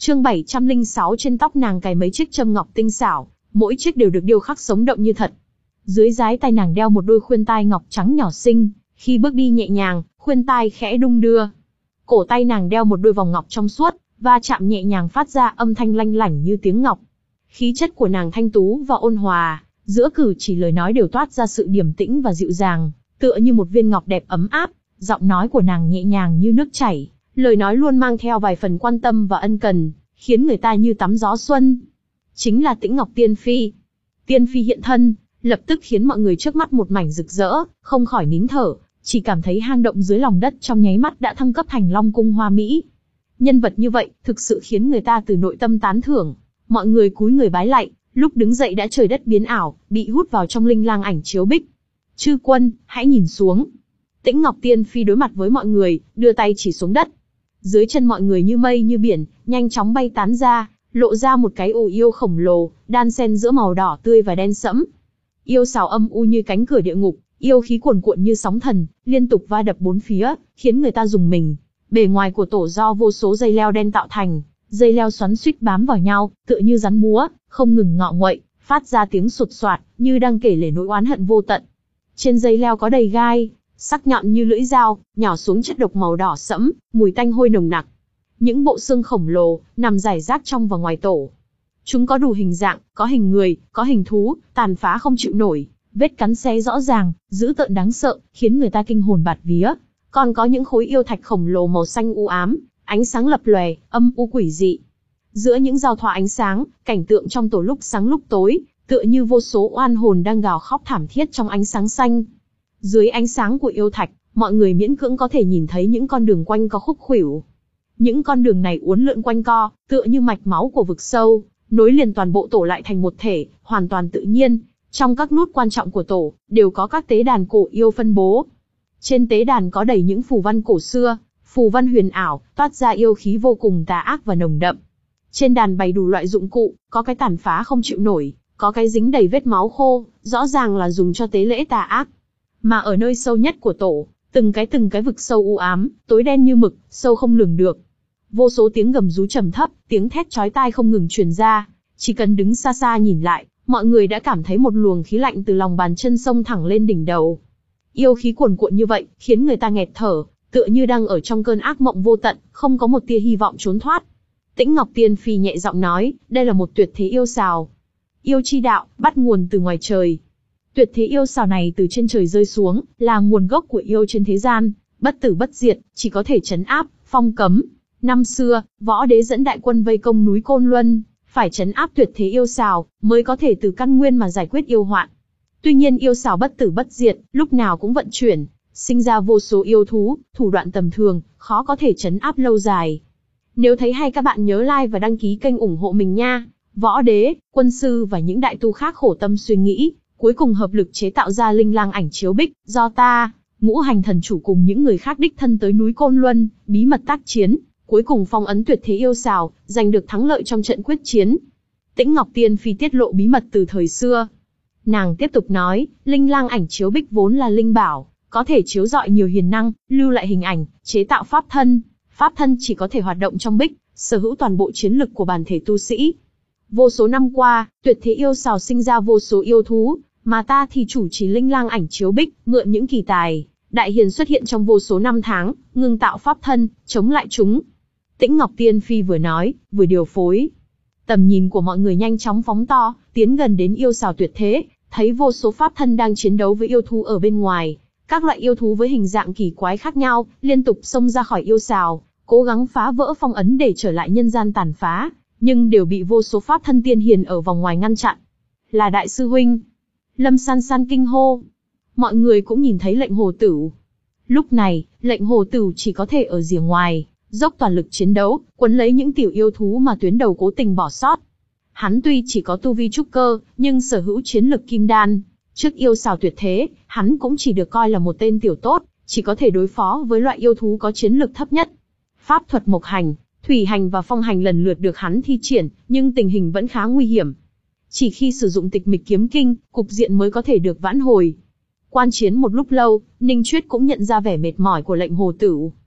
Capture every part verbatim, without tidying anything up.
Chương bảy trăm lẻ sáu trên tóc nàng cài mấy chiếc châm ngọc tinh xảo, mỗi chiếc đều được điêu khắc sống động như thật. Dưới dái tai nàng đeo một đôi khuyên tai ngọc trắng nhỏ xinh, khi bước đi nhẹ nhàng, khuyên tai khẽ đung đưa. Cổ tay nàng đeo một đôi vòng ngọc trong suốt, va chạm nhẹ nhàng phát ra âm thanh lanh lảnh như tiếng ngọc. Khí chất của nàng thanh tú và ôn hòa, giữa cử chỉ lời nói đều toát ra sự điềm tĩnh và dịu dàng, tựa như một viên ngọc đẹp ấm áp. Giọng nói của nàng nhẹ nhàng như nước chảy, lời nói luôn mang theo vài phần quan tâm và ân cần, khiến người ta như tắm gió xuân. Chính là Tĩnh Ngọc Tiên Phi. Tiên Phi hiện thân, lập tức khiến mọi người trước mắt một mảnh rực rỡ, không khỏi nín thở, chỉ cảm thấy hang động dưới lòng đất trong nháy mắt đã thăng cấp thành Long Cung hoa mỹ. Nhân vật như vậy, thực sự khiến người ta từ nội tâm tán thưởng. Mọi người cúi người bái lạy, lúc đứng dậy đã trời đất biến ảo, bị hút vào trong linh lang ảnh chiếu bích. Chư quân, hãy nhìn xuống. Tĩnh Ngọc Tiên Phi đối mặt với mọi người, đưa tay chỉ xuống đất. Dưới chân mọi người như mây như biển, nhanh chóng bay tán ra, lộ ra một cái ồ yêu khổng lồ, đan xen giữa màu đỏ tươi và đen sẫm. Yêu sào âm u như cánh cửa địa ngục, yêu khí cuồn cuộn như sóng thần, liên tục va đập bốn phía, khiến người ta rùng mình. Bề ngoài của tổ do vô số dây leo đen tạo thành, dây leo xoắn xuýt bám vào nhau, tựa như rắn múa, không ngừng ngọ nguậy, phát ra tiếng sột soạt, như đang kể lể nỗi oán hận vô tận. Trên dây leo có đầy gai, sắc nhọn như lưỡi dao, nhỏ xuống chất độc màu đỏ sẫm, mùi tanh hôi nồng nặc. Những bộ xương khổng lồ nằm rải rác trong và ngoài tổ. Chúng có đủ hình dạng, có hình người, có hình thú, tàn phá không chịu nổi, vết cắn xé rõ ràng, dữ tợn đáng sợ, khiến người ta kinh hồn bạt vía. Còn có những khối yêu thạch khổng lồ màu xanh u ám, ánh sáng lập lòe, âm u quỷ dị. Giữa những giao thoa ánh sáng, cảnh tượng trong tổ lúc sáng lúc tối, tựa như vô số oan hồn đang gào khóc thảm thiết trong ánh sáng xanh. Dưới ánh sáng của yêu thạch, mọi người miễn cưỡng có thể nhìn thấy những con đường quanh co khúc khuỷu. Những con đường này uốn lượn quanh co, tựa như mạch máu của vực sâu, nối liền toàn bộ tổ lại thành một thể, hoàn toàn tự nhiên. Trong các nút quan trọng của tổ, đều có các tế đàn cổ yêu phân bố. Trên tế đàn có đầy những phù văn cổ xưa, phù văn huyền ảo, toát ra yêu khí vô cùng tà ác và nồng đậm. Trên đàn bày đủ loại dụng cụ, có cái tàn phá không chịu nổi, có cái dính đầy vết máu khô, rõ ràng là dùng cho tế lễ tà ác. Mà ở nơi sâu nhất của tổ, từng cái từng cái vực sâu u ám, tối đen như mực, sâu không lường được. Vô số tiếng gầm rú trầm thấp, tiếng thét chói tai không ngừng truyền ra. Chỉ cần đứng xa xa nhìn lại, mọi người đã cảm thấy một luồng khí lạnh từ lòng bàn chân xông thẳng lên đỉnh đầu. Yêu khí cuồn cuộn như vậy, khiến người ta nghẹt thở, tựa như đang ở trong cơn ác mộng vô tận, không có một tia hy vọng trốn thoát. Tĩnh Ngọc Tiên Phi nhẹ giọng nói, đây là một tuyệt thế yêu sào. Yêu chi đạo, bắt nguồn từ ngoài trời. Tuyệt thế yêu sào này từ trên trời rơi xuống, là nguồn gốc của yêu trên thế gian, bất tử bất diệt, chỉ có thể trấn áp, phong cấm. Năm xưa, võ đế dẫn đại quân vây công núi Côn Luân, phải trấn áp tuyệt thế yêu sào, mới có thể từ căn nguyên mà giải quyết yêu hoạn. Tuy nhiên yêu sào bất tử bất diệt, lúc nào cũng vận chuyển, sinh ra vô số yêu thú, thủ đoạn tầm thường, khó có thể trấn áp lâu dài. Nếu thấy hay các bạn nhớ like và đăng ký kênh ủng hộ mình nha. Võ đế, quân sư và những đại tu khác khổ tâm suy nghĩ, cuối cùng hợp lực chế tạo ra linh lang ảnh chiếu bích, do ta, Ngũ Hành Thần Chủ cùng những người khác đích thân tới núi Côn Luân, bí mật tác chiến, cuối cùng phong ấn tuyệt thế yêu sào, giành được thắng lợi trong trận quyết chiến. Tĩnh Ngọc Tiên Phi tiết lộ bí mật từ thời xưa. Nàng tiếp tục nói, linh lang ảnh chiếu bích vốn là linh bảo, có thể chiếu rọi nhiều hiền năng, lưu lại hình ảnh, chế tạo pháp thân. Pháp thân chỉ có thể hoạt động trong bích, sở hữu toàn bộ chiến lực của bản thể tu sĩ. Vô số năm qua, tuyệt thế yêu sào sinh ra vô số yêu thú, mà ta thì chủ trì linh lang ảnh chiếu bích, mượn những kỳ tài, đại hiền xuất hiện trong vô số năm tháng, ngưng tạo pháp thân, chống lại chúng. Tĩnh Ngọc Tiên Phi vừa nói, vừa điều phối. Tầm nhìn của mọi người nhanh chóng phóng to, tiến gần đến yêu sào tuyệt thế, thấy vô số pháp thân đang chiến đấu với yêu thú ở bên ngoài. Các loại yêu thú với hình dạng kỳ quái khác nhau, liên tục xông ra khỏi yêu sào, cố gắng phá vỡ phong ấn để trở lại nhân gian tàn phá, nhưng đều bị vô số pháp thân tiên hiền ở vòng ngoài ngăn chặn. Là đại sư huynh. Lâm San San kinh hô. Mọi người cũng nhìn thấy lệnh hồ tửu. Lúc này, lệnh hồ tửu chỉ có thể ở rìa ngoài, dốc toàn lực chiến đấu, quấn lấy những tiểu yêu thú mà tuyến đầu cố tình bỏ sót. Hắn tuy chỉ có tu vi trúc cơ, nhưng sở hữu chiến lực kim đan. Trước yêu sào tuyệt thế, hắn cũng chỉ được coi là một tên tiểu tốt, chỉ có thể đối phó với loại yêu thú có chiến lực thấp nhất. Pháp thuật mộc hành, thủy hành và phong hành lần lượt được hắn thi triển, nhưng tình hình vẫn khá nguy hiểm. Chỉ khi sử dụng tịch mịch kiếm kinh, cục diện mới có thể được vãn hồi. Quan chiến một lúc lâu, Ninh Chuyết cũng nhận ra vẻ mệt mỏi của lệnh hồ tửu.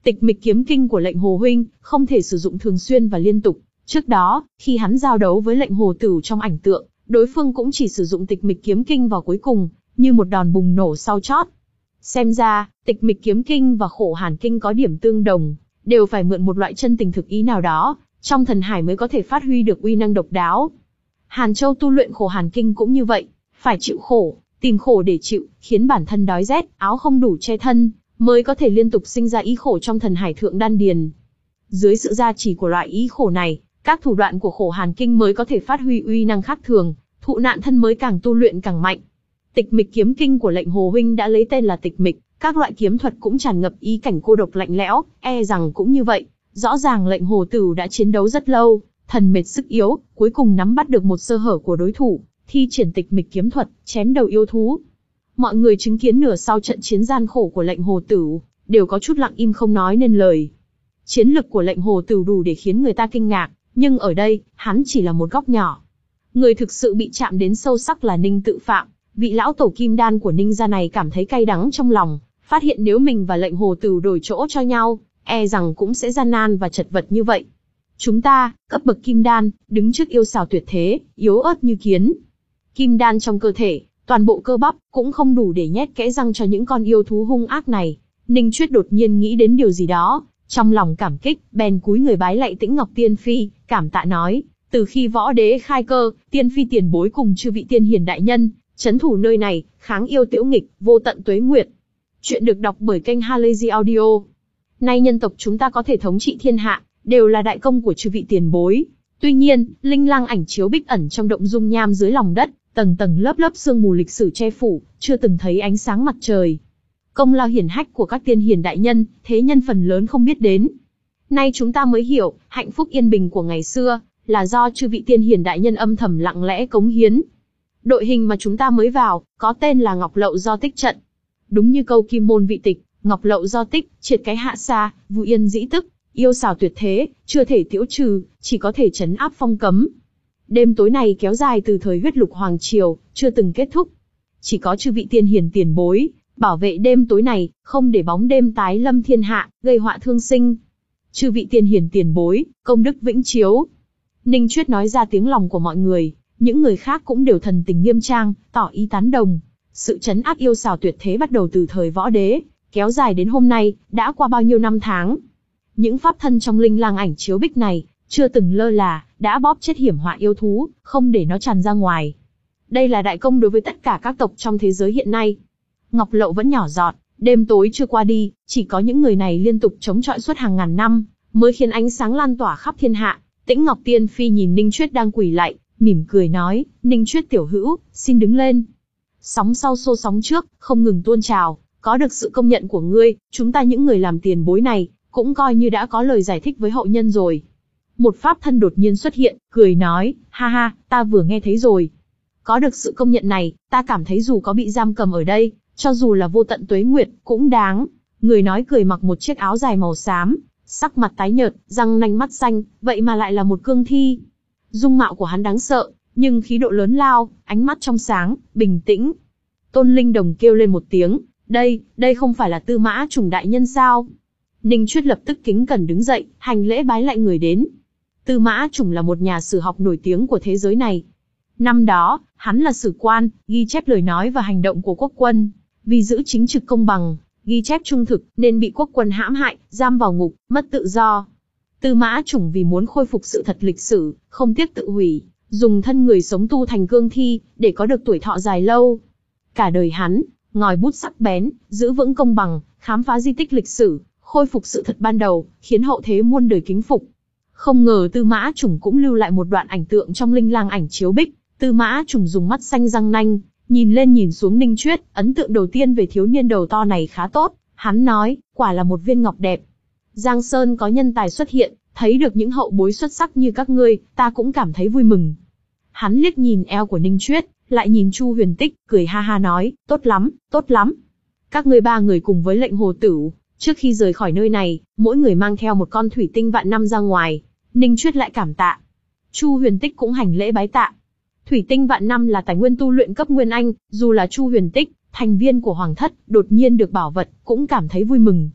Tịch mịch kiếm kinh của lệnh Hồ huynh, không thể sử dụng thường xuyên và liên tục. Trước đó, khi hắn giao đấu với lệnh Hồ Tửu trong ảnh tượng, đối phương cũng chỉ sử dụng tịch mịch kiếm kinh vào cuối cùng, như một đòn bùng nổ sau chót. Xem ra, tịch mịch kiếm kinh và khổ hàn kinh có điểm tương đồng, đều phải mượn một loại chân tình thực ý nào đó, trong thần hải mới có thể phát huy được uy năng độc đáo. Hàn Châu tu luyện khổ hàn kinh cũng như vậy, phải chịu khổ, tìm khổ để chịu, khiến bản thân đói rét, áo không đủ che thân, mới có thể liên tục sinh ra ý khổ trong thần hải thượng đan điền. Dưới sự gia trì của loại ý khổ này, các thủ đoạn của khổ hàn kinh mới có thể phát huy uy năng khác thường, thụ nạn thân mới càng tu luyện càng mạnh. Tịch mịch kiếm kinh của lệnh Hồ huynh đã lấy tên là tịch mịch, các loại kiếm thuật cũng tràn ngập ý cảnh cô độc lạnh lẽo, e rằng cũng như vậy. Rõ ràng lệnh Hồ Tửu đã chiến đấu rất lâu, thần mệt sức yếu, cuối cùng nắm bắt được một sơ hở của đối thủ, thi triển tịch mịch kiếm thuật, chém đầu yêu thú. Mọi người chứng kiến nửa sau trận chiến gian khổ của lệnh Hồ Tửu, đều có chút lặng im không nói nên lời. Chiến lực của lệnh Hồ Tửu đủ để khiến người ta kinh ngạc, nhưng ở đây, hắn chỉ là một góc nhỏ. Người thực sự bị chạm đến sâu sắc là Ninh Tự Phạm, vị lão tổ kim đan của Ninh gia này cảm thấy cay đắng trong lòng, phát hiện nếu mình và lệnh Hồ Tửu đổi chỗ cho nhau, e rằng cũng sẽ gian nan và chật vật như vậy. Chúng ta, cấp bậc kim đan, đứng trước yêu xảo tuyệt thế, yếu ớt như kiến. Kim đan trong cơ thể, toàn bộ cơ bắp, cũng không đủ để nhét kẽ răng cho những con yêu thú hung ác này. Ninh Chuyết đột nhiên nghĩ đến điều gì đó, trong lòng cảm kích, bèn cúi người bái lạy Tĩnh Ngọc Tiên Phi, cảm tạ nói, từ khi võ đế khai cơ, Tiên Phi tiền bối cùng chư vị tiên hiền đại nhân, trấn thủ nơi này, kháng yêu tiễu nghịch, vô tận tuế nguyệt. Chuyện được đọc bởi kênh Halazy Audio. Nay nhân tộc chúng ta có thể thống trị thiên hạ, đều là đại công của chư vị tiền bối. Tuy nhiên, linh lang ảnh chiếu bích ẩn trong động dung nham dưới lòng đất, tầng tầng lớp lớp sương mù lịch sử che phủ, chưa từng thấy ánh sáng mặt trời. Công lao hiển hách của các tiên hiền đại nhân, thế nhân phần lớn không biết đến. Nay chúng ta mới hiểu, hạnh phúc yên bình của ngày xưa, là do chư vị tiên hiền đại nhân âm thầm lặng lẽ cống hiến. Đội hình mà chúng ta mới vào, có tên là Ngọc Lậu do tích trận. Đúng như câu Kim Môn vị tịch, Ngọc Lậu do tích, triệt cái hạ xa, vu yên dĩ tức, yêu xảo tuyệt thế, chưa thể tiễu trừ, chỉ có thể trấn áp phong cấm. Đêm tối này kéo dài từ thời huyết lục hoàng triều, chưa từng kết thúc. Chỉ có chư vị tiên hiền tiền bối, bảo vệ đêm tối này, không để bóng đêm tái lâm thiên hạ, gây họa thương sinh. Chư vị tiên hiền tiền bối, công đức vĩnh chiếu. Ninh Chuyết nói ra tiếng lòng của mọi người, những người khác cũng đều thần tình nghiêm trang, tỏ ý tán đồng. Sự trấn áp yêu xảo tuyệt thế bắt đầu từ thời võ đế, kéo dài đến hôm nay, đã qua bao nhiêu năm tháng. Những pháp thân trong linh lang ảnh chiếu bích này, chưa từng lơ là, đã bóp chết hiểm họa yêu thú, không để nó tràn ra ngoài. Đây là đại công đối với tất cả các tộc trong thế giới hiện nay. Ngọc Lậu vẫn nhỏ giọt, đêm tối chưa qua đi, chỉ có những người này liên tục chống chọi suốt hàng ngàn năm, mới khiến ánh sáng lan tỏa khắp thiên hạ. Tĩnh Ngọc Tiên Phi nhìn Ninh Chuyết đang quỳ lạy, mỉm cười nói, Ninh Chuyết tiểu hữu, xin đứng lên. Sóng sau xô sóng trước, không ngừng tuôn trào, có được sự công nhận của ngươi, chúng ta những người làm tiền bối này, cũng coi như đã có lời giải thích với hậu nhân rồi. Một pháp thân đột nhiên xuất hiện, cười nói, ha ha, ta vừa nghe thấy rồi. Có được sự công nhận này, ta cảm thấy dù có bị giam cầm ở đây, cho dù là vô tận tuế nguyệt, cũng đáng. Người nói cười mặc một chiếc áo dài màu xám, sắc mặt tái nhợt, răng nanh mắt xanh, vậy mà lại là một cương thi. Dung mạo của hắn đáng sợ, nhưng khí độ lớn lao, ánh mắt trong sáng, bình tĩnh. Tôn Linh Đồng kêu lên một tiếng, đây, đây không phải là Tư Mã Trùng đại nhân sao? Ninh Chuyết lập tức kính cẩn đứng dậy, hành lễ bái lại người đến. Tư Mã Trùng là một nhà sử học nổi tiếng của thế giới này. Năm đó, hắn là sử quan, ghi chép lời nói và hành động của quốc quân. Vì giữ chính trực công bằng, ghi chép trung thực, nên bị quốc quân hãm hại, giam vào ngục, mất tự do. Tư Mã Trùng vì muốn khôi phục sự thật lịch sử, không tiếc tự hủy, dùng thân người sống tu thành cương thi, để có được tuổi thọ dài lâu. Cả đời hắn, ngòi bút sắc bén, giữ vững công bằng, khám phá di tích lịch sử, khôi phục sự thật ban đầu, khiến hậu thế muôn đời kính phục. Không ngờ Tư Mã Trùng cũng lưu lại một đoạn ảnh tượng trong linh lang ảnh chiếu bích. Tư Mã Trùng dùng mắt xanh răng nanh, nhìn lên nhìn xuống Ninh Chuyết, ấn tượng đầu tiên về thiếu niên đầu to này khá tốt. Hắn nói, quả là một viên ngọc đẹp. Giang Sơn có nhân tài xuất hiện, thấy được những hậu bối xuất sắc như các ngươi, ta cũng cảm thấy vui mừng. Hắn liếc nhìn eo của Ninh Chuyết, lại nhìn Chu Huyền Tích, cười ha ha nói, tốt lắm, tốt lắm. Các ngươi ba người cùng với lệnh Hồ Tửu, trước khi rời khỏi nơi này, mỗi người mang theo một con thủy tinh vạn năm ra ngoài. Ninh Chuyết lại cảm tạ. Chu Huyền Tích cũng hành lễ bái tạ. Thủy tinh vạn năm là tài nguyên tu luyện cấp Nguyên Anh, dù là Chu Huyền Tích, thành viên của Hoàng Thất, đột nhiên được bảo vật, cũng cảm thấy vui mừng.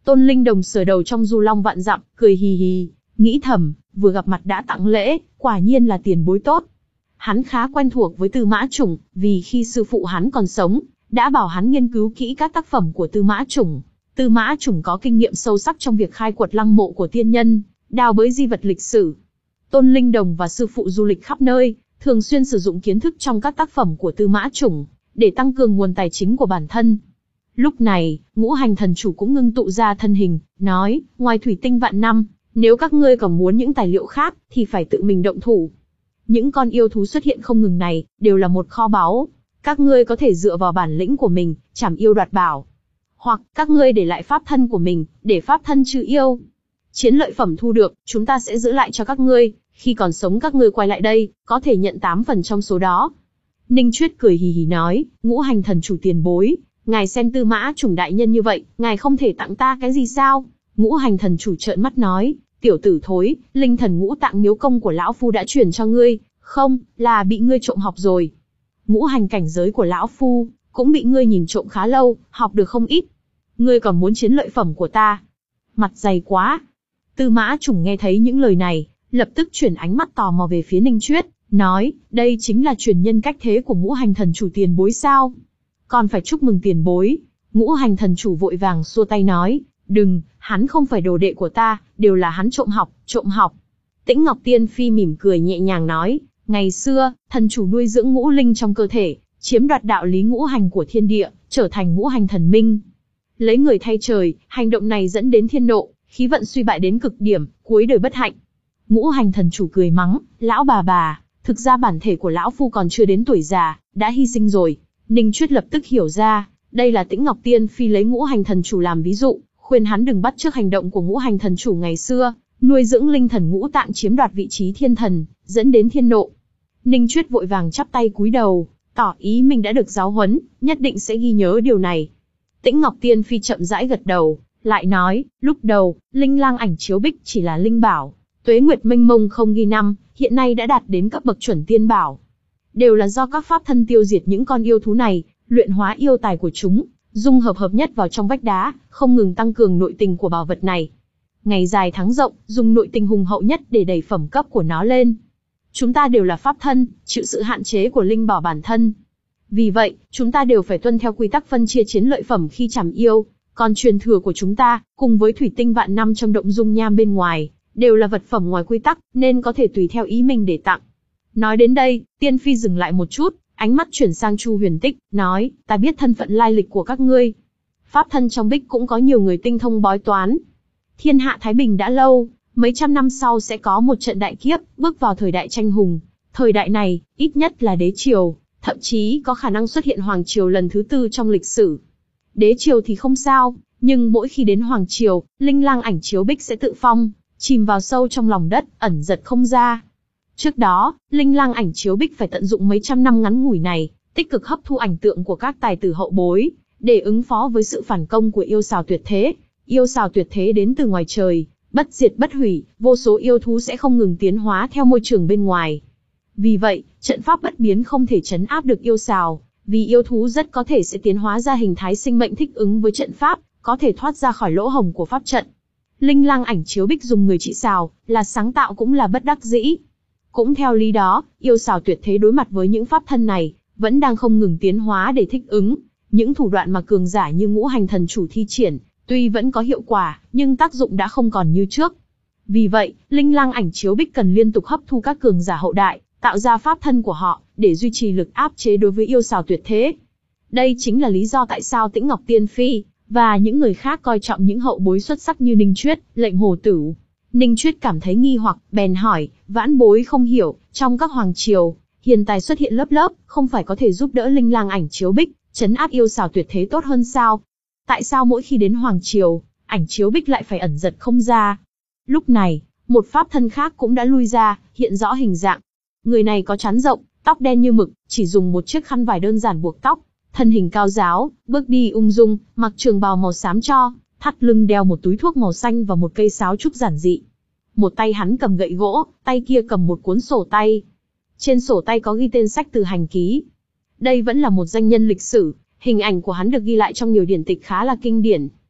Tôn Linh Đồng sờ đầu trong du long vạn dặm, cười hì hì, nghĩ thầm, vừa gặp mặt đã tặng lễ, quả nhiên là tiền bối tốt. Hắn khá quen thuộc với Tư Mã Chủng, vì khi sư phụ hắn còn sống, đã bảo hắn nghiên cứu kỹ các tác phẩm của Tư Mã Chủng. Tư Mã Chủng có kinh nghiệm sâu sắc trong việc khai quật lăng mộ của tiên nhân, đào bới di vật lịch sử. Tôn Linh Đồng và sư phụ du lịch khắp nơi, thường xuyên sử dụng kiến thức trong các tác phẩm của Tư Mã Chủng, để tăng cường nguồn tài chính của bản thân. Lúc này, Ngũ Hành Thần Chủ cũng ngưng tụ ra thân hình, nói, ngoài thủy tinh vạn năm, nếu các ngươi còn muốn những tài liệu khác, thì phải tự mình động thủ. Những con yêu thú xuất hiện không ngừng này, đều là một kho báu. Các ngươi có thể dựa vào bản lĩnh của mình, trảm yêu đoạt bảo. Hoặc, các ngươi để lại pháp thân của mình, để pháp thân trừ yêu. Chiến lợi phẩm thu được, chúng ta sẽ giữ lại cho các ngươi, khi còn sống các ngươi quay lại đây, có thể nhận tám phần trong số đó. Ninh Chuyết cười hì hì nói, Ngũ Hành Thần Chủ tiền bối, ngài xem Tư Mã Chủng đại nhân như vậy, ngài không thể tặng ta cái gì sao? Ngũ Hành Thần Chủ trợn mắt nói, tiểu tử thối, linh thần ngũ tạng miếu công của lão phu đã truyền cho ngươi, không, là bị ngươi trộm học rồi. Ngũ hành cảnh giới của lão phu, cũng bị ngươi nhìn trộm khá lâu, học được không ít. Ngươi còn muốn chiến lợi phẩm của ta? Mặt dày quá. Tư Mã Chủng nghe thấy những lời này, lập tức chuyển ánh mắt tò mò về phía Ninh Chuyết, nói, đây chính là truyền nhân cách thế của Ngũ Hành Thần Chủ tiền bối sao? Còn phải chúc mừng tiền bối. Ngũ Hành Thần Chủ vội vàng xua tay nói, đừng, hắn không phải đồ đệ của ta, đều là hắn trộm học, trộm học. Tĩnh Ngọc Tiên Phi mỉm cười nhẹ nhàng nói, ngày xưa, thần chủ nuôi dưỡng ngũ linh trong cơ thể, chiếm đoạt đạo lý ngũ hành của thiên địa, trở thành ngũ hành thần minh. Lấy người thay trời, hành động này dẫn đến thiên nộ, khí vận suy bại đến cực điểm, cuối đời bất hạnh. Ngũ hành thần chủ cười mắng, lão bà bà, thực ra bản thể của lão phu còn chưa đến tuổi già, đã hy sinh rồi. Ninh Chuyết lập tức hiểu ra, đây là Tĩnh Ngọc Tiên Phi lấy ngũ hành thần chủ làm ví dụ, khuyên hắn đừng bắt chước hành động của ngũ hành thần chủ ngày xưa, nuôi dưỡng linh thần ngũ tạng chiếm đoạt vị trí thiên thần, dẫn đến thiên nộ. Ninh Chuyết vội vàng chắp tay cúi đầu, tỏ ý mình đã được giáo huấn, nhất định sẽ ghi nhớ điều này. Tĩnh Ngọc Tiên Phi chậm rãi gật đầu, lại nói, lúc đầu, Linh Lang Ảnh Chiếu Bích chỉ là linh bảo, tuế nguyệt mênh mông không ghi năm, hiện nay đã đạt đến cấp bậc chuẩn tiên bảo. Đều là do các pháp thân tiêu diệt những con yêu thú này, luyện hóa yêu tài của chúng, dung hợp hợp nhất vào trong vách đá, không ngừng tăng cường nội tình của bảo vật này. Ngày dài tháng rộng, dùng nội tình hùng hậu nhất để đẩy phẩm cấp của nó lên. Chúng ta đều là pháp thân, chịu sự hạn chế của linh bảo bản thân. Vì vậy, chúng ta đều phải tuân theo quy tắc phân chia chiến lợi phẩm khi trảm yêu. Còn truyền thừa của chúng ta, cùng với thủy tinh vạn năm trong động dung nham bên ngoài, đều là vật phẩm ngoài quy tắc, nên có thể tùy theo ý mình để tặng. Nói đến đây, Tiên Phi dừng lại một chút, ánh mắt chuyển sang Chu Huyền Tích, nói, ta biết thân phận lai lịch của các ngươi. Pháp thân trong Bích cũng có nhiều người tinh thông bói toán. Thiên hạ thái bình đã lâu, mấy trăm năm sau sẽ có một trận đại kiếp, bước vào thời đại tranh hùng. Thời đại này, ít nhất là đế triều, thậm chí có khả năng xuất hiện hoàng triều lần thứ tư trong lịch sử. Đế triều thì không sao, nhưng mỗi khi đến hoàng triều, Linh Lang Ảnh Chiếu Bích sẽ tự phong, chìm vào sâu trong lòng đất, ẩn giật không ra. Trước đó, Linh Lang Ảnh Chiếu Bích phải tận dụng mấy trăm năm ngắn ngủi này, tích cực hấp thu ảnh tượng của các tài tử hậu bối, để ứng phó với sự phản công của yêu sào tuyệt thế. Yêu sào tuyệt thế đến từ ngoài trời, bất diệt bất hủy, vô số yêu thú sẽ không ngừng tiến hóa theo môi trường bên ngoài. Vì vậy, trận pháp bất biến không thể trấn áp được yêu sào, vì yêu thú rất có thể sẽ tiến hóa ra hình thái sinh mệnh thích ứng với trận pháp, có thể thoát ra khỏi lỗ hổng của pháp trận. Linh Lang Ảnh Chiếu Bích dùng người trị sào, là sáng tạo cũng là bất đắc dĩ. Cũng theo lý đó, yêu sào tuyệt thế đối mặt với những pháp thân này, vẫn đang không ngừng tiến hóa để thích ứng. Những thủ đoạn mà cường giả như Ngũ Hành Thần Chủ thi triển, tuy vẫn có hiệu quả, nhưng tác dụng đã không còn như trước. Vì vậy, Linh Lang Ảnh Chiếu Bích cần liên tục hấp thu các cường giả hậu đại, tạo ra pháp thân của họ, để duy trì lực áp chế đối với yêu sào tuyệt thế. Đây chính là lý do tại sao Tĩnh Ngọc Tiên Phi, và những người khác coi trọng những hậu bối xuất sắc như Ninh Chuyết, Lệnh Hồ Tử. Ninh Chuyết cảm thấy nghi hoặc, bèn hỏi, vãn bối không hiểu, trong các hoàng triều, hiền tài xuất hiện lớp lớp, không phải có thể giúp đỡ Linh Lang Ảnh Chiếu Bích, trấn áp yêu sào tuyệt thế tốt hơn sao? Tại sao mỗi khi đến hoàng triều, Ảnh Chiếu Bích lại phải ẩn giật không ra? Lúc này, một pháp thân khác cũng đã lui ra, hiện rõ hình dạng. Người này có trán rộng, tóc đen như mực, chỉ dùng một chiếc khăn vải đơn giản buộc tóc, thân hình cao ráo, bước đi ung dung, mặc trường bào màu xám cho, thắt lưng đeo một túi thuốc màu xanh và một cây sáo trúc giản dị. Một tay hắn cầm gậy gỗ, tay kia cầm một cuốn sổ tay. Trên sổ tay có ghi tên sách từ hành ký. Đây vẫn là một danh nhân lịch sử, hình ảnh của hắn được ghi lại trong nhiều điển tịch khá là kinh điển.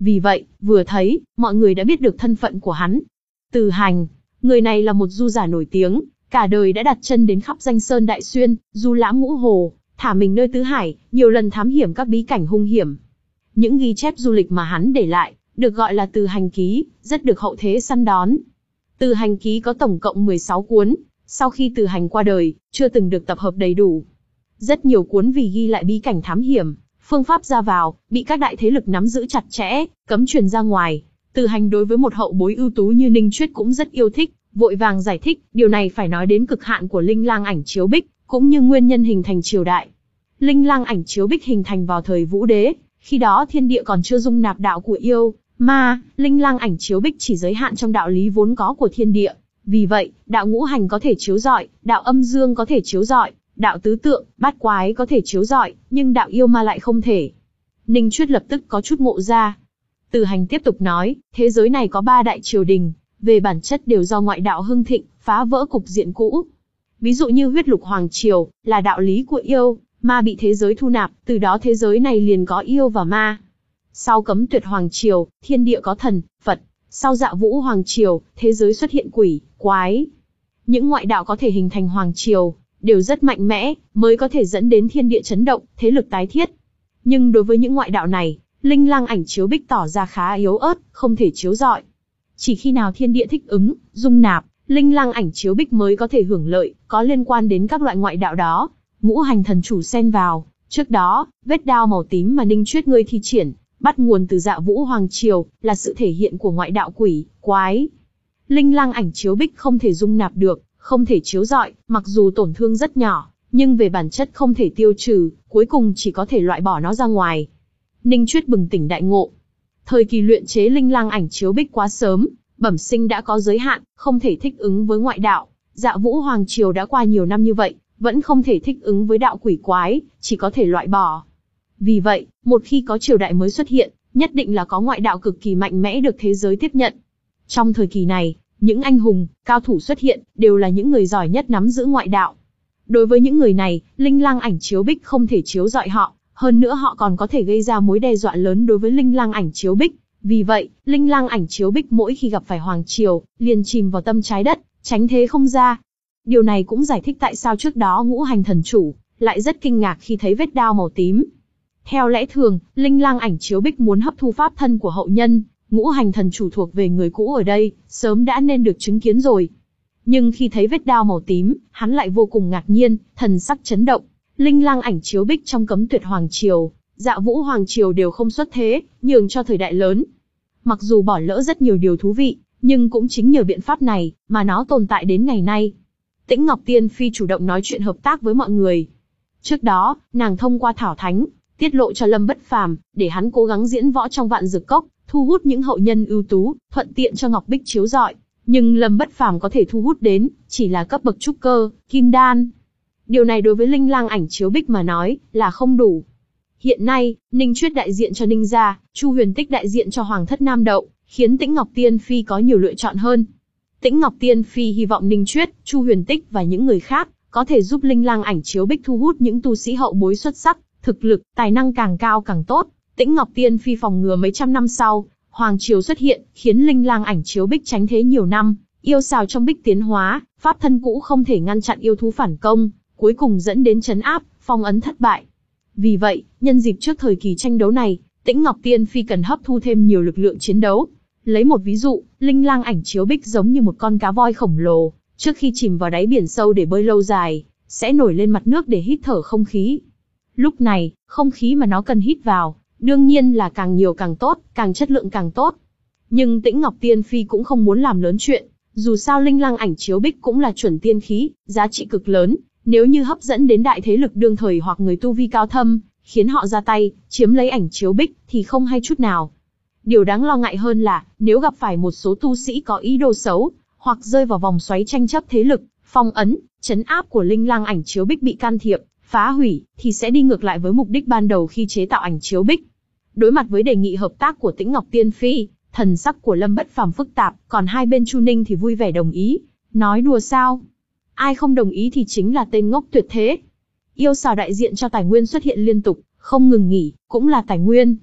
Vì vậy, vừa thấy, mọi người đã biết được thân phận của hắn. Từ Hành, người này là một du giả nổi tiếng, cả đời đã đặt chân đến khắp danh sơn đại xuyên, du lãm ngũ hồ, thả mình nơi tứ hải, nhiều lần thám hiểm các bí cảnh hung hiểm. Những ghi chép du lịch mà hắn để lại, được gọi là Từ Hành ký, rất được hậu thế săn đón. Từ Hành ký có tổng cộng mười sáu cuốn, sau khi Từ Hành qua đời, chưa từng được tập hợp đầy đủ. Rất nhiều cuốn vì ghi lại bí cảnh thám hiểm, phương pháp ra vào, bị các đại thế lực nắm giữ chặt chẽ, cấm truyền ra ngoài. Từ Hành đối với một hậu bối ưu tú như Ninh Chuyết cũng rất yêu thích, vội vàng giải thích, điều này phải nói đến cực hạn của Linh Lang Ảnh Chiếu Bích, cũng như nguyên nhân hình thành triều đại. Linh Lang Ảnh Chiếu Bích hình thành vào thời Vũ Đế, khi đó thiên địa còn chưa dung nạp đạo của yêu, ma, Linh Lang Ảnh Chiếu Bích chỉ giới hạn trong đạo lý vốn có của thiên địa. Vì vậy, đạo ngũ hành có thể chiếu rọi, đạo âm dương có thể chiếu rọi, đạo tứ tượng, bát quái có thể chiếu rọi, nhưng đạo yêu ma lại không thể. Ninh Chuyết lập tức có chút ngộ ra. Từ Hành tiếp tục nói, thế giới này có ba đại triều đình, về bản chất đều do ngoại đạo hưng thịnh, phá vỡ cục diện cũ. Ví dụ như huyết lục hoàng triều, là đạo lý của yêu, ma bị thế giới thu nạp, từ đó thế giới này liền có yêu và ma. Sau Cấm Tuyệt hoàng triều, thiên địa có thần, Phật. Sau Dạ Vũ hoàng triều, thế giới xuất hiện quỷ, quái. Những ngoại đạo có thể hình thành hoàng triều, đều rất mạnh mẽ, mới có thể dẫn đến thiên địa chấn động, thế lực tái thiết. Nhưng đối với những ngoại đạo này, Linh Lang Ảnh Chiếu Bích tỏ ra khá yếu ớt, không thể chiếu rọi. Chỉ khi nào thiên địa thích ứng, dung nạp, Linh Lang Ảnh Chiếu Bích mới có thể hưởng lợi, có liên quan đến các loại ngoại đạo đó. Ngũ hành thần chủ xen vào, trước đó, vết đao màu tím mà Ninh Chuyết ngươi thi triển, bắt nguồn từ Dạ Vũ hoàng triều, là sự thể hiện của ngoại đạo quỷ, quái. Linh Lang Ảnh Chiếu Bích không thể dung nạp được, không thể chiếu rọi, mặc dù tổn thương rất nhỏ, nhưng về bản chất không thể tiêu trừ, cuối cùng chỉ có thể loại bỏ nó ra ngoài. Ninh Chuyết bừng tỉnh đại ngộ. Thời kỳ luyện chế Linh Lang Ảnh Chiếu Bích quá sớm, bẩm sinh đã có giới hạn, không thể thích ứng với ngoại đạo. Dạ Vũ hoàng triều đã qua nhiều năm như vậy, vẫn không thể thích ứng với đạo quỷ quái, chỉ có thể loại bỏ. Vì vậy, một khi có triều đại mới xuất hiện, nhất định là có ngoại đạo cực kỳ mạnh mẽ được thế giới tiếp nhận. Trong thời kỳ này, những anh hùng, cao thủ xuất hiện, đều là những người giỏi nhất nắm giữ ngoại đạo. Đối với những người này, Linh Lang Ảnh Chiếu Bích không thể chiếu rọi họ, hơn nữa họ còn có thể gây ra mối đe dọa lớn đối với Linh Lang Ảnh Chiếu Bích. Vì vậy, Linh Lang Ảnh Chiếu Bích mỗi khi gặp phải hoàng triều, liền chìm vào tâm trái đất, tránh thế không ra. Điều này cũng giải thích tại sao trước đó ngũ hành thần chủ lại rất kinh ngạc khi thấy vết đao màu tím. Theo lẽ thường, Linh Lang Ảnh Chiếu Bích muốn hấp thu pháp thân của hậu nhân, ngũ hành thần chủ thuộc về người cũ ở đây, sớm đã nên được chứng kiến rồi. Nhưng khi thấy vết đao màu tím, hắn lại vô cùng ngạc nhiên, thần sắc chấn động. Linh Lang Ảnh Chiếu Bích trong Cấm Tuyệt hoàng triều, Dạ Vũ hoàng triều đều không xuất thế, nhường cho thời đại lớn. Mặc dù bỏ lỡ rất nhiều điều thú vị, nhưng cũng chính nhờ biện pháp này mà nó tồn tại đến ngày nay. Tĩnh Ngọc Tiên Phi chủ động nói chuyện hợp tác với mọi người. Trước đó, nàng thông qua Thảo Thánh, tiết lộ cho Lâm Bất Phàm, để hắn cố gắng diễn võ trong Vạn Dược Cốc, thu hút những hậu nhân ưu tú, thuận tiện cho Ngọc Bích chiếu rọi. Nhưng Lâm Bất Phàm có thể thu hút đến, chỉ là cấp bậc trúc cơ, kim đan. Điều này đối với Linh Lang Ảnh Chiếu Bích mà nói, là không đủ. Hiện nay, Ninh Chuyết đại diện cho Ninh gia, Chu Huyền Tích đại diện cho Hoàng thất Nam Đậu, khiến Tĩnh Ngọc Tiên Phi có nhiều lựa chọn hơn. Tĩnh Ngọc Tiên Phi hy vọng Ninh Chuyết, Chu Huyền Tích và những người khác có thể giúp Linh Lang Ảnh Chiếu Bích thu hút những tu sĩ hậu bối xuất sắc, thực lực, tài năng càng cao càng tốt. Tĩnh Ngọc Tiên Phi phòng ngừa mấy trăm năm sau, hoàng triều xuất hiện, khiến Linh Lang Ảnh Chiếu Bích tránh thế nhiều năm, yêu xào trong Bích tiến hóa, pháp thân cũ không thể ngăn chặn yêu thú phản công, cuối cùng dẫn đến trấn áp, phong ấn thất bại. Vì vậy, nhân dịp trước thời kỳ tranh đấu này, Tĩnh Ngọc Tiên Phi cần hấp thu thêm nhiều lực lượng chiến đấu. Lấy một ví dụ, Linh Lang Ảnh Chiếu Bích giống như một con cá voi khổng lồ, trước khi chìm vào đáy biển sâu để bơi lâu dài, sẽ nổi lên mặt nước để hít thở không khí. Lúc này, không khí mà nó cần hít vào, đương nhiên là càng nhiều càng tốt, càng chất lượng càng tốt. Nhưng Tĩnh Ngọc Tiên Phi cũng không muốn làm lớn chuyện, dù sao Linh Lang Ảnh Chiếu Bích cũng là chuẩn tiên khí, giá trị cực lớn, nếu như hấp dẫn đến đại thế lực đương thời hoặc người tu vi cao thâm, khiến họ ra tay, chiếm lấy Ảnh Chiếu Bích thì không hay chút nào. Điều đáng lo ngại hơn là, nếu gặp phải một số tu sĩ có ý đồ xấu, hoặc rơi vào vòng xoáy tranh chấp thế lực, phong ấn, trấn áp của Linh Lang Ảnh Chiếu Bích bị can thiệp, phá hủy, thì sẽ đi ngược lại với mục đích ban đầu khi chế tạo Ảnh Chiếu Bích. Đối mặt với đề nghị hợp tác của Tĩnh Ngọc Tiên Phi, thần sắc của Lâm Bất Phàm phức tạp, còn hai bên Chu Ninh thì vui vẻ đồng ý. Nói đùa sao? Ai không đồng ý thì chính là tên ngốc tuyệt thế. Yêu xào đại diện cho tài nguyên xuất hiện liên tục, không ngừng nghỉ, cũng là tài nguyên.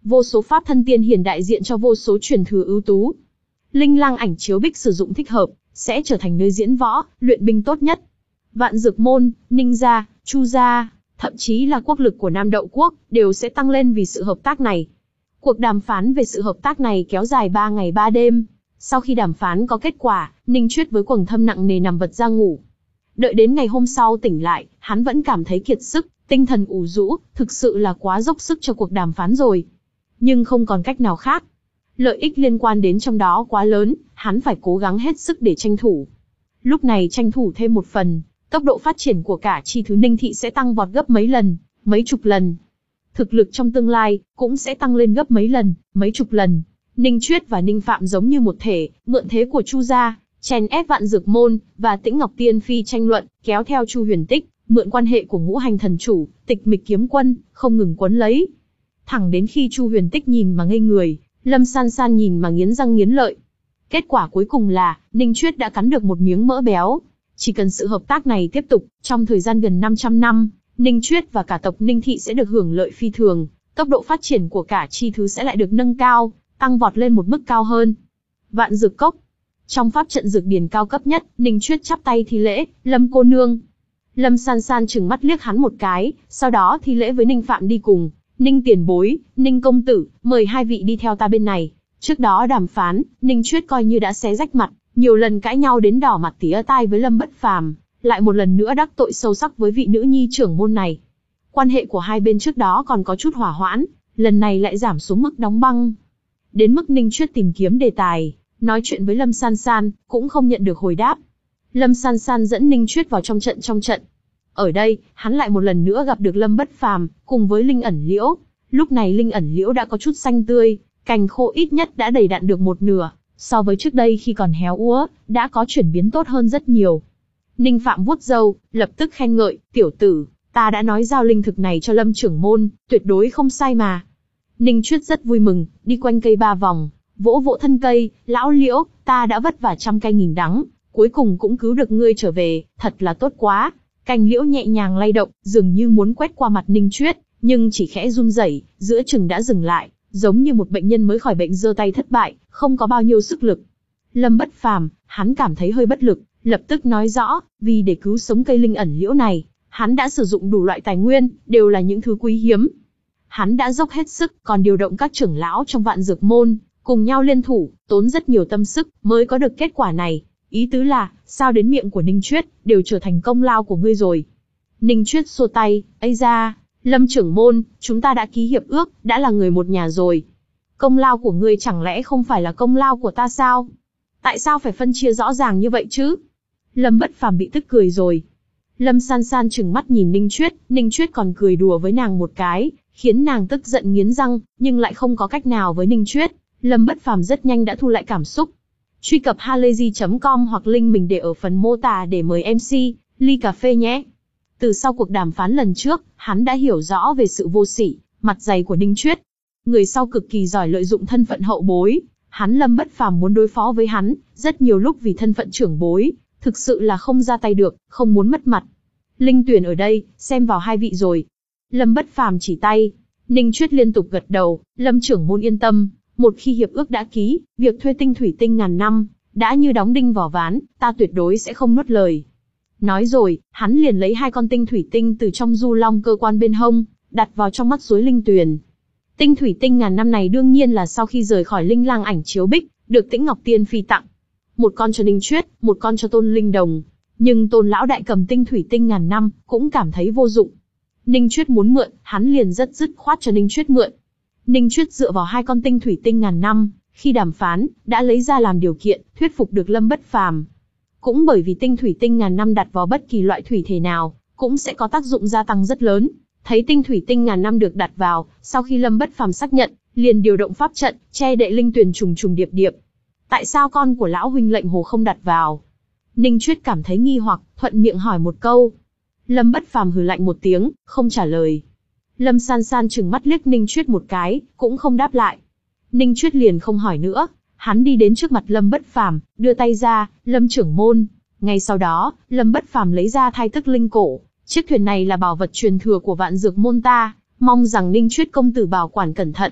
vô số pháp thân tiên hiền đại diện cho vô số truyền thừa ưu tú. Linh Lang ảnh chiếu bích sử dụng thích hợp, sẽ trở thành nơi diễn võ, luyện binh tốt nhất. Vạn Dược Môn, Ninh gia, Chu gia, thậm chí là quốc lực của Nam Đậu quốc, đều sẽ tăng lên vì sự hợp tác này. Cuộc đàm phán về sự hợp tác này kéo dài ba ngày ba đêm. Sau khi đàm phán có kết quả, Ninh Chuyết với quầng thâm nặng nề nằm vật ra ngủ. Đợi đến ngày hôm sau tỉnh lại, hắn vẫn cảm thấy kiệt sức, tinh thần ủ rũ, thực sự là quá dốc sức cho cuộc đàm phán rồi. Nhưng không còn cách nào khác. Lợi ích liên quan đến trong đó quá lớn, hắn phải cố gắng hết sức để tranh thủ. Lúc này tranh thủ thêm một phần, tốc độ phát triển của cả chi thứ Ninh thị sẽ tăng vọt gấp mấy lần, mấy chục lần. Thực lực trong tương lai cũng sẽ tăng lên gấp mấy lần, mấy chục lần. Ninh Chuyết và Ninh Phạm giống như một thể, mượn thế của Chu gia, chèn ép Vạn Dược Môn và Tĩnh Ngọc Tiên Phi tranh luận, kéo theo Chu Huyền Tích, mượn quan hệ của Ngũ Hành Thần Chủ, Tịch Mịch Kiếm Quân, không ngừng quấn lấy. Thẳng đến khi Chu Huyền Tích nhìn mà ngây người, Lâm San San nhìn mà nghiến răng nghiến lợi. Kết quả cuối cùng là, Ninh Chuyết đã cắn được một miếng mỡ béo. Chỉ cần sự hợp tác này tiếp tục, trong thời gian gần năm trăm năm, Ninh Chuyết và cả tộc Ninh thị sẽ được hưởng lợi phi thường, tốc độ phát triển của cả chi thứ sẽ lại được nâng cao, tăng vọt lên một mức cao hơn. Vạn Dược Cốc. Trong pháp trận dược điển cao cấp nhất, Ninh Chuyết chắp tay thi lễ, Lâm cô nương. Lâm San San trừng mắt liếc hắn một cái, sau đó thi lễ với Ninh Phạm đi cùng. Ninh tiền bối, Ninh công tử, mời hai vị đi theo ta bên này. Trước đó đàm phán, Ninh Chuyết coi như đã xé rách mặt, nhiều lần cãi nhau đến đỏ mặt tía tai với Lâm Bất Phàm, lại một lần nữa đắc tội sâu sắc với vị nữ nhi trưởng môn này. Quan hệ của hai bên trước đó còn có chút hỏa hoãn, lần này lại giảm xuống mức đóng băng. Đến mức Ninh Chuyết tìm kiếm đề tài, nói chuyện với Lâm San San, cũng không nhận được hồi đáp. Lâm San San dẫn Ninh Chuyết vào trong trận trong trận. Ở đây, hắn lại một lần nữa gặp được Lâm Bất Phàm, cùng với Linh ẩn liễu. Lúc này Linh ẩn liễu đã có chút xanh tươi, cành khô ít nhất đã đầy đặn được một nửa, so với trước đây khi còn héo úa, đã có chuyển biến tốt hơn rất nhiều. Ninh Phạm vuốt râu, lập tức khen ngợi, tiểu tử, ta đã nói giao linh thực này cho Lâm trưởng môn, tuyệt đối không sai mà. Ninh Chuyết rất vui mừng, đi quanh cây ba vòng, vỗ vỗ thân cây, lão liễu, ta đã vất vả trăm cây nghìn đắng, cuối cùng cũng cứu được ngươi trở về, thật là tốt quá. Cành liễu nhẹ nhàng lay động, dường như muốn quét qua mặt Ninh Chuyết, nhưng chỉ khẽ run rẩy, giữa chừng đã dừng lại, giống như một bệnh nhân mới khỏi bệnh giơ tay thất bại, không có bao nhiêu sức lực. Lâm Bất Phàm, hắn cảm thấy hơi bất lực, lập tức nói rõ, vì để cứu sống cây linh ẩn liễu này, hắn đã sử dụng đủ loại tài nguyên, đều là những thứ quý hiếm. Hắn đã dốc hết sức, còn điều động các trưởng lão trong Vạn Dược Môn, cùng nhau liên thủ, tốn rất nhiều tâm sức, mới có được kết quả này. Ý tứ là, sao đến miệng của Ninh Chuyết, đều trở thành công lao của ngươi rồi. Ninh Chuyết xua tay, ây ra, Lâm trưởng môn, chúng ta đã ký hiệp ước, đã là người một nhà rồi. Công lao của ngươi chẳng lẽ không phải là công lao của ta sao? Tại sao phải phân chia rõ ràng như vậy chứ? Lâm Bất Phàm bị tức cười rồi. Lâm San San trừng mắt nhìn Ninh Chuyết, Ninh Chuyết còn cười đùa với nàng một cái, khiến nàng tức giận nghiến răng, nhưng lại không có cách nào với Ninh Chuyết. Lâm Bất Phàm rất nhanh đã thu lại cảm xúc. Truy cập halayzi chấm com hoặc link mình để ở phần mô tả để mời em xê, ly cà phê nhé. Từ sau cuộc đàm phán lần trước, hắn đã hiểu rõ về sự vô sỉ, mặt dày của Ninh Chuyết. Người sau cực kỳ giỏi lợi dụng thân phận hậu bối, hắn Lâm Bất Phàm muốn đối phó với hắn, rất nhiều lúc vì thân phận trưởng bối, thực sự là không ra tay được, không muốn mất mặt. Linh Tuyển ở đây, xem vào hai vị rồi. Lâm Bất Phàm chỉ tay, Ninh Chuyết liên tục gật đầu, Lâm trưởng môn yên tâm. Một khi hiệp ước đã ký, việc thuê tinh thủy tinh ngàn năm, đã như đóng đinh vào ván, ta tuyệt đối sẽ không nuốt lời. Nói rồi, hắn liền lấy hai con tinh thủy tinh từ trong du long cơ quan bên hông, đặt vào trong mắt suối Linh Tuyền. Tinh thủy tinh ngàn năm này đương nhiên là sau khi rời khỏi Linh Lang ảnh chiếu bích, được Tĩnh Ngọc Tiên Phi tặng. Một con cho Ninh Chuyết, một con cho Tôn Linh Đồng. Nhưng Tôn lão đại cầm tinh thủy tinh ngàn năm, cũng cảm thấy vô dụng. Ninh Chuyết muốn mượn, hắn liền rất dứt khoát cho Ninh Chuyết mượn. Ninh Chuyết dựa vào hai con tinh thủy tinh ngàn năm, khi đàm phán, đã lấy ra làm điều kiện, thuyết phục được Lâm Bất Phàm. Cũng bởi vì tinh thủy tinh ngàn năm đặt vào bất kỳ loại thủy thể nào, cũng sẽ có tác dụng gia tăng rất lớn. Thấy tinh thủy tinh ngàn năm được đặt vào, sau khi Lâm Bất Phàm xác nhận, liền điều động pháp trận, che đậy linh tuyền trùng trùng điệp điệp. Tại sao con của lão huynh lệnh hồ không đặt vào? Ninh Chuyết cảm thấy nghi hoặc, thuận miệng hỏi một câu. Lâm Bất Phàm hừ lạnh một tiếng, không trả lời. Lâm San San trừng mắt liếc Ninh Chuyết một cái, cũng không đáp lại. Ninh Chuyết liền không hỏi nữa, hắn đi đến trước mặt Lâm Bất Phàm, đưa tay ra, Lâm trưởng môn. Ngay sau đó, Lâm Bất Phàm lấy ra thai tức linh cổ, chiếc thuyền này là bảo vật truyền thừa của Vạn Dược môn ta, mong rằng Ninh Chuyết công tử bảo quản cẩn thận.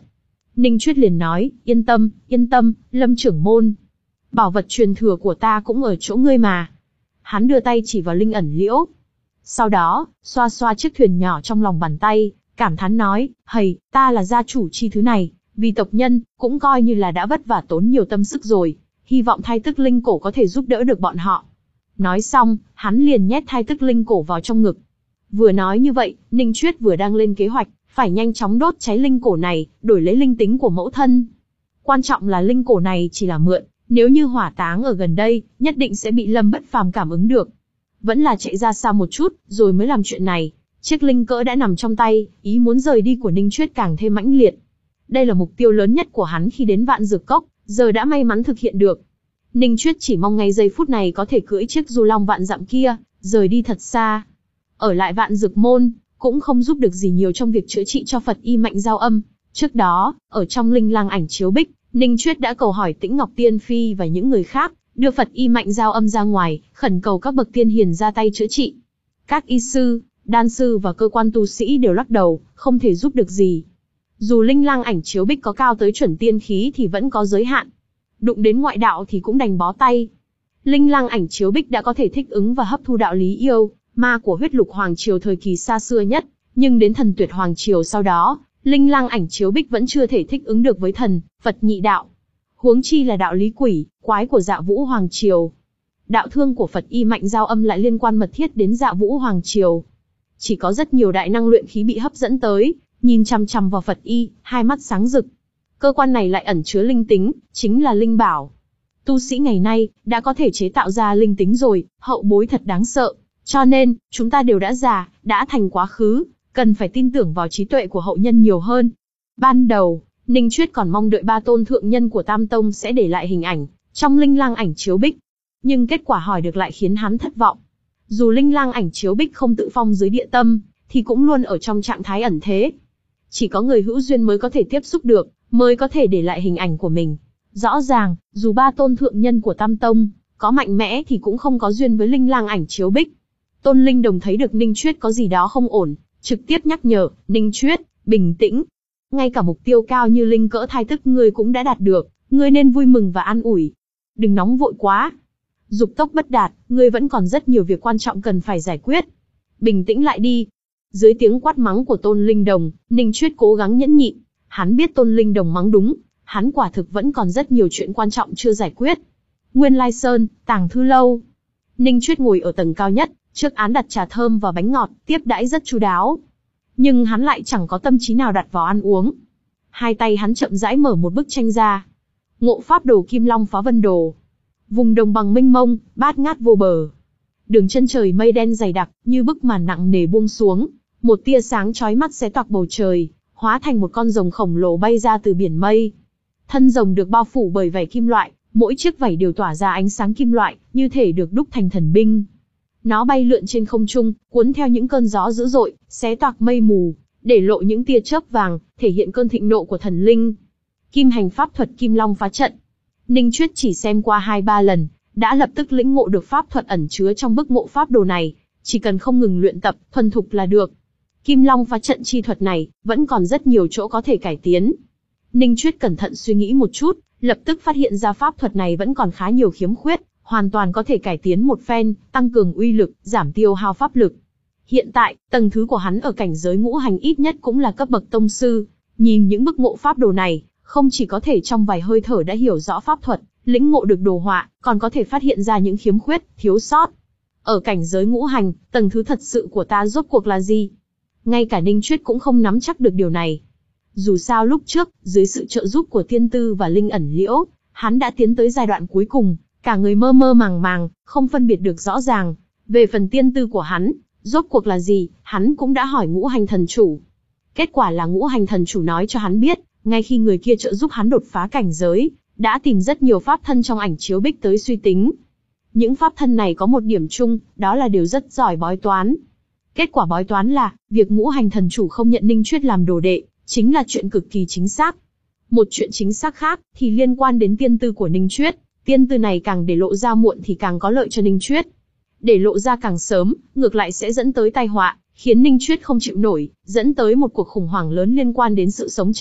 Ninh Chuyết liền nói, yên tâm, yên tâm, Lâm trưởng môn. Bảo vật truyền thừa của ta cũng ở chỗ ngươi mà. Hắn đưa tay chỉ vào linh ẩn liễu. Sau đó, xoa xoa chiếc thuyền nhỏ trong lòng bàn tay, cảm thán nói, hầy, ta là gia chủ chi thứ này, vì tộc nhân, cũng coi như là đã vất vả tốn nhiều tâm sức rồi, hy vọng thai tức linh cổ có thể giúp đỡ được bọn họ. Nói xong, hắn liền nhét thai tức linh cổ vào trong ngực. Vừa nói như vậy, Ninh Chuyết vừa đang lên kế hoạch, phải nhanh chóng đốt cháy linh cổ này, đổi lấy linh tính của mẫu thân. Quan trọng là linh cổ này chỉ là mượn, nếu như hỏa táng ở gần đây, nhất định sẽ bị Lâm Bất Phàm cảm ứng được. Vẫn là chạy ra xa một chút, rồi mới làm chuyện này. Chiếc linh cỡ đã nằm trong tay, ý muốn rời đi của Ninh Chuyết càng thêm mãnh liệt. Đây là mục tiêu lớn nhất của hắn khi đến Vạn Dược Cốc, giờ đã may mắn thực hiện được. Ninh Chuyết chỉ mong ngay giây phút này có thể cưỡi chiếc du long vạn dặm kia, rời đi thật xa. Ở lại Vạn Dược Môn, cũng không giúp được gì nhiều trong việc chữa trị cho Phật Y Mạnh Giao Âm. Trước đó, ở trong linh lang ảnh chiếu bích, Ninh Chuyết đã cầu hỏi Tĩnh Ngọc Tiên Phi và những người khác, đưa Phật Y Mạnh Giao Âm ra ngoài, khẩn cầu các bậc tiên hiền ra tay chữa trị. Các y sư, đan sư và cơ quan tu sĩ đều lắc đầu, không thể giúp được gì. Dù linh lang ảnh chiếu bích có cao tới chuẩn tiên khí thì vẫn có giới hạn. Đụng đến ngoại đạo thì cũng đành bó tay. Linh lang ảnh chiếu bích đã có thể thích ứng và hấp thu đạo lý yêu, ma của huyết lục hoàng triều thời kỳ xa xưa nhất, nhưng đến thần tuyệt hoàng triều sau đó, linh lang ảnh chiếu bích vẫn chưa thể thích ứng được với thần, Phật nhị đạo. Huống chi là đạo lý quỷ, quái của Dạ Vũ hoàng triều. Đạo thương của Phật Y Mạnh Giao Âm lại liên quan mật thiết đến Dạ Vũ hoàng triều. Chỉ có rất nhiều đại năng luyện khí bị hấp dẫn tới, nhìn chằm chằm vào Phật Y, hai mắt sáng rực. Cơ quan này lại ẩn chứa linh tính, chính là linh bảo. Tu sĩ ngày nay, đã có thể chế tạo ra linh tính rồi, hậu bối thật đáng sợ. Cho nên, chúng ta đều đã già, đã thành quá khứ, cần phải tin tưởng vào trí tuệ của hậu nhân nhiều hơn. Ban đầu, Ninh Chuyết còn mong đợi ba tôn thượng nhân của Tam Tông sẽ để lại hình ảnh, trong linh lang ảnh chiếu bích. Nhưng kết quả hỏi được lại khiến hắn thất vọng. Dù linh lang ảnh chiếu bích không tự phong dưới địa tâm, thì cũng luôn ở trong trạng thái ẩn thế. Chỉ có người hữu duyên mới có thể tiếp xúc được, mới có thể để lại hình ảnh của mình. Rõ ràng, dù ba tôn thượng nhân của Tam Tông có mạnh mẽ thì cũng không có duyên với linh lang ảnh chiếu bích. Tôn Linh Đồng thấy được Ninh Chuyết có gì đó không ổn, trực tiếp nhắc nhở, Ninh Chuyết, bình tĩnh. Ngay cả mục tiêu cao như linh cỡ thai tức ngươi cũng đã đạt được, ngươi nên vui mừng và an ủi. Đừng nóng vội quá. Dục tốc bất đạt, ngươi vẫn còn rất nhiều việc quan trọng cần phải giải quyết. Bình tĩnh lại đi. Dưới tiếng quát mắng của Tôn Linh Đồng, Ninh Chuyết cố gắng nhẫn nhịn. Hắn biết Tôn Linh Đồng mắng đúng, hắn quả thực vẫn còn rất nhiều chuyện quan trọng chưa giải quyết. Nguyên Lai Sơn, Tàng Thư Lâu. Ninh Chuyết ngồi ở tầng cao nhất, trước án đặt trà thơm và bánh ngọt, tiếp đãi rất chu đáo. Nhưng hắn lại chẳng có tâm trí nào đặt vào ăn uống. Hai tay hắn chậm rãi mở một bức tranh ra. Ngộ Pháp Đồ Kim Long Phá Vân Đồ. Vùng đồng bằng mênh mông, bát ngát vô bờ. Đường chân trời mây đen dày đặc, như bức màn nặng nề buông xuống. Một tia sáng chói mắt xé toạc bầu trời, hóa thành một con rồng khổng lồ bay ra từ biển mây. Thân rồng được bao phủ bởi vảy kim loại, mỗi chiếc vảy đều tỏa ra ánh sáng kim loại, như thể được đúc thành thần binh. Nó bay lượn trên không trung, cuốn theo những cơn gió dữ dội, xé toạc mây mù, để lộ những tia chớp vàng, thể hiện cơn thịnh nộ của thần linh. Kim hành pháp thuật Kim Long phá trận. Ninh Chuyết chỉ xem qua hai ba lần, đã lập tức lĩnh ngộ được pháp thuật ẩn chứa trong bức ngộ pháp đồ này, chỉ cần không ngừng luyện tập, thuần thục là được. Kim Long phá trận chi thuật này, vẫn còn rất nhiều chỗ có thể cải tiến. Ninh Chuyết cẩn thận suy nghĩ một chút, lập tức phát hiện ra pháp thuật này vẫn còn khá nhiều khiếm khuyết, hoàn toàn có thể cải tiến một phen, tăng cường uy lực, giảm tiêu hao pháp lực. Hiện tại, tầng thứ của hắn ở cảnh giới ngũ hành ít nhất cũng là cấp bậc tông sư, nhìn những bức ngộ pháp đồ này, không chỉ có thể trong vài hơi thở đã hiểu rõ pháp thuật, lĩnh ngộ được đồ họa, còn có thể phát hiện ra những khiếm khuyết, thiếu sót. Ở cảnh giới ngũ hành, tầng thứ thật sự của ta rốt cuộc là gì? Ngay cả Ninh Chuyết cũng không nắm chắc được điều này. Dù sao lúc trước, dưới sự trợ giúp của Tiên Tư và Linh Ẩn Liễu, hắn đã tiến tới giai đoạn cuối cùng, cả người mơ mơ màng màng, không phân biệt được rõ ràng. Về phần Tiên Tư của hắn, rốt cuộc là gì, hắn cũng đã hỏi ngũ hành thần chủ. Kết quả là ngũ hành thần chủ nói cho hắn biết, ngay khi người kia trợ giúp hắn đột phá cảnh giới, đã tìm rất nhiều pháp thân trong ảnh chiếu bích tới suy tính. Những pháp thân này có một điểm chung, đó là đều rất giỏi bói toán. Kết quả bói toán là, việc ngũ hành thần chủ không nhận Ninh Chuyết làm đồ đệ, chính là chuyện cực kỳ chính xác. Một chuyện chính xác khác, thì liên quan đến tiên tư của Ninh Chuyết. Tiên tư này càng để lộ ra muộn thì càng có lợi cho Ninh Chuyết. Để lộ ra càng sớm, ngược lại sẽ dẫn tới tai họa, khiến Ninh Chuyết không chịu nổi, dẫn tới một cuộc khủng hoảng lớn liên quan đến sự sống chết.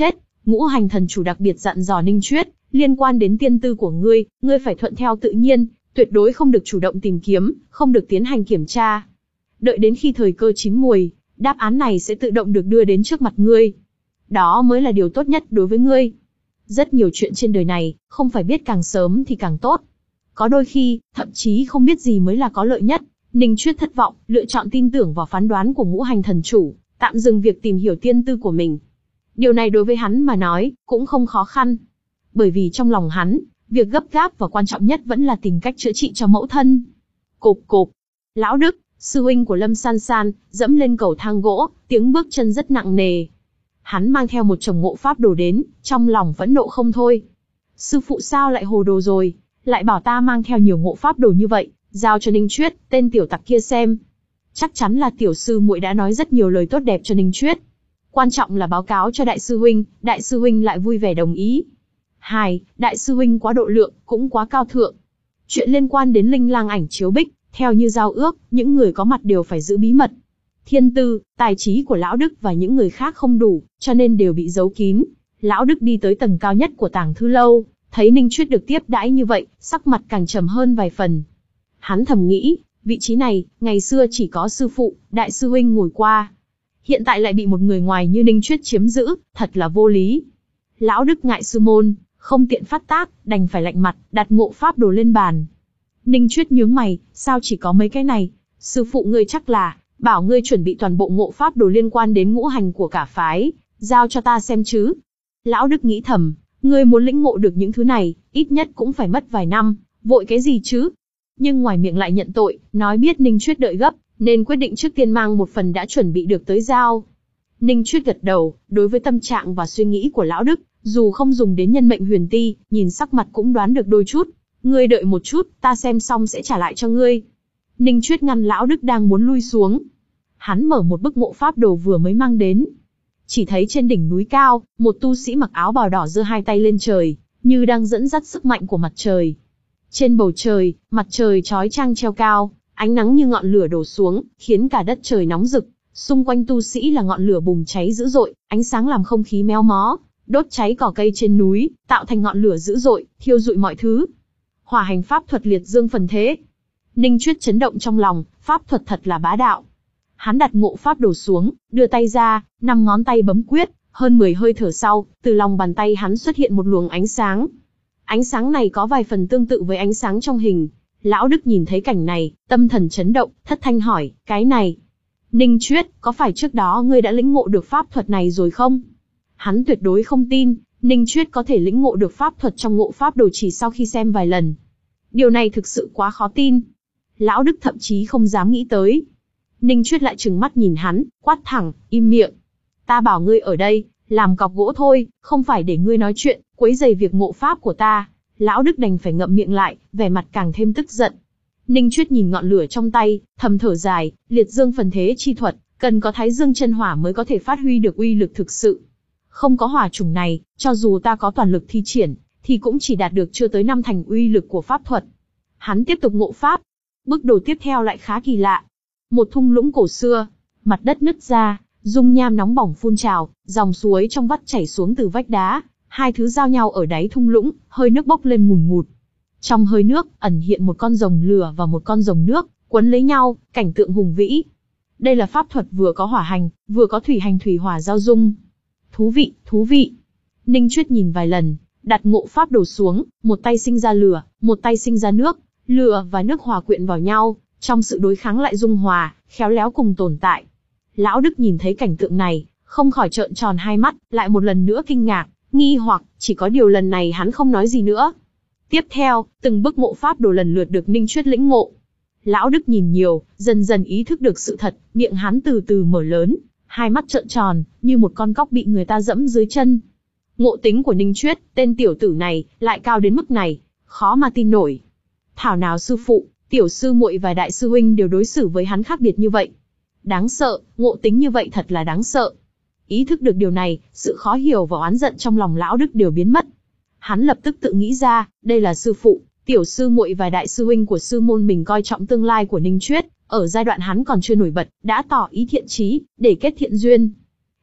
Ngũ Hành Thần Chủ đặc biệt dặn dò Ninh Chuyết, liên quan đến tiên tư của ngươi, ngươi phải thuận theo tự nhiên, tuyệt đối không được chủ động tìm kiếm, không được tiến hành kiểm tra. Đợi đến khi thời cơ chín muồi, đáp án này sẽ tự động được đưa đến trước mặt ngươi. Đó mới là điều tốt nhất đối với ngươi. Rất nhiều chuyện trên đời này, không phải biết càng sớm thì càng tốt. Có đôi khi, thậm chí không biết gì mới là có lợi nhất. Ninh Chuyết thất vọng, lựa chọn tin tưởng vào phán đoán của Ngũ Hành Thần Chủ, tạm dừng việc tìm hiểu tiên tư của mình. Điều này đối với hắn mà nói, cũng không khó khăn. Bởi vì trong lòng hắn, việc gấp gáp và quan trọng nhất vẫn là tìm cách chữa trị cho mẫu thân. Cộp cộp. Lão Đức, sư huynh của Lâm San San, dẫm lên cầu thang gỗ, tiếng bước chân rất nặng nề. Hắn mang theo một chồng ngộ pháp đồ đến, trong lòng phẫn nộ không thôi. Sư phụ sao lại hồ đồ rồi, lại bảo ta mang theo nhiều ngộ pháp đồ như vậy, giao cho Ninh Chuyết, tên tiểu tặc kia xem. Chắc chắn là tiểu sư muội đã nói rất nhiều lời tốt đẹp cho Ninh Chuyết. Quan trọng là báo cáo cho đại sư huynh, đại sư huynh lại vui vẻ đồng ý. Hai, đại sư huynh quá độ lượng, cũng quá cao thượng. Chuyện liên quan đến linh lang ảnh chiếu bích, theo như giao ước, những người có mặt đều phải giữ bí mật. Thiên tư, tài trí của Lão Đức và những người khác không đủ, cho nên đều bị giấu kín. Lão Đức đi tới tầng cao nhất của tàng thư lâu, thấy Ninh Chuyết được tiếp đãi như vậy, sắc mặt càng trầm hơn vài phần. Hắn thầm nghĩ, vị trí này, ngày xưa chỉ có sư phụ, đại sư huynh ngồi qua. Hiện tại lại bị một người ngoài như Ninh Chuyết chiếm giữ, thật là vô lý. Lão Đức ngại sư môn, không tiện phát tác, đành phải lạnh mặt, đặt ngộ pháp đồ lên bàn. Ninh Chuyết nhướng mày, sao chỉ có mấy cái này? Sư phụ ngươi chắc là, bảo ngươi chuẩn bị toàn bộ ngộ pháp đồ liên quan đến ngũ hành của cả phái, giao cho ta xem chứ. Lão Đức nghĩ thầm, ngươi muốn lĩnh ngộ được những thứ này, ít nhất cũng phải mất vài năm, vội cái gì chứ? Nhưng ngoài miệng lại nhận tội, nói biết Ninh Chuyết đợi gấp, nên quyết định trước tiên mang một phần đã chuẩn bị được tới giao. Ninh Chuyết gật đầu, đối với tâm trạng và suy nghĩ của Lão Đức, dù không dùng đến nhân mệnh huyền ti, nhìn sắc mặt cũng đoán được đôi chút. Ngươi đợi một chút, ta xem xong sẽ trả lại cho ngươi. Ninh Chuyết ngăn Lão Đức đang muốn lui xuống. Hắn mở một bức ngộ pháp đồ vừa mới mang đến. Chỉ thấy trên đỉnh núi cao, một tu sĩ mặc áo bào đỏ giơ hai tay lên trời, như đang dẫn dắt sức mạnh của mặt trời. Trên bầu trời, mặt trời chói chang treo cao, ánh nắng như ngọn lửa đổ xuống, khiến cả đất trời nóng rực. Xung quanh tu sĩ là ngọn lửa bùng cháy dữ dội, ánh sáng làm không khí méo mó, đốt cháy cỏ cây trên núi, tạo thành ngọn lửa dữ dội, thiêu rụi mọi thứ. Hỏa hành pháp thuật liệt dương phần thế. Ninh Chuyết chấn động trong lòng, pháp thuật thật là bá đạo. Hắn đặt ngộ pháp đồ xuống, đưa tay ra, năm ngón tay bấm quyết, hơn mười hơi thở sau, từ lòng bàn tay hắn xuất hiện một luồng ánh sáng. Ánh sáng này có vài phần tương tự với ánh sáng trong hình. Lão Đức nhìn thấy cảnh này, tâm thần chấn động, thất thanh hỏi, cái này. Ninh Chuyết, có phải trước đó ngươi đã lĩnh ngộ được pháp thuật này rồi không? Hắn tuyệt đối không tin, Ninh Chuyết có thể lĩnh ngộ được pháp thuật trong ngộ pháp đồ chỉ sau khi xem vài lần. Điều này thực sự quá khó tin. Lão Đức thậm chí không dám nghĩ tới. Ninh Chuyết lại trừng mắt nhìn hắn, quát thẳng, im miệng. Ta bảo ngươi ở đây, làm cọc gỗ thôi, không phải để ngươi nói chuyện, quấy rầy việc ngộ pháp của ta. Lão Đức đành phải ngậm miệng lại, vẻ mặt càng thêm tức giận. Ninh Chuyết nhìn ngọn lửa trong tay, thầm thở dài, liệt dương phần thế chi thuật, cần có thái dương chân hỏa mới có thể phát huy được uy lực thực sự. Không có hỏa chủng này, cho dù ta có toàn lực thi triển, thì cũng chỉ đạt được chưa tới năm thành uy lực của pháp thuật. Hắn tiếp tục ngộ pháp. Bước đồ tiếp theo lại khá kỳ lạ. Một thung lũng cổ xưa, mặt đất nứt ra, dung nham nóng bỏng phun trào, dòng suối trong vắt chảy xuống từ vách đá, hai thứ giao nhau ở đáy thung lũng, hơi nước bốc lên ngùn ngụt. Trong hơi nước, ẩn hiện một con rồng lửa và một con rồng nước, quấn lấy nhau, cảnh tượng hùng vĩ. Đây là pháp thuật vừa có hỏa hành, vừa có thủy hành thủy hỏa giao dung. Thú vị, thú vị. Ninh Chuyết nhìn vài lần, đặt ngộ pháp đồ xuống, một tay sinh ra lửa, một tay sinh ra nước, lửa và nước hòa quyện vào nhau, trong sự đối kháng lại dung hòa, khéo léo cùng tồn tại. Lão Đức nhìn thấy cảnh tượng này, không khỏi trợn tròn hai mắt, lại một lần nữa kinh ngạc, nghi hoặc, chỉ có điều lần này hắn không nói gì nữa. Tiếp theo, từng bức ngộ pháp đồ lần lượt được Ninh Chuyết lĩnh ngộ. Lão Đức nhìn nhiều, dần dần ý thức được sự thật, miệng hắn từ từ mở lớn, hai mắt trợn tròn, như một con cóc bị người ta dẫm dưới chân. Ngộ tính của Ninh Chuyết, tên tiểu tử này, lại cao đến mức này, khó mà tin nổi. Thảo nào sư phụ, tiểu sư muội và đại sư huynh đều đối xử với hắn khác biệt như vậy. Đáng sợ, ngộ tính như vậy thật là đáng sợ. Ý thức được điều này, sự khó hiểu và oán giận trong lòng Lão Đức đều biến mất. Hắn lập tức tự nghĩ ra, đây là sư phụ, tiểu sư muội và đại sư huynh của sư môn mình coi trọng tương lai của Ninh Chuyết, ở giai đoạn hắn còn chưa nổi bật, đã tỏ ý thiện chí, để kết thiện duyên.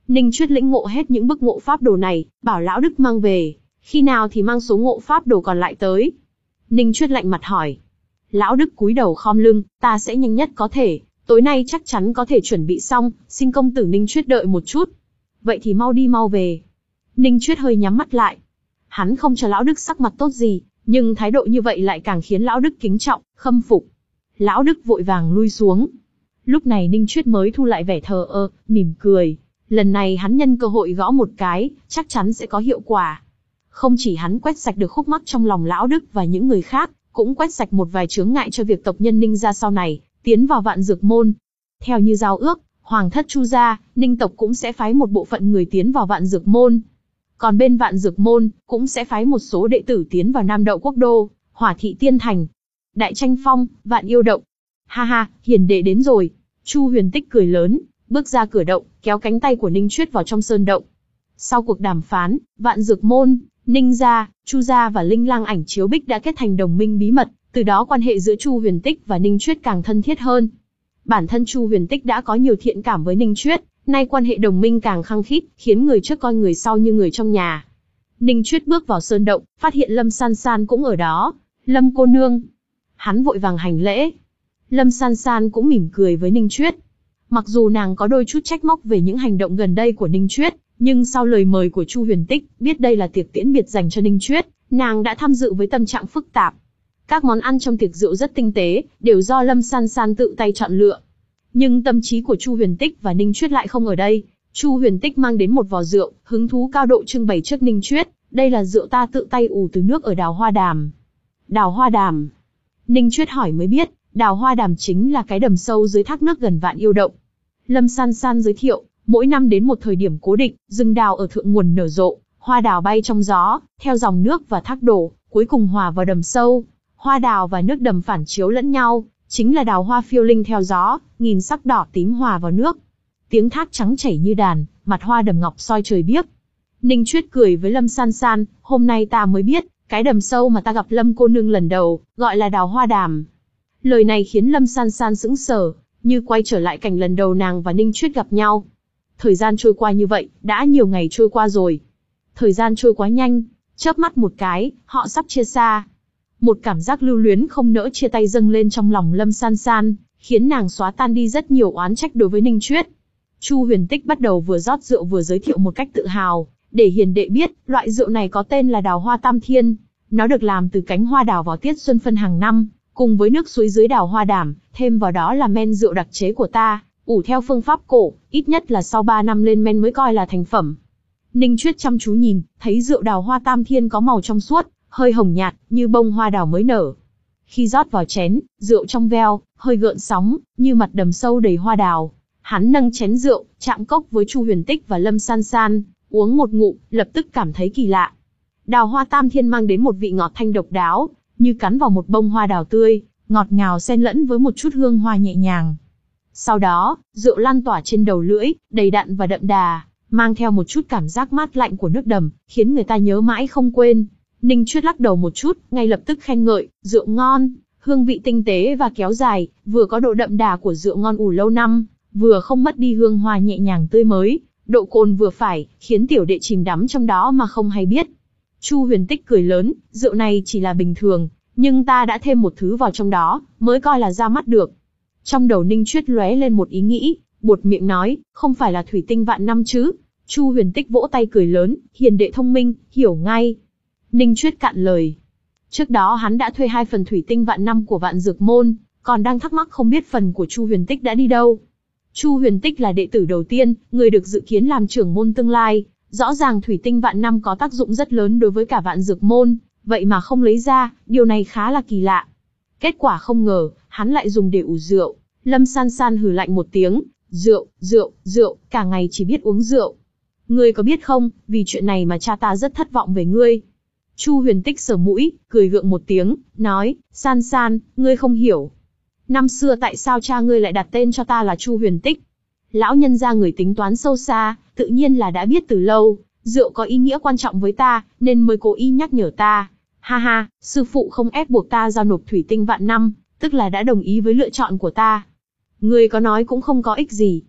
Ninh Chuyết lĩnh ngộ hết những bức ngộ pháp đồ này, bảo lão Đức mang về, khi nào thì mang số ngộ pháp đồ còn lại tới. Ninh Chuyết lạnh mặt hỏi. Lão Đức cúi đầu khom lưng, ta sẽ nhanh nhất có thể, tối nay chắc chắn có thể chuẩn bị xong, xin công tử Ninh Chuyết đợi một chút. Vậy thì mau đi mau về. Ninh Chuyết hơi nhắm mắt lại. Hắn không cho lão Đức sắc mặt tốt gì, nhưng thái độ như vậy lại càng khiến lão Đức kính trọng, khâm phục. Lão Đức vội vàng lui xuống. Lúc này Ninh Chuyết mới thu lại vẻ thờ ơ, mỉm cười. Lần này hắn nhân cơ hội gõ một cái, chắc chắn sẽ có hiệu quả. Không chỉ hắn quét sạch được khúc mắc trong lòng lão Đức và những người khác, cũng quét sạch một vài chướng ngại cho việc tộc nhân Ninh gia sau này tiến vào Vạn Dược môn. Theo như giao ước, Hoàng thất Chu gia, Ninh tộc cũng sẽ phái một bộ phận người tiến vào Vạn Dược môn. Còn bên Vạn Dược môn cũng sẽ phái một số đệ tử tiến vào Nam Đậu Quốc đô, Hỏa thị Tiên thành, Đại Tranh phong, Vạn Yêu động. Ha ha, hiền đệ đến rồi. Chu Huyền Tích cười lớn, bước ra cửa động, kéo cánh tay của Ninh Chuyết vào trong sơn động. Sau cuộc đàm phán, Vạn Dược môn, Ninh gia, Chu gia và Linh Lang Ảnh Chiếu Bích đã kết thành đồng minh bí mật, từ đó quan hệ giữa Chu Huyền Tích và Ninh Chuyết càng thân thiết hơn. Bản thân Chu Huyền Tích đã có nhiều thiện cảm với Ninh Chuyết, nay quan hệ đồng minh càng khăng khít, khiến người trước coi người sau như người trong nhà. Ninh Chuyết bước vào sơn động, phát hiện Lâm San San cũng ở đó. Lâm cô nương. Hắn vội vàng hành lễ. Lâm San San cũng mỉm cười với Ninh Chuyết. Mặc dù nàng có đôi chút trách móc về những hành động gần đây của Ninh Chuyết, nhưng sau lời mời của Chu Huyền Tích, biết đây là tiệc tiễn biệt dành cho Ninh Chuyết, nàng đã tham dự với tâm trạng phức tạp. Các món ăn trong tiệc rượu rất tinh tế, đều do Lâm San San tự tay chọn lựa. Nhưng tâm trí của Chu Huyền Tích và Ninh Chuyết lại không ở đây. Chu Huyền Tích mang đến một vò rượu, hứng thú cao độ trưng bày trước Ninh Chuyết. Đây là rượu ta tự tay ủ từ nước ở Đào Hoa Đàm. Đào Hoa Đàm? Ninh Chuyết hỏi mới biết, Đào Hoa Đàm chính là cái đầm sâu dưới thác nước gần Vạn Yêu động. Lâm San San giới thiệu, mỗi năm đến một thời điểm cố định, rừng đào ở thượng nguồn nở rộ, hoa đào bay trong gió, theo dòng nước và thác đổ, cuối cùng hòa vào đầm sâu. Hoa đào và nước đầm phản chiếu lẫn nhau, chính là đào hoa phiêu linh theo gió, nghìn sắc đỏ tím hòa vào nước. Tiếng thác trắng chảy như đàn, mặt hoa đầm ngọc soi trời biếc. Ninh Chuyết cười với Lâm San San, hôm nay ta mới biết, cái đầm sâu mà ta gặp Lâm cô nương lần đầu, gọi là Đào Hoa Đàm. Lời này khiến Lâm San San sững sờ, như quay trở lại cảnh lần đầu nàng và Ninh Chuyết gặp nhau. Thời gian trôi qua như vậy, đã nhiều ngày trôi qua rồi. Thời gian trôi quá nhanh, chớp mắt một cái, họ sắp chia xa. Một cảm giác lưu luyến không nỡ chia tay dâng lên trong lòng Lâm San San, khiến nàng xóa tan đi rất nhiều oán trách đối với Ninh Chuyết. Chu Huyền Tích bắt đầu vừa rót rượu vừa giới thiệu một cách tự hào, để hiền đệ biết, loại rượu này có tên là Đào Hoa Tam Thiên. Nó được làm từ cánh hoa đào vào tiết xuân phân hàng năm, cùng với nước suối dưới Đào Hoa Đàm, thêm vào đó là men rượu đặc chế của ta, ủ theo phương pháp cổ, ít nhất là sau ba năm lên men mới coi là thành phẩm. Ninh Chuyết chăm chú nhìn, thấy rượu Đào Hoa Tam Thiên có màu trong suốt, hơi hồng nhạt, như bông hoa đào mới nở. Khi rót vào chén, rượu trong veo, hơi gợn sóng, như mặt đầm sâu đầy hoa đào. Hắn nâng chén rượu, chạm cốc với Chu Huyền Tích và Lâm San San, uống một ngụm, lập tức cảm thấy kỳ lạ. Đào Hoa Tam Thiên mang đến một vị ngọt thanh độc đáo, như cắn vào một bông hoa đào tươi, ngọt ngào xen lẫn với một chút hương hoa nhẹ nhàng. Sau đó, rượu lan tỏa trên đầu lưỡi, đầy đặn và đậm đà, mang theo một chút cảm giác mát lạnh của nước đầm, khiến người ta nhớ mãi không quên. Ninh Chuyết lắc đầu một chút, ngay lập tức khen ngợi, rượu ngon, hương vị tinh tế và kéo dài, vừa có độ đậm đà của rượu ngon ủ lâu năm, vừa không mất đi hương hoa nhẹ nhàng tươi mới, độ cồn vừa phải, khiến tiểu đệ chìm đắm trong đó mà không hay biết. Chu Huyền Tích cười lớn, rượu này chỉ là bình thường, nhưng ta đã thêm một thứ vào trong đó, mới coi là ra mắt được. Trong đầu Ninh Chuyết lóe lên một ý nghĩ, buột miệng nói, không phải là thủy tinh vạn năm chứ? Chu Huyền Tích vỗ tay cười lớn, hiền đệ thông minh, hiểu ngay. Ninh Chuyết cạn lời. Trước đó hắn đã thuê hai phần thủy tinh vạn năm của Vạn Dược môn, còn đang thắc mắc không biết phần của Chu Huyền Tích đã đi đâu. Chu Huyền Tích là đệ tử đầu tiên, người được dự kiến làm trưởng môn tương lai, rõ ràng thủy tinh vạn năm có tác dụng rất lớn đối với cả Vạn Dược môn, vậy mà không lấy ra, điều này khá là kỳ lạ. Kết quả không ngờ, hắn lại dùng để ủ rượu. Lâm San San hừ lạnh một tiếng, rượu, rượu, rượu, cả ngày chỉ biết uống rượu. Ngươi có biết không, vì chuyện này mà cha ta rất thất vọng về ngươi. Chu Huyền Tích sờ mũi, cười gượng một tiếng, nói, San San, ngươi không hiểu. Năm xưa tại sao cha ngươi lại đặt tên cho ta là Chu Huyền Tích? Lão nhân gia người tính toán sâu xa, tự nhiên là đã biết từ lâu, rượu có ý nghĩa quan trọng với ta, nên mới cố ý nhắc nhở ta. Ha ha, sư phụ không ép buộc ta giao nộp thủy tinh vạn năm, tức là đã đồng ý với lựa chọn của ta. Ngươi có nói cũng không có ích gì.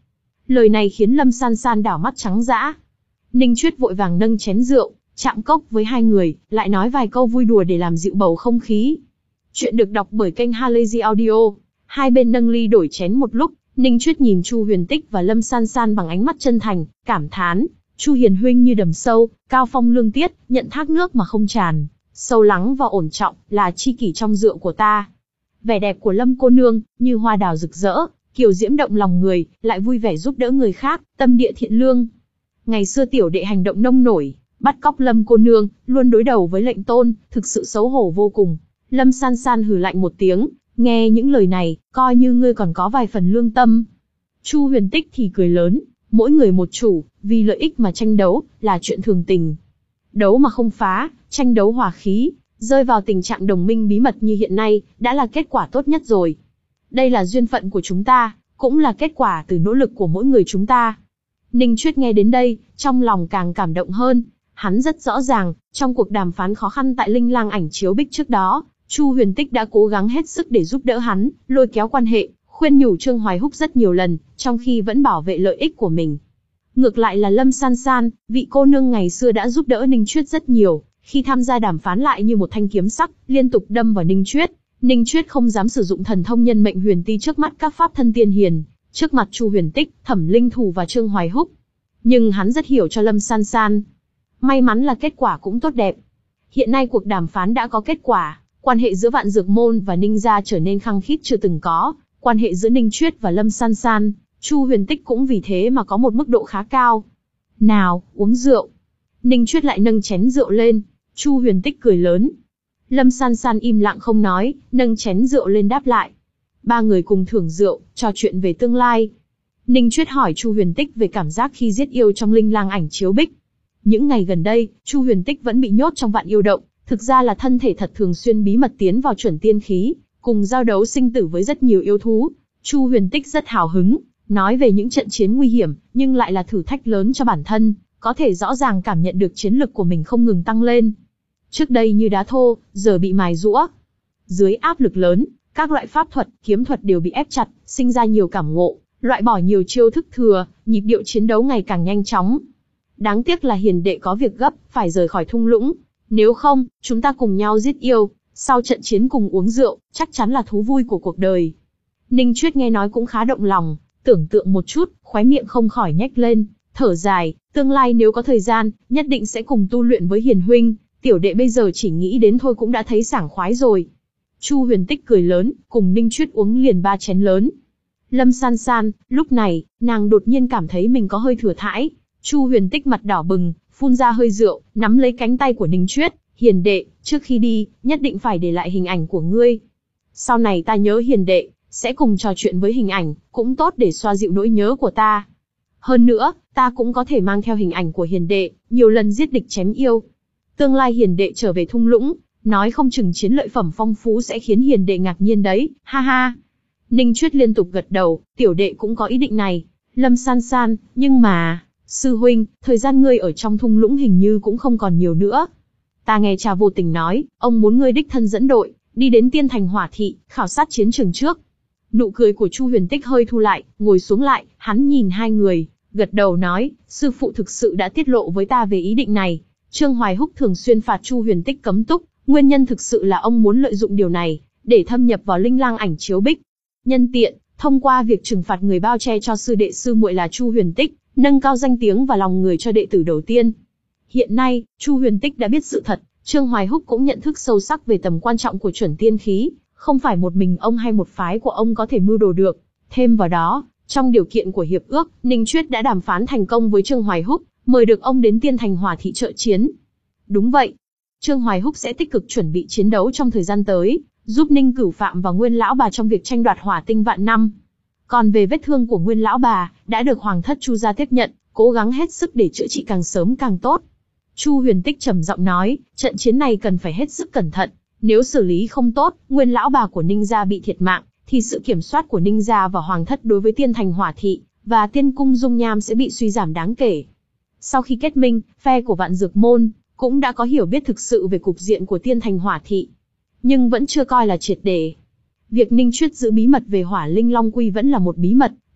Lời này khiến Lâm San San đảo mắt trắng dã. Ninh Chuyết vội vàng nâng chén rượu, chạm cốc với hai người, lại nói vài câu vui đùa để làm dịu bầu không khí. Chuyện được đọc bởi kênh Halazy Audio. Hai bên nâng ly đổi chén một lúc, Ninh Chuyết nhìn Chu Huyền Tích và Lâm San San bằng ánh mắt chân thành, cảm thán: Chu hiền huynh như đầm sâu, cao phong lương tiết, nhận thác nước mà không tràn, sâu lắng và ổn trọng, là chi kỷ trong rượu của ta. Vẻ đẹp của Lâm cô nương, như hoa đào rực rỡ, kiều diễm động lòng người, lại vui vẻ giúp đỡ người khác, tâm địa thiện lương. Ngày xưa tiểu đệ hành động nông nổi, bắt cóc Lâm cô nương, luôn đối đầu với lệnh tôn, thực sự xấu hổ vô cùng. Lâm San San hừ lạnh một tiếng, nghe những lời này, coi như ngươi còn có vài phần lương tâm. Chu Huyền Tích thì cười lớn, mỗi người một chủ, vì lợi ích mà tranh đấu, là chuyện thường tình. Đấu mà không phá, tranh đấu hòa khí, rơi vào tình trạng đồng minh bí mật như hiện nay, đã là kết quả tốt nhất rồi. Đây là duyên phận của chúng ta, cũng là kết quả từ nỗ lực của mỗi người chúng ta. Ninh Chuyết nghe đến đây, trong lòng càng cảm động hơn. Hắn rất rõ ràng, trong cuộc đàm phán khó khăn tại Linh Lang Ảnh Chiếu Bích trước đó, Chu Huyền Tích đã cố gắng hết sức để giúp đỡ hắn, lôi kéo quan hệ, khuyên nhủ Trương Hoài Húc rất nhiều lần, trong khi vẫn bảo vệ lợi ích của mình. Ngược lại là Lâm San San, vị cô nương ngày xưa đã giúp đỡ Ninh Chuyết rất nhiều, khi tham gia đàm phán lại như một thanh kiếm sắc, liên tục đâm vào Ninh Chuyết. Ninh Chuyết không dám sử dụng thần thông nhân mệnh huyền ti trước mắt các pháp thân tiên hiền, trước mặt Chu Huyền Tích, Thẩm Linh Thủ và Trương Hoài Húc. Nhưng hắn rất hiểu cho Lâm San San. May mắn là kết quả cũng tốt đẹp. Hiện nay cuộc đàm phán đã có kết quả, quan hệ giữa Vạn Dược Môn và Ninh gia trở nên khăng khít chưa từng có, quan hệ giữa Ninh Chuyết và Lâm San San, Chu Huyền Tích cũng vì thế mà có một mức độ khá cao. Nào, uống rượu. Ninh Chuyết lại nâng chén rượu lên, Chu Huyền Tích cười lớn. Lâm San San im lặng không nói, nâng chén rượu lên đáp lại. Ba người cùng thưởng rượu, trò chuyện về tương lai. Ninh Chuyết hỏi Chu Huyền Tích về cảm giác khi giết yêu trong Linh Lang Ảnh Chiếu Bích. Những ngày gần đây, Chu Huyền Tích vẫn bị nhốt trong Vạn Yêu Động, thực ra là thân thể thật thường xuyên bí mật tiến vào chuẩn tiên khí, cùng giao đấu sinh tử với rất nhiều yêu thú. Chu Huyền Tích rất hào hứng, nói về những trận chiến nguy hiểm, nhưng lại là thử thách lớn cho bản thân, có thể rõ ràng cảm nhận được chiến lực của mình không ngừng tăng lên. Trước đây như đá thô, giờ bị mài giũa. Dưới áp lực lớn, các loại pháp thuật, kiếm thuật đều bị ép chặt, sinh ra nhiều cảm ngộ, loại bỏ nhiều chiêu thức thừa, nhịp điệu chiến đấu ngày càng nhanh chóng. Đáng tiếc là hiền đệ có việc gấp, phải rời khỏi thung lũng. Nếu không, chúng ta cùng nhau giết yêu, sau trận chiến cùng uống rượu, chắc chắn là thú vui của cuộc đời. Ninh Chuyết nghe nói cũng khá động lòng, tưởng tượng một chút, khóe miệng không khỏi nhếch lên, thở dài, tương lai nếu có thời gian, nhất định sẽ cùng tu luyện với hiền huynh, tiểu đệ bây giờ chỉ nghĩ đến thôi cũng đã thấy sảng khoái rồi. Chu Huyền Tích cười lớn, cùng Ninh Chuyết uống liền ba chén lớn. Lâm San San, lúc này, nàng đột nhiên cảm thấy mình có hơi thừa thãi. Chu Huyền Tích mặt đỏ bừng, phun ra hơi rượu, nắm lấy cánh tay của Ninh Chuyết, hiền đệ, trước khi đi, nhất định phải để lại hình ảnh của ngươi. Sau này ta nhớ hiền đệ, sẽ cùng trò chuyện với hình ảnh, cũng tốt để xoa dịu nỗi nhớ của ta. Hơn nữa, ta cũng có thể mang theo hình ảnh của hiền đệ, nhiều lần giết địch chém yêu. Tương lai hiền đệ trở về thung lũng, nói không chừng chiến lợi phẩm phong phú sẽ khiến hiền đệ ngạc nhiên đấy, ha ha. Ninh Chuyết liên tục gật đầu, tiểu đệ cũng có ý định này. Lâm San San, nhưng mà, sư huynh, thời gian ngươi ở trong thung lũng hình như cũng không còn nhiều nữa. Ta nghe cha vô tình nói, ông muốn ngươi đích thân dẫn đội, đi đến Tiên Thành Hỏa Thị, khảo sát chiến trường trước. Nụ cười của Chu Huyền Tích hơi thu lại, ngồi xuống lại, hắn nhìn hai người, gật đầu nói, sư phụ thực sự đã tiết lộ với ta về ý định này. Trương Hoài Húc thường xuyên phạt Chu Huyền Tích cấm túc, nguyên nhân thực sự là ông muốn lợi dụng điều này, để thâm nhập vào Linh Lang Ảnh Chiếu Bích. Nhân tiện, thông qua việc trừng phạt người bao che cho sư đệ sư muội là Chu Huyền Tích, nâng cao danh tiếng và lòng người cho đệ tử đầu tiên. Hiện nay, Chu Huyền Tích đã biết sự thật, Trương Hoài Húc cũng nhận thức sâu sắc về tầm quan trọng của chuẩn tiên khí, không phải một mình ông hay một phái của ông có thể mưu đồ được. Thêm vào đó, trong điều kiện của hiệp ước, Ninh Chuyết đã đàm phán thành công với Trương Hoài Húc, mời được ông đến Tiên Thành Hỏa Thị trợ chiến. Đúng vậy, Trương Hoài Húc sẽ tích cực chuẩn bị chiến đấu trong thời gian tới, giúp Ninh Cửu Phạm và Nguyên lão bà trong việc tranh đoạt hỏa tinh vạn năm. Còn về vết thương của Nguyên lão bà, đã được Hoàng thất Chu gia tiếp nhận, cố gắng hết sức để chữa trị càng sớm càng tốt. Chu Huyền Tích trầm giọng nói, trận chiến này cần phải hết sức cẩn thận, nếu xử lý không tốt, Nguyên lão bà của Ninh gia bị thiệt mạng, thì sự kiểm soát của Ninh gia và Hoàng thất đối với Tiên Thành Hỏa Thị và Tiên cung Dung Nham sẽ bị suy giảm đáng kể. Sau khi kết minh, phe của Vạn Dược Môn cũng đã có hiểu biết thực sự về cục diện của Tiên Thành Hỏa Thị, nhưng vẫn chưa coi là triệt để. Việc Ninh Chuyết giữ bí mật về Hỏa Linh Long Quy vẫn là một bí mật,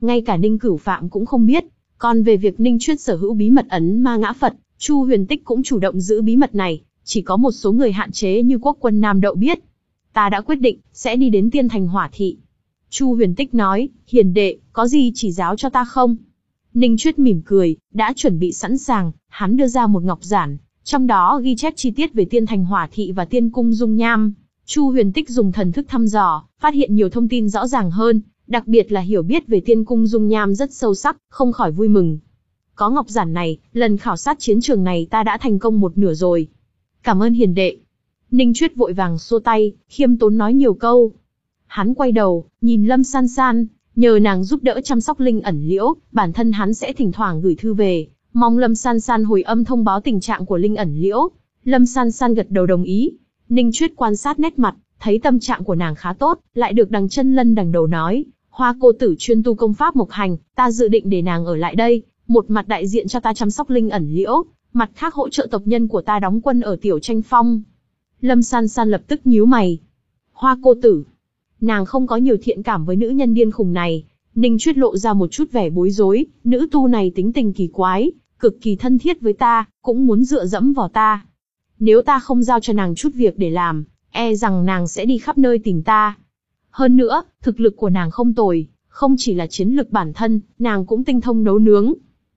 ngay cả Ninh Cửu Phạm cũng không biết. Còn về việc Ninh Chuyết sở hữu bí mật ấn ma ngã Phật, Chu Huyền Tích cũng chủ động giữ bí mật này, chỉ có một số người hạn chế như quốc quân Nam Đậu biết. Ta đã quyết định, sẽ đi đến Tiên Thành Hỏa Thị. Chu Huyền Tích nói, hiền đệ, có gì chỉ giáo cho ta không? Ninh Chuyết mỉm cười, đã chuẩn bị sẵn sàng, hắn đưa ra một ngọc giản, trong đó ghi chép chi tiết về Tiên Thành Hỏa Thị và Tiên Cung Dung Nham. Chu Huyền Tích dùng thần thức thăm dò, phát hiện nhiều thông tin rõ ràng hơn, đặc biệt là hiểu biết về Tiên Cung Dung Nham rất sâu sắc, không khỏi vui mừng. Có ngọc giản này, lần khảo sát chiến trường này ta đã thành công một nửa rồi. Cảm ơn hiền đệ. Ninh Chuyết vội vàng xua tay, khiêm tốn nói nhiều câu. Hắn quay đầu, nhìn Lâm San San, nhờ nàng giúp đỡ chăm sóc linh ẩn liễu, bản thân hắn sẽ thỉnh thoảng gửi thư về, mong Lâm San San hồi âm thông báo tình trạng của linh ẩn liễu. Lâm San San gật đầu đồng ý. Ninh Chuyết quan sát nét mặt, thấy tâm trạng của nàng khá tốt, lại được Đằng Chân Lân đằng đầu nói, Hoa cô tử chuyên tu công pháp mộc hành, ta dự định để nàng ở lại đây, một mặt đại diện cho ta chăm sóc linh ẩn liễu, mặt khác hỗ trợ tộc nhân của ta đóng quân ở Tiểu Tranh Phong. Lâm San San lập tức nhíu mày. Hoa cô tử, nàng không có nhiều thiện cảm với nữ nhân điên khùng này. Ninh Chuyết lộ ra một chút vẻ bối rối, nữ tu này tính tình kỳ quái, cực kỳ thân thiết với ta, cũng muốn dựa dẫm vào ta. Nếu ta không giao cho nàng chút việc để làm, e rằng nàng sẽ đi khắp nơi tìm ta. Hơn nữa, thực lực của nàng không tồi, không chỉ là chiến lực bản thân, nàng cũng tinh thông nấu nướng.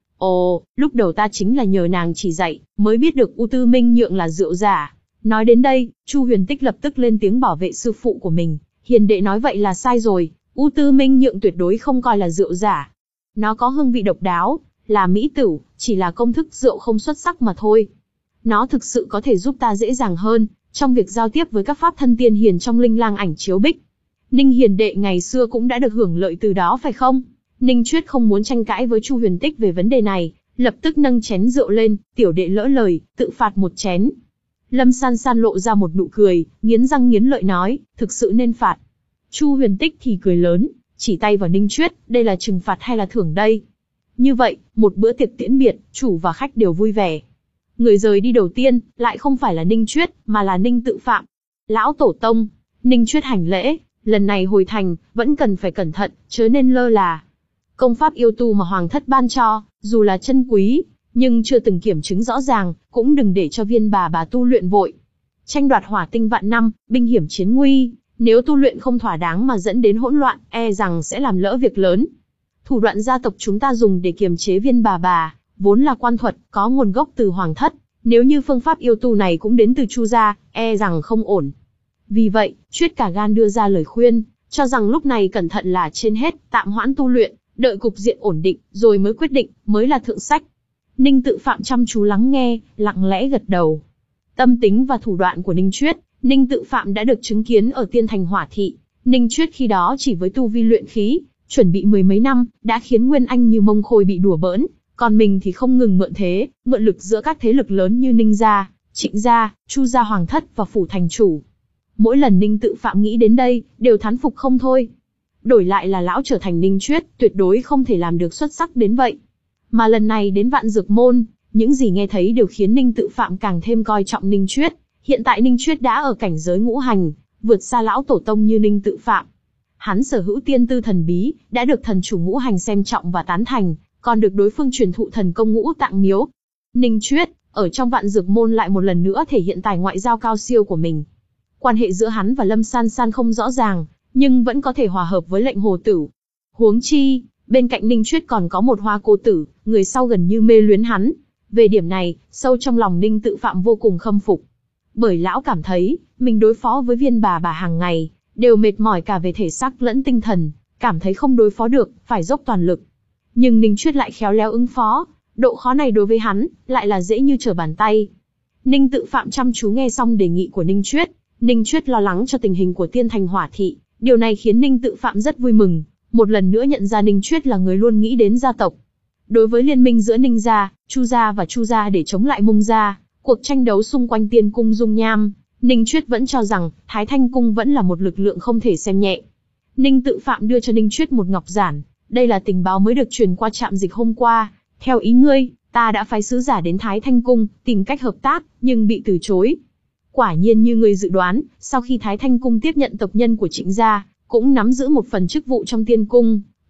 Ồ, lúc đầu ta chính là nhờ nàng chỉ dạy, mới biết được U Tư Minh Nhượng là rượu giả. Nói đến đây, Chu Huyền Tích lập tức lên tiếng bảo vệ sư phụ của mình. Hiền đệ nói vậy là sai rồi, U Tư Minh Nhượng tuyệt đối không coi là rượu giả. Nó có hương vị độc đáo, là mỹ tửu, chỉ là công thức rượu không xuất sắc mà thôi. Nó thực sự có thể giúp ta dễ dàng hơn, trong việc giao tiếp với các pháp thân tiên hiền trong linh lang ảnh chiếu bích. Ninh hiền đệ ngày xưa cũng đã được hưởng lợi từ đó phải không? Ninh Chuyết không muốn tranh cãi với Chu Huyền Tích về vấn đề này, lập tức nâng chén rượu lên, tiểu đệ lỡ lời, tự phạt một chén. Lâm San San lộ ra một nụ cười, nghiến răng nghiến lợi nói, thực sự nên phạt. Chu Huyền Tích thì cười lớn, chỉ tay vào Ninh Chuyết, đây là trừng phạt hay là thưởng đây? Như vậy, một bữa tiệc tiễn biệt, chủ và khách đều vui vẻ. Người rời đi đầu tiên, lại không phải là Ninh Chuyết, mà là Ninh Tự Phạm. Lão tổ tông, Ninh Chuyết hành lễ, lần này hồi thành, vẫn cần phải cẩn thận, chớ nên lơ là. Công pháp yêu tu mà Hoàng thất ban cho, dù là chân quý, nhưng chưa từng kiểm chứng rõ ràng, cũng đừng để cho viên bà bà tu luyện vội. Tranh đoạt hỏa tinh vạn năm, binh hiểm chiến nguy, nếu tu luyện không thỏa đáng mà dẫn đến hỗn loạn, e rằng sẽ làm lỡ việc lớn. Thủ đoạn gia tộc chúng ta dùng để kiềm chế viên bà bà, vốn là quan thuật, có nguồn gốc từ Hoàng thất, nếu như phương pháp yêu tu này cũng đến từ Chu gia, e rằng không ổn. Vì vậy, Chuyết cả gan đưa ra lời khuyên, cho rằng lúc này cẩn thận là trên hết, tạm hoãn tu luyện, đợi cục diện ổn định, rồi mới quyết định, mới là thượng sách. Ninh Tự Phạm chăm chú lắng nghe, lặng lẽ gật đầu. Tâm tính và thủ đoạn của Ninh Chuyết, Ninh Tự Phạm đã được chứng kiến ở Tiên Thành Hỏa Thị. Ninh Chuyết khi đó chỉ với tu vi luyện khí, chuẩn bị mười mấy năm, đã khiến Nguyên Anh như Mông Khôi bị đùa bỡn, còn mình thì không ngừng mượn thế, mượn lực giữa các thế lực lớn như Ninh gia, Trịnh gia, Chu gia Hoàng thất và phủ thành chủ. Mỗi lần Ninh Tự Phạm nghĩ đến đây, đều thán phục không thôi. Đổi lại là lão trở thành Ninh Chuyết, tuyệt đối không thể làm được xuất sắc đến vậy. Mà lần này đến Vạn Dược Môn, những gì nghe thấy đều khiến Ninh Tự Phạm càng thêm coi trọng Ninh Chuyết. Hiện tại Ninh Chuyết đã ở cảnh giới ngũ hành, vượt xa lão tổ tông như Ninh Tự Phạm. Hắn sở hữu tiên tư thần bí, đã được thần chủ ngũ hành xem trọng và tán thành, còn được đối phương truyền thụ thần công Ngũ Tạng Miếu. Ninh Chuyết, ở trong Vạn Dược Môn lại một lần nữa thể hiện tài ngoại giao cao siêu của mình. Quan hệ giữa hắn và Lâm San San không rõ ràng, nhưng vẫn có thể hòa hợp với Lệnh Hồ Tử. Huống chi, bên cạnh Ninh Chuyết còn có một Hoa cô tử, người sau gần như mê luyến hắn. Về điểm này, sâu trong lòng Ninh Tự Phạm vô cùng khâm phục. Bởi lão cảm thấy, mình đối phó với viên bà bà hàng ngày, đều mệt mỏi cả về thể xác lẫn tinh thần, cảm thấy không đối phó được, phải dốc toàn lực. Nhưng Ninh Chuyết lại khéo léo ứng phó, độ khó này đối với hắn, lại là dễ như trở bàn tay. Ninh Tự Phạm chăm chú nghe xong đề nghị của Ninh Chuyết, Ninh Chuyết lo lắng cho tình hình của Tiên Thành Hỏa Thị, điều này khiến Ninh Tự Phạm rất vui mừng, một lần nữa nhận ra Ninh Chuyết là người luôn nghĩ đến gia tộc. Đối với liên minh giữa Ninh gia, Chu gia và Chu gia để chống lại Mông gia, cuộc tranh đấu xung quanh Tiên Cung Dung Nham, Ninh Chuyết vẫn cho rằng Thái Thanh Cung vẫn là một lực lượng không thể xem nhẹ. Ninh Tự Phạm đưa cho Ninh Chuyết một ngọc giản, đây là tình báo mới được truyền qua trạm dịch hôm qua. Theo ý ngươi, ta đã phái sứ giả đến Thái Thanh Cung, tìm cách hợp tác, nhưng bị từ chối. Quả nhiên như ngươi dự đoán, sau khi Thái Thanh Cung tiếp nhận tộc nhân của Trịnh gia, cũng nắm giữ một phần chức vụ trong Tiên Cung,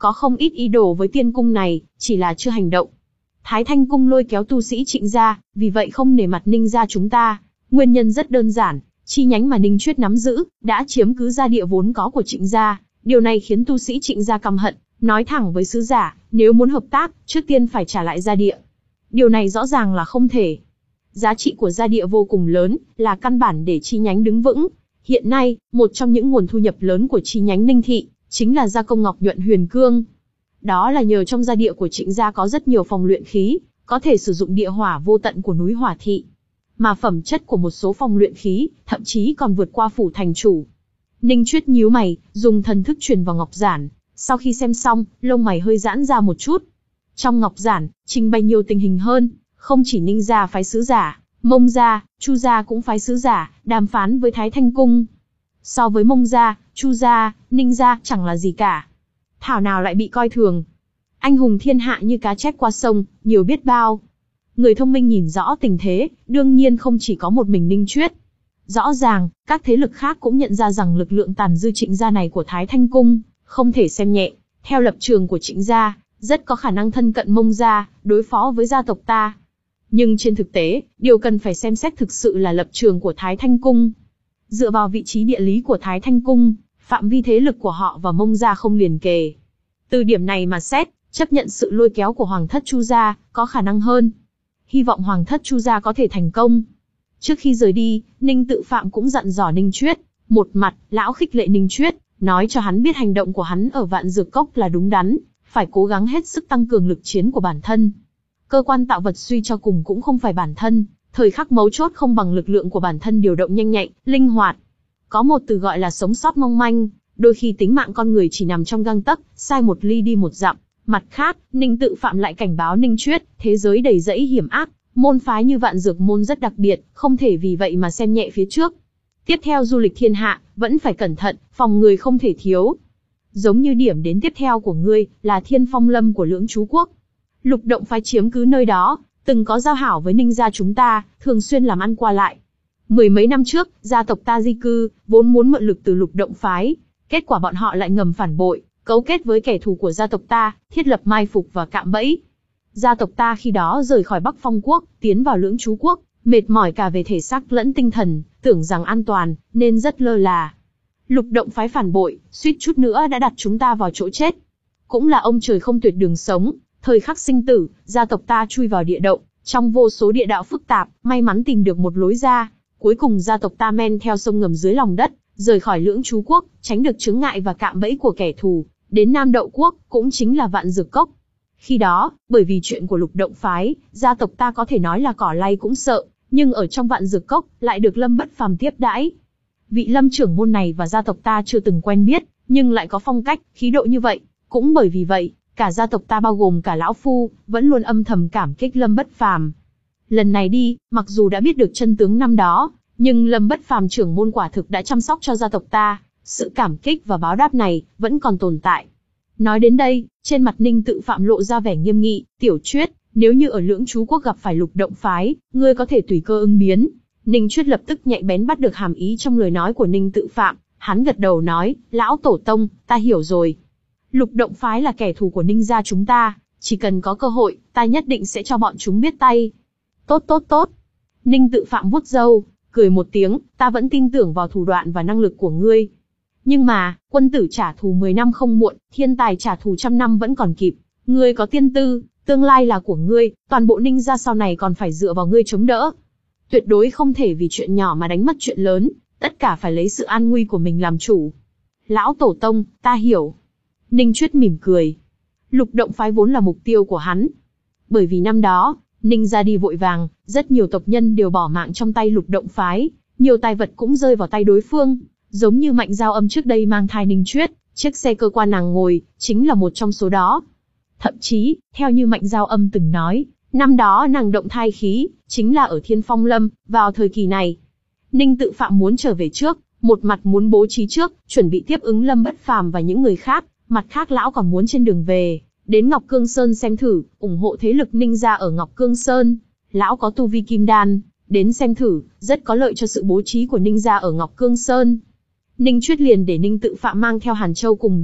có không ít ý đồ với tiên cung này, chỉ là chưa hành động. Thái Thanh cung lôi kéo tu sĩ Trịnh gia, vì vậy không nể mặt Ninh gia chúng ta. Nguyên nhân rất đơn giản, chi nhánh mà Ninh Chuyết nắm giữ, đã chiếm cứ gia địa vốn có của Trịnh gia. Điều này khiến tu sĩ Trịnh gia căm hận, nói thẳng với sứ giả, nếu muốn hợp tác, trước tiên phải trả lại gia địa. Điều này rõ ràng là không thể. Giá trị của gia địa vô cùng lớn, là căn bản để chi nhánh đứng vững. Hiện nay, một trong những nguồn thu nhập lớn của chi nhánh Ninh thị, chính là gia công ngọc nhuận huyền cương. Đó là nhờ trong gia địa của Trịnh gia có rất nhiều phòng luyện khí, có thể sử dụng địa hỏa vô tận của núi Hỏa thị. Mà phẩm chất của một số phòng luyện khí, thậm chí còn vượt qua phủ thành chủ. Ninh Chuyết nhíu mày, dùng thần thức truyền vào ngọc giản. Sau khi xem xong, lông mày hơi giãn ra một chút. Trong ngọc giản, trình bày nhiều tình hình hơn, không chỉ Ninh gia phái sứ giả, Mông gia, Chu gia cũng phái sứ giả, đàm phán với Thái Thanh cung. So với Mông gia, Chu gia, Ninh gia chẳng là gì cả. Thảo nào lại bị coi thường. Anh hùng thiên hạ như cá chép qua sông, nhiều biết bao. Người thông minh nhìn rõ tình thế, đương nhiên không chỉ có một mình Ninh Chuyết. Rõ ràng, các thế lực khác cũng nhận ra rằng lực lượng tàn dư Trịnh gia này của Thái Thanh cung, không thể xem nhẹ. Theo lập trường của Trịnh gia, rất có khả năng thân cận Mông gia, đối phó với gia tộc ta. Nhưng trên thực tế, điều cần phải xem xét thực sự là lập trường của Thái Thanh cung. Dựa vào vị trí địa lý của Thái Thanh cung, phạm vi thế lực của họ và Mông gia không liền kề. Từ điểm này mà xét, chấp nhận sự lôi kéo của Hoàng thất Chu gia, có khả năng hơn. Hy vọng Hoàng thất Chu gia có thể thành công. Trước khi rời đi, Ninh Tự Phạm cũng dặn dò Ninh Chuyết. Một mặt, lão khích lệ Ninh Chuyết, nói cho hắn biết hành động của hắn ở Vạn Dược Cốc là đúng đắn, phải cố gắng hết sức tăng cường lực chiến của bản thân. Cơ quan tạo vật suy cho cùng cũng không phải bản thân, thời khắc mấu chốt không bằng lực lượng của bản thân điều động nhanh nhạy, linh hoạt. Có một từ gọi là sống sót mong manh, đôi khi tính mạng con người chỉ nằm trong gang tấc, sai một ly đi một dặm. Mặt khác, Ninh Tự Phạm lại cảnh báo Ninh Chuyết, thế giới đầy rẫy hiểm ác, môn phái như Vạn Dược môn rất đặc biệt, không thể vì vậy mà xem nhẹ phía trước. Tiếp theo du lịch thiên hạ, vẫn phải cẩn thận, phòng người không thể thiếu. Giống như điểm đến tiếp theo của ngươi, là Thiên Phong Lâm của Lưỡng Chú Quốc. Lục động phái chiếm cứ nơi đó, từng có giao hảo với Ninh gia chúng ta, thường xuyên làm ăn qua lại. Mười mấy năm trước, gia tộc ta di cư, vốn muốn mượn lực từ lục động phái. Kết quả bọn họ lại ngầm phản bội, cấu kết với kẻ thù của gia tộc ta, thiết lập mai phục và cạm bẫy. Gia tộc ta khi đó rời khỏi Bắc Phong Quốc, tiến vào Lưỡng Chú Quốc, mệt mỏi cả về thể xác lẫn tinh thần, tưởng rằng an toàn, nên rất lơ là. Lục động phái phản bội, suýt chút nữa đã đặt chúng ta vào chỗ chết. Cũng là ông trời không tuyệt đường sống, thời khắc sinh tử, gia tộc ta chui vào địa động, trong vô số địa đạo phức tạp, may mắn tìm được một lối ra. Cuối cùng gia tộc ta men theo sông ngầm dưới lòng đất, rời khỏi Lưỡng Chú Quốc, tránh được chướng ngại và cạm bẫy của kẻ thù, đến Nam Đậu Quốc, cũng chính là Vạn Dược Cốc. Khi đó, bởi vì chuyện của lục động phái, gia tộc ta có thể nói là cỏ lay cũng sợ, nhưng ở trong Vạn Dược Cốc, lại được Lâm Bất Phàm tiếp đãi. Vị Lâm trưởng môn này và gia tộc ta chưa từng quen biết, nhưng lại có phong cách, khí độ như vậy. Cũng bởi vì vậy, cả gia tộc ta bao gồm cả lão phu, vẫn luôn âm thầm cảm kích Lâm Bất Phàm. Lần này đi, mặc dù đã biết được chân tướng năm đó, nhưng Lâm Bất Phàm trưởng môn quả thực đã chăm sóc cho gia tộc ta, sự cảm kích và báo đáp này vẫn còn tồn tại. Nói đến đây, trên mặt Ninh Tự Phạm lộ ra vẻ nghiêm nghị, "Tiểu Chuyết, nếu như ở Lưỡng Chú Quốc gặp phải lục động phái, ngươi có thể tùy cơ ứng biến." Ninh Chuyết lập tức nhạy bén bắt được hàm ý trong lời nói của Ninh Tự Phạm, hắn gật đầu nói, "Lão tổ tông, ta hiểu rồi. Lục động phái là kẻ thù của Ninh gia chúng ta, chỉ cần có cơ hội, ta nhất định sẽ cho bọn chúng biết tay." "Tốt tốt tốt." Ninh Tự Phạm vuốt râu, cười một tiếng, "Ta vẫn tin tưởng vào thủ đoạn và năng lực của ngươi. Nhưng mà, quân tử trả thù mười năm không muộn, thiên tài trả thù trăm năm vẫn còn kịp. Ngươi có tiên tư, tương lai là của ngươi, toàn bộ Ninh gia sau này còn phải dựa vào ngươi chống đỡ. Tuyệt đối không thể vì chuyện nhỏ mà đánh mất chuyện lớn, tất cả phải lấy sự an nguy của mình làm chủ." "Lão tổ tông, ta hiểu." Ninh Chuyết mỉm cười. Lục động phái vốn là mục tiêu của hắn. Bởi vì năm đó, Ninh gia đi vội vàng, rất nhiều tộc nhân đều bỏ mạng trong tay lục động phái, nhiều tài vật cũng rơi vào tay đối phương. Giống như Mạnh Giao Âm trước đây mang thai Ninh Chuyết, chiếc xe cơ quan nàng ngồi, chính là một trong số đó. Thậm chí, theo như Mạnh Giao Âm từng nói, năm đó nàng động thai khí, chính là ở Thiên Phong Lâm, vào thời kỳ này. Ninh Tự Phạm muốn trở về trước, một mặt muốn bố trí trước, chuẩn bị tiếp ứng Lâm Bất Phàm và những người khác, mặt khác lão còn muốn trên đường về, đến Ngọc Cương Sơn xem thử, ủng hộ thế lực Ninh gia ở Ngọc Cương Sơn. Lão có tu vi kim đan, đến xem thử, rất có lợi cho sự bố trí của Ninh gia ở Ngọc Cương Sơn. Ninh Chuyết liền để Ninh Tự Phạm mang theo Hàn Châu cùng đi,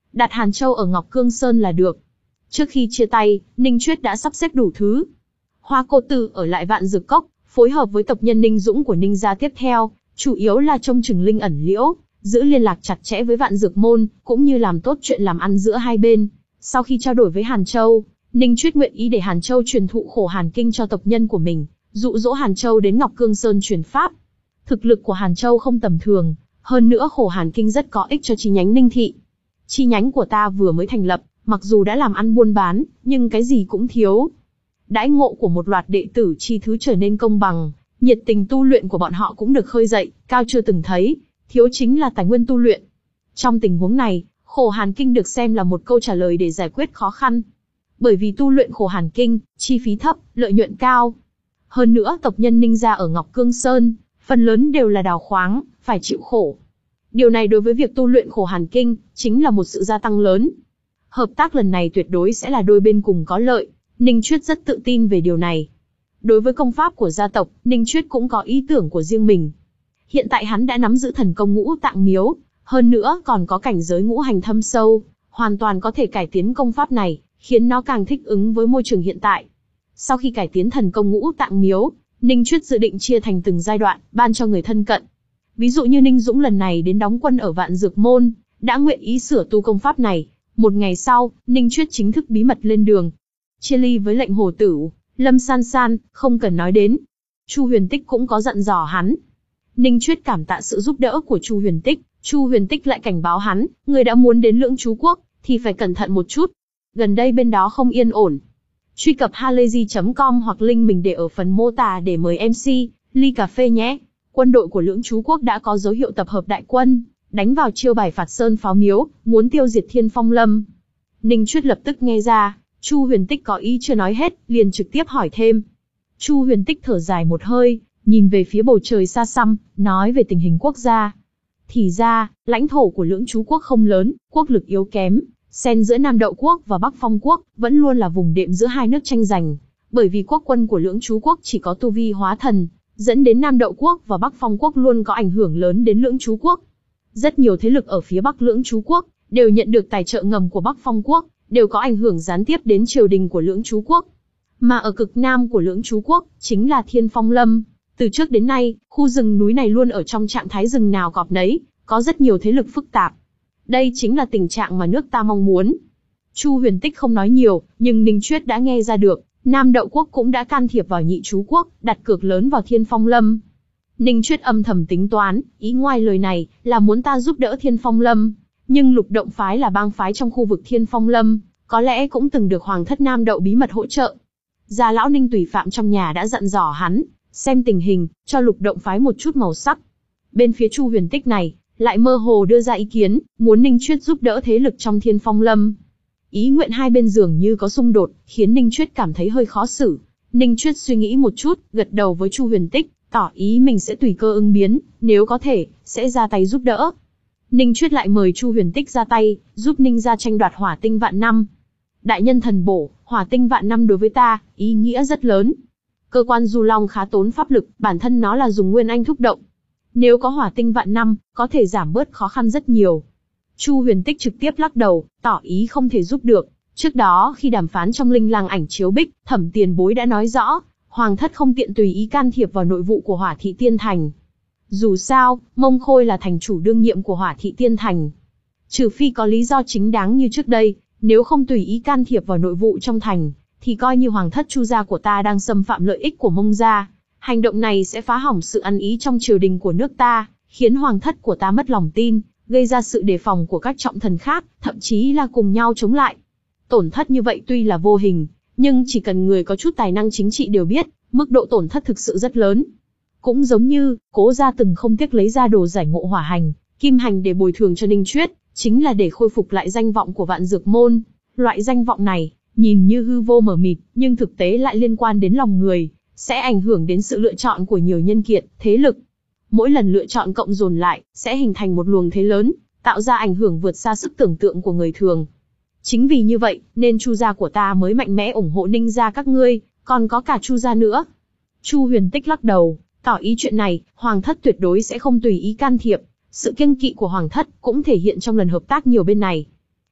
đặt Hàn Châu ở Ngọc Cương Sơn là được. Trước khi chia tay, Ninh Chuyết đã sắp xếp đủ thứ. Hoa Cô Tử ở lại Vạn Dược Cốc, phối hợp với tộc nhân Ninh Dũng của Ninh gia tiếp theo, chủ yếu là trông chừng Linh ẩn liễu, giữ liên lạc chặt chẽ với Vạn Dược môn, cũng như làm tốt chuyện làm ăn giữa hai bên. Sau khi trao đổi với Hàn Châu, Ninh Chuyết nguyện ý để Hàn Châu truyền thụ Khổ Hàn Kinh cho tộc nhân của mình, dụ dỗ Hàn Châu đến Ngọc Cương Sơn truyền pháp. Thực lực của Hàn Châu không tầm thường, hơn nữa Khổ Hàn Kinh rất có ích cho chi nhánh Ninh thị. Chi nhánh của ta vừa mới thành lập, mặc dù đã làm ăn buôn bán, nhưng cái gì cũng thiếu. Đãi ngộ của một loạt đệ tử chi thứ trở nên công bằng, nhiệt tình tu luyện của bọn họ cũng được khơi dậy, cao chưa từng thấy, thiếu chính là tài nguyên tu luyện. Trong tình huống này, Khổ Hàn Kinh được xem là một câu trả lời để giải quyết khó khăn. Bởi vì tu luyện Khổ Hàn Kinh, chi phí thấp, lợi nhuận cao. Hơn nữa tộc nhân Ninh gia ở Ngọc Cương Sơn, phần lớn đều là đào khoáng, phải chịu khổ. Điều này đối với việc tu luyện Khổ Hàn Kinh, chính là một sự gia tăng lớn. Hợp tác lần này tuyệt đối sẽ là đôi bên cùng có lợi, Ninh Chuyết rất tự tin về điều này. Đối với công pháp của gia tộc, Ninh Chuyết cũng có ý tưởng của riêng mình. Hiện tại hắn đã nắm giữ thần công ngũ tạng miếu, hơn nữa còn có cảnh giới ngũ hành thâm sâu, hoàn toàn có thể cải tiến công pháp này, khiến nó càng thích ứng với môi trường hiện tại. Sau khi cải tiến thần công ngũ tạng miếu, Ninh Chuyết dự định chia thành từng giai đoạn, ban cho người thân cận. Ví dụ như Ninh Dũng lần này đến đóng quân ở Vạn Dược môn, đã nguyện ý sửa tu công pháp này. Một ngày sau, Ninh Chuyết chính thức bí mật lên đường. Chia ly với lệnh hồ tử, Lâm San San, không cần nói đến. Chu Huyền Tích cũng có dặn dò hắn. Ninh Chuyết cảm tạ sự giúp đỡ của Chu Huyền Tích, Chu Huyền Tích lại cảnh báo hắn, người đã muốn đến Lưỡng Chú Quốc, thì phải cẩn thận một chút. Gần đây bên đó không yên ổn. Truy cập halayzi chấm com hoặc link mình để ở phần mô tả để mời em xê, ly cà phê nhé. Quân đội của Lưỡng Chú Quốc đã có dấu hiệu tập hợp đại quân, đánh vào chiêu bài Phạt Sơn Pháo Miếu, muốn tiêu diệt Thiên Phong Lâm. Ninh Chuyết lập tức nghe ra, Chu Huyền Tích có ý chưa nói hết, liền trực tiếp hỏi thêm. Chu Huyền Tích thở dài một hơi, nhìn về phía bầu trời xa xăm, nói về tình hình quốc gia. Thì ra, lãnh thổ của Lưỡng Chú Quốc không lớn, quốc lực yếu kém, xen giữa Nam Đậu Quốc và Bắc Phong Quốc, vẫn luôn là vùng đệm giữa hai nước tranh giành. Bởi vì quốc quân của Lưỡng Chú Quốc chỉ có tu vi hóa thần, dẫn đến Nam Đậu Quốc và Bắc Phong Quốc luôn có ảnh hưởng lớn đến Lưỡng Chú Quốc. Rất nhiều thế lực ở phía Bắc Lưỡng Chú Quốc đều nhận được tài trợ ngầm của Bắc Phong Quốc, đều có ảnh hưởng gián tiếp đến triều đình của Lưỡng Chú Quốc. Mà ở cực nam của Lưỡng Chú Quốc chính là Thiên Phong Lâm. Từ trước đến nay, khu rừng núi này luôn ở trong trạng thái rừng nào cọp nấy, có rất nhiều thế lực phức tạp. Đây chính là tình trạng mà nước ta mong muốn. Chu Huyền Tích không nói nhiều, nhưng Ninh Chuyết đã nghe ra được, Nam Đậu Quốc cũng đã can thiệp vào Nhị Chú Quốc, đặt cược lớn vào Thiên Phong Lâm. Ninh Chuyết âm thầm tính toán, ý ngoài lời này là muốn ta giúp đỡ Thiên Phong Lâm, nhưng Lục Động phái là bang phái trong khu vực Thiên Phong Lâm, có lẽ cũng từng được Hoàng thất Nam Đậu bí mật hỗ trợ. Gia lão Ninh Tùy Phạm trong nhà đã dặn dò hắn, xem tình hình, cho Lục Động phái một chút màu sắc. Bên phía Chu Huyền Tích này, lại mơ hồ đưa ra ý kiến, muốn Ninh Chuyết giúp đỡ thế lực trong Thiên Phong Lâm. Ý nguyện hai bên dường như có xung đột, khiến Ninh Chuyết cảm thấy hơi khó xử. Ninh Chuyết suy nghĩ một chút, gật đầu với Chu Huyền Tích, tỏ ý mình sẽ tùy cơ ứng biến, nếu có thể, sẽ ra tay giúp đỡ. Ninh Chuyết lại mời Chu Huyền Tích ra tay, giúp Ninh gia tranh đoạt hỏa tinh vạn năm. Đại nhân thần bổ, hỏa tinh vạn năm đối với ta, ý nghĩa rất lớn. Cơ quan Du Long khá tốn pháp lực, bản thân nó là dùng nguyên anh thúc động. Nếu có hỏa tinh vạn năm, có thể giảm bớt khó khăn rất nhiều. Chu Huyền Tích trực tiếp lắc đầu, tỏ ý không thể giúp được. Trước đó khi đàm phán trong Linh Lăng Ảnh Chiếu Bích, Thẩm Tiền Bối đã nói rõ, Hoàng thất không tiện tùy ý can thiệp vào nội vụ của Hỏa Thị Tiên Thành. Dù sao, Mông Khôi là thành chủ đương nhiệm của Hỏa Thị Tiên Thành. Trừ phi có lý do chính đáng như trước đây, nếu không tùy ý can thiệp vào nội vụ trong thành, thì coi như Hoàng thất Chu gia của ta đang xâm phạm lợi ích của Mông gia. Hành động này sẽ phá hỏng sự ăn ý trong triều đình của nước ta, khiến Hoàng thất của ta mất lòng tin, gây ra sự đề phòng của các trọng thần khác, thậm chí là cùng nhau chống lại. Tổn thất như vậy tuy là vô hình, nhưng chỉ cần người có chút tài năng chính trị đều biết, mức độ tổn thất thực sự rất lớn. Cũng giống như, Cố gia từng không tiếc lấy ra đồ giải ngộ hỏa hành, kim hành để bồi thường cho Ninh Chuyết, chính là để khôi phục lại danh vọng của Vạn Dược môn. Loại danh vọng này, nhìn như hư vô mờ mịt, nhưng thực tế lại liên quan đến lòng người, sẽ ảnh hưởng đến sự lựa chọn của nhiều nhân kiện, thế lực. Mỗi lần lựa chọn cộng dồn lại, sẽ hình thành một luồng thế lớn, tạo ra ảnh hưởng vượt xa sức tưởng tượng của người thường. Chính vì như vậy, nên Chu gia của ta mới mạnh mẽ ủng hộ Ninh gia các ngươi, còn có cả Chu gia nữa. Chu Huyền Tích lắc đầu, tỏ ý chuyện này, Hoàng thất tuyệt đối sẽ không tùy ý can thiệp. Sự kiêng kỵ của Hoàng thất cũng thể hiện trong lần hợp tác nhiều bên này.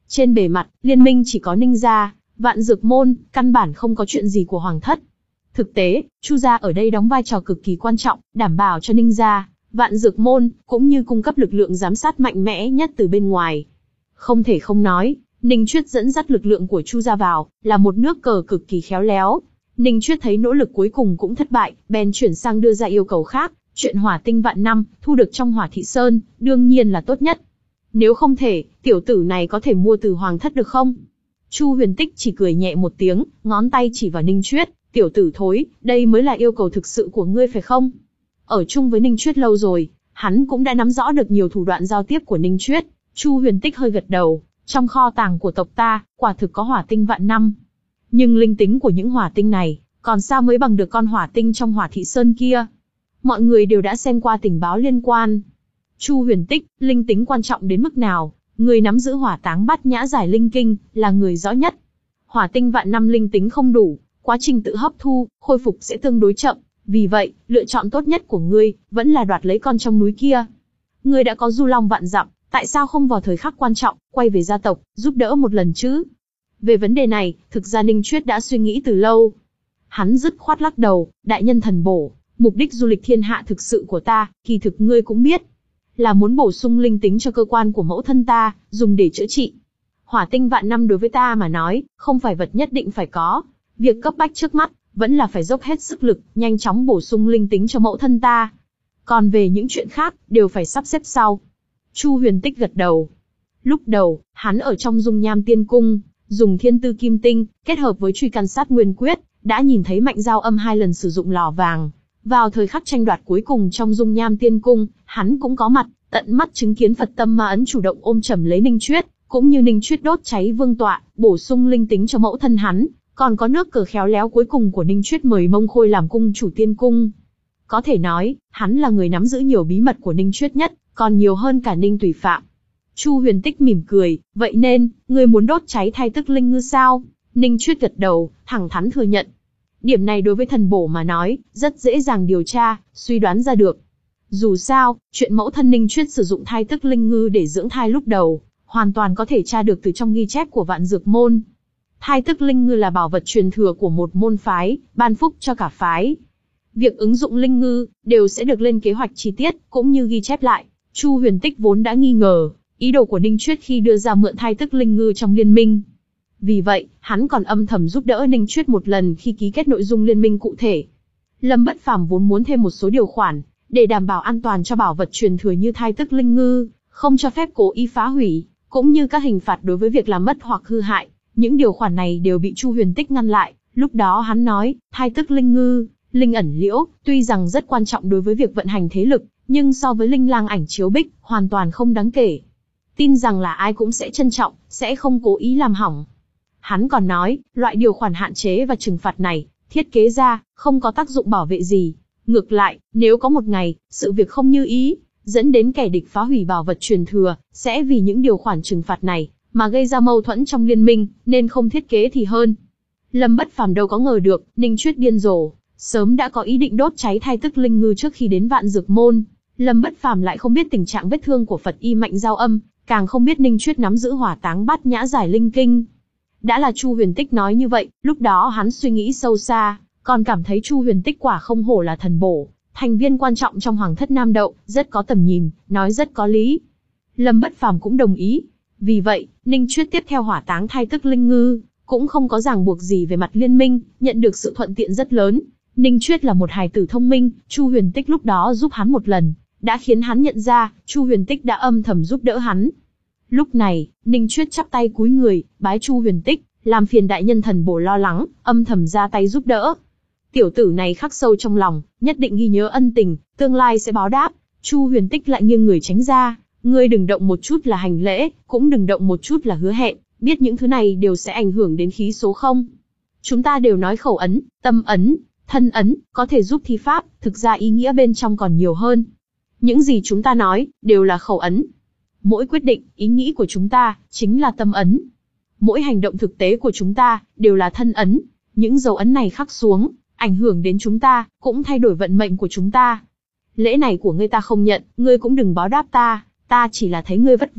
Trên bề mặt, liên minh chỉ có Ninh gia, Vạn Dược môn, căn bản không có chuyện gì của hoàng thất. Thực tế, Chu gia ở đây đóng vai trò cực kỳ quan trọng, đảm bảo cho Ninh gia, Vạn Dược môn, cũng như cung cấp lực lượng giám sát mạnh mẽ nhất từ bên ngoài. Không thể không nói, Ninh Chuyết dẫn dắt lực lượng của Chu gia vào, là một nước cờ cực kỳ khéo léo. Ninh Chuyết thấy nỗ lực cuối cùng cũng thất bại, bèn chuyển sang đưa ra yêu cầu khác, chuyện hỏa tinh vạn năm, thu được trong Hỏa Thị Sơn, đương nhiên là tốt nhất. Nếu không thể, tiểu tử này có thể mua từ hoàng thất được không? Chu Huyền Tích chỉ cười nhẹ một tiếng, ngón tay chỉ vào Ninh Chuyết, tiểu tử thối, đây mới là yêu cầu thực sự của ngươi phải không? Ở chung với Ninh Chuyết lâu rồi, hắn cũng đã nắm rõ được nhiều thủ đoạn giao tiếp của Ninh Chuyết. Chu Huyền Tích hơi gật đầu, trong kho tàng của tộc ta, quả thực có hỏa tinh vạn năm. Nhưng linh tính của những hỏa tinh này, còn sao mới bằng được con hỏa tinh trong Hỏa Thị Sơn kia? Mọi người đều đã xem qua tình báo liên quan. Chu Huyền Tích, linh tính quan trọng đến mức nào? Người nắm giữ hỏa táng bát nhã giải linh kinh, là người rõ nhất. Hỏa tinh vạn năm linh tính không đủ, quá trình tự hấp thu, khôi phục sẽ tương đối chậm. Vì vậy, lựa chọn tốt nhất của ngươi, vẫn là đoạt lấy con trong núi kia. Ngươi đã có du long vạn dặm, tại sao không vào thời khắc quan trọng, quay về gia tộc, giúp đỡ một lần chứ? Về vấn đề này, thực ra Ninh Chuyết đã suy nghĩ từ lâu. Hắn dứt khoát lắc đầu, đại nhân thần bổ, mục đích du lịch thiên hạ thực sự của ta, kỳ thực ngươi cũng biết, là muốn bổ sung linh tính cho cơ quan của mẫu thân ta, dùng để chữa trị. Hỏa tinh vạn năm đối với ta mà nói, không phải vật nhất định phải có. Việc cấp bách trước mắt, vẫn là phải dốc hết sức lực, nhanh chóng bổ sung linh tính cho mẫu thân ta. Còn về những chuyện khác, đều phải sắp xếp sau. Chu Huyền Tích gật đầu. Lúc đầu, hắn ở trong dung nham tiên cung, dùng thiên tư kim tinh, kết hợp với truy căn sát nguyên quyết, đã nhìn thấy Mạnh Giao Âm hai lần sử dụng lò vàng. Vào thời khắc tranh đoạt cuối cùng trong dung nham tiên cung, hắn cũng có mặt, tận mắt chứng kiến Phật tâm ma ấn chủ động ôm chầm lấy Ninh Chuyết, cũng như Ninh Chuyết đốt cháy vương tọa, bổ sung linh tính cho mẫu thân hắn, còn có nước cờ khéo léo cuối cùng của Ninh Chuyết mời Mông Khôi làm cung chủ tiên cung. Có thể nói, hắn là người nắm giữ nhiều bí mật của Ninh Chuyết nhất, còn nhiều hơn cả Ninh Tùy Phạm. Chu Huyền Tích mỉm cười, vậy nên, ngươi muốn đốt cháy thai tức linh ngư sao? Ninh Chuyết gật đầu, thẳng thắn thừa nhận. Điểm này đối với thần bổ mà nói, rất dễ dàng điều tra, suy đoán ra được. Dù sao, chuyện mẫu thân Ninh Chuyết sử dụng thai tức linh ngư để dưỡng thai lúc đầu, hoàn toàn có thể tra được từ trong ghi chép của Vạn Dược môn. Thai tức linh ngư là bảo vật truyền thừa của một môn phái, ban phúc cho cả phái. Việc ứng dụng linh ngư, đều sẽ được lên kế hoạch chi tiết, cũng như ghi chép lại. Chu Huyền Tích vốn đã nghi ngờ, ý đồ của Ninh Chuyết khi đưa ra mượn thai tức linh ngư trong liên minh. Vì vậy, hắn còn âm thầm giúp đỡ Ninh Chuyết một lần khi ký kết nội dung liên minh cụ thể. Lâm Bất Phàm vốn muốn thêm một số điều khoản, để đảm bảo an toàn cho bảo vật truyền thừa như thai tức linh ngư, không cho phép cố ý phá hủy, cũng như các hình phạt đối với việc làm mất hoặc hư hại. Những điều khoản này đều bị Chu Huyền Tích ngăn lại. Lúc đó hắn nói, thai tức linh ngư, linh ẩn liễu, tuy rằng rất quan trọng đối với việc vận hành thế lực, nhưng so với linh lang ảnh chiếu bích, hoàn toàn không đáng kể. Tin rằng là ai cũng sẽ trân trọng, sẽ không cố ý làm hỏng. Hắn còn nói, loại điều khoản hạn chế và trừng phạt này, thiết kế ra, không có tác dụng bảo vệ gì. Ngược lại, nếu có một ngày, sự việc không như ý, dẫn đến kẻ địch phá hủy bảo vật truyền thừa, sẽ vì những điều khoản trừng phạt này, mà gây ra mâu thuẫn trong liên minh, nên không thiết kế thì hơn. Lâm Bất Phàm đâu có ngờ được, Ninh Chuyết điên rồ, sớm đã có ý định đốt cháy thai tức linh ngư trước khi đến Vạn Dược môn. Lâm Bất Phàm lại không biết tình trạng vết thương của Phật y Mạnh Giao Âm, càng không biết Ninh Chuyết nắm giữ hỏa táng bát nhã giải linh kinh. Đã là Chu Huyền Tích nói như vậy, lúc đó hắn suy nghĩ sâu xa, còn cảm thấy Chu Huyền Tích quả không hổ là thần bổ, thành viên quan trọng trong Hoàng thất Nam Đậu, rất có tầm nhìn, nói rất có lý. Lâm Bất Phàm cũng đồng ý. Vì vậy, Ninh Chuyết tiếp theo hỏa táng thai tức linh ngư, cũng không có ràng buộc gì về mặt liên minh, nhận được sự thuận tiện rất lớn. Ninh Chuyết là một hài tử thông minh, Chu Huyền Tích lúc đó giúp hắn một lần, đã khiến hắn nhận ra, Chu Huyền Tích đã âm thầm giúp đỡ hắn. Lúc này, Ninh Chuyết chắp tay cúi người, bái Chu Huyền Tích, làm phiền đại nhân thần bổ lo lắng, âm thầm ra tay giúp đỡ. Tiểu tử này khắc sâu trong lòng, nhất định ghi nhớ ân tình, tương lai sẽ báo đáp. Chu Huyền Tích lại nghiêng người tránh ra, ngươi đừng động một chút là hành lễ, cũng đừng động một chút là hứa hẹn, biết những thứ này đều sẽ ảnh hưởng đến khí số không? Chúng ta đều nói khẩu ấn, tâm ấn, thân ấn, có thể giúp thi pháp, thực ra ý nghĩa bên trong còn nhiều hơn. Những gì chúng ta nói, đều là khẩu ấn. Mỗi quyết định, ý nghĩ của chúng ta, chính là tâm ấn. Mỗi hành động thực tế của chúng ta, đều là thân ấn. Những dấu ấn này khắc xuống, ảnh hưởng đến chúng ta, cũng thay đổi vận mệnh của chúng ta. Lễ này của ngươi ta không nhận, ngươi cũng đừng báo đáp ta, ta chỉ là thấy ngươi vất vả,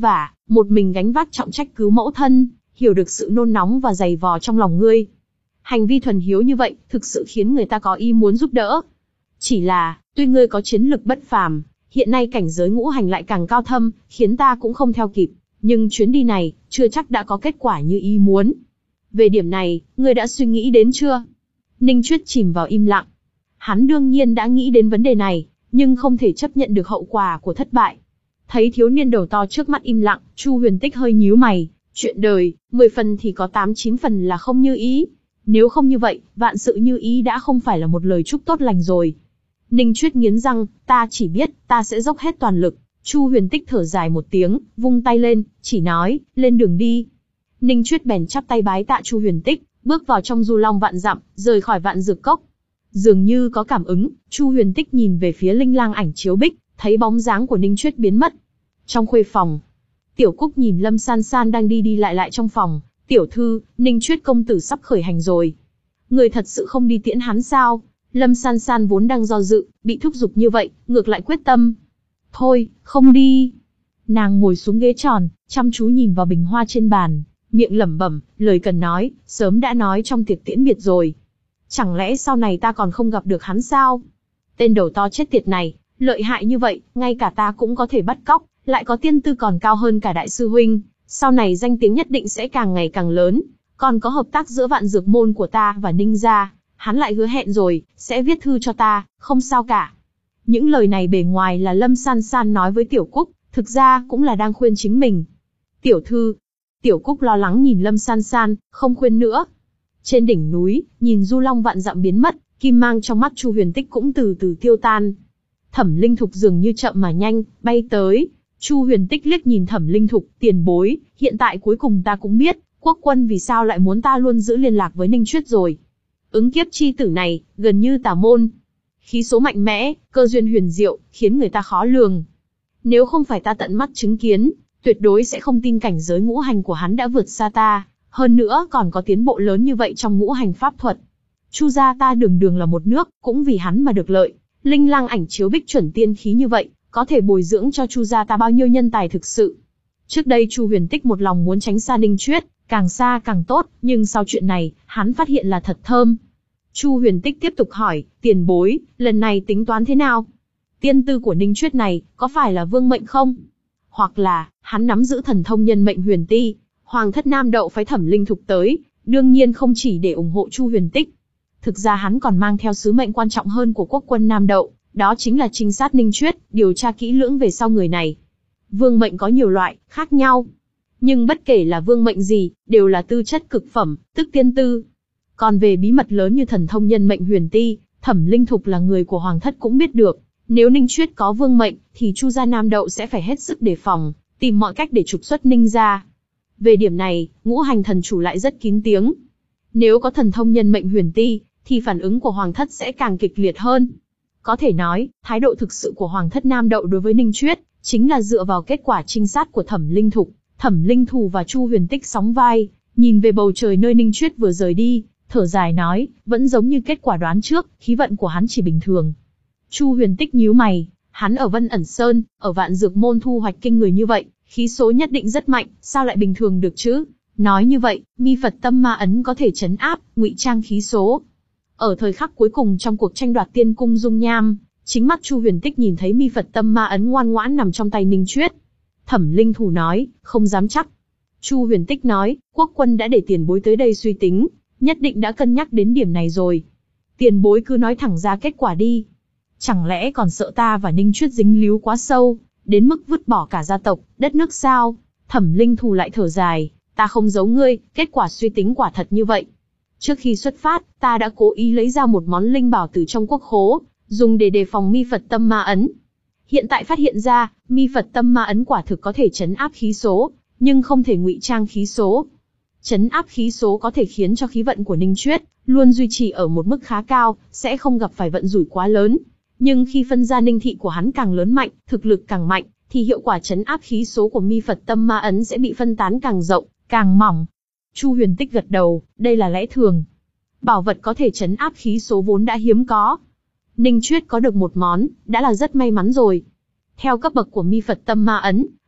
một mình gánh vác trọng trách cứu mẫu thân, hiểu được sự nôn nóng và dày vò trong lòng ngươi. Hành vi thuần hiếu như vậy, thực sự khiến người ta có ý muốn giúp đỡ. Chỉ là, tuy ngươi có chiến lực bất phàm, hiện nay cảnh giới ngũ hành lại càng cao thâm, khiến ta cũng không theo kịp, nhưng chuyến đi này, chưa chắc đã có kết quả như ý muốn. Về điểm này, ngươi đã suy nghĩ đến chưa? Ninh Chuyết chìm vào im lặng. Hắn đương nhiên đã nghĩ đến vấn đề này, nhưng không thể chấp nhận được hậu quả của thất bại. Thấy thiếu niên đầu to trước mắt im lặng, Chu Huyền Tích hơi nhíu mày. Chuyện đời, mười phần thì có tám chín phần là không như ý. Nếu không như vậy, vạn sự như ý đã không phải là một lời chúc tốt lành rồi. Ninh Chuyết nghiến răng, ta chỉ biết, ta sẽ dốc hết toàn lực. Chu Huyền Tích thở dài một tiếng, vung tay lên, chỉ nói, lên đường đi. Ninh Chuyết bèn chắp tay bái tạ Chu Huyền Tích, bước vào trong du long vạn dặm, rời khỏi vạn dược cốc. Dường như có cảm ứng, Chu Huyền Tích nhìn về phía linh lang ảnh chiếu bích, thấy bóng dáng của Ninh Chuyết biến mất. Trong khuê phòng, Tiểu Cúc nhìn Lâm San San đang đi đi lại lại trong phòng, tiểu thư, Ninh Chuyết công tử sắp khởi hành rồi. Người thật sự không đi tiễn hắn sao? Lâm San San vốn đang do dự, bị thúc giục như vậy, ngược lại quyết tâm. Thôi, không đi. Nàng ngồi xuống ghế tròn, chăm chú nhìn vào bình hoa trên bàn, miệng lẩm bẩm, lời cần nói, sớm đã nói trong tiệc tiễn biệt rồi. Chẳng lẽ sau này ta còn không gặp được hắn sao? Tên đầu to chết tiệt này, lợi hại như vậy, ngay cả ta cũng có thể bắt cóc, lại có tiên tư còn cao hơn cả đại sư huynh, sau này danh tiếng nhất định sẽ càng ngày càng lớn, còn có hợp tác giữa vạn dược môn của ta và Ninh gia, hắn lại hứa hẹn rồi, sẽ viết thư cho ta, không sao cả. Những lời này bề ngoài là Lâm San San nói với Tiểu Cúc, thực ra cũng là đang khuyên chính mình. Tiểu thư, Tiểu Cúc lo lắng nhìn Lâm San San, không khuyên nữa. Trên đỉnh núi, nhìn du long vạn dặm biến mất, kim mang trong mắt Chu Huyền Tích cũng từ từ tiêu tan. Thẩm Linh Thục dường như chậm mà nhanh, bay tới. Chu Huyền Tích liếc nhìn Thẩm Linh Thục, tiền bối, hiện tại cuối cùng ta cũng biết, quốc quân vì sao lại muốn ta luôn giữ liên lạc với Ninh Chuyết rồi. Ứng kiếp chi tử này, gần như tà môn. Khí số mạnh mẽ, cơ duyên huyền diệu, khiến người ta khó lường. Nếu không phải ta tận mắt chứng kiến, tuyệt đối sẽ không tin cảnh giới ngũ hành của hắn đã vượt xa ta, hơn nữa còn có tiến bộ lớn như vậy trong ngũ hành pháp thuật. Chu gia ta đường đường là một nước, cũng vì hắn mà được lợi. Linh lang ảnh chiếu bích chuẩn tiên khí như vậy, có thể bồi dưỡng cho Chu gia ta bao nhiêu nhân tài thực sự. Trước đây Chu Huyền Tích một lòng muốn tránh xa Ninh Chuyết, càng xa càng tốt, nhưng sau chuyện này, hắn phát hiện là thật thơm. Chu Huyền Tích tiếp tục hỏi, tiền bối, lần này tính toán thế nào? Tiên tư của Ninh Chuyết này, có phải là vương mệnh không? Hoặc là, hắn nắm giữ thần thông nhân mệnh huyền ti, Hoàng thất Nam Đậu phái Thẩm Linh Thục tới, đương nhiên không chỉ để ủng hộ Chu Huyền Tích. Thực ra hắn còn mang theo sứ mệnh quan trọng hơn của quốc quân Nam Đậu, đó chính là trinh sát Ninh Chuyết, điều tra kỹ lưỡng về sau người này. Vương mệnh có nhiều loại, khác nhau. Nhưng bất kể là vương mệnh gì, đều là tư chất cực phẩm, tức tiên tư. Còn về bí mật lớn như thần thông nhân mệnh huyền ti, Thẩm Linh Thục là người của Hoàng thất cũng biết được. Nếu Ninh Chuyết có vương mệnh, thì Chu gia Nam Đậu sẽ phải hết sức đề phòng, tìm mọi cách để trục xuất Ninh gia. Về điểm này, ngũ hành thần chủ lại rất kín tiếng. Nếu có thần thông nhân mệnh huyền ti, thì phản ứng của Hoàng thất sẽ càng kịch liệt hơn. Có thể nói, thái độ thực sự của Hoàng thất Nam Đậu đối với Ninh Chuyết, chính là dựa vào kết quả trinh sát của Thẩm Linh Thục. Thẩm Linh Thù và Chu Huyền Tích sóng vai, nhìn về bầu trời nơi Ninh Chuyết vừa rời đi, thở dài nói, vẫn giống như kết quả đoán trước, khí vận của hắn chỉ bình thường. Chu Huyền Tích nhíu mày, hắn ở Vân Ẩn Sơn, ở Vạn Dược Môn thu hoạch kinh người như vậy, khí số nhất định rất mạnh, sao lại bình thường được chứ? Nói như vậy, mi Phật tâm ma ấn có thể trấn áp, ngụy trang khí số. Ở thời khắc cuối cùng trong cuộc tranh đoạt tiên cung dung nham, chính mắt Chu Huyền Tích nhìn thấy mi Phật tâm ma ấn ngoan ngoãn nằm trong tay Ninh Chuyết. Thẩm Linh Thủ nói, không dám chắc. Chu Huyền Tích nói, quốc quân đã để tiền bối tới đây suy tính, nhất định đã cân nhắc đến điểm này rồi. Tiền bối cứ nói thẳng ra kết quả đi. Chẳng lẽ còn sợ ta và Ninh Chuyết dính líu quá sâu, đến mức vứt bỏ cả gia tộc, đất nước sao? Thẩm Linh Thủ lại thở dài, ta không giấu ngươi, kết quả suy tính quả thật như vậy. Trước khi xuất phát, ta đã cố ý lấy ra một món linh bảo từ trong quốc khố, dùng để đề phòng mi Phật tâm ma ấn. Hiện tại phát hiện ra, mi Phật tâm ma ấn quả thực có thể trấn áp khí số, nhưng không thể ngụy trang khí số. Trấn áp khí số có thể khiến cho khí vận của Ninh Chuyết luôn duy trì ở một mức khá cao, sẽ không gặp phải vận rủi quá lớn. Nhưng khi phân gia ninh thị của hắn càng lớn mạnh, thực lực càng mạnh, thì hiệu quả trấn áp khí số của mi Phật tâm ma ấn sẽ bị phân tán càng rộng, càng mỏng. Chu Huyền Tích gật đầu, đây là lẽ thường. Bảo vật có thể trấn áp khí số vốn đã hiếm có. Ninh Chuyết có được một món, đã là rất may mắn rồi. Theo cấp bậc của mi Phật tâm ma ấn,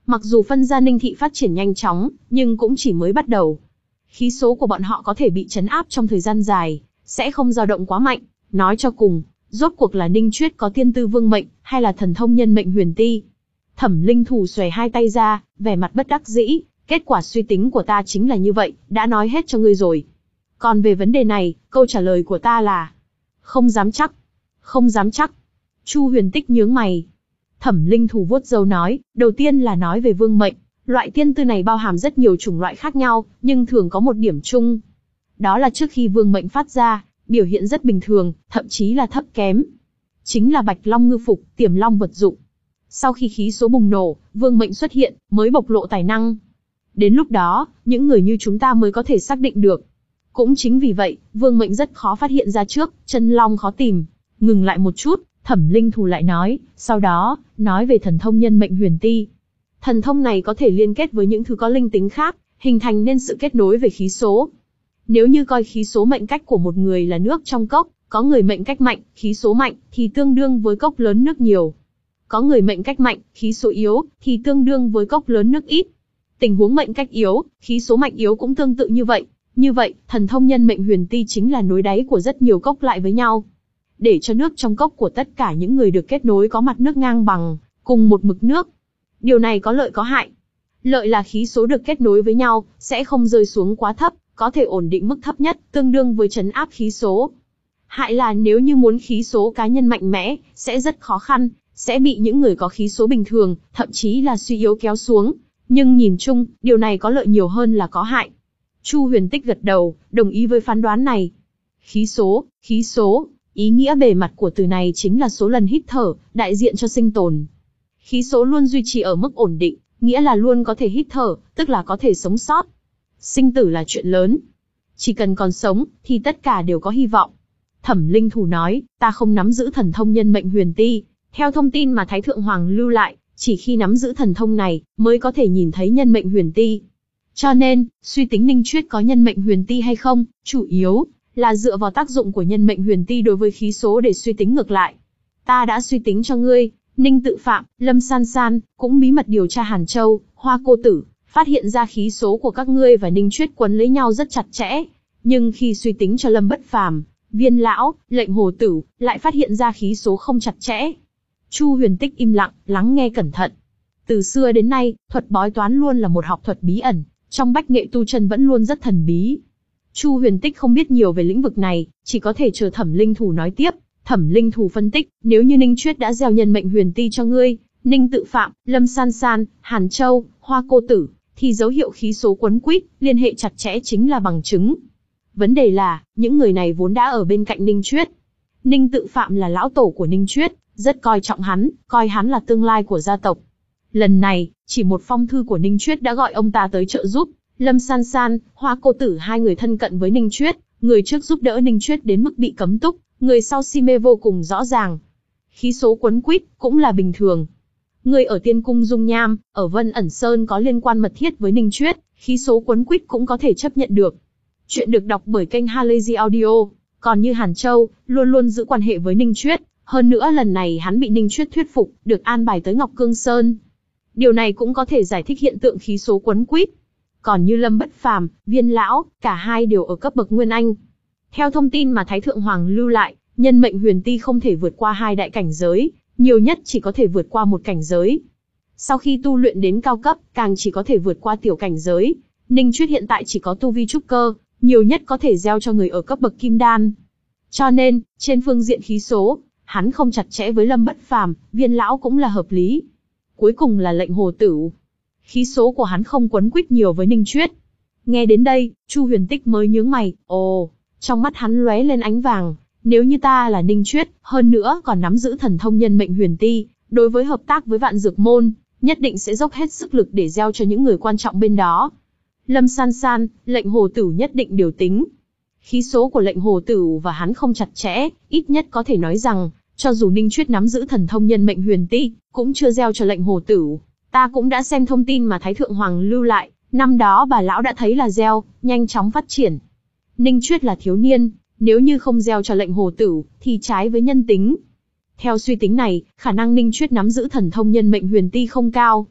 Mặc dù phân gia Ninh thị phát triển nhanh chóng, nhưng cũng chỉ mới bắt đầu. Khí số của bọn họ có thể bị trấn áp trong thời gian dài, sẽ không dao động quá mạnh. Nói cho cùng, rốt cuộc là Ninh Chuyết có tiên tư vương mệnh, hay là thần thông nhân mệnh huyền ti? Thẩm Linh Thủ xuề hai tay ra, vẻ mặt bất đắc dĩ. Kết quả suy tính của ta chính là như vậy, đã nói hết cho ngươi rồi. Còn về vấn đề này, câu trả lời của ta là không dám chắc. Không dám chắc. Chu Huyền Tích nhướng mày. Thẩm Linh Thủ vuốt râu nói, đầu tiên là nói về vương mệnh. Loại tiên tư này bao hàm rất nhiều chủng loại khác nhau, nhưng thường có một điểm chung. Đó là trước khi vương mệnh phát ra, biểu hiện rất bình thường, thậm chí là thấp kém. Chính là Bạch Long ngư phục, Tiềm Long vật dụng. Sau khi khí số bùng nổ, vương mệnh xuất hiện, mới bộc lộ tài năng. Đến lúc đó, những người như chúng ta mới có thể xác định được. Cũng chính vì vậy, vương mệnh rất khó phát hiện ra trước, chân long khó tìm. Ngừng lại một chút, Thẩm Linh Thủ lại nói, sau đó, nói về thần thông nhân mệnh huyền ti. Thần thông này có thể liên kết với những thứ có linh tính khác, hình thành nên sự kết nối về khí số. Nếu như coi khí số mệnh cách của một người là nước trong cốc, có người mệnh cách mạnh, khí số mạnh, thì tương đương với cốc lớn nước nhiều. Có người mệnh cách mạnh, khí số yếu, thì tương đương với cốc lớn nước ít. Tình huống mệnh cách yếu, khí số mạnh yếu cũng tương tự như vậy. Như vậy, thần thông nhân mệnh huyền ti chính là nối đáy của rất nhiều cốc lại với nhau. Để cho nước trong cốc của tất cả những người được kết nối có mặt nước ngang bằng, cùng một mực nước. Điều này có lợi có hại. Lợi là khí số được kết nối với nhau, sẽ không rơi xuống quá thấp, có thể ổn định mức thấp nhất, tương đương với trấn áp khí số. Hại là nếu như muốn khí số cá nhân mạnh mẽ, sẽ rất khó khăn, sẽ bị những người có khí số bình thường, thậm chí là suy yếu kéo xuống. Nhưng nhìn chung, điều này có lợi nhiều hơn là có hại. Chu Huyền Tích gật đầu, đồng ý với phán đoán này. Khí số, khí số, ý nghĩa bề mặt của từ này chính là số lần hít thở, đại diện cho sinh tồn. Khí số luôn duy trì ở mức ổn định, nghĩa là luôn có thể hít thở, tức là có thể sống sót. Sinh tử là chuyện lớn. Chỉ cần còn sống, thì tất cả đều có hy vọng. Thẩm Linh Thủ nói, ta không nắm giữ thần thông nhân mệnh huyền ti. Theo thông tin mà Thái Thượng Hoàng lưu lại, chỉ khi nắm giữ thần thông này, mới có thể nhìn thấy nhân mệnh huyền ti. Cho nên, suy tính Ninh Chuyết có nhân mệnh huyền ti hay không, chủ yếu là dựa vào tác dụng của nhân mệnh huyền ti đối với khí số để suy tính ngược lại. Ta đã suy tính cho ngươi, Ninh Tự Phạm, Lâm San San, cũng bí mật điều tra Hàn Châu, Hoa Cô Tử, phát hiện ra khí số của các ngươi và Ninh Chuyết quấn lấy nhau rất chặt chẽ. Nhưng khi suy tính cho Lâm Bất Phàm, Viên Lão, Lệnh Hồ Tử, lại phát hiện ra khí số không chặt chẽ. Chu Huyền Tích im lặng, lắng nghe cẩn thận. Từ xưa đến nay, thuật bói toán luôn là một học thuật bí ẩn, trong bách nghệ tu chân vẫn luôn rất thần bí. Chu Huyền Tích không biết nhiều về lĩnh vực này, chỉ có thể chờ Thẩm Linh Thủ nói tiếp. Thẩm Linh Thủ phân tích, nếu như Ninh Chuyết đã gieo nhân mệnh huyền ti cho ngươi, Ninh Tự Phạm, Lâm San San, Hàn Châu, Hoa Cô Tử, thì dấu hiệu khí số quấn quýt, liên hệ chặt chẽ chính là bằng chứng. Vấn đề là, những người này vốn đã ở bên cạnh Ninh Chuyết. Ninh Tự Phạm là lão tổ của Ninh Chuyết, rất coi trọng hắn, coi hắn là tương lai của gia tộc. Lần này, chỉ một phong thư của Ninh Chuyết đã gọi ông ta tới trợ giúp. Lâm San San, Hoa Cô Tử hai người thân cận với Ninh Chuyết, người trước giúp đỡ Ninh Chuyết đến mức bị cấm túc, người sau si mê vô cùng rõ ràng. Khí số quấn quýt cũng là bình thường. Người ở Tiên Cung Dung Nham, ở Vân Ẩn Sơn có liên quan mật thiết với Ninh Chuyết, khí số quấn quýt cũng có thể chấp nhận được. Chuyện được đọc bởi kênh Halazy Audio. Còn như Hàn Châu, luôn luôn giữ quan hệ với Ninh Chuyết, hơn nữa lần này hắn bị Ninh Chuyết thuyết phục, được an bài tới Ngọc Cương Sơn. Điều này cũng có thể giải thích hiện tượng khí số quấn quýt. Còn như Lâm Bất Phàm, Viên Lão, cả hai đều ở cấp bậc Nguyên Anh. Theo thông tin mà Thái Thượng Hoàng lưu lại, nhân mệnh huyền ti không thể vượt qua hai đại cảnh giới, nhiều nhất chỉ có thể vượt qua một cảnh giới. Sau khi tu luyện đến cao cấp, càng chỉ có thể vượt qua tiểu cảnh giới. Ninh Chuyết hiện tại chỉ có tu vi trúc cơ, nhiều nhất có thể gieo cho người ở cấp bậc kim đan. Cho nên, trên phương diện khí số, hắn không chặt chẽ với Lâm Bất Phàm, Viên Lão cũng là hợp lý. Cuối cùng là Lệnh Hồ Tử. Khí số của hắn không quấn quýt nhiều với Ninh Chuyết. Nghe đến đây, Chu Huyền Tích mới nhướng mày, ồ, trong mắt hắn lóe lên ánh vàng. Nếu như ta là Ninh Chuyết, hơn nữa còn nắm giữ thần thông nhân mệnh huyền ti, đối với hợp tác với Vạn Dược Môn, nhất định sẽ dốc hết sức lực để gieo cho những người quan trọng bên đó. Lâm San San, Lệnh Hồ Tử nhất định điều tính. Khí số của Lệnh Hồ Tử và hắn không chặt chẽ, ít nhất có thể nói rằng, cho dù Ninh Chuyết nắm giữ thần thông nhân mệnh huyền ti, cũng chưa gieo cho Lệnh Hồ Tử. Ta cũng đã xem thông tin mà Thái Thượng Hoàng lưu lại, năm đó bà lão đã thấy là gieo, nhanh chóng phát triển. Ninh Chuyết là thiếu niên, nếu như không gieo cho Lệnh Hồ Tử, thì trái với nhân tính. Theo suy tính này, khả năng Ninh Chuyết nắm giữ thần thông nhân mệnh huyền ti không cao.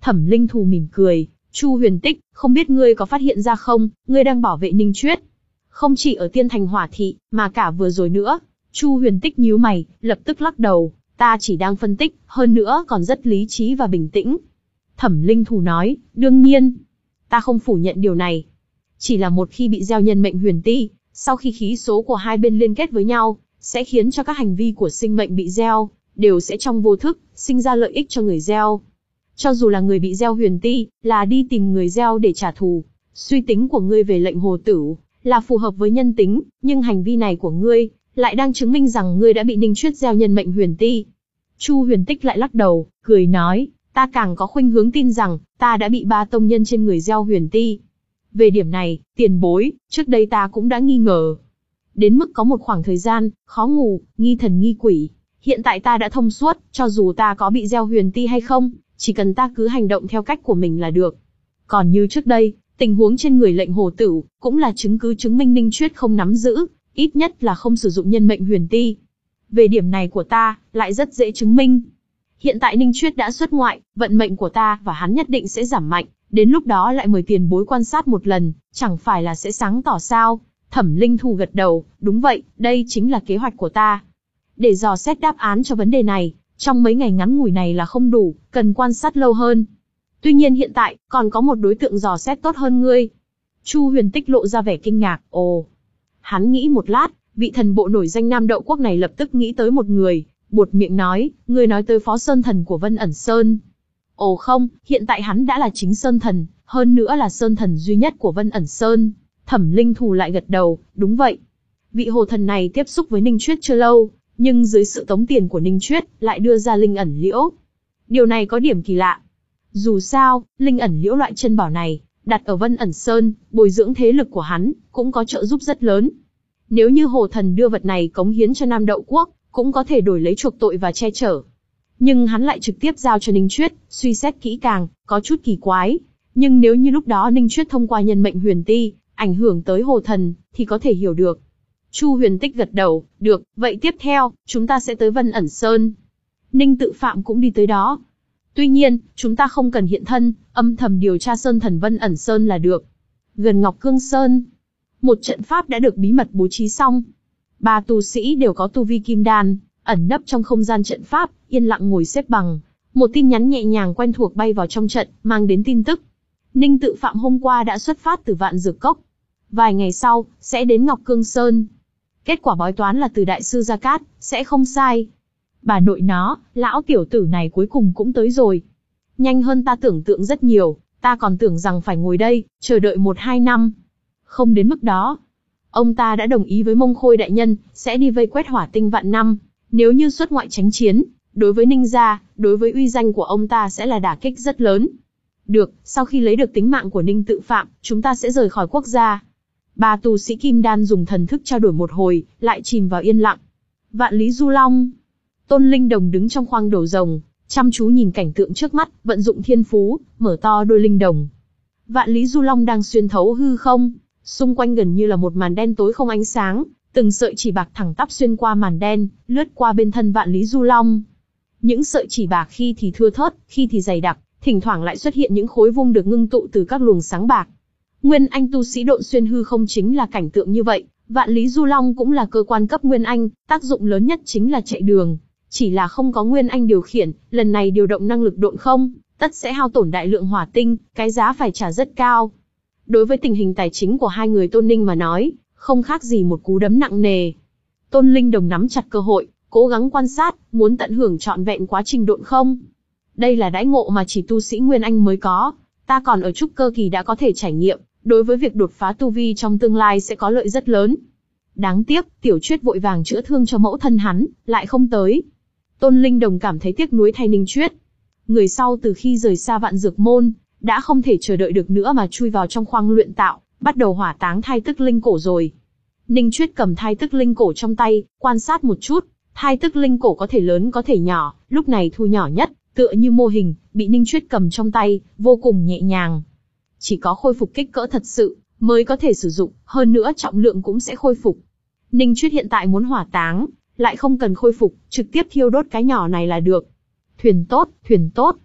Thẩm Linh Thù mỉm cười, Chu Huyền Tích, không biết ngươi có phát hiện ra không, ngươi đang bảo vệ Ninh Chuyết. Không chỉ ở Tiên Thành Hỏa Thị, mà cả vừa rồi nữa. Chu Huyền Tích nhíu mày, lập tức lắc đầu, ta chỉ đang phân tích, hơn nữa còn rất lý trí và bình tĩnh. Thẩm Linh Thù nói, đương nhiên, ta không phủ nhận điều này. Chỉ là một khi bị gieo nhân mệnh huyền ti, sau khi khí số của hai bên liên kết với nhau, sẽ khiến cho các hành vi của sinh mệnh bị gieo, đều sẽ trong vô thức, sinh ra lợi ích cho người gieo. Cho dù là người bị gieo huyền ti, là đi tìm người gieo để trả thù. Suy tính của ngươi về lệnh hồ tử, là phù hợp với nhân tính, nhưng hành vi này của ngươi, lại đang chứng minh rằng ngươi đã bị Ninh Chuyết gieo nhân mệnh huyền ti. Chu Huyền Tích lại lắc đầu, cười nói, ta càng có khuynh hướng tin rằng, ta đã bị ba tông nhân trên người gieo huyền ti. Về điểm này, tiền bối, trước đây ta cũng đã nghi ngờ. Đến mức có một khoảng thời gian, khó ngủ, nghi thần nghi quỷ. Hiện tại ta đã thông suốt, cho dù ta có bị gieo huyền ti hay không, chỉ cần ta cứ hành động theo cách của mình là được. Còn như trước đây, tình huống trên người lệnh hồ tử, cũng là chứng cứ chứng minh Ninh Chuyết không nắm giữ, ít nhất là không sử dụng nhân mệnh huyền ti. Về điểm này của ta, lại rất dễ chứng minh. Hiện tại Ninh Chuyết đã xuất ngoại, vận mệnh của ta và hắn nhất định sẽ giảm mạnh, đến lúc đó lại mời tiền bối quan sát một lần, chẳng phải là sẽ sáng tỏ sao? Thẩm Linh Thù gật đầu, đúng vậy, đây chính là kế hoạch của ta. Để dò xét đáp án cho vấn đề này, trong mấy ngày ngắn ngủi này là không đủ, cần quan sát lâu hơn. Tuy nhiên hiện tại, còn có một đối tượng dò xét tốt hơn ngươi. Chu Huyền Tích lộ ra vẻ kinh ngạc, ồ. Hắn nghĩ một lát, vị thần bộ nổi danh Nam Đậu Quốc này lập tức nghĩ tới một người, buột miệng nói, ngươi nói tới Phó Sơn Thần của Vân Ẩn Sơn. Ồ không, hiện tại hắn đã là chính Sơn Thần, hơn nữa là Sơn Thần duy nhất của Vân Ẩn Sơn. Thẩm Linh Thù lại gật đầu, đúng vậy. Vị hồ thần này tiếp xúc với Ninh Chuyết chưa lâu, nhưng dưới sự tống tiền của Ninh Chuyết, lại đưa ra linh ẩn liễu. Điều này có điểm kỳ lạ. Dù sao, linh ẩn liễu loại chân bảo này, đặt ở Vân Ẩn Sơn, bồi dưỡng thế lực của hắn, cũng có trợ giúp rất lớn. Nếu như hồ thần đưa vật này cống hiến cho Nam Đậu Quốc, cũng có thể đổi lấy chuộc tội và che chở. Nhưng hắn lại trực tiếp giao cho Ninh Chuyết, suy xét kỹ càng, có chút kỳ quái. Nhưng nếu như lúc đó Ninh Chuyết thông qua nhân mệnh huyền ti, ảnh hưởng tới hồ thần, thì có thể hiểu được. Chu Huyền Tích gật đầu, được, vậy tiếp theo, chúng ta sẽ tới Vân Ẩn Sơn. Ninh Tự Phạm cũng đi tới đó. Tuy nhiên, chúng ta không cần hiện thân, âm thầm điều tra Sơn Thần Vân Ẩn Sơn là được. Gần Ngọc Cương Sơn, một trận pháp đã được bí mật bố trí xong. Ba tu sĩ đều có tu vi kim đan, ẩn nấp trong không gian trận pháp, yên lặng ngồi xếp bằng. Một tin nhắn nhẹ nhàng quen thuộc bay vào trong trận, mang đến tin tức. Ninh Tự Phạm hôm qua đã xuất phát từ Vạn Dược Cốc. Vài ngày sau, sẽ đến Ngọc Cương Sơn. Kết quả bói toán là từ Đại sư Gia Cát, sẽ không sai. Bà nội nó, lão tiểu tử này cuối cùng cũng tới rồi. Nhanh hơn ta tưởng tượng rất nhiều, ta còn tưởng rằng phải ngồi đây, chờ đợi một hai năm. Không đến mức đó. Ông ta đã đồng ý với Mông Khôi đại nhân, sẽ đi vây quét Hỏa Tinh vạn năm. Nếu như xuất ngoại tránh chiến, đối với Ninh gia, đối với uy danh của ông ta sẽ là đả kích rất lớn. Được, sau khi lấy được tính mạng của Ninh Tự Phạm, chúng ta sẽ rời khỏi quốc gia. Ba tu sĩ kim đan dùng thần thức trao đổi một hồi, lại chìm vào yên lặng. Vạn Lý Du Long. Tôn Linh Đồng đứng trong khoang đầu rồng, chăm chú nhìn cảnh tượng trước mắt, vận dụng thiên phú, mở to đôi linh đồng. Vạn Lý Du Long đang xuyên thấu hư không, xung quanh gần như là một màn đen tối không ánh sáng, từng sợi chỉ bạc thẳng tắp xuyên qua màn đen, lướt qua bên thân Vạn Lý Du Long. Những sợi chỉ bạc khi thì thưa thớt, khi thì dày đặc, thỉnh thoảng lại xuất hiện những khối vung được ngưng tụ từ các luồng sáng bạc. Nguyên Anh tu sĩ độn xuyên hư không chính là cảnh tượng như vậy, Vạn Lý Du Long cũng là cơ quan cấp Nguyên Anh, tác dụng lớn nhất chính là chạy đường. Chỉ là không có Nguyên Anh điều khiển, lần này điều động năng lực độn không, tất sẽ hao tổn đại lượng hỏa tinh, cái giá phải trả rất cao. Đối với tình hình tài chính của hai người Tôn Ninh mà nói, không khác gì một cú đấm nặng nề. Tôn Linh Đồng nắm chặt cơ hội, cố gắng quan sát, muốn tận hưởng trọn vẹn quá trình độn không. Đây là đãi ngộ mà chỉ tu sĩ Nguyên Anh mới có, ta còn ở trúc cơ kỳ đã có thể trải nghiệm, đối với việc đột phá tu vi trong tương lai sẽ có lợi rất lớn. Đáng tiếc, Tiểu Chuyết vội vàng chữa thương cho mẫu thân hắn, lại không tới. Tôn Linh Đồng cảm thấy tiếc nuối thay Ninh Chuyết. Người sau từ khi rời xa Vạn Dược Môn, đã không thể chờ đợi được nữa mà chui vào trong khoang luyện tạo, bắt đầu hỏa táng thai tức linh cổ rồi. Ninh Chuyết cầm thai tức linh cổ trong tay, quan sát một chút, thai tức linh cổ có thể lớn có thể nhỏ, lúc này thu nhỏ nhất, tựa như mô hình, bị Ninh Chuyết cầm trong tay, vô cùng nhẹ nhàng. Chỉ có khôi phục kích cỡ thật sự, mới có thể sử dụng, hơn nữa trọng lượng cũng sẽ khôi phục. Ninh Chuyết hiện tại muốn hỏa táng, lại không cần khôi phục, trực tiếp thiêu đốt cái nhỏ này là được. Thuyền tốt, thuyền tốt.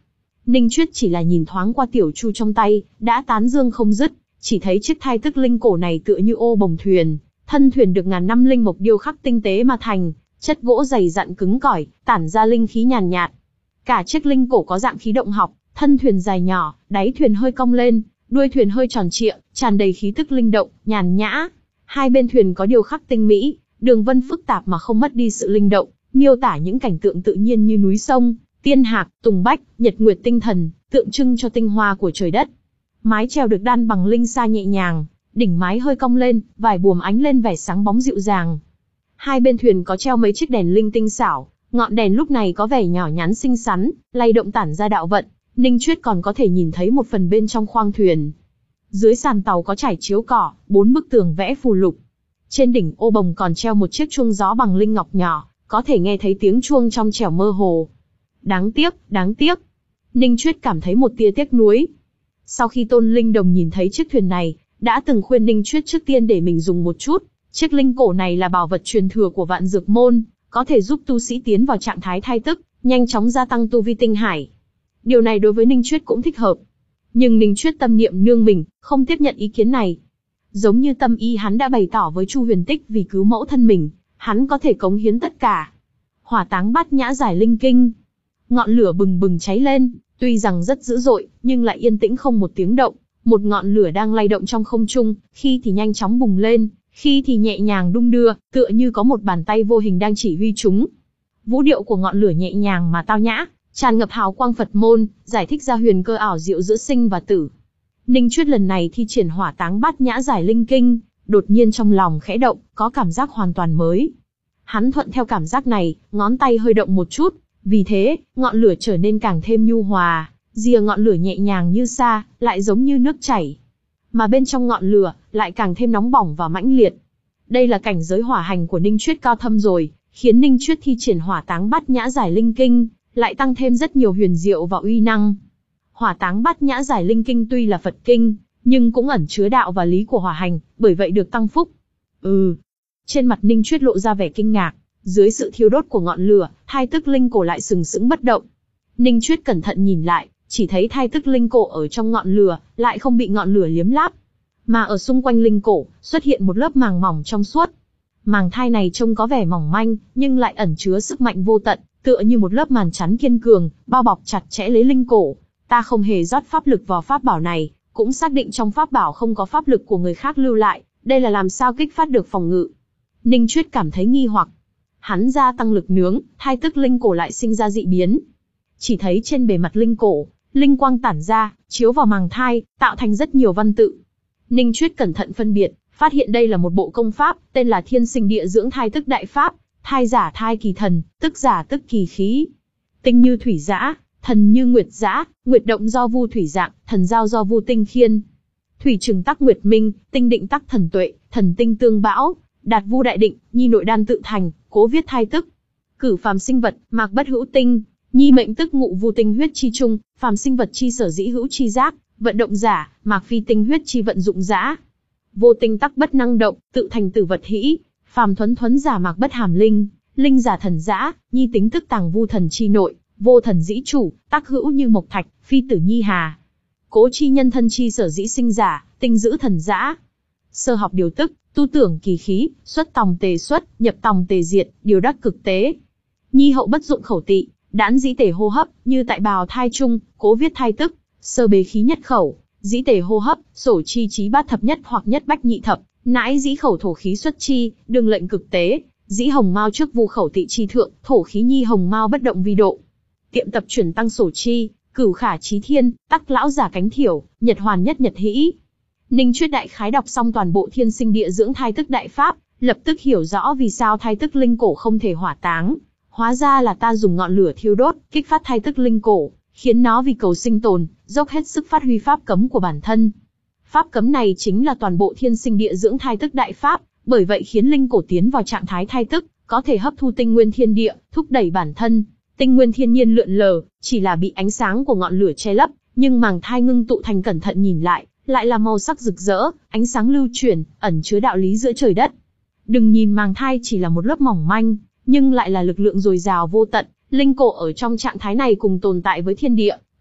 Ninh Chuyết chỉ là nhìn thoáng qua tiểu chu trong tay, đã tán dương không dứt, chỉ thấy chiếc thai tức linh cổ này tựa như ô bồng thuyền, thân thuyền được ngàn năm linh mộc điêu khắc tinh tế mà thành, chất gỗ dày dặn cứng cỏi, tản ra linh khí nhàn nhạt. Cả chiếc linh cổ có dạng khí động học, thân thuyền dài nhỏ, đáy thuyền hơi cong lên, đuôi thuyền hơi tròn trịa, tràn đầy khí tức linh động, nhàn nhã. Hai bên thuyền có điêu khắc tinh mỹ, đường vân phức tạp mà không mất đi sự linh động, miêu tả những cảnh tượng tự nhiên như núi sông, tiên hạc, tùng bách, nhật nguyệt tinh thần, tượng trưng cho tinh hoa của trời đất. Mái chèo được đan bằng linh sa nhẹ nhàng, đỉnh mái hơi cong lên, vài buồm ánh lên vẻ sáng bóng dịu dàng. Hai bên thuyền có treo mấy chiếc đèn linh tinh xảo, ngọn đèn lúc này có vẻ nhỏ nhắn xinh xắn, lay động tản ra đạo vận. Ninh Chuyết còn có thể nhìn thấy một phần bên trong khoang thuyền. Dưới sàn tàu có trải chiếu cỏ, bốn bức tường vẽ phù lục. Trên đỉnh ô bồng còn treo một chiếc chuông gió bằng linh ngọc nhỏ, có thể nghe thấy tiếng chuông trong trẻo mơ hồ. Đáng tiếc, đáng tiếc. Ninh Chuyết cảm thấy một tia tiếc nuối. Sau khi Tôn Linh Đồng nhìn thấy chiếc thuyền này, đã từng khuyên Ninh Chuyết trước tiên để mình dùng một chút. Chiếc linh cổ này là bảo vật truyền thừa của Vạn Dược Môn, có thể giúp tu sĩ tiến vào trạng thái thai tức, nhanh chóng gia tăng tu vi tinh hải. Điều này đối với Ninh Chuyết cũng thích hợp. Nhưng Ninh Chuyết tâm niệm nương mình, không tiếp nhận ý kiến này. Giống như tâm ý hắn đã bày tỏ với Chu Huyền Tích vì cứu mẫu thân mình, hắn có thể cống hiến tất cả. Hỏa táng bát nhã giải linh kinh. Ngọn lửa bừng bừng cháy lên, tuy rằng rất dữ dội, nhưng lại yên tĩnh không một tiếng động. Một ngọn lửa đang lay động trong không trung, khi thì nhanh chóng bùng lên, khi thì nhẹ nhàng đung đưa, tựa như có một bàn tay vô hình đang chỉ huy chúng. Vũ điệu của ngọn lửa nhẹ nhàng mà tao nhã, tràn ngập hào quang Phật môn, giải thích ra huyền cơ ảo diệu giữa sinh và tử. Ninh Chuyết lần này thi triển hỏa táng bát nhã giải linh kinh, đột nhiên trong lòng khẽ động, có cảm giác hoàn toàn mới. Hắn thuận theo cảm giác này, ngón tay hơi động một chút, vì thế, ngọn lửa trở nên càng thêm nhu hòa, rìa ngọn lửa nhẹ nhàng như sa, lại giống như nước chảy. Mà bên trong ngọn lửa, lại càng thêm nóng bỏng và mãnh liệt. Đây là cảnh giới hỏa hành của Ninh Chuyết cao thâm rồi, khiến Ninh Chuyết thi triển hỏa táng bát nhã giải linh kinh, lại tăng thêm rất nhiều huyền diệu và uy năng. Hỏa táng bát nhã giải linh kinh tuy là Phật kinh, nhưng cũng ẩn chứa đạo và lý của hỏa hành, bởi vậy được tăng phúc. Ừ. Trên mặt Ninh Chuyết lộ ra vẻ kinh ngạc, dưới sự thiêu đốt của ngọn lửa, thai tức linh cổ lại sừng sững bất động. Ninh Chuyết cẩn thận nhìn lại, chỉ thấy thai tức linh cổ ở trong ngọn lửa, lại không bị ngọn lửa liếm láp, mà ở xung quanh linh cổ, xuất hiện một lớp màng mỏng trong suốt. Màng thai này trông có vẻ mỏng manh, nhưng lại ẩn chứa sức mạnh vô tận, tựa như một lớp màn chắn kiên cường, bao bọc chặt chẽ lấy linh cổ. Ta không hề rót pháp lực vào pháp bảo này, cũng xác định trong pháp bảo không có pháp lực của người khác lưu lại, đây là làm sao kích phát được phòng ngự. Ninh Chuyết cảm thấy nghi hoặc. Hắn gia tăng lực nướng, thai tức linh cổ lại sinh ra dị biến. Chỉ thấy trên bề mặt linh cổ, linh quang tản ra, chiếu vào màng thai, tạo thành rất nhiều văn tự. Ninh Chuyết cẩn thận phân biệt, phát hiện đây là một bộ công pháp, tên là Thiên Sinh Địa Dưỡng Thai Tức Đại Pháp. Thai giả thai kỳ thần, tức giả tức kỳ khí. Tinh như thủy dã, thần như nguyệt dã, nguyệt động do vu thủy dạng, thần giao do vu tinh khiên. Thủy trừng tắc nguyệt minh, tinh định tắc thần tuệ, thần tinh tương bão, đạt vu đại định, nhi nội đan tự thành, cố viết thai tức. Cử phàm sinh vật, mạc bất hữu tinh, nhi mệnh tức ngụ vu tinh huyết chi trung, phàm sinh vật chi sở dĩ hữu chi giác, vận động giả, mạc phi tinh huyết chi vận dụng dã. Vô tinh tắc bất năng động, tự thành tử vật hĩ. Phàm thuấn thuấn giả mạc bất hàm linh, linh giả thần dã, nhi tính tức tàng vu thần chi nội, vô thần dĩ chủ, tác hữu như mộc thạch, phi tử nhi hà. Cố chi nhân thân chi sở dĩ sinh giả, tinh giữ thần dã. Sơ học điều tức, tu tưởng kỳ khí, xuất tòng tề xuất, nhập tòng tề diệt, điều đắc cực tế. Nhi hậu bất dụng khẩu tị, đãn dĩ tề hô hấp, như tại bào thai trung, cố viết thai tức, sơ bế khí nhất khẩu, dĩ tề hô hấp, sổ chi trí bát thập nhất hoặc nhất bách nhị thập. Nãi dĩ khẩu thổ khí xuất chi, đường lệnh cực tế, dĩ hồng mao trước vu khẩu tị chi thượng, thổ khí nhi hồng mao bất động vi độ. Tiệm tập chuyển tăng sổ chi, cửu khả trí thiên, tắc lão giả cánh thiểu, nhật hoàn nhất nhật hĩ. Ninh Chuyết đại khái đọc xong toàn bộ Thiên Sinh Địa Dưỡng Thai Tức Đại Pháp, lập tức hiểu rõ vì sao thai tức linh cổ không thể hỏa táng. Hóa ra là ta dùng ngọn lửa thiêu đốt, kích phát thai tức linh cổ, khiến nó vì cầu sinh tồn, dốc hết sức phát huy pháp cấm của bản thân. Pháp cấm này chính là toàn bộ Thiên Sinh Địa Dưỡng Thai Tức Đại Pháp, bởi vậy khiến linh cổ tiến vào trạng thái thai tức, có thể hấp thu tinh nguyên thiên địa, thúc đẩy bản thân. Tinh nguyên thiên nhiên lượn lờ, chỉ là bị ánh sáng của ngọn lửa che lấp, nhưng màng thai ngưng tụ thành cẩn thận nhìn lại, lại là màu sắc rực rỡ, ánh sáng lưu chuyển, ẩn chứa đạo lý giữa trời đất. Đừng nhìn màng thai chỉ là một lớp mỏng manh, nhưng lại là lực lượng dồi dào vô tận, linh cổ ở trong trạng thái này cùng tồn tại với thiên địa,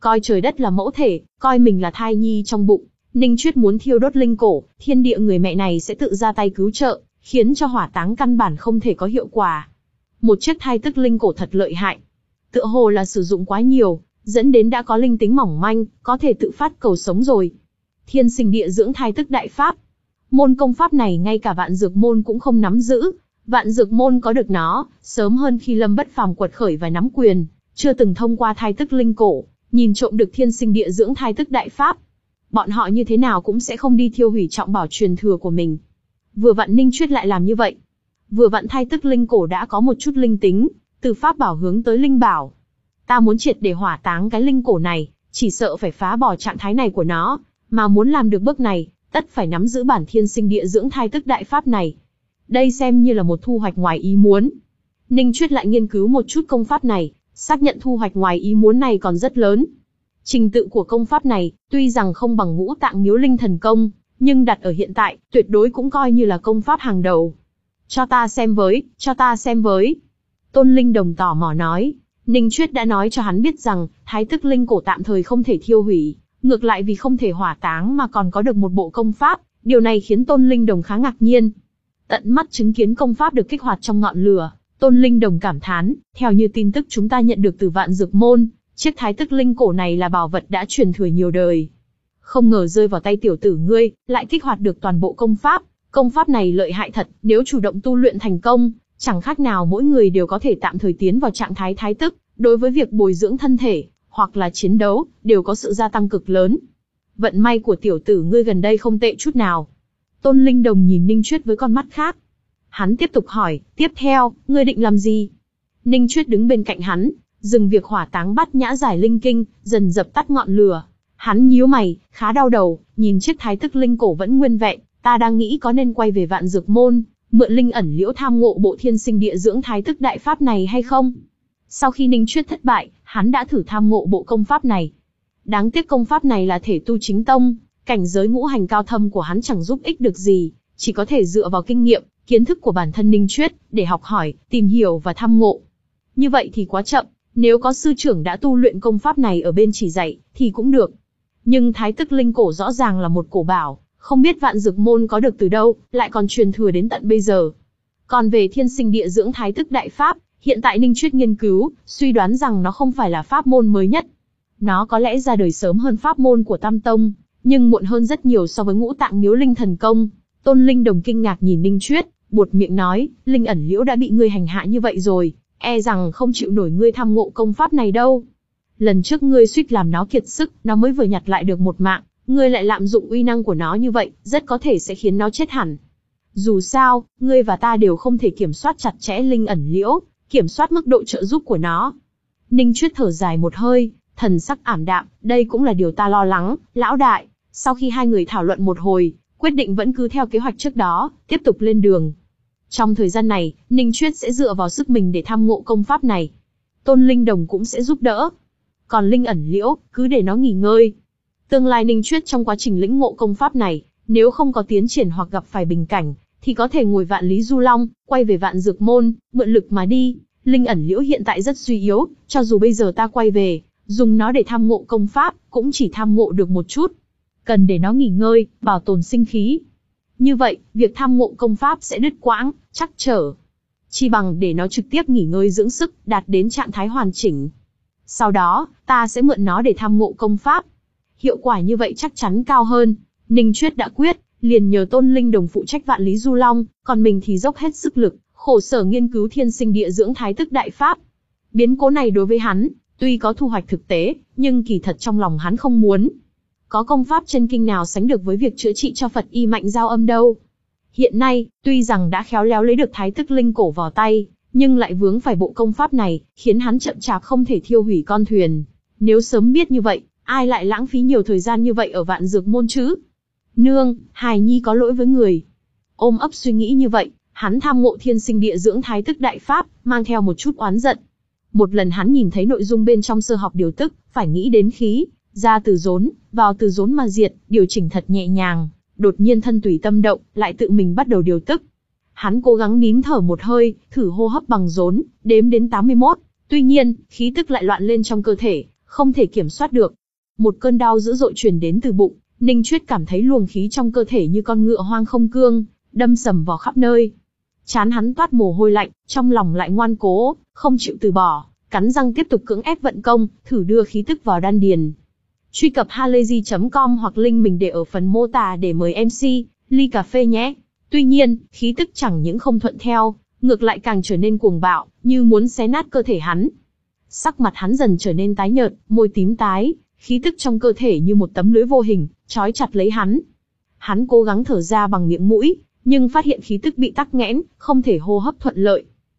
coi trời đất là mẫu thể, coi mình là thai nhi trong bụng. Ninh Chuyết muốn thiêu đốt linh cổ, thiên địa người mẹ này sẽ tự ra tay cứu trợ, khiến cho hỏa táng căn bản không thể có hiệu quả. Một chiếc thai tức linh cổ thật lợi hại. Tựa hồ là sử dụng quá nhiều, dẫn đến đã có linh tính mỏng manh, có thể tự phát cầu sống rồi. Thiên sinh địa dưỡng thai tức đại pháp. Môn công pháp này ngay cả Vạn Dược Môn cũng không nắm giữ. Vạn Dược Môn có được nó, sớm hơn khi Lâm Bất Phàm quật khởi và nắm quyền, chưa từng thông qua thai tức linh cổ, nhìn trộm được thiên sinh địa dưỡng thai tức đại pháp. Bọn họ như thế nào cũng sẽ không đi thiêu hủy trọng bảo truyền thừa của mình. Vừa vặn Ninh Chuyết lại làm như vậy. Vừa vặn thai tức linh cổ đã có một chút linh tính, từ pháp bảo hướng tới linh bảo. Ta muốn triệt để hỏa táng cái linh cổ này, chỉ sợ phải phá bỏ trạng thái này của nó, mà muốn làm được bước này, tất phải nắm giữ bản thiên sinh địa dưỡng thai tức đại pháp này. Đây xem như là một thu hoạch ngoài ý muốn. Ninh Chuyết lại nghiên cứu một chút công pháp này, xác nhận thu hoạch ngoài ý muốn này còn rất lớn. Trình tự của công pháp này, tuy rằng không bằng Ngũ Tạng Miếu Linh Thần Công, nhưng đặt ở hiện tại, tuyệt đối cũng coi như là công pháp hàng đầu. Cho ta xem với, cho ta xem với. Tôn Linh Đồng tò mò nói. Ninh Chuyết đã nói cho hắn biết rằng, thái tức linh cổ tạm thời không thể thiêu hủy, ngược lại vì không thể hỏa táng mà còn có được một bộ công pháp, điều này khiến Tôn Linh Đồng khá ngạc nhiên. Tận mắt chứng kiến công pháp được kích hoạt trong ngọn lửa, Tôn Linh Đồng cảm thán, theo như tin tức chúng ta nhận được từ Vạn Dược Môn, chiếc thái tức linh cổ này là bảo vật đã truyền thừa nhiều đời. Không ngờ rơi vào tay tiểu tử ngươi, lại kích hoạt được toàn bộ công pháp. Công pháp này lợi hại thật, nếu chủ động tu luyện thành công, chẳng khác nào mỗi người đều có thể tạm thời tiến vào trạng thái thái tức, đối với việc bồi dưỡng thân thể, hoặc là chiến đấu, đều có sự gia tăng cực lớn. Vận may của tiểu tử ngươi gần đây không tệ chút nào. Tôn Linh Đồng nhìn Ninh Chuyết với con mắt khác. Hắn tiếp tục hỏi, tiếp theo, ngươi định làm gì? Ninh Chuyết đứng bên cạnh hắn, dừng việc hỏa táng Bát Nhã Giải Linh Kinh, dần dập tắt ngọn lửa. Hắn nhíu mày, khá đau đầu, nhìn chiếc thái tức linh cổ vẫn nguyên vẹn, ta đang nghĩ có nên quay về Vạn Dược Môn, mượn linh ẩn liễu tham ngộ bộ thiên sinh địa dưỡng thái tức đại pháp này hay không? Sau khi Ninh Chuyết thất bại, hắn đã thử tham ngộ bộ công pháp này. Đáng tiếc công pháp này là thể tu chính tông, cảnh giới ngũ hành cao thâm của hắn chẳng giúp ích được gì, chỉ có thể dựa vào kinh nghiệm, kiến thức của bản thân Ninh Chuyết, để học hỏi, tìm hiểu và tham ngộ. Như vậy thì quá chậm, nếu có sư trưởng đã tu luyện công pháp này ở bên chỉ dạy, thì cũng được. Nhưng thái tức linh cổ rõ ràng là một cổ bảo, không biết Vạn Dược Môn có được từ đâu, lại còn truyền thừa đến tận bây giờ. Còn về thiên sinh địa dưỡng thái tức đại pháp, hiện tại Ninh Chuyết nghiên cứu, suy đoán rằng nó không phải là pháp môn mới nhất. Nó có lẽ ra đời sớm hơn pháp môn của Tam Tông, nhưng muộn hơn rất nhiều so với Ngũ Tạng Miếu Linh Thần Công. Tôn Linh Đồng kinh ngạc nhìn Ninh Chuyết, buột miệng nói, Linh ẩn liễu đã bị ngươi hành hạ như vậy rồi, e rằng không chịu nổi ngươi tham ngộ công pháp này đâu. Lần trước ngươi suýt làm nó kiệt sức, nó mới vừa nhặt lại được một mạng, ngươi lại lạm dụng uy năng của nó như vậy, rất có thể sẽ khiến nó chết hẳn. Dù sao, ngươi và ta đều không thể kiểm soát chặt chẽ linh ẩn liễu, kiểm soát mức độ trợ giúp của nó. Ninh Chuyết thở dài một hơi, thần sắc ảm đạm, đây cũng là điều ta lo lắng, lão đại. Sau khi hai người thảo luận một hồi, quyết định vẫn cứ theo kế hoạch trước đó, tiếp tục lên đường. Trong thời gian này, Ninh Chuyết sẽ dựa vào sức mình để tham ngộ công pháp này. Tôn Linh Đồng cũng sẽ giúp đỡ. Còn linh ẩn liễu, cứ để nó nghỉ ngơi. Tương lai Ninh Chuyết trong quá trình lĩnh ngộ công pháp này, nếu không có tiến triển hoặc gặp phải bình cảnh, thì có thể ngồi Vạn Lý Du Long, quay về Vạn Dược Môn, mượn lực mà đi. Linh ẩn liễu hiện tại rất suy yếu, cho dù bây giờ ta quay về, dùng nó để tham ngộ công pháp, cũng chỉ tham ngộ được một chút. Cần để nó nghỉ ngơi, bảo tồn sinh khí. Như vậy, việc tham ngộ công pháp sẽ đứt quãng, trắc trở. Chi bằng để nó trực tiếp nghỉ ngơi dưỡng sức, đạt đến trạng thái hoàn chỉnh. Sau đó, ta sẽ mượn nó để tham ngộ công pháp. Hiệu quả như vậy chắc chắn cao hơn. Ninh Chuyết đã quyết, liền nhờ Tôn Linh Đồng phụ trách Vạn Lý Du Long, còn mình thì dốc hết sức lực, khổ sở nghiên cứu thiên sinh địa dưỡng thái tức đại pháp. Biến cố này đối với hắn, tuy có thu hoạch thực tế, nhưng kỳ thật trong lòng hắn không muốn. Có công pháp chân kinh nào sánh được với việc chữa trị cho Phật y mạnh giao âm đâu. Hiện nay, tuy rằng đã khéo léo lấy được thái tức linh cổ vào tay, nhưng lại vướng phải bộ công pháp này, khiến hắn chậm chạp không thể thiêu hủy con thuyền. Nếu sớm biết như vậy, ai lại lãng phí nhiều thời gian như vậy ở Vạn Dược Môn chứ? Nương, hài nhi có lỗi với người. Ôm ấp suy nghĩ như vậy, hắn tham ngộ thiên sinh địa dưỡng thái tức đại pháp, mang theo một chút oán giận. Một lần hắn nhìn thấy nội dung bên trong sơ học điều tức, phải nghĩ đến khí, ra từ rốn, vào từ rốn mà diệt, điều chỉnh thật nhẹ nhàng. Đột nhiên thân tùy tâm động, lại tự mình bắt đầu điều tức. Hắn cố gắng nín thở một hơi, thử hô hấp bằng rốn, đếm đến tám mươi mốt. Tuy nhiên, khí tức lại loạn lên trong cơ thể, không thể kiểm soát được. Một cơn đau dữ dội truyền đến từ bụng, Ninh Chuyết cảm thấy luồng khí trong cơ thể như con ngựa hoang không cương, đâm sầm vào khắp nơi. Trán hắn toát mồ hôi lạnh, trong lòng lại ngoan cố, không chịu từ bỏ, cắn răng tiếp tục cưỡng ép vận công, thử đưa khí tức vào đan điền. Truy cập halayzi chấm com hoặc link mình để ở phần mô tả để mời em xê, ly cà phê nhé. Tuy nhiên, khí tức chẳng những không thuận theo, ngược lại càng trở nên cuồng bạo, như muốn xé nát cơ thể hắn. Sắc mặt hắn dần trở nên tái nhợt, môi tím tái, khí tức trong cơ thể như một tấm lưới vô hình, trói chặt lấy hắn. Hắn cố gắng thở ra bằng miệng mũi, nhưng phát hiện khí tức bị tắc nghẽn, không thể hô hấp thuận lợi.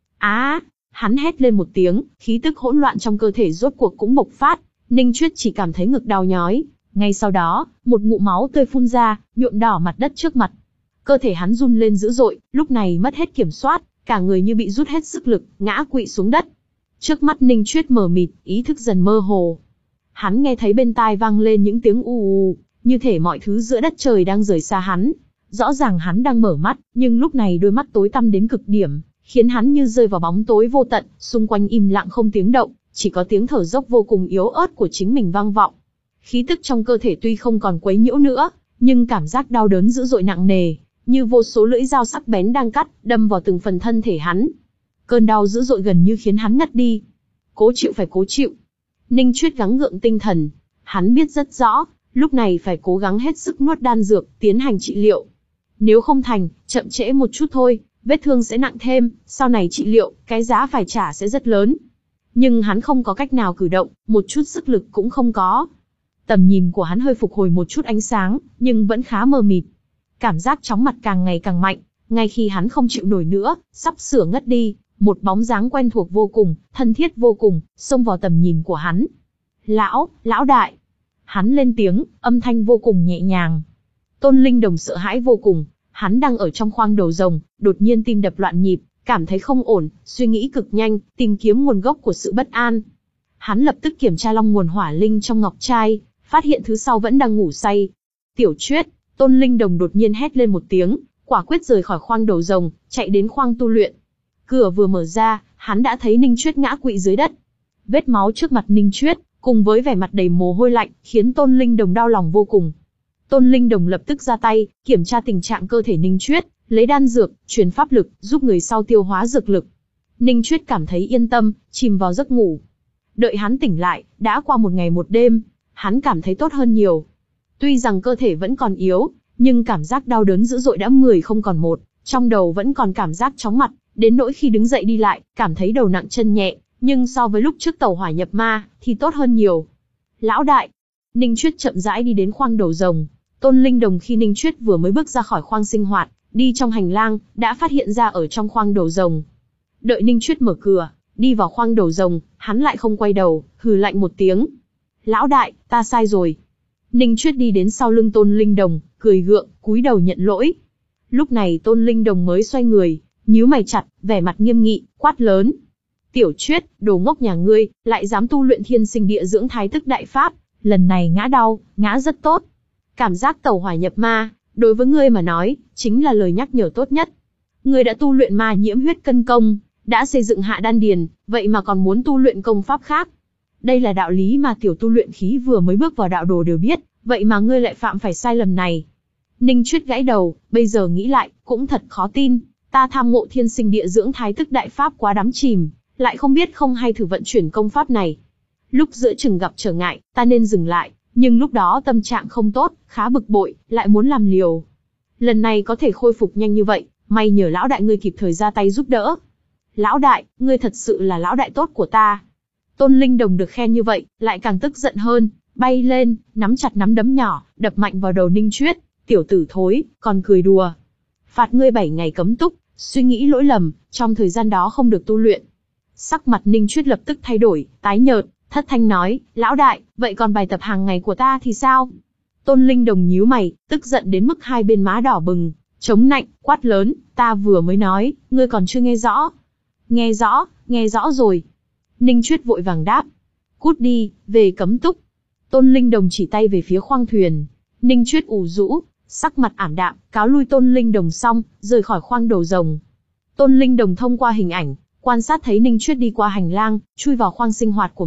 Á! À, hắn hét lên một tiếng, khí tức hỗn loạn trong cơ thể rốt cuộc cũng bộc phát. Ninh Chuyết chỉ cảm thấy ngực đau nhói. Ngay sau đó, một ngụm máu tươi phun ra, nhuộm đỏ mặt đất trước mặt. Cơ thể hắn run lên dữ dội, lúc này mất hết kiểm soát, cả người như bị rút hết sức lực, ngã quỵ xuống đất. Trước mắt Ninh Chuyết mờ mịt, ý thức dần mơ hồ. Hắn nghe thấy bên tai vang lên những tiếng u u, như thể mọi thứ giữa đất trời đang rời xa hắn. Rõ ràng hắn đang mở mắt, nhưng lúc này đôi mắt tối tăm đến cực điểm, khiến hắn như rơi vào bóng tối vô tận, xung quanh im lặng không tiếng động, chỉ có tiếng thở dốc vô cùng yếu ớt của chính mình vang vọng. Khí tức trong cơ thể tuy không còn quấy nhiễu nữa, nhưng cảm giác đau đớn dữ dội nặng nề, như vô số lưỡi dao sắc bén đang cắt, đâm vào từng phần thân thể hắn. Cơn đau dữ dội gần như khiến hắn ngất đi. Cố chịu phải cố chịu. Ninh Chuyết gắng gượng tinh thần, hắn biết rất rõ, lúc này phải cố gắng hết sức nuốt đan dược, tiến hành trị liệu. Nếu không thành, chậm trễ một chút thôi, vết thương sẽ nặng thêm, sau này trị liệu, cái giá phải trả sẽ rất lớn. Nhưng hắn không có cách nào cử động, một chút sức lực cũng không có. Tầm nhìn của hắn hơi phục hồi một chút ánh sáng, nhưng vẫn khá mờ mịt. Cảm giác chóng mặt càng ngày càng mạnh, ngay khi hắn không chịu nổi nữa, sắp sửa ngất đi, một bóng dáng quen thuộc vô cùng, thân thiết vô cùng, xông vào tầm nhìn của hắn. Lão, lão đại. Hắn lên tiếng, âm thanh vô cùng nhẹ nhàng. Tôn Linh Đồng sợ hãi vô cùng, hắn đang ở trong khoang đầu rồng, đột nhiên tim đập loạn nhịp, cảm thấy không ổn, suy nghĩ cực nhanh, tìm kiếm nguồn gốc của sự bất an. Hắn lập tức kiểm tra long nguồn hỏa linh trong ngọc trai, phát hiện thứ sau vẫn đang ngủ say. Tiểu Chuyết, Tôn Linh Đồng đột nhiên hét lên một tiếng, quả quyết rời khỏi khoang đầu rồng, chạy đến khoang tu luyện. Cửa vừa mở ra, hắn đã thấy Ninh Chuyết ngã quỵ dưới đất. Vết máu trước mặt Ninh Chuyết, cùng với vẻ mặt đầy mồ hôi lạnh, khiến Tôn Linh Đồng đau lòng vô cùng. Tôn Linh Đồng lập tức ra tay, kiểm tra tình trạng cơ thể Ninh Chuyết, lấy đan dược, truyền pháp lực, giúp người sau tiêu hóa dược lực. Ninh Chuyết cảm thấy yên tâm, chìm vào giấc ngủ. Đợi hắn tỉnh lại, đã qua một ngày một đêm, hắn cảm thấy tốt hơn nhiều. Tuy rằng cơ thể vẫn còn yếu, nhưng cảm giác đau đớn dữ dội đã mười không còn một, trong đầu vẫn còn cảm giác chóng mặt, đến nỗi khi đứng dậy đi lại, cảm thấy đầu nặng chân nhẹ, nhưng so với lúc trước tẩu hỏa nhập ma, thì tốt hơn nhiều. Lão đại, Ninh Chuyết chậm rãi đi đến khoang đầu rồng. Tôn Linh Đồng khi Ninh Chuyết vừa mới bước ra khỏi khoang sinh hoạt, đi trong hành lang, đã phát hiện ra ở trong khoang đầu rồng. Đợi Ninh Chuyết mở cửa, đi vào khoang đầu rồng, hắn lại không quay đầu, hừ lạnh một tiếng. Lão đại, ta sai rồi. Ninh Chuyết đi đến sau lưng Tôn Linh Đồng, cười gượng, cúi đầu nhận lỗi. Lúc này Tôn Linh Đồng mới xoay người, nhíu mày chặt, vẻ mặt nghiêm nghị, quát lớn. Tiểu Chuyết, đồ ngốc nhà ngươi, lại dám tu luyện thiên sinh địa dưỡng thái thức đại pháp, lần này ngã đau, ngã rất tốt. Cảm giác tẩu hỏa nhập ma, đối với ngươi mà nói, chính là lời nhắc nhở tốt nhất. Ngươi đã tu luyện ma nhiễm huyết cân công, đã xây dựng hạ đan điền, vậy mà còn muốn tu luyện công pháp khác. Đây là đạo lý mà tiểu tu luyện khí vừa mới bước vào đạo đồ đều biết, vậy mà ngươi lại phạm phải sai lầm này. Ninh Chuyết gãy đầu, bây giờ nghĩ lại, cũng thật khó tin, ta tham ngộ thiên sinh địa dưỡng thái thức đại pháp quá đắm chìm, lại không biết không hay thử vận chuyển công pháp này. Lúc giữa chừng gặp trở ngại, ta nên dừng lại, nhưng lúc đó tâm trạng không tốt, khá bực bội, lại muốn làm liều. Lần này có thể khôi phục nhanh như vậy, may nhờ lão đại ngươi kịp thời ra tay giúp đỡ. Lão đại, ngươi thật sự là lão đại tốt của ta. Tôn Linh Đồng được khen như vậy, lại càng tức giận hơn, bay lên, nắm chặt nắm đấm nhỏ, đập mạnh vào đầu Ninh Chuyết. Tiểu tử thối, còn cười đùa. Phạt ngươi bảy ngày cấm túc, suy nghĩ lỗi lầm, trong thời gian đó không được tu luyện. Sắc mặt Ninh Chuyết lập tức thay đổi, tái nhợt, thất thanh nói, lão đại, vậy còn bài tập hàng ngày của ta thì sao? Tôn Linh Đồng nhíu mày, tức giận đến mức hai bên má đỏ bừng, chống nạnh, quát lớn, ta vừa mới nói, ngươi còn chưa nghe rõ. Nghe rõ, nghe rõ rồi. Ninh Chuyết vội vàng đáp. Cút đi, về cấm túc. Tôn Linh Đồng chỉ tay về phía khoang thuyền. Ninh Chuyết ủ rũ, sắc mặt ảm đạm, cáo lui Tôn Linh Đồng xong, rời khỏi khoang đầu rồng. Tôn Linh Đồng thông qua hình ảnh, quan sát thấy Ninh Chuyết đi qua hành lang, chui vào khoang sinh hoạt của mình,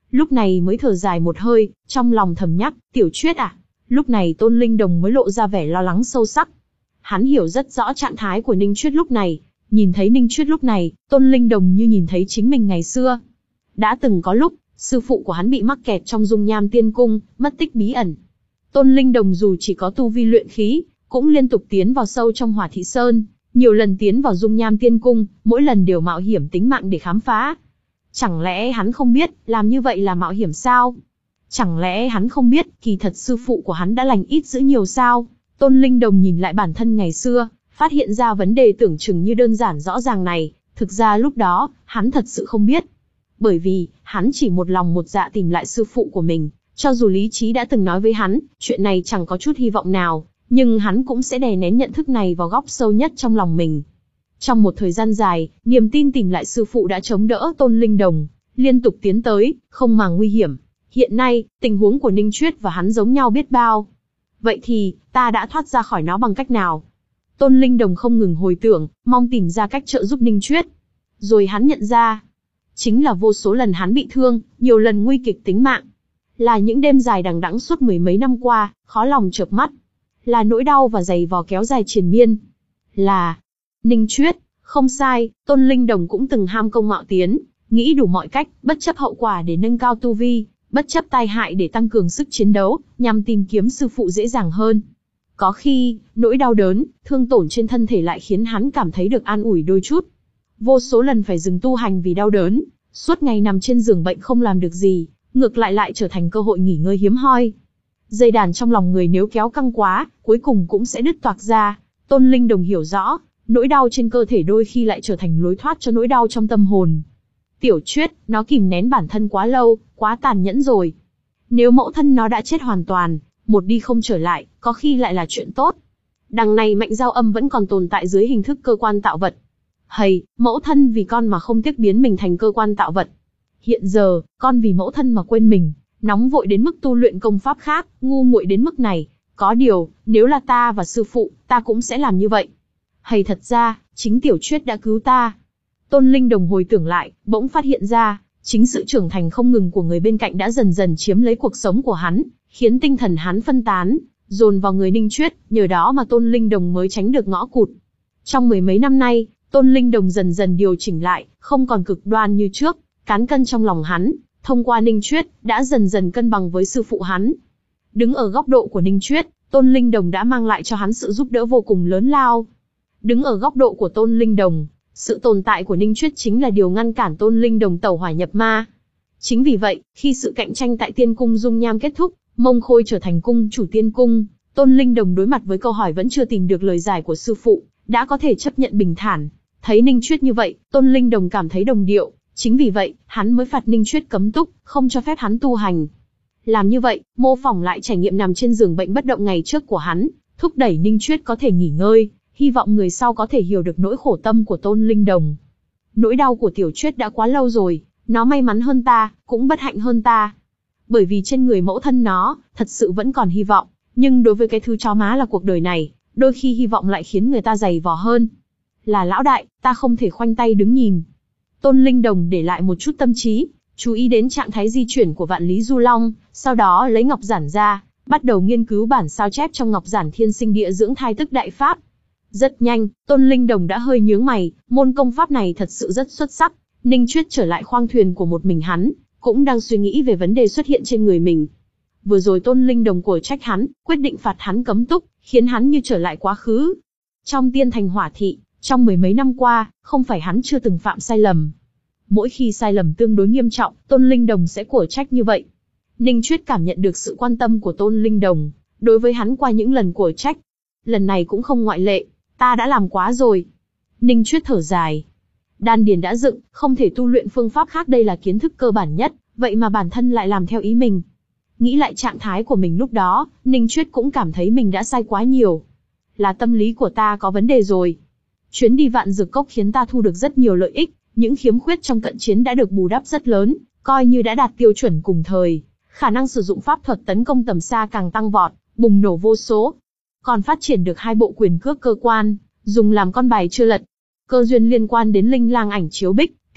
Lúc này mới thở dài một hơi, trong lòng thầm nhắc, Tiểu Chuyết à. Lúc này Tôn Linh Đồng mới lộ ra vẻ lo lắng sâu sắc. Hắn hiểu rất rõ trạng thái của Ninh Chuyết lúc này. Nhìn thấy Ninh Chuyết lúc này, Tôn Linh Đồng như nhìn thấy chính mình ngày xưa. Đã từng có lúc, sư phụ của hắn bị mắc kẹt trong dung nham tiên cung, mất tích bí ẩn. Tôn Linh Đồng dù chỉ có tu vi luyện khí, cũng liên tục tiến vào sâu trong Hỏa Thị Sơn, nhiều lần tiến vào dung nham tiên cung, mỗi lần đều mạo hiểm tính mạng để khám phá. Chẳng lẽ hắn không biết, làm như vậy là mạo hiểm sao? Chẳng lẽ hắn không biết, kỳ thật sư phụ của hắn đã lành ít dữ nhiều sao? Tôn Linh Đồng nhìn lại bản thân ngày xưa, phát hiện ra vấn đề tưởng chừng như đơn giản rõ ràng này, thực ra lúc đó, hắn thật sự không biết. Bởi vì, hắn chỉ một lòng một dạ tìm lại sư phụ của mình, cho dù lý trí đã từng nói với hắn, chuyện này chẳng có chút hy vọng nào, nhưng hắn cũng sẽ đè nén nhận thức này vào góc sâu nhất trong lòng mình. Trong một thời gian dài, niềm tin tìm lại sư phụ đã chống đỡ Tôn Linh Đồng, liên tục tiến tới, không màng nguy hiểm. Hiện nay, tình huống của Ninh Chuyết và hắn giống nhau biết bao. Vậy thì, ta đã thoát ra khỏi nó bằng cách nào? Tôn Linh Đồng không ngừng hồi tưởng, mong tìm ra cách trợ giúp Ninh Chuyết. Rồi hắn nhận ra, chính là vô số lần hắn bị thương, nhiều lần nguy kịch tính mạng. Là những đêm dài đằng đẵng suốt mười mấy năm qua, khó lòng chợp mắt. Là nỗi đau và giày vò kéo dài triền miên. Là Ninh Chuyết, không sai, Tôn Linh Đồng cũng từng ham công mạo tiến, nghĩ đủ mọi cách, bất chấp hậu quả để nâng cao tu vi, bất chấp tai hại để tăng cường sức chiến đấu, nhằm tìm kiếm sư phụ dễ dàng hơn. Có khi, nỗi đau đớn, thương tổn trên thân thể lại khiến hắn cảm thấy được an ủi đôi chút. Vô số lần phải dừng tu hành vì đau đớn, suốt ngày nằm trên giường bệnh không làm được gì, ngược lại lại trở thành cơ hội nghỉ ngơi hiếm hoi. Dây đàn trong lòng người nếu kéo căng quá, cuối cùng cũng sẽ đứt toạc ra. Tôn Linh Đồng hiểu rõ, nỗi đau trên cơ thể đôi khi lại trở thành lối thoát cho nỗi đau trong tâm hồn. Tiểu Chuyết, nó kìm nén bản thân quá lâu, quá tàn nhẫn rồi. Nếu mẫu thân nó đã chết hoàn toàn, một đi không trở lại, có khi lại là chuyện tốt. Đằng này Mạnh Giao Âm vẫn còn tồn tại dưới hình thức cơ quan tạo vật. Hầy, mẫu thân vì con mà không tiếc biến mình thành cơ quan tạo vật. Hiện giờ, con vì mẫu thân mà quên mình, nóng vội đến mức tu luyện công pháp khác, ngu muội đến mức này. Có điều, nếu là ta và sư phụ, ta cũng sẽ làm như vậy. Hầy thật ra, chính Tiểu Chuyết đã cứu ta. Tôn Linh Đồng hồi tưởng lại, bỗng phát hiện ra, chính sự trưởng thành không ngừng của người bên cạnh đã dần dần chiếm lấy cuộc sống của hắn, khiến tinh thần hắn phân tán, dồn vào người Ninh Chuyết, nhờ đó mà Tôn Linh Đồng mới tránh được ngõ cụt. Trong mười mấy năm nay, Tôn Linh Đồng dần dần điều chỉnh lại, không còn cực đoan như trước, cán cân trong lòng hắn, thông qua Ninh Chuyết, đã dần dần cân bằng với sư phụ hắn. Đứng ở góc độ của Ninh Chuyết, Tôn Linh Đồng đã mang lại cho hắn sự giúp đỡ vô cùng lớn lao. Đứng ở góc độ của Tôn Linh Đồng, sự tồn tại của Ninh Chuyết chính là điều ngăn cản Tôn Linh Đồng tẩu hỏa nhập ma. Chính vì vậy, khi sự cạnh tranh tại Tiên Cung dung nham kết thúc, Mông Khôi trở thành cung chủ Tiên Cung, Tôn Linh Đồng đối mặt với câu hỏi vẫn chưa tìm được lời giải của sư phụ, đã có thể chấp nhận bình thản. Thấy Ninh Chuyết như vậy, Tôn Linh Đồng cảm thấy đồng điệu, chính vì vậy, hắn mới phạt Ninh Chuyết cấm túc, không cho phép hắn tu hành. Làm như vậy, mô phỏng lại trải nghiệm nằm trên giường bệnh bất động ngày trước của hắn, thúc đẩy Ninh Chuyết có thể nghỉ ngơi, hy vọng người sau có thể hiểu được nỗi khổ tâm của Tôn Linh Đồng. Nỗi đau của Tiểu Chuyết đã quá lâu rồi, nó may mắn hơn ta, cũng bất hạnh hơn ta. Bởi vì trên người mẫu thân nó, thật sự vẫn còn hy vọng, nhưng đối với cái thứ chó má là cuộc đời này, đôi khi hy vọng lại khiến người ta dày vò hơn. Là lão đại, ta không thể khoanh tay đứng nhìn. Tôn Linh Đồng để lại một chút tâm trí, chú ý đến trạng thái di chuyển của Vạn Lý Du Long, sau đó lấy ngọc giản ra, bắt đầu nghiên cứu bản sao chép trong ngọc giản Thiên Sinh Địa Dưỡng Thai Tức Đại Pháp. Rất nhanh, Tôn Linh Đồng đã hơi nhướng mày, môn công pháp này thật sự rất xuất sắc. Ninh Chuyết trở lại khoang thuyền của một mình hắn, cũng đang suy nghĩ về vấn đề xuất hiện trên người mình. Vừa rồi Tôn Linh Đồng của trách hắn, quyết định phạt hắn cấm túc, khiến hắn như trở lại quá khứ. Trong Tiên Thành Hỏa Thị, trong mười mấy năm qua, không phải hắn chưa từng phạm sai lầm. Mỗi khi sai lầm tương đối nghiêm trọng, Tôn Linh Đồng sẽ của trách như vậy. Ninh Chuyết cảm nhận được sự quan tâm của Tôn Linh Đồng, đối với hắn qua những lần của trách. Lần này cũng không ngoại lệ, ta đã làm quá rồi. Ninh Chuyết thở dài. Đan điền đã dựng, không thể tu luyện phương pháp khác, đây là kiến thức cơ bản nhất, vậy mà bản thân lại làm theo ý mình. Nghĩ lại trạng thái của mình lúc đó, Ninh Chuyết cũng cảm thấy mình đã sai quá nhiều. Là tâm lý của ta có vấn đề rồi. Chuyến đi Vạn Dược Cốc khiến ta thu được rất nhiều lợi ích, những khiếm khuyết trong cận chiến đã được bù đắp rất lớn, coi như đã đạt tiêu chuẩn cùng thời. Khả năng sử dụng pháp thuật tấn công tầm xa càng tăng vọt, bùng nổ vô số. Còn phát triển được hai bộ quyền cước cơ quan, dùng làm con bài chưa lật. Cơ duyên liên quan đến Linh Lang Ảnh Chiếu Bích,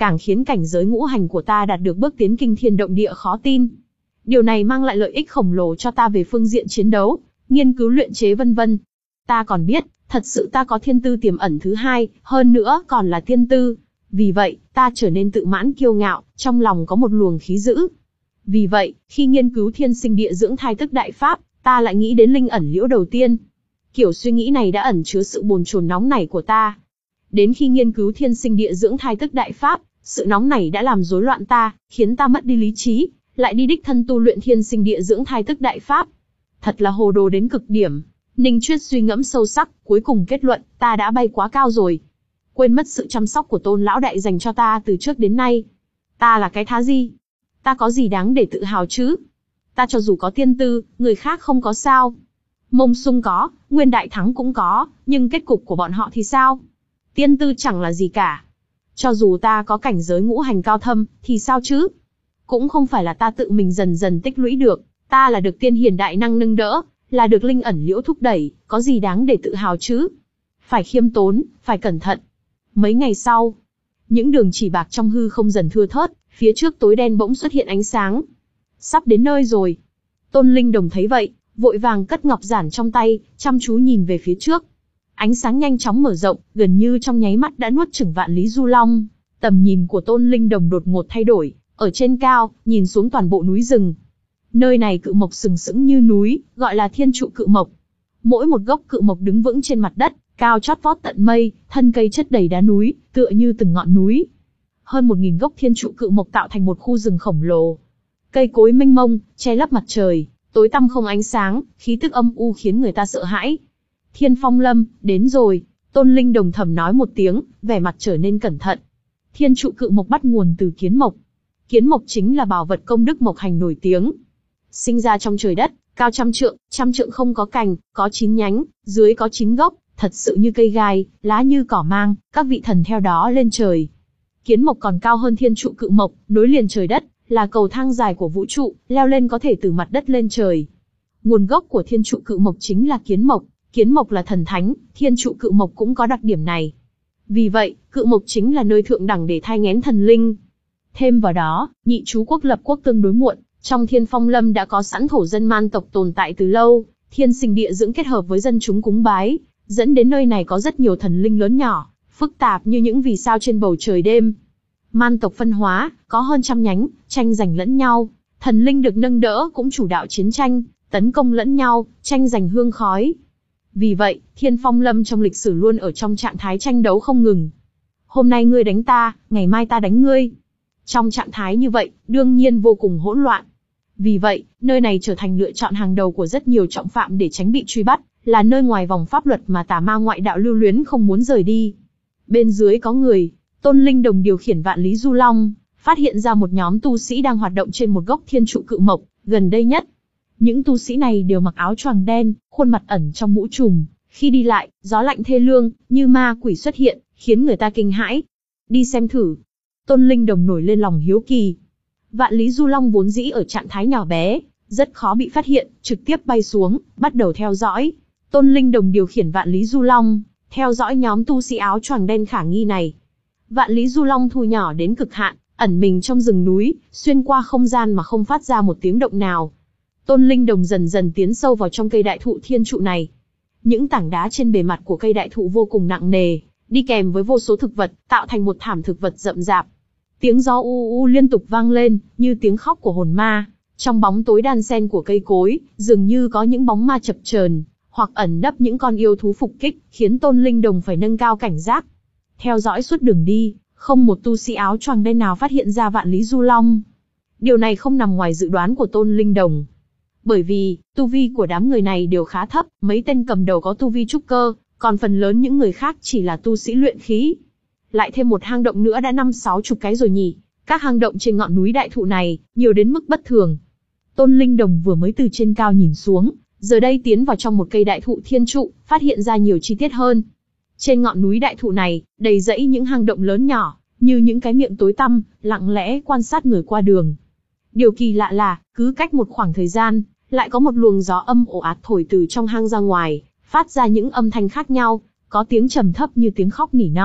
càng khiến cảnh giới ngũ hành của ta đạt được bước tiến kinh thiên động địa khó tin. Điều này mang lại lợi ích khổng lồ cho ta về phương diện chiến đấu, nghiên cứu luyện chế vân vân. Ta còn biết, thật sự ta có thiên tư tiềm ẩn thứ hai, hơn nữa còn là thiên tư. Vì vậy, ta trở nên tự mãn kiêu ngạo, trong lòng có một luồng khí dữ. Vì vậy, khi nghiên cứu thiên sinh địa dưỡng thai tức đại pháp, ta lại nghĩ đến linh ẩn liễu đầu tiên. Kiểu suy nghĩ này đã ẩn chứa sự bồn chồn nóng nảy của ta. Đến khi nghiên cứu thiên sinh địa dưỡng thai tức đại pháp, sự nóng nảy đã làm rối loạn ta, khiến ta mất đi lý trí, lại đi đích thân tu luyện thiên sinh địa dưỡng thai tức đại pháp. Thật là hồ đồ đến cực điểm. Ninh Chuyết suy ngẫm sâu sắc, cuối cùng kết luận, ta đã bay quá cao rồi. Quên mất sự chăm sóc của Tôn lão đại dành cho ta từ trước đến nay. Ta là cái thá gì? Ta có gì đáng để tự hào chứ? Ta cho dù có tiên tư, người khác không có sao. Mông Sung có, Nguyên Đại Thắng cũng có, nhưng kết cục của bọn họ thì sao? Tiên tư chẳng là gì cả. Cho dù ta có cảnh giới ngũ hành cao thâm, thì sao chứ? Cũng không phải là ta tự mình dần dần tích lũy được, ta là được tiên hiền đại năng nâng đỡ, là được linh ẩn liễu thúc đẩy, có gì đáng để tự hào chứ? Phải khiêm tốn, phải cẩn thận. Mấy ngày sau, những đường chỉ bạc trong hư không dần thưa thớt, phía trước tối đen bỗng xuất hiện ánh sáng. Sắp đến nơi rồi. Tôn Linh Đồng thấy vậy, vội vàng cất ngọc giản trong tay, chăm chú nhìn về phía trước. Ánh sáng nhanh chóng mở rộng, gần như trong nháy mắt đã nuốt chửng vạn lý du long. Tầm nhìn của Tôn Linh Đồng đột ngột thay đổi, ở trên cao, nhìn xuống toàn bộ núi rừng. Nơi này cự mộc sừng sững như núi, gọi là thiên trụ cự mộc. Mỗi một gốc cự mộc đứng vững trên mặt đất, cao chót vót tận mây, thân cây chất đầy đá núi, tựa như từng ngọn núi. Hơn một nghìn gốc thiên trụ cự mộc tạo thành một khu rừng khổng lồ. Cây cối mênh mông, che lấp mặt trời, tối tăm không ánh sáng, khí tức âm u khiến người ta sợ hãi. Thiên Phong Lâm, đến rồi. Tôn Linh Đồng thầm nói một tiếng, vẻ mặt trở nên cẩn thận. Thiên trụ cự mộc bắt nguồn từ kiến mộc. Kiến mộc chính là bảo vật công đức mộc hành nổi tiếng. Sinh ra trong trời đất, cao trăm trượng, trăm trượng không có cành, có chín nhánh, dưới có chín gốc, thật sự như cây gai, lá như cỏ mang, các vị thần theo đó lên trời. Kiến mộc còn cao hơn thiên trụ cự mộc, nối liền trời đất, là cầu thang dài của vũ trụ, leo lên có thể từ mặt đất lên trời. Nguồn gốc của thiên trụ cự mộc chính là kiến mộc, kiến mộc là thần thánh, thiên trụ cự mộc cũng có đặc điểm này. Vì vậy, cự mộc chính là nơi thượng đẳng để thai nghén thần linh. Thêm vào đó, nhị chú quốc lập quốc tương đối muộn, trong Thiên Phong Lâm đã có sẵn thổ dân man tộc tồn tại từ lâu, thiên sinh địa dưỡng kết hợp với dân chúng cúng bái, dẫn đến nơi này có rất nhiều thần linh lớn nhỏ, phức tạp như những vì sao trên bầu trời đêm. Man tộc phân hóa, có hơn trăm nhánh, tranh giành lẫn nhau, thần linh được nâng đỡ cũng chủ đạo chiến tranh, tấn công lẫn nhau, tranh giành hương khói. Vì vậy, Thiên Phong Lâm trong lịch sử luôn ở trong trạng thái tranh đấu không ngừng. Hôm nay ngươi đánh ta, ngày mai ta đánh ngươi. Trong trạng thái như vậy, đương nhiên vô cùng hỗn loạn. Vì vậy, nơi này trở thành lựa chọn hàng đầu của rất nhiều trọng phạm để tránh bị truy bắt, là nơi ngoài vòng pháp luật mà tà ma ngoại đạo lưu luyến không muốn rời đi. Bên dưới có người, Tôn Linh Đồng điều khiển vạn lý du long, phát hiện ra một nhóm tu sĩ đang hoạt động trên một gốc thiên trụ cự mộc, gần đây nhất. Những tu sĩ này đều mặc áo choàng đen, khuôn mặt ẩn trong mũ trùm, khi đi lại, gió lạnh thê lương, như ma quỷ xuất hiện, khiến người ta kinh hãi. Đi xem thử. Tôn Linh Đồng nổi lên lòng hiếu kỳ. Vạn lý du long vốn dĩ ở trạng thái nhỏ bé, rất khó bị phát hiện, trực tiếp bay xuống, bắt đầu theo dõi. Tôn Linh Đồng điều khiển vạn lý du long, theo dõi nhóm tu sĩ áo choàng đen khả nghi này. Vạn lý du long thu nhỏ đến cực hạn, ẩn mình trong rừng núi, xuyên qua không gian mà không phát ra một tiếng động nào. Tôn Linh Đồng dần dần tiến sâu vào trong cây đại thụ thiên trụ này. Những tảng đá trên bề mặt của cây đại thụ vô cùng nặng nề, đi kèm với vô số thực vật, tạo thành một thảm thực vật rậm rạp. Tiếng gió u u liên tục vang lên, như tiếng khóc của hồn ma. Trong bóng tối đan xen của cây cối, dường như có những bóng ma chập chờn, hoặc ẩn nấp những con yêu thú phục kích, khiến Tôn Linh Đồng phải nâng cao cảnh giác. Theo dõi suốt đường đi, không một tu sĩ áo choàng đen nào phát hiện ra vạn lý du long. Điều này không nằm ngoài dự đoán của Tôn Linh Đồng. Bởi vì, tu vi của đám người này đều khá thấp, mấy tên cầm đầu có tu vi trúc cơ, còn phần lớn những người khác chỉ là tu sĩ luyện khí. Lại thêm một hang động nữa đã năm sáu chục cái rồi nhỉ. Các hang động trên ngọn núi đại thụ này, nhiều đến mức bất thường. Tôn Linh Đồng vừa mới từ trên cao nhìn xuống, giờ đây tiến vào trong một cây đại thụ thiên trụ, phát hiện ra nhiều chi tiết hơn. Trên ngọn núi đại thụ này, đầy rẫy những hang động lớn nhỏ, như những cái miệng tối tăm, lặng lẽ quan sát người qua đường. Điều kỳ lạ là, cứ cách một khoảng thời gian, lại có một luồng gió âm ồ ạt thổi từ trong hang ra ngoài, phát ra những âm thanh khác nhau, có tiếng trầm thấp như tiếng khóc nỉ non,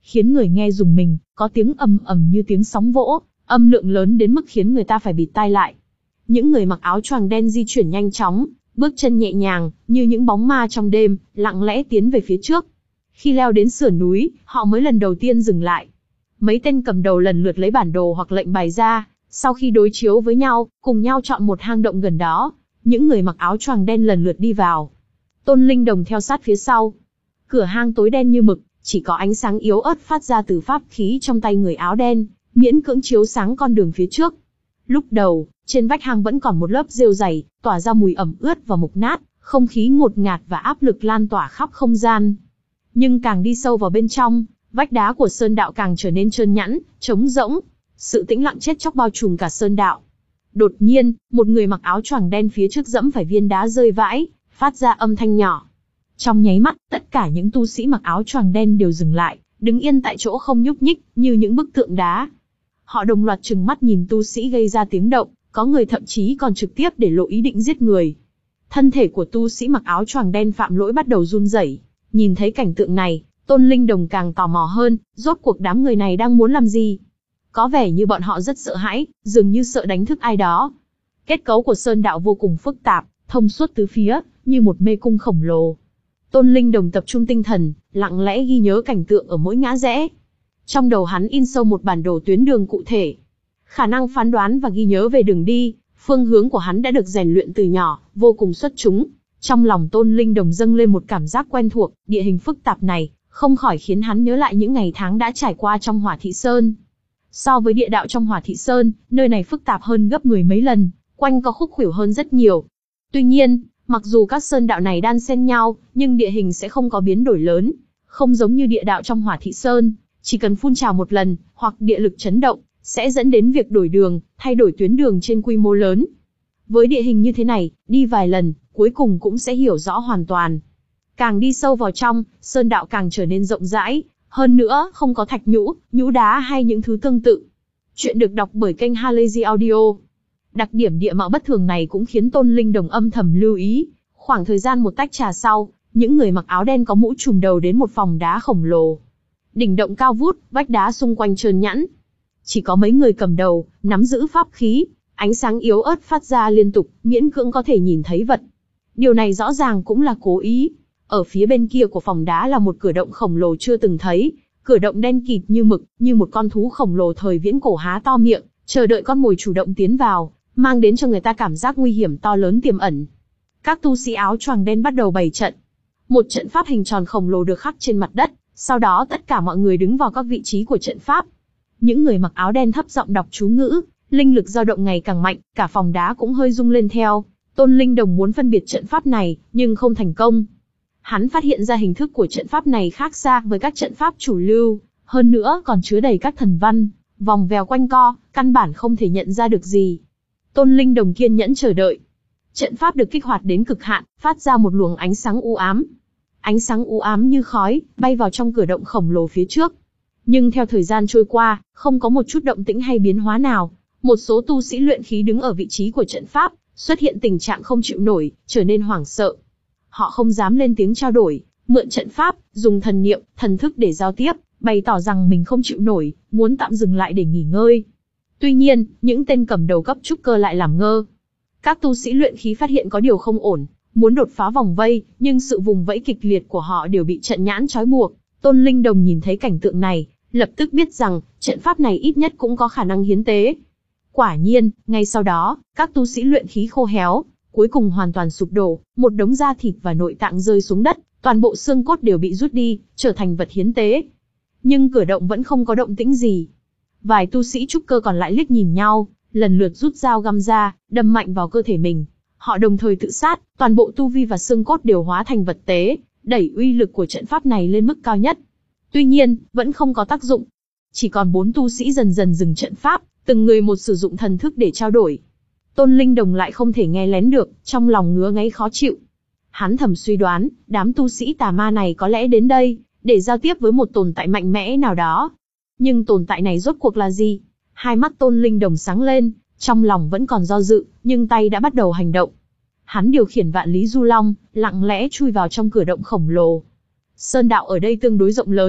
khiến người nghe rùng mình, có tiếng ầm ầm như tiếng sóng vỗ, âm lượng lớn đến mức khiến người ta phải bịt tai lại. Những người mặc áo choàng đen di chuyển nhanh chóng, bước chân nhẹ nhàng, như những bóng ma trong đêm, lặng lẽ tiến về phía trước. Khi leo đến sườn núi, họ mới lần đầu tiên dừng lại. Mấy tên cầm đầu lần lượt lấy bản đồ hoặc lệnh bài ra, sau khi đối chiếu với nhau, cùng nhau chọn một hang động gần đó. Những người mặc áo choàng đen lần lượt đi vào. Tôn Linh Đồng theo sát phía sau. Cửa hang tối đen như mực, chỉ có ánh sáng yếu ớt phát ra từ pháp khí trong tay người áo đen, miễn cưỡng chiếu sáng con đường phía trước. Lúc đầu, trên vách hang vẫn còn một lớp rêu dày, tỏa ra mùi ẩm ướt và mục nát, không khí ngột ngạt và áp lực lan tỏa khắp không gian. Nhưng càng đi sâu vào bên trong, vách đá của sơn đạo càng trở nên trơn nhẵn, trống rỗng. Sự tĩnh lặng chết chóc bao trùm cả sơn đạo. Đột nhiên, một người mặc áo choàng đen phía trước dẫm phải viên đá rơi vãi, phát ra âm thanh nhỏ. Trong nháy mắt, tất cả những tu sĩ mặc áo choàng đen đều dừng lại, đứng yên tại chỗ không nhúc nhích, như những bức tượng đá. Họ đồng loạt trừng mắt nhìn tu sĩ gây ra tiếng động, có người thậm chí còn trực tiếp để lộ ý định giết người. Thân thể của tu sĩ mặc áo choàng đen phạm lỗi bắt đầu run rẩy. Nhìn thấy cảnh tượng này, Tôn Linh Đồng càng tò mò hơn, rốt cuộc đám người này đang muốn làm gì? Có vẻ như bọn họ rất sợ hãi, dường như sợ đánh thức ai đó. Kết cấu của sơn đạo vô cùng phức tạp, thông suốt tứ phía, như một mê cung khổng lồ. Tôn Linh Đồng tập trung tinh thần, lặng lẽ ghi nhớ cảnh tượng ở mỗi ngã rẽ. Trong đầu hắn in sâu một bản đồ tuyến đường cụ thể. Khả năng phán đoán và ghi nhớ về đường đi, phương hướng của hắn đã được rèn luyện từ nhỏ, vô cùng xuất chúng. Trong lòng Tôn Linh Đồng dâng lên một cảm giác quen thuộc, địa hình phức tạp này, không khỏi khiến hắn nhớ lại những ngày tháng đã trải qua trong Hỏa Thị Sơn. So với địa đạo trong Hỏa Thị Sơn, nơi này phức tạp hơn gấp mười mấy lần, quanh co khúc khuỷu hơn rất nhiều. Tuy nhiên, mặc dù các sơn đạo này đan xen nhau, nhưng địa hình sẽ không có biến đổi lớn. Không giống như địa đạo trong Hỏa Thị Sơn, chỉ cần phun trào một lần, hoặc địa lực chấn động, sẽ dẫn đến việc đổi đường, thay đổi tuyến đường trên quy mô lớn. Với địa hình như thế này, đi vài lần, cuối cùng cũng sẽ hiểu rõ hoàn toàn. Càng đi sâu vào trong, sơn đạo càng trở nên rộng rãi, hơn nữa không có thạch nhũ, nhũ đá hay những thứ tương tự. Chuyện được đọc bởi kênh Halazy Audio. Đặc điểm địa mạo bất thường này cũng khiến Tôn Linh Đồng âm thầm lưu ý. Khoảng thời gian một tách trà sau, những người mặc áo đen có mũ trùm đầu đến một phòng đá khổng lồ. Đỉnh động cao vút, vách đá xung quanh trơn nhẵn. Chỉ có mấy người cầm đầu, nắm giữ pháp khí, ánh sáng yếu ớt phát ra liên tục, miễn cưỡng có thể nhìn thấy vật. Điều này rõ ràng cũng là cố ý. Ở phía bên kia của phòng đá là một cửa động khổng lồ chưa từng thấy, cửa động đen kịt như mực, như một con thú khổng lồ thời viễn cổ há to miệng, chờ đợi con mồi chủ động tiến vào, mang đến cho người ta cảm giác nguy hiểm to lớn tiềm ẩn. Các tu sĩ áo choàng đen bắt đầu bày trận. Một trận pháp hình tròn khổng lồ được khắc trên mặt đất, sau đó tất cả mọi người đứng vào các vị trí của trận pháp. Những người mặc áo đen thấp giọng đọc chú ngữ, linh lực dao động ngày càng mạnh, cả phòng đá cũng hơi rung lên theo. Tôn Linh Đồng muốn phân biệt trận pháp này, nhưng không thành công. Hắn phát hiện ra hình thức của trận pháp này khác xa với các trận pháp chủ lưu, hơn nữa còn chứa đầy các thần văn, vòng vèo quanh co, căn bản không thể nhận ra được gì. Tôn Linh Đồng kiên nhẫn chờ đợi. Trận pháp được kích hoạt đến cực hạn, phát ra một luồng ánh sáng u ám. Ánh sáng u ám như khói, bay vào trong cửa động khổng lồ phía trước. Nhưng theo thời gian trôi qua, không có một chút động tĩnh hay biến hóa nào. Một số tu sĩ luyện khí đứng ở vị trí của trận pháp, xuất hiện tình trạng không chịu nổi, trở nên hoảng sợ. Họ không dám lên tiếng trao đổi, mượn trận pháp, dùng thần niệm, thần thức để giao tiếp, bày tỏ rằng mình không chịu nổi, muốn tạm dừng lại để nghỉ ngơi. Tuy nhiên, những tên cầm đầu cấp trúc cơ lại làm ngơ. Các tu sĩ luyện khí phát hiện có điều không ổn, muốn đột phá vòng vây, nhưng sự vùng vẫy kịch liệt của họ đều bị trận nhãn trói buộc. Tôn Linh Đồng nhìn thấy cảnh tượng này, lập tức biết rằng, trận pháp này ít nhất cũng có khả năng hiến tế. Quả nhiên, ngay sau đó, các tu sĩ luyện khí khô héo, cuối cùng hoàn toàn sụp đổ, một đống da thịt và nội tạng rơi xuống đất, toàn bộ xương cốt đều bị rút đi, trở thành vật hiến tế. Nhưng cửa động vẫn không có động tĩnh gì. Vài tu sĩ trúc cơ còn lại liếc nhìn nhau, lần lượt rút dao găm ra, đâm mạnh vào cơ thể mình. Họ đồng thời tự sát, toàn bộ tu vi và xương cốt đều hóa thành vật tế, đẩy uy lực của trận pháp này lên mức cao nhất. Tuy nhiên, vẫn không có tác dụng. Chỉ còn bốn tu sĩ dần dần dừng trận pháp, từng người một sử dụng thần thức để trao đổi. Tôn Linh Đồng lại không thể nghe lén được, trong lòng ngứa ngáy khó chịu. Hắn thầm suy đoán, đám tu sĩ tà ma này có lẽ đến đây, để giao tiếp với một tồn tại mạnh mẽ nào đó. Nhưng tồn tại này rốt cuộc là gì? Hai mắt Tôn Linh Đồng sáng lên, trong lòng vẫn còn do dự, nhưng tay đã bắt đầu hành động. Hắn điều khiển vạn lý du long, lặng lẽ chui vào trong cửa động khổng lồ. Sơn đạo ở đây tương đối rộng lớn,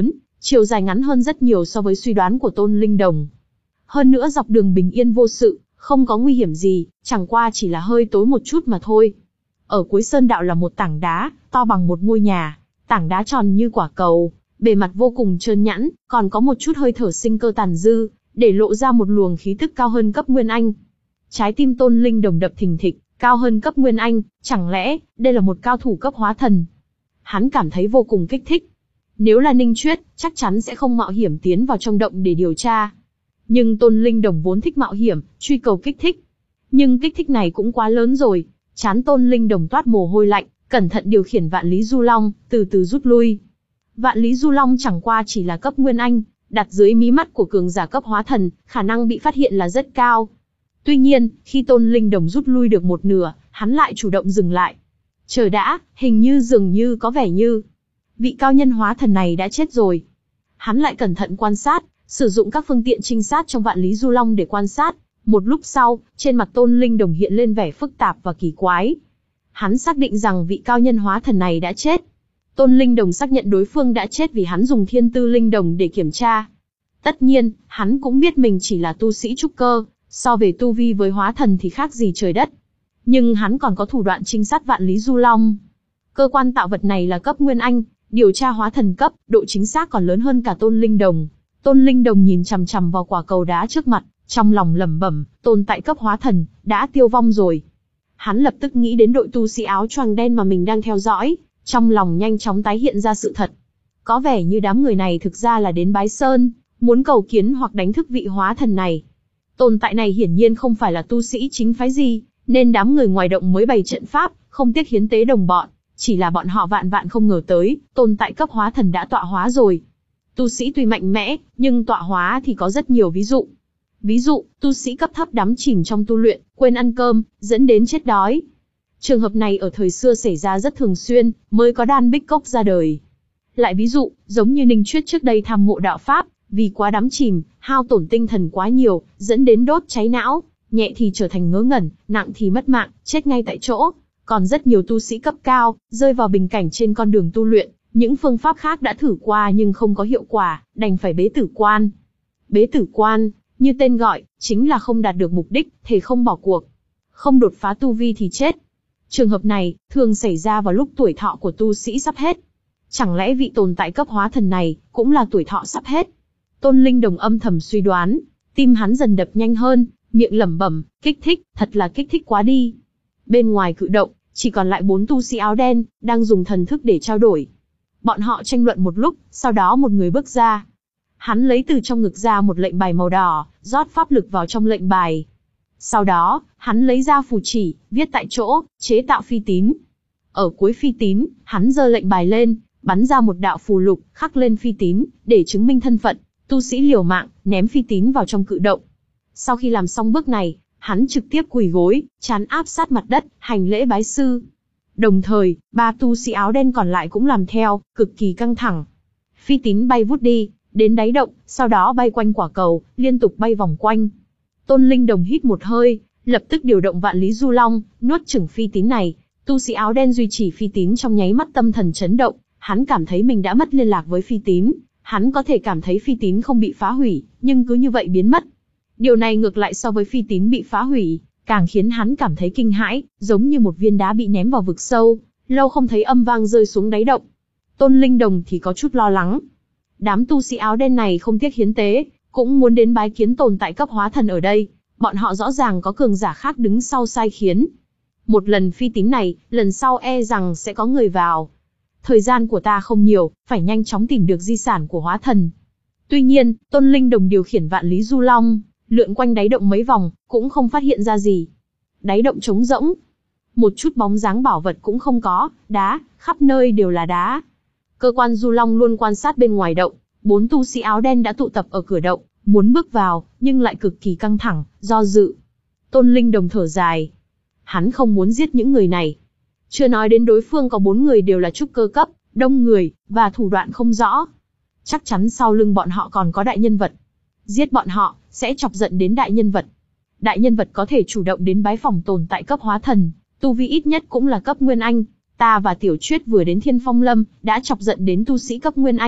chiều dài ngắn hơn rất nhiều so với suy đoán của Tôn Linh Đồng. Hơn nữa dọc đường bình yên vô sự, không có nguy hiểm gì, chẳng qua chỉ là hơi tối một chút mà thôi. Ở cuối sơn đạo là một tảng đá, to bằng một ngôi nhà, tảng đá tròn như quả cầu, bề mặt vô cùng trơn nhẵn, còn có một chút hơi thở sinh cơ tàn dư, để lộ ra một luồng khí tức cao hơn cấp Nguyên Anh. Trái tim Tôn Linh Đồng đập thình thịch, cao hơn cấp Nguyên Anh, chẳng lẽ đây là một cao thủ cấp hóa thần? Hắn cảm thấy vô cùng kích thích. Nếu là Ninh Chuyết, chắc chắn sẽ không mạo hiểm tiến vào trong động để điều tra. Nhưng Tôn Linh Đồng vốn thích mạo hiểm, truy cầu kích thích. Nhưng kích thích này cũng quá lớn rồi. Trán Tôn Linh Đồng toát mồ hôi lạnh, cẩn thận điều khiển Vạn Lý Du Long, từ từ rút lui. Vạn Lý Du Long chẳng qua chỉ là cấp Nguyên Anh, đặt dưới mí mắt của cường giả cấp hóa thần, khả năng bị phát hiện là rất cao. Tuy nhiên, khi Tôn Linh Đồng rút lui được một nửa, hắn lại chủ động dừng lại. Chờ đã, hình như dường như có vẻ như vị cao nhân hóa thần này đã chết rồi. Hắn lại cẩn thận quan sát, sử dụng các phương tiện trinh sát trong Vạn Lý Du Long để quan sát. Một lúc sau, trên mặt Tôn Linh Đồng hiện lên vẻ phức tạp và kỳ quái. Hắn xác định rằng vị cao nhân hóa thần này đã chết. Tôn Linh Đồng xác nhận đối phương đã chết vì hắn dùng thiên tư linh đồng để kiểm tra. Tất nhiên, hắn cũng biết mình chỉ là tu sĩ trúc cơ, so về tu vi với hóa thần thì khác gì trời đất. Nhưng hắn còn có thủ đoạn trinh sát Vạn Lý Du Long. Cơ quan tạo vật này là cấp Nguyên Anh, điều tra hóa thần cấp, độ chính xác còn lớn hơn cả Tôn Linh Đồng. Tôn Linh Đồng nhìn chằm chằm vào quả cầu đá trước mặt, trong lòng lẩm bẩm, tồn tại cấp hóa thần, đã tiêu vong rồi. Hắn lập tức nghĩ đến đội tu sĩ áo choàng đen mà mình đang theo dõi, trong lòng nhanh chóng tái hiện ra sự thật. Có vẻ như đám người này thực ra là đến bái sơn, muốn cầu kiến hoặc đánh thức vị hóa thần này. Tồn tại này hiển nhiên không phải là tu sĩ chính phái gì, nên đám người ngoài động mới bày trận pháp, không tiếc hiến tế đồng bọn. Chỉ là bọn họ vạn vạn không ngờ tới, tồn tại cấp hóa thần đã tọa hóa rồi. Tu sĩ tuy mạnh mẽ, nhưng tọa hóa thì có rất nhiều ví dụ. Ví dụ, tu sĩ cấp thấp đắm chìm trong tu luyện, quên ăn cơm, dẫn đến chết đói. Trường hợp này ở thời xưa xảy ra rất thường xuyên, mới có đan bích cốc ra đời. Lại ví dụ, giống như Ninh Chuyết trước đây tham ngộ đạo pháp, vì quá đắm chìm, hao tổn tinh thần quá nhiều, dẫn đến đốt cháy não, nhẹ thì trở thành ngớ ngẩn, nặng thì mất mạng, chết ngay tại chỗ. Còn rất nhiều tu sĩ cấp cao, rơi vào bình cảnh trên con đường tu luyện, những phương pháp khác đã thử qua nhưng không có hiệu quả, đành phải bế tử quan. Bế tử quan, như tên gọi, chính là không đạt được mục đích, thề không bỏ cuộc. Không đột phá tu vi thì chết. Trường hợp này, thường xảy ra vào lúc tuổi thọ của tu sĩ sắp hết. Chẳng lẽ vị tồn tại cấp hóa thần này, cũng là tuổi thọ sắp hết? Tôn Linh Đồng âm thầm suy đoán, tim hắn dần đập nhanh hơn, miệng lẩm bẩm, kích thích, thật là kích thích quá đi. Bên ngoài cự động, chỉ còn lại bốn tu sĩ áo đen, đang dùng thần thức để trao đổi. Bọn họ tranh luận một lúc, sau đó một người bước ra. Hắn lấy từ trong ngực ra một lệnh bài màu đỏ, rót pháp lực vào trong lệnh bài. Sau đó, hắn lấy ra phù chỉ, viết tại chỗ, chế tạo phi tín. Ở cuối phi tín, hắn giơ lệnh bài lên, bắn ra một đạo phù lục, khắc lên phi tín, để chứng minh thân phận. Tu sĩ liều mạng, ném phi tín vào trong cự động. Sau khi làm xong bước này, hắn trực tiếp quỳ gối, trán áp sát mặt đất, hành lễ bái sư. Đồng thời, ba tu sĩ áo đen còn lại cũng làm theo, cực kỳ căng thẳng. Phi tín bay vút đi, đến đáy động, sau đó bay quanh quả cầu, liên tục bay vòng quanh. Tôn Linh Đồng hít một hơi, lập tức điều động Vạn Lý Du Long, nuốt chửng phi tín này. Tu sĩ áo đen duy trì phi tín trong nháy mắt tâm thần chấn động, hắn cảm thấy mình đã mất liên lạc với phi tín. Hắn có thể cảm thấy phi tín không bị phá hủy, nhưng cứ như vậy biến mất. Điều này ngược lại so với phi tín bị phá hủy, càng khiến hắn cảm thấy kinh hãi, giống như một viên đá bị ném vào vực sâu, lâu không thấy âm vang rơi xuống đáy động. Tôn Linh Đồng thì có chút lo lắng. Đám tu sĩ áo đen này không tiếc hiến tế, cũng muốn đến bái kiến tồn tại cấp hóa thần ở đây. Bọn họ rõ ràng có cường giả khác đứng sau sai khiến. Một lần phi tín này, lần sau e rằng sẽ có người vào. Thời gian của ta không nhiều, phải nhanh chóng tìm được di sản của hóa thần. Tuy nhiên, Tôn Linh Đồng điều khiển Vạn Lý Du Long, lượn quanh đáy động mấy vòng, cũng không phát hiện ra gì. Đáy động trống rỗng. Một chút bóng dáng bảo vật cũng không có, đá, khắp nơi đều là đá. Cơ quan Du Long luôn quan sát bên ngoài động, bốn tu sĩ áo đen đã tụ tập ở cửa động, muốn bước vào, nhưng lại cực kỳ căng thẳng, do dự. Tôn Linh Đồng thở dài. Hắn không muốn giết những người này. Chưa nói đến đối phương có bốn người đều là trúc cơ cấp, đông người, và thủ đoạn không rõ. Chắc chắn sau lưng bọn họ còn có đại nhân vật. Giết bọn họ, sẽ chọc giận đến đại nhân vật. Đại nhân vật có thể chủ động đến bái phòng tồn tại cấp hóa thần, tu vi ít nhất cũng là cấp Nguyên Anh. Ta và Tiểu Chuyết vừa đến Thiên Phong Lâm, đã chọc giận đến tu sĩ cấp Nguyên Anh,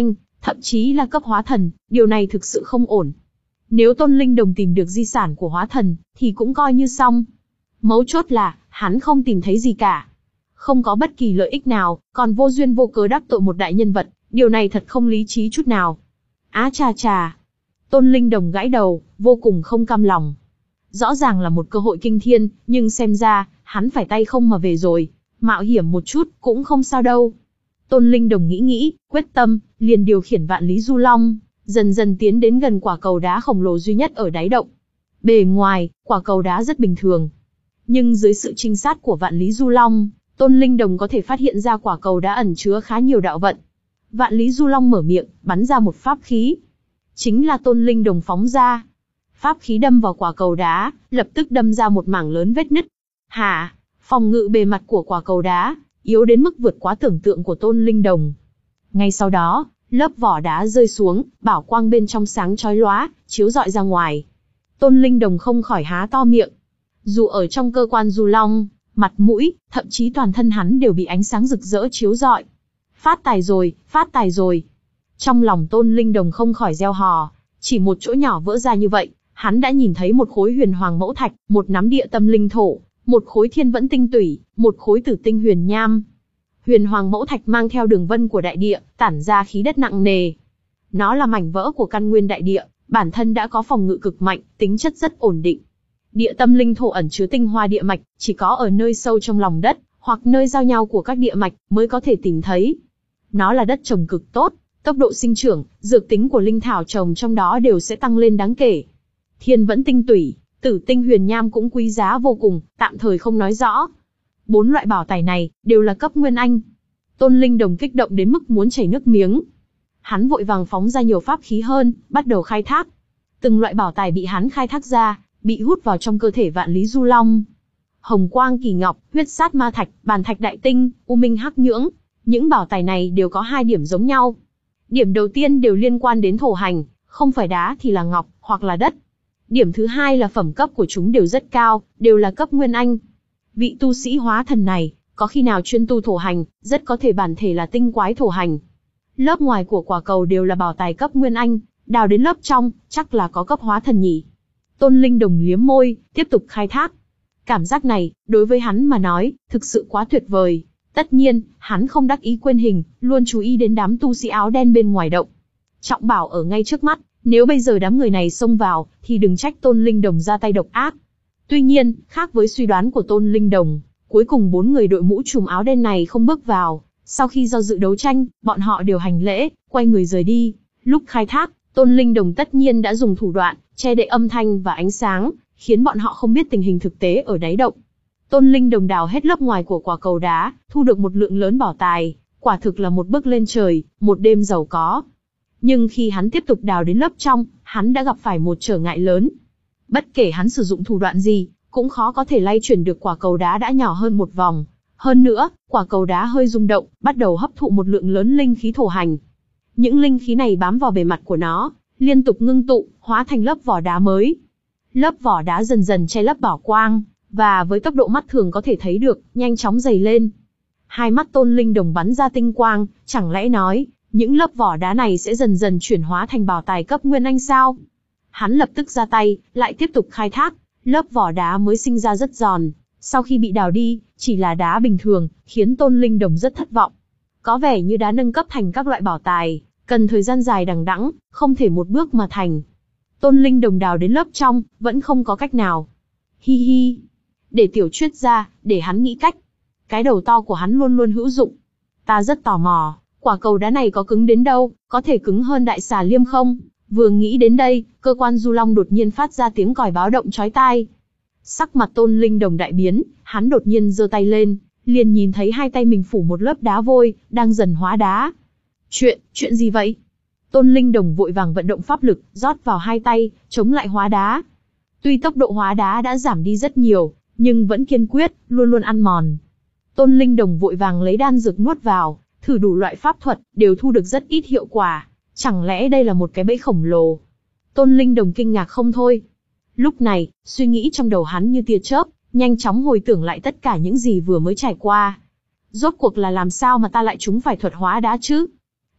thậm chí là cấp hóa thần, điều này thực sự không ổn. Nếu Tôn Linh Đồng tìm được di sản của hóa thần, thì cũng coi như xong. Mấu chốt là, hắn không tìm thấy gì cả. Không có bất kỳ lợi ích nào, còn vô duyên vô cớ đắc tội một đại nhân vật, điều này thật không lý trí chút nào. Á chà chà. Tôn Linh Đồng gãi đầu, vô cùng không cam lòng. Rõ ràng là một cơ hội kinh thiên, nhưng xem ra, hắn phải tay không mà về rồi. Mạo hiểm một chút, cũng không sao đâu. Tôn Linh Đồng nghĩ nghĩ, quyết tâm, liền điều khiển vạn lý du long, dần dần tiến đến gần quả cầu đá khổng lồ duy nhất ở đáy động. Bề ngoài, quả cầu đá rất bình thường. Nhưng dưới sự trinh sát của vạn lý du long, Tôn Linh Đồng có thể phát hiện ra quả cầu đá ẩn chứa khá nhiều đạo vận. Vạn lý du long mở miệng, bắn ra một pháp khí. Chính là Tôn Linh Đồng phóng ra. Pháp khí đâm vào quả cầu đá, lập tức đâm ra một mảng lớn vết nứt. Hả? Phòng ngự bề mặt của quả cầu đá, yếu đến mức vượt quá tưởng tượng của Tôn Linh Đồng. Ngay sau đó, lớp vỏ đá rơi xuống, bảo quang bên trong sáng chói lóa, chiếu rọi ra ngoài. Tôn Linh Đồng không khỏi há to miệng. Dù ở trong cơ quan du long, mặt mũi, thậm chí toàn thân hắn đều bị ánh sáng rực rỡ chiếu rọi. Phát tài rồi, phát tài rồi. Trong lòng Tôn Linh Đồng không khỏi reo hò, chỉ một chỗ nhỏ vỡ ra như vậy, hắn đã nhìn thấy một khối huyền hoàng mẫu thạch, một nắm địa tâm linh thổ, một khối thiên vẫn tinh tủy, một khối tử tinh huyền nham. Huyền hoàng mẫu thạch mang theo đường vân của đại địa, tản ra khí đất nặng nề. Nó là mảnh vỡ của căn nguyên đại địa, bản thân đã có phòng ngự cực mạnh, tính chất rất ổn định. Địa tâm linh thổ ẩn chứa tinh hoa địa mạch, chỉ có ở nơi sâu trong lòng đất, hoặc nơi giao nhau của các địa mạch mới có thể tìm thấy. Nó là đất trồng cực tốt, tốc độ sinh trưởng, dược tính của linh thảo trồng trong đó đều sẽ tăng lên đáng kể. Thiên vẫn tinh tủy, tử tinh huyền nham cũng quý giá vô cùng, tạm thời không nói rõ. Bốn loại bảo tài này đều là cấp nguyên anh. Tôn Linh Đồng kích động đến mức muốn chảy nước miếng. Hắn vội vàng phóng ra nhiều pháp khí hơn, bắt đầu khai thác. Từng loại bảo tài bị hắn khai thác ra, bị hút vào trong cơ thể vạn lý du long. Hồng quang kỳ ngọc, huyết sát ma thạch, bàn thạch đại tinh, u minh hắc nhưỡng, những bảo tài này đều có hai điểm giống nhau. Điểm đầu tiên đều liên quan đến thổ hành, không phải đá thì là ngọc, hoặc là đất. Điểm thứ hai là phẩm cấp của chúng đều rất cao, đều là cấp nguyên anh. Vị tu sĩ hóa thần này, có khi nào chuyên tu thổ hành, rất có thể bản thể là tinh quái thổ hành. Lớp ngoài của quả cầu đều là bảo tài cấp nguyên anh, đào đến lớp trong, chắc là có cấp hóa thần nhỉ. Tôn Linh Đồng liếm môi, tiếp tục khai thác. Cảm giác này, đối với hắn mà nói, thực sự quá tuyệt vời. Tất nhiên, hắn không đắc ý quên hình, luôn chú ý đến đám tu sĩ áo đen bên ngoài động. Trọng bảo ở ngay trước mắt, nếu bây giờ đám người này xông vào, thì đừng trách Tôn Linh Đồng ra tay độc ác. Tuy nhiên, khác với suy đoán của Tôn Linh Đồng, cuối cùng bốn người đội mũ trùm áo đen này không bước vào. Sau khi do dự đấu tranh, bọn họ đều hành lễ, quay người rời đi. Lúc khai thác, Tôn Linh Đồng tất nhiên đã dùng thủ đoạn, che đậy âm thanh và ánh sáng, khiến bọn họ không biết tình hình thực tế ở đáy động. Tôn Linh Đồng đào hết lớp ngoài của quả cầu đá, thu được một lượng lớn bảo tài, quả thực là một bước lên trời, một đêm giàu có. Nhưng khi hắn tiếp tục đào đến lớp trong, hắn đã gặp phải một trở ngại lớn. Bất kể hắn sử dụng thủ đoạn gì, cũng khó có thể lay chuyển được quả cầu đá đã nhỏ hơn một vòng. Hơn nữa, quả cầu đá hơi rung động, bắt đầu hấp thụ một lượng lớn linh khí thổ hành. Những linh khí này bám vào bề mặt của nó, liên tục ngưng tụ, hóa thành lớp vỏ đá mới. Lớp vỏ đá dần dần che lấp bảo quang, và với tốc độ mắt thường có thể thấy được, nhanh chóng dày lên. Hai mắt Tôn Linh Đồng bắn ra tinh quang, chẳng lẽ nói, những lớp vỏ đá này sẽ dần dần chuyển hóa thành bảo tài cấp nguyên anh sao? Hắn lập tức ra tay, lại tiếp tục khai thác, lớp vỏ đá mới sinh ra rất giòn. Sau khi bị đào đi, chỉ là đá bình thường, khiến Tôn Linh Đồng rất thất vọng. Có vẻ như đá nâng cấp thành các loại bảo tài, cần thời gian dài đằng đẵng, không thể một bước mà thành. Tôn Linh Đồng đào đến lớp trong, vẫn không có cách nào. Hi hi. Để tiểu Chuyết ra, để hắn nghĩ cách. Cái đầu to của hắn luôn luôn hữu dụng. Ta rất tò mò, quả cầu đá này có cứng đến đâu, có thể cứng hơn đại xà liêm không? Vừa nghĩ đến đây, cơ quan du long đột nhiên phát ra tiếng còi báo động chói tai. Sắc mặt Tôn Linh Đồng đại biến, hắn đột nhiên giơ tay lên, liền nhìn thấy hai tay mình phủ một lớp đá vôi, đang dần hóa đá. Chuyện, chuyện gì vậy? Tôn Linh Đồng vội vàng vận động pháp lực, rót vào hai tay, chống lại hóa đá. Tuy tốc độ hóa đá đã giảm đi rất nhiều, nhưng vẫn kiên quyết, luôn luôn ăn mòn. Tôn Linh Đồng vội vàng lấy đan dược nuốt vào, thử đủ loại pháp thuật, đều thu được rất ít hiệu quả. Chẳng lẽ đây là một cái bẫy khổng lồ? Tôn Linh Đồng kinh ngạc không thôi. Lúc này, suy nghĩ trong đầu hắn như tia chớp, nhanh chóng hồi tưởng lại tất cả những gì vừa mới trải qua. Rốt cuộc là làm sao mà ta lại trúng phải thuật hóa đá chứ?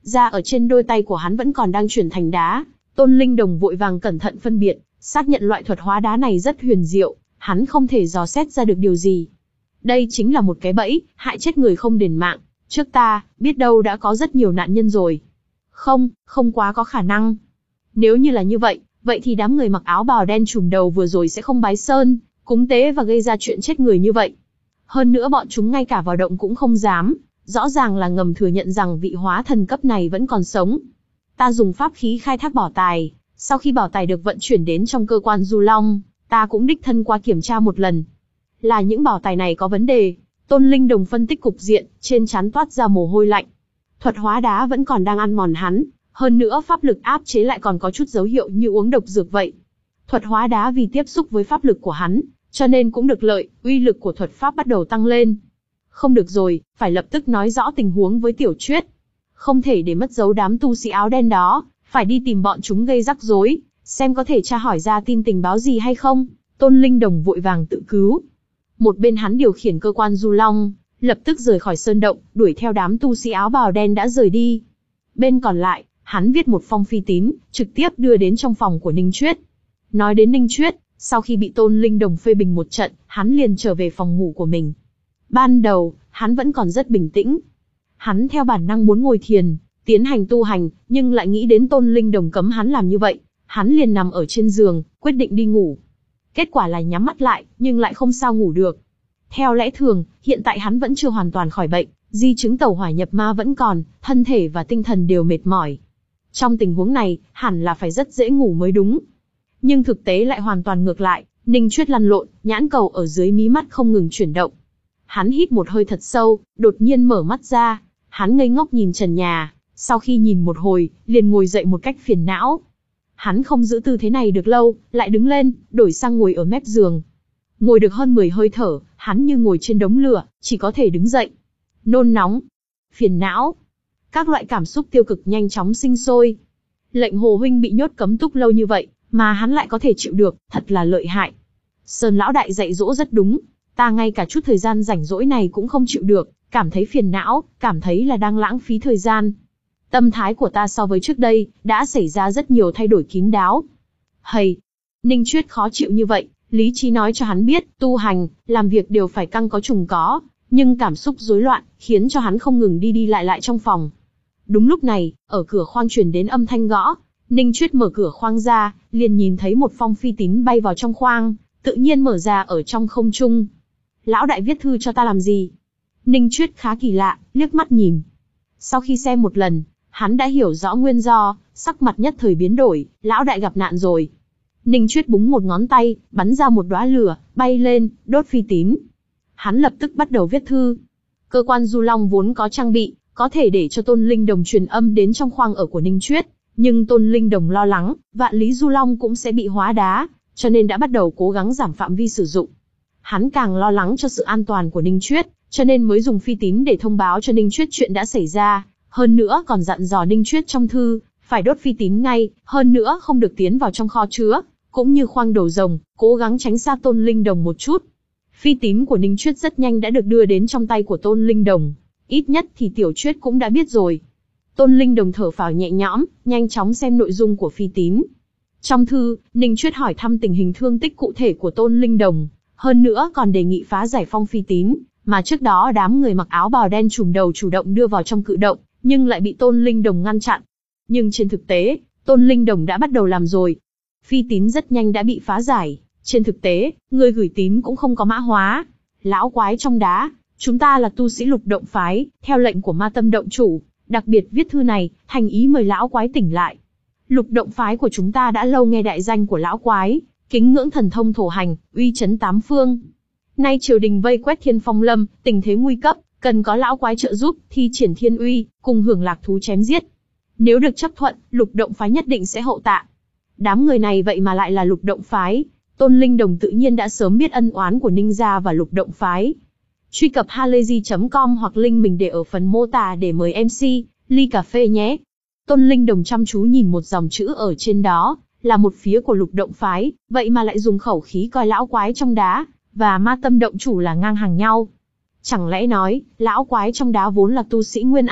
da ở trên đôi tay của hắn vẫn còn đang chuyển thành đá. Tôn Linh Đồng vội vàng cẩn thận phân biệt, xác nhận loại thuật hóa đá này rất huyền diệu, hắn không thể dò xét ra được điều gì. Đây chính là một cái bẫy, hại chết người không đền mạng. Trước ta, biết đâu đã có rất nhiều nạn nhân rồi. Không, không quá có khả năng. Nếu như là như vậy, vậy thì đám người mặc áo bào đen trùm đầu vừa rồi sẽ không bái sơn, cúng tế và gây ra chuyện chết người như vậy. Hơn nữa bọn chúng ngay cả vào động cũng không dám, rõ ràng là ngầm thừa nhận rằng vị hóa thần cấp này vẫn còn sống. Ta dùng pháp khí khai thác bảo tài, sau khi bảo tài được vận chuyển đến trong cơ quan Du Long, ta cũng đích thân qua kiểm tra một lần. Là những bảo tài này có vấn đề. Tôn Linh Đồng phân tích cục diện, trên trán toát ra mồ hôi lạnh. Thuật hóa đá vẫn còn đang ăn mòn hắn, hơn nữa pháp lực áp chế lại còn có chút dấu hiệu như uống độc dược vậy. Thuật hóa đá vì tiếp xúc với pháp lực của hắn, cho nên cũng được lợi, uy lực của thuật pháp bắt đầu tăng lên. Không được rồi, phải lập tức nói rõ tình huống với Tiểu Chuyết. Không thể để mất dấu đám tu sĩ áo đen đó, phải đi tìm bọn chúng gây rắc rối, xem có thể tra hỏi ra tin tình báo gì hay không. Tôn Linh Đồng vội vàng tự cứu. Một bên hắn điều khiển cơ quan Du Long, lập tức rời khỏi sơn động, đuổi theo đám tu sĩ áo bào đen đã rời đi. Bên còn lại, hắn viết một phong phi tín, trực tiếp đưa đến trong phòng của Ninh Chuyết. Nói đến Ninh Chuyết, sau khi bị Tôn Linh Đồng phê bình một trận, hắn liền trở về phòng ngủ của mình. Ban đầu, hắn vẫn còn rất bình tĩnh. Hắn theo bản năng muốn ngồi thiền, tiến hành tu hành, nhưng lại nghĩ đến Tôn Linh Đồng cấm hắn làm như vậy. Hắn liền nằm ở trên giường, quyết định đi ngủ. Kết quả là nhắm mắt lại, nhưng lại không sao ngủ được. Theo lẽ thường, hiện tại hắn vẫn chưa hoàn toàn khỏi bệnh, di chứng tẩu hỏa nhập ma vẫn còn, thân thể và tinh thần đều mệt mỏi. Trong tình huống này, hẳn là phải rất dễ ngủ mới đúng. Nhưng thực tế lại hoàn toàn ngược lại, Ninh Chuyết lăn lộn, nhãn cầu ở dưới mí mắt không ngừng chuyển động. Hắn hít một hơi thật sâu, đột nhiên mở mắt ra, hắn ngây ngốc nhìn trần nhà, sau khi nhìn một hồi, liền ngồi dậy một cách phiền não. Hắn không giữ tư thế này được lâu, lại đứng lên, đổi sang ngồi ở mép giường. Ngồi được hơn mười hơi thở, hắn như ngồi trên đống lửa, chỉ có thể đứng dậy. Nôn nóng, phiền não, các loại cảm xúc tiêu cực nhanh chóng sinh sôi. Lệnh Hồ huynh bị nhốt cấm túc lâu như vậy, mà hắn lại có thể chịu được, thật là lợi hại. Sơn lão đại dạy dỗ rất đúng, ta ngay cả chút thời gian rảnh rỗi này cũng không chịu được, cảm thấy phiền não, cảm thấy là đang lãng phí thời gian. Tâm thái của ta so với trước đây, đã xảy ra rất nhiều thay đổi kín đáo. Hầy! Ninh Chuyết khó chịu như vậy, lý trí nói cho hắn biết, tu hành, làm việc đều phải căng có trùng có, nhưng cảm xúc rối loạn, khiến cho hắn không ngừng đi đi lại lại trong phòng. Đúng lúc này, ở cửa khoang truyền đến âm thanh gõ, Ninh Chuyết mở cửa khoang ra, liền nhìn thấy một phong phi tín bay vào trong khoang, tự nhiên mở ra ở trong không trung. Lão đại viết thư cho ta làm gì? Ninh Chuyết khá kỳ lạ, liếc mắt nhìn. Sau khi xem một lần, hắn đã hiểu rõ nguyên do, sắc mặt nhất thời biến đổi, lão đại gặp nạn rồi. Ninh Chuyết búng một ngón tay, bắn ra một đóa lửa, bay lên, đốt phi tín. Hắn lập tức bắt đầu viết thư. Cơ quan Du Long vốn có trang bị, có thể để cho Tôn Linh Đồng truyền âm đến trong khoang ở của Ninh Chuyết, nhưng Tôn Linh Đồng lo lắng, vạn lý Du Long cũng sẽ bị hóa đá, cho nên đã bắt đầu cố gắng giảm phạm vi sử dụng. Hắn càng lo lắng cho sự an toàn của Ninh Chuyết, cho nên mới dùng phi tín để thông báo cho Ninh Chuyết chuyện đã xảy ra. Hơn nữa còn dặn dò Ninh Chuyết trong thư, phải đốt phi tín ngay, hơn nữa không được tiến vào trong kho chứa, cũng như khoang đầu rồng, cố gắng tránh xa Tôn Linh Đồng một chút. Phi tín của Ninh Chuyết rất nhanh đã được đưa đến trong tay của Tôn Linh Đồng, ít nhất thì Tiểu Chuyết cũng đã biết rồi. Tôn Linh Đồng thở phào nhẹ nhõm, nhanh chóng xem nội dung của phi tín. Trong thư, Ninh Chuyết hỏi thăm tình hình thương tích cụ thể của Tôn Linh Đồng, hơn nữa còn đề nghị phá giải phong phi tín, mà trước đó đám người mặc áo bào đen trùm đầu chủ động đưa vào trong cự động, nhưng lại bị Tôn Linh Đồng ngăn chặn. Nhưng trên thực tế, Tôn Linh Đồng đã bắt đầu làm rồi. Phi tín rất nhanh đã bị phá giải, trên thực tế, người gửi tín cũng không có mã hóa. Lão quái trong đá, chúng ta là tu sĩ Lục Động phái, theo lệnh của Ma Tâm động chủ, đặc biệt viết thư này, thành ý mời lão quái tỉnh lại. Lục Động phái của chúng ta đã lâu nghe đại danh của lão quái, kính ngưỡng thần thông thổ hành, uy chấn tám phương. Nay triều đình vây quét Thiên Phong Lâm, tình thế nguy cấp, cần có lão quái trợ giúp, thi triển thiên uy, cùng hưởng lạc thú chém giết. Nếu được chấp thuận, Lục Động phái nhất định sẽ hậu tạ. Đám người này vậy mà lại là Lục Động phái. Tôn Linh Đồng tự nhiên đã sớm biết ân oán của Ninh gia và Lục Động phái. Truy cập halayzi chấm com hoặc link mình để ở phần mô tả để mời em xê ly cà phê nhé. Tôn Linh Đồng chăm chú nhìn một dòng chữ ở trên đó, là một phía của Lục Động phái, vậy mà lại dùng khẩu khí coi lão quái trong đá và Ma Tâm động chủ là ngang hàng nhau. Chẳng lẽ nói, lão quái trong đá vốn là tu sĩ Nguyên Anh,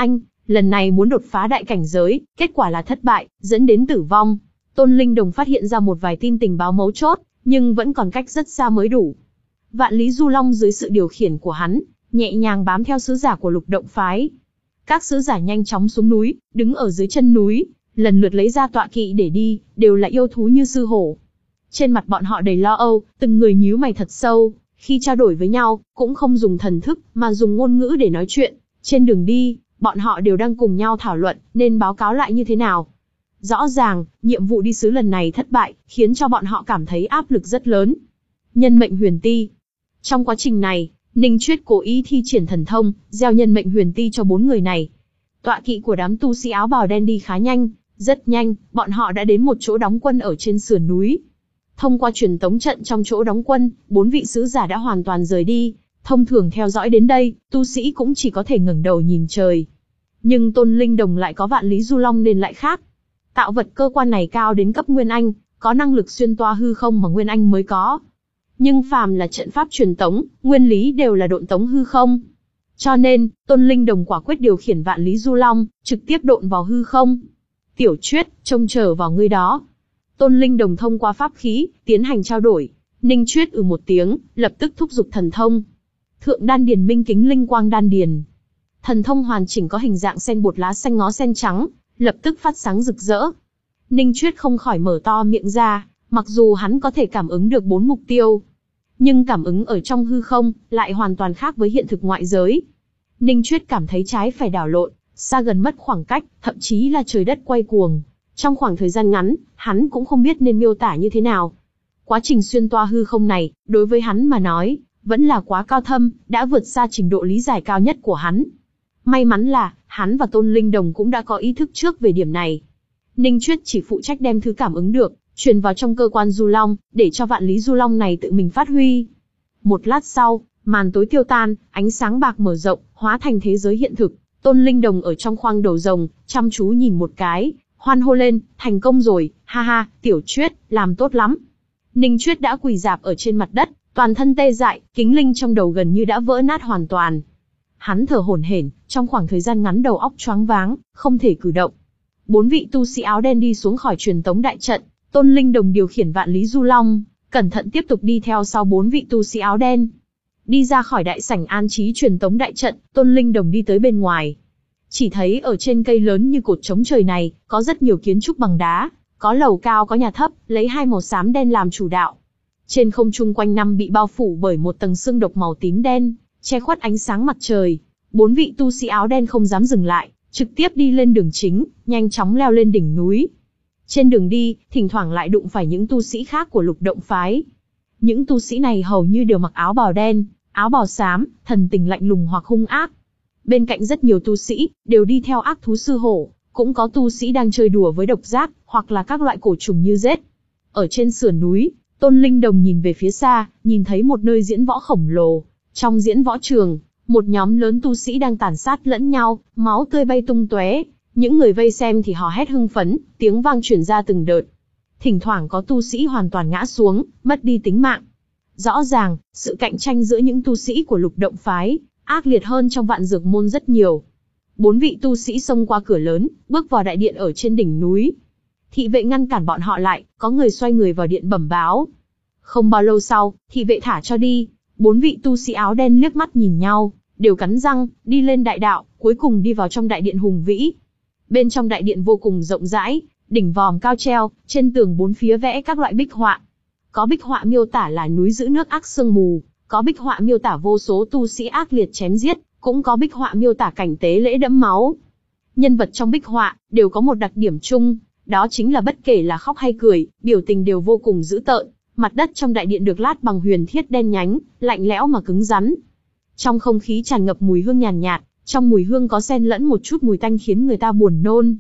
lần này muốn đột phá đại cảnh giới, kết quả là thất bại, dẫn đến tử vong. Tôn Linh Đồng phát hiện ra một vài tin tình báo mấu chốt, nhưng vẫn còn cách rất xa mới đủ. Vạn Lý Du Long dưới sự điều khiển của hắn, nhẹ nhàng bám theo sứ giả của Lục Động phái. Các sứ giả nhanh chóng xuống núi, đứng ở dưới chân núi, lần lượt lấy ra tọa kỵ để đi, đều là yêu thú như sư hổ. Trên mặt bọn họ đầy lo âu, từng người nhíu mày thật sâu, khi trao đổi với nhau, cũng không dùng thần thức, mà dùng ngôn ngữ để nói chuyện. Trên đường đi, bọn họ đều đang cùng nhau thảo luận, nên báo cáo lại như thế nào. Rõ ràng, nhiệm vụ đi sứ lần này thất bại, khiến cho bọn họ cảm thấy áp lực rất lớn. Nhân mệnh huyền ti. Trong quá trình này, Ninh Chuyết cố ý thi triển thần thông, gieo nhân mệnh huyền ti cho bốn người này. Tọa kỵ của đám tu sĩ áo bào đen đi khá nhanh, rất nhanh, bọn họ đã đến một chỗ đóng quân ở trên sườn núi. Thông qua truyền tống trận trong chỗ đóng quân, bốn vị sứ giả đã hoàn toàn rời đi. Thông thường theo dõi đến đây, tu sĩ cũng chỉ có thể ngẩng đầu nhìn trời. Nhưng Tôn Linh Đồng lại có Vạn Lý Du Long nên lại khác. Tạo vật cơ quan này cao đến cấp Nguyên Anh, có năng lực xuyên toa hư không mà Nguyên Anh mới có. Nhưng phàm là trận pháp truyền tống, nguyên lý đều là độn tống hư không. Cho nên, Tôn Linh Đồng quả quyết điều khiển Vạn Lý Du Long, trực tiếp độn vào hư không. Tiểu Chuyết, trông chờ vào ngươi đó. Tôn Linh Đồng thông qua pháp khí, tiến hành trao đổi. Ninh Chuyết ừ một tiếng, lập tức thúc giục thần thông. Thượng đan điền minh kính linh quang đan điền. Thần thông hoàn chỉnh có hình dạng sen bột lá xanh ngó sen trắng, lập tức phát sáng rực rỡ. Ninh Chuyết không khỏi mở to miệng ra, mặc dù hắn có thể cảm ứng được bốn mục tiêu, nhưng cảm ứng ở trong hư không lại hoàn toàn khác với hiện thực ngoại giới. Ninh Chuyết cảm thấy trái phải đảo lộn, xa gần mất khoảng cách, thậm chí là trời đất quay cuồng. Trong khoảng thời gian ngắn, hắn cũng không biết nên miêu tả như thế nào. Quá trình xuyên toa hư không này, đối với hắn mà nói, vẫn là quá cao thâm, đã vượt xa trình độ lý giải cao nhất của hắn. May mắn là, hắn và Tôn Linh Đồng cũng đã có ý thức trước về điểm này. Ninh Chuyết chỉ phụ trách đem thứ cảm ứng được, truyền vào trong cơ quan Du Long, để cho Vạn Lý Du Long này tự mình phát huy. Một lát sau, màn tối tiêu tan, ánh sáng bạc mở rộng, hóa thành thế giới hiện thực. Tôn Linh Đồng ở trong khoang đầu rồng, chăm chú nhìn một cái, hoan hô lên, thành công rồi, ha ha, Tiểu Chuyết, làm tốt lắm. Ninh Chuyết đã quỳ rạp ở trên mặt đất, toàn thân tê dại, kính linh trong đầu gần như đã vỡ nát hoàn toàn. Hắn thở hổn hển, trong khoảng thời gian ngắn đầu óc choáng váng, không thể cử động. Bốn vị tu sĩ áo đen đi xuống khỏi truyền tống đại trận, Tôn Linh Đồng điều khiển Vạn Lý Du Long, cẩn thận tiếp tục đi theo sau bốn vị tu sĩ áo đen. Đi ra khỏi đại sảnh an trí truyền tống đại trận, Tôn Linh Đồng đi tới bên ngoài. Chỉ thấy ở trên cây lớn như cột trống trời này, có rất nhiều kiến trúc bằng đá, có lầu cao có nhà thấp, lấy hai màu xám đen làm chủ đạo. Trên không trung quanh năm bị bao phủ bởi một tầng sương độc màu tím đen, che khuất ánh sáng mặt trời. Bốn vị tu sĩ áo đen không dám dừng lại, trực tiếp đi lên đường chính, nhanh chóng leo lên đỉnh núi. Trên đường đi, thỉnh thoảng lại đụng phải những tu sĩ khác của Lục Động phái. Những tu sĩ này hầu như đều mặc áo bào đen, áo bào xám, thần tình lạnh lùng hoặc hung ác. Bên cạnh rất nhiều tu sĩ, đều đi theo ác thú sư hổ, cũng có tu sĩ đang chơi đùa với độc giác, hoặc là các loại cổ trùng như rết. Ở trên sườn núi, Tôn Linh Đồng nhìn về phía xa, nhìn thấy một nơi diễn võ khổng lồ. Trong diễn võ trường, một nhóm lớn tu sĩ đang tàn sát lẫn nhau, máu tươi bay tung tóe. Những người vây xem thì hò hét hưng phấn, tiếng vang truyền ra từng đợt. Thỉnh thoảng có tu sĩ hoàn toàn ngã xuống, mất đi tính mạng. Rõ ràng, sự cạnh tranh giữa những tu sĩ của Lục Động phái, ác liệt hơn trong Vạn Dược môn rất nhiều. Bốn vị tu sĩ xông qua cửa lớn, bước vào đại điện ở trên đỉnh núi. Thị vệ ngăn cản bọn họ lại, có người xoay người vào điện bẩm báo. Không bao lâu sau, thị vệ thả cho đi. Bốn vị tu sĩ áo đen liếc mắt nhìn nhau, đều cắn răng, đi lên đại đạo, cuối cùng đi vào trong đại điện hùng vĩ. Bên trong đại điện vô cùng rộng rãi, đỉnh vòm cao treo, trên tường bốn phía vẽ các loại bích họa. Có bích họa miêu tả là núi giữ nước ác sương mù, có bích họa miêu tả vô số tu sĩ ác liệt chém giết, cũng có bích họa miêu tả cảnh tế lễ đẫm máu. Nhân vật trong bích họa đều có một đặc điểm chung, đó chính là bất kể là khóc hay cười, biểu tình đều vô cùng dữ tợn. Mặt đất trong đại điện được lát bằng huyền thiết đen nhánh, lạnh lẽo mà cứng rắn. Trong không khí tràn ngập mùi hương nhàn nhạt, nhạt, trong mùi hương có xen lẫn một chút mùi tanh khiến người ta buồn nôn.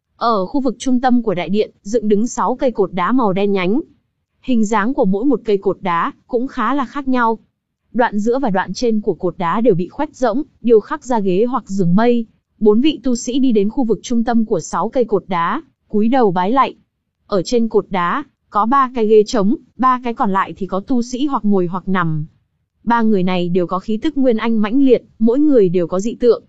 Ở khu vực trung tâm của đại điện, dựng đứng sáu cây cột đá màu đen nhánh. Hình dáng của mỗi một cây cột đá cũng khá là khác nhau. Đoạn giữa và đoạn trên của cột đá đều bị khoét rỗng, điêu khắc ra ghế hoặc giường mây. Bốn vị tu sĩ đi đến khu vực trung tâm của sáu cây cột đá, cúi đầu bái lạy. Ở trên cột đá, có ba cái ghế trống, ba cái còn lại thì có tu sĩ hoặc ngồi hoặc nằm. Ba người này đều có khí tức Nguyên Anh mãnh liệt, mỗi người đều có dị tượng.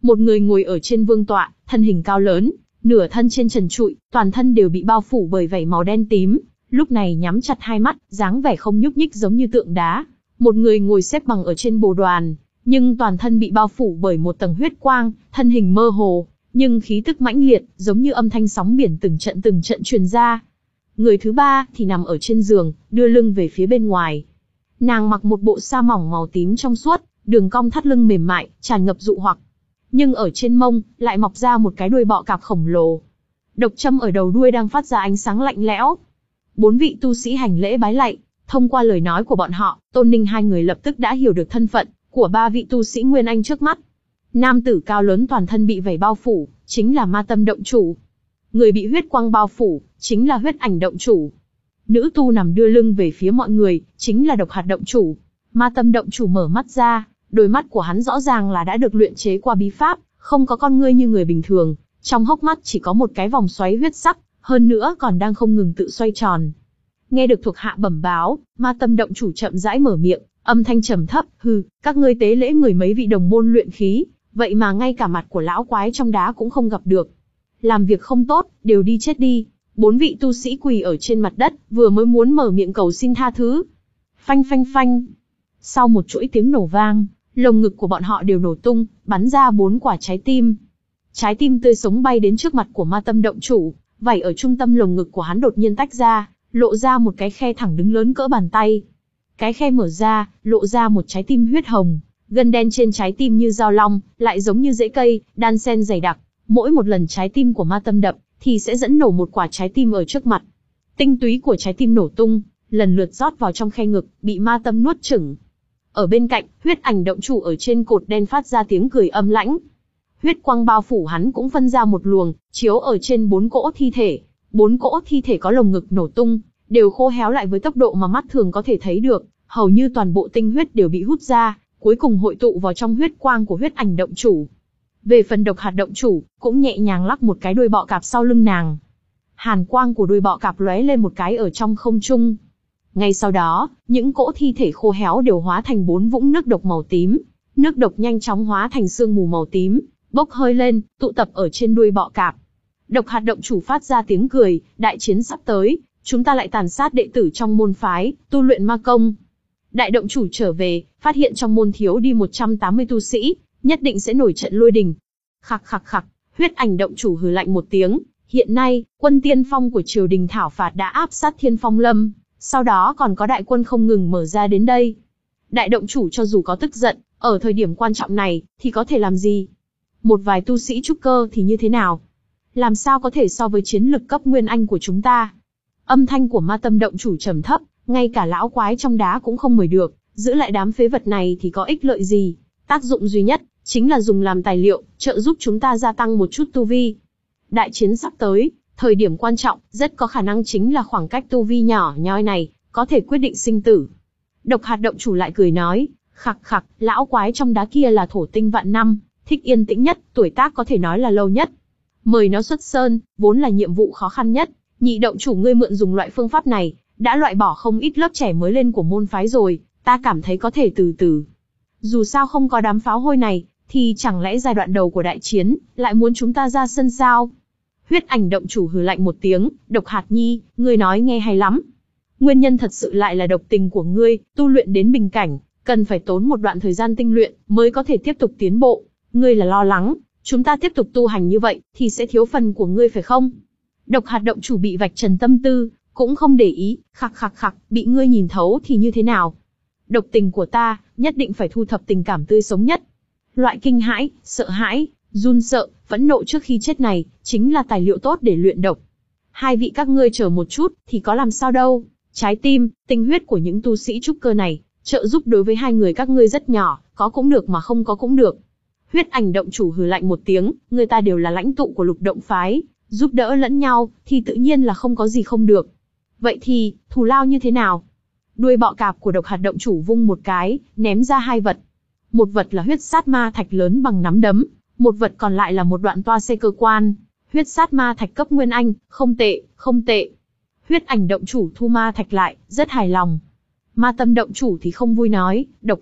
Một người ngồi ở trên vương tọa, thân hình cao lớn, nửa thân trên trần trụi, toàn thân đều bị bao phủ bởi vảy màu đen tím, lúc này nhắm chặt hai mắt, dáng vẻ không nhúc nhích giống như tượng đá. Một người ngồi xếp bằng ở trên bồ đoàn, nhưng toàn thân bị bao phủ bởi một tầng huyết quang, thân hình mơ hồ, nhưng khí tức mãnh liệt, giống như âm thanh sóng biển từng trận từng trận truyền ra. Người thứ ba thì nằm ở trên giường, đưa lưng về phía bên ngoài. Nàng mặc một bộ sa mỏng màu tím trong suốt, đường cong thắt lưng mềm mại, tràn ngập dụ hoặc. Nhưng ở trên mông, lại mọc ra một cái đuôi bọ cạp khổng lồ. Độc châm ở đầu đuôi đang phát ra ánh sáng lạnh lẽo. Bốn vị tu sĩ hành lễ bái lạy, thông qua lời nói của bọn họ, Tôn Ninh hai người lập tức đã hiểu được thân phận của ba vị tu sĩ Nguyên Anh trước mắt. Nam tử cao lớn toàn thân bị vảy bao phủ, chính là Ma Tâm động chủ. Người bị huyết quang bao phủ, chính là Huyết Ảnh động chủ. Nữ tu nằm đưa lưng về phía mọi người, chính là Độc Hạt động chủ. Ma Tâm động chủ mở mắt ra, đôi mắt của hắn rõ ràng là đã được luyện chế qua bí pháp, không có con ngươi như người bình thường, trong hốc mắt chỉ có một cái vòng xoáy huyết sắc, hơn nữa còn đang không ngừng tự xoay tròn. Nghe được thuộc hạ bẩm báo, Ma Tâm động chủ chậm rãi mở miệng, âm thanh trầm thấp, hừ, các ngươi tế lễ người mấy vị đồng môn luyện khí, vậy mà ngay cả mặt của lão quái trong đá cũng không gặp được. Làm việc không tốt, đều đi chết đi. Bốn vị tu sĩ quỳ ở trên mặt đất, vừa mới muốn mở miệng cầu xin tha thứ. Phanh phanh phanh. Sau một chuỗi tiếng nổ vang, lồng ngực của bọn họ đều nổ tung, bắn ra bốn quả trái tim. Trái tim tươi sống bay đến trước mặt của Ma Tâm động chủ, vảy ở trung tâm lồng ngực của hắn đột nhiên tách ra, lộ ra một cái khe thẳng đứng lớn cỡ bàn tay. Cái khe mở ra, lộ ra một trái tim huyết hồng, gân đen trên trái tim như dao long, lại giống như rễ cây, đan xen dày đặc. Mỗi một lần trái tim của Ma Tâm đập, thì sẽ dẫn nổ một quả trái tim ở trước mặt. Tinh túy của trái tim nổ tung, lần lượt rót vào trong khe ngực, bị Ma Tâm nuốt chửng. Ở bên cạnh, Huyết Ảnh động chủ ở trên cột đen phát ra tiếng cười âm lãnh. Huyết quang bao phủ hắn cũng phân ra một luồng, chiếu ở trên bốn cỗ thi thể. Bốn cỗ thi thể có lồng ngực nổ tung, đều khô héo lại với tốc độ mà mắt thường có thể thấy được, hầu như toàn bộ tinh huyết đều bị hút ra, cuối cùng hội tụ vào trong huyết quang của Huyết Ảnh động chủ. Về phần Độc Hạt động chủ, cũng nhẹ nhàng lắc một cái đuôi bọ cạp sau lưng nàng. Hàn quang của đuôi bọ cạp lóe lên một cái ở trong không trung. Ngay sau đó, những cỗ thi thể khô héo đều hóa thành bốn vũng nước độc màu tím. Nước độc nhanh chóng hóa thành sương mù màu tím, bốc hơi lên, tụ tập ở trên đuôi bọ cạp. Độc Hạt động chủ phát ra tiếng cười, đại chiến sắp tới, chúng ta lại tàn sát đệ tử trong môn phái, tu luyện ma công. Đại động chủ trở về, phát hiện trong môn thiếu đi một trăm tám mươi tu sĩ, nhất định sẽ nổi trận lôi đình. Khặc khặc khặc, Huyết Ảnh động chủ hừ lạnh một tiếng, hiện nay, quân tiên phong của triều đình thảo phạt đã áp sát Thiên Phong Lâm, sau đó còn có đại quân không ngừng mở ra đến đây. Đại động chủ cho dù có tức giận, ở thời điểm quan trọng này, thì có thể làm gì? Một vài tu sĩ trúc cơ thì như thế nào? Làm sao có thể so với chiến lực cấp Nguyên Anh của chúng ta? Âm thanh của Ma Tâm động chủ trầm thấp, ngay cả lão quái trong đá cũng không mời được, giữ lại đám phế vật này thì có ích lợi gì? Tác dụng duy nhất, chính là dùng làm tài liệu, trợ giúp chúng ta gia tăng một chút tu vi. Đại chiến sắp tới, thời điểm quan trọng, rất có khả năng chính là khoảng cách tu vi nhỏ nhoi này, có thể quyết định sinh tử. Độc Hạt động chủ lại cười nói, khặc khặc, lão quái trong đá kia là thổ tinh vạn năm, thích yên tĩnh nhất, tuổi tác có thể nói là lâu nhất. Mời nó xuất sơn, vốn là nhiệm vụ khó khăn nhất, nhị động chủ ngươi mượn dùng loại phương pháp này, đã loại bỏ không ít lớp trẻ mới lên của môn phái rồi, ta cảm thấy có thể từ từ. Dù sao không có đám pháo hôi này, thì chẳng lẽ giai đoạn đầu của đại chiến, lại muốn chúng ta ra sân sao? Huyết Ảnh động chủ hừ lạnh một tiếng, Độc Hạt nhi, ngươi nói nghe hay lắm. Nguyên nhân thật sự lại là độc tình của ngươi, tu luyện đến bình cảnh, cần phải tốn một đoạn thời gian tinh luyện, mới có thể tiếp tục tiến bộ. Ngươi là lo lắng, chúng ta tiếp tục tu hành như vậy, thì sẽ thiếu phần của ngươi phải không? Độc Hạt động chủ bị vạch trần tâm tư, cũng không để ý, khặc khặc khặc, bị ngươi nhìn thấu thì như thế nào? Độc tình của ta, nhất định phải thu thập tình cảm tươi sống nhất. Loại kinh hãi, sợ hãi, run sợ, phẫn nộ trước khi chết này, chính là tài liệu tốt để luyện độc. Hai vị các ngươi chờ một chút, thì có làm sao đâu. Trái tim, tinh huyết của những tu sĩ trúc cơ này, trợ giúp đối với hai người các ngươi rất nhỏ, có cũng được mà không có cũng được. Huyết Ảnh động chủ hừ lạnh một tiếng, người ta đều là lãnh tụ của Lục động phái, giúp đỡ lẫn nhau, thì tự nhiên là không có gì không được. Vậy thì, thù lao như thế nào? Đuôi bọ cạp của Độc Hạt động chủ vung một cái, ném ra hai vật. Một vật là huyết sát ma thạch lớn bằng nắm đấm, một vật còn lại là một đoạn toa xe cơ quan. Huyết sát ma thạch cấp Nguyên Anh, không tệ, không tệ. Huyết Ảnh động chủ thu ma thạch lại, rất hài lòng. Ma Tâm động chủ thì không vui nói, Độc Hạt,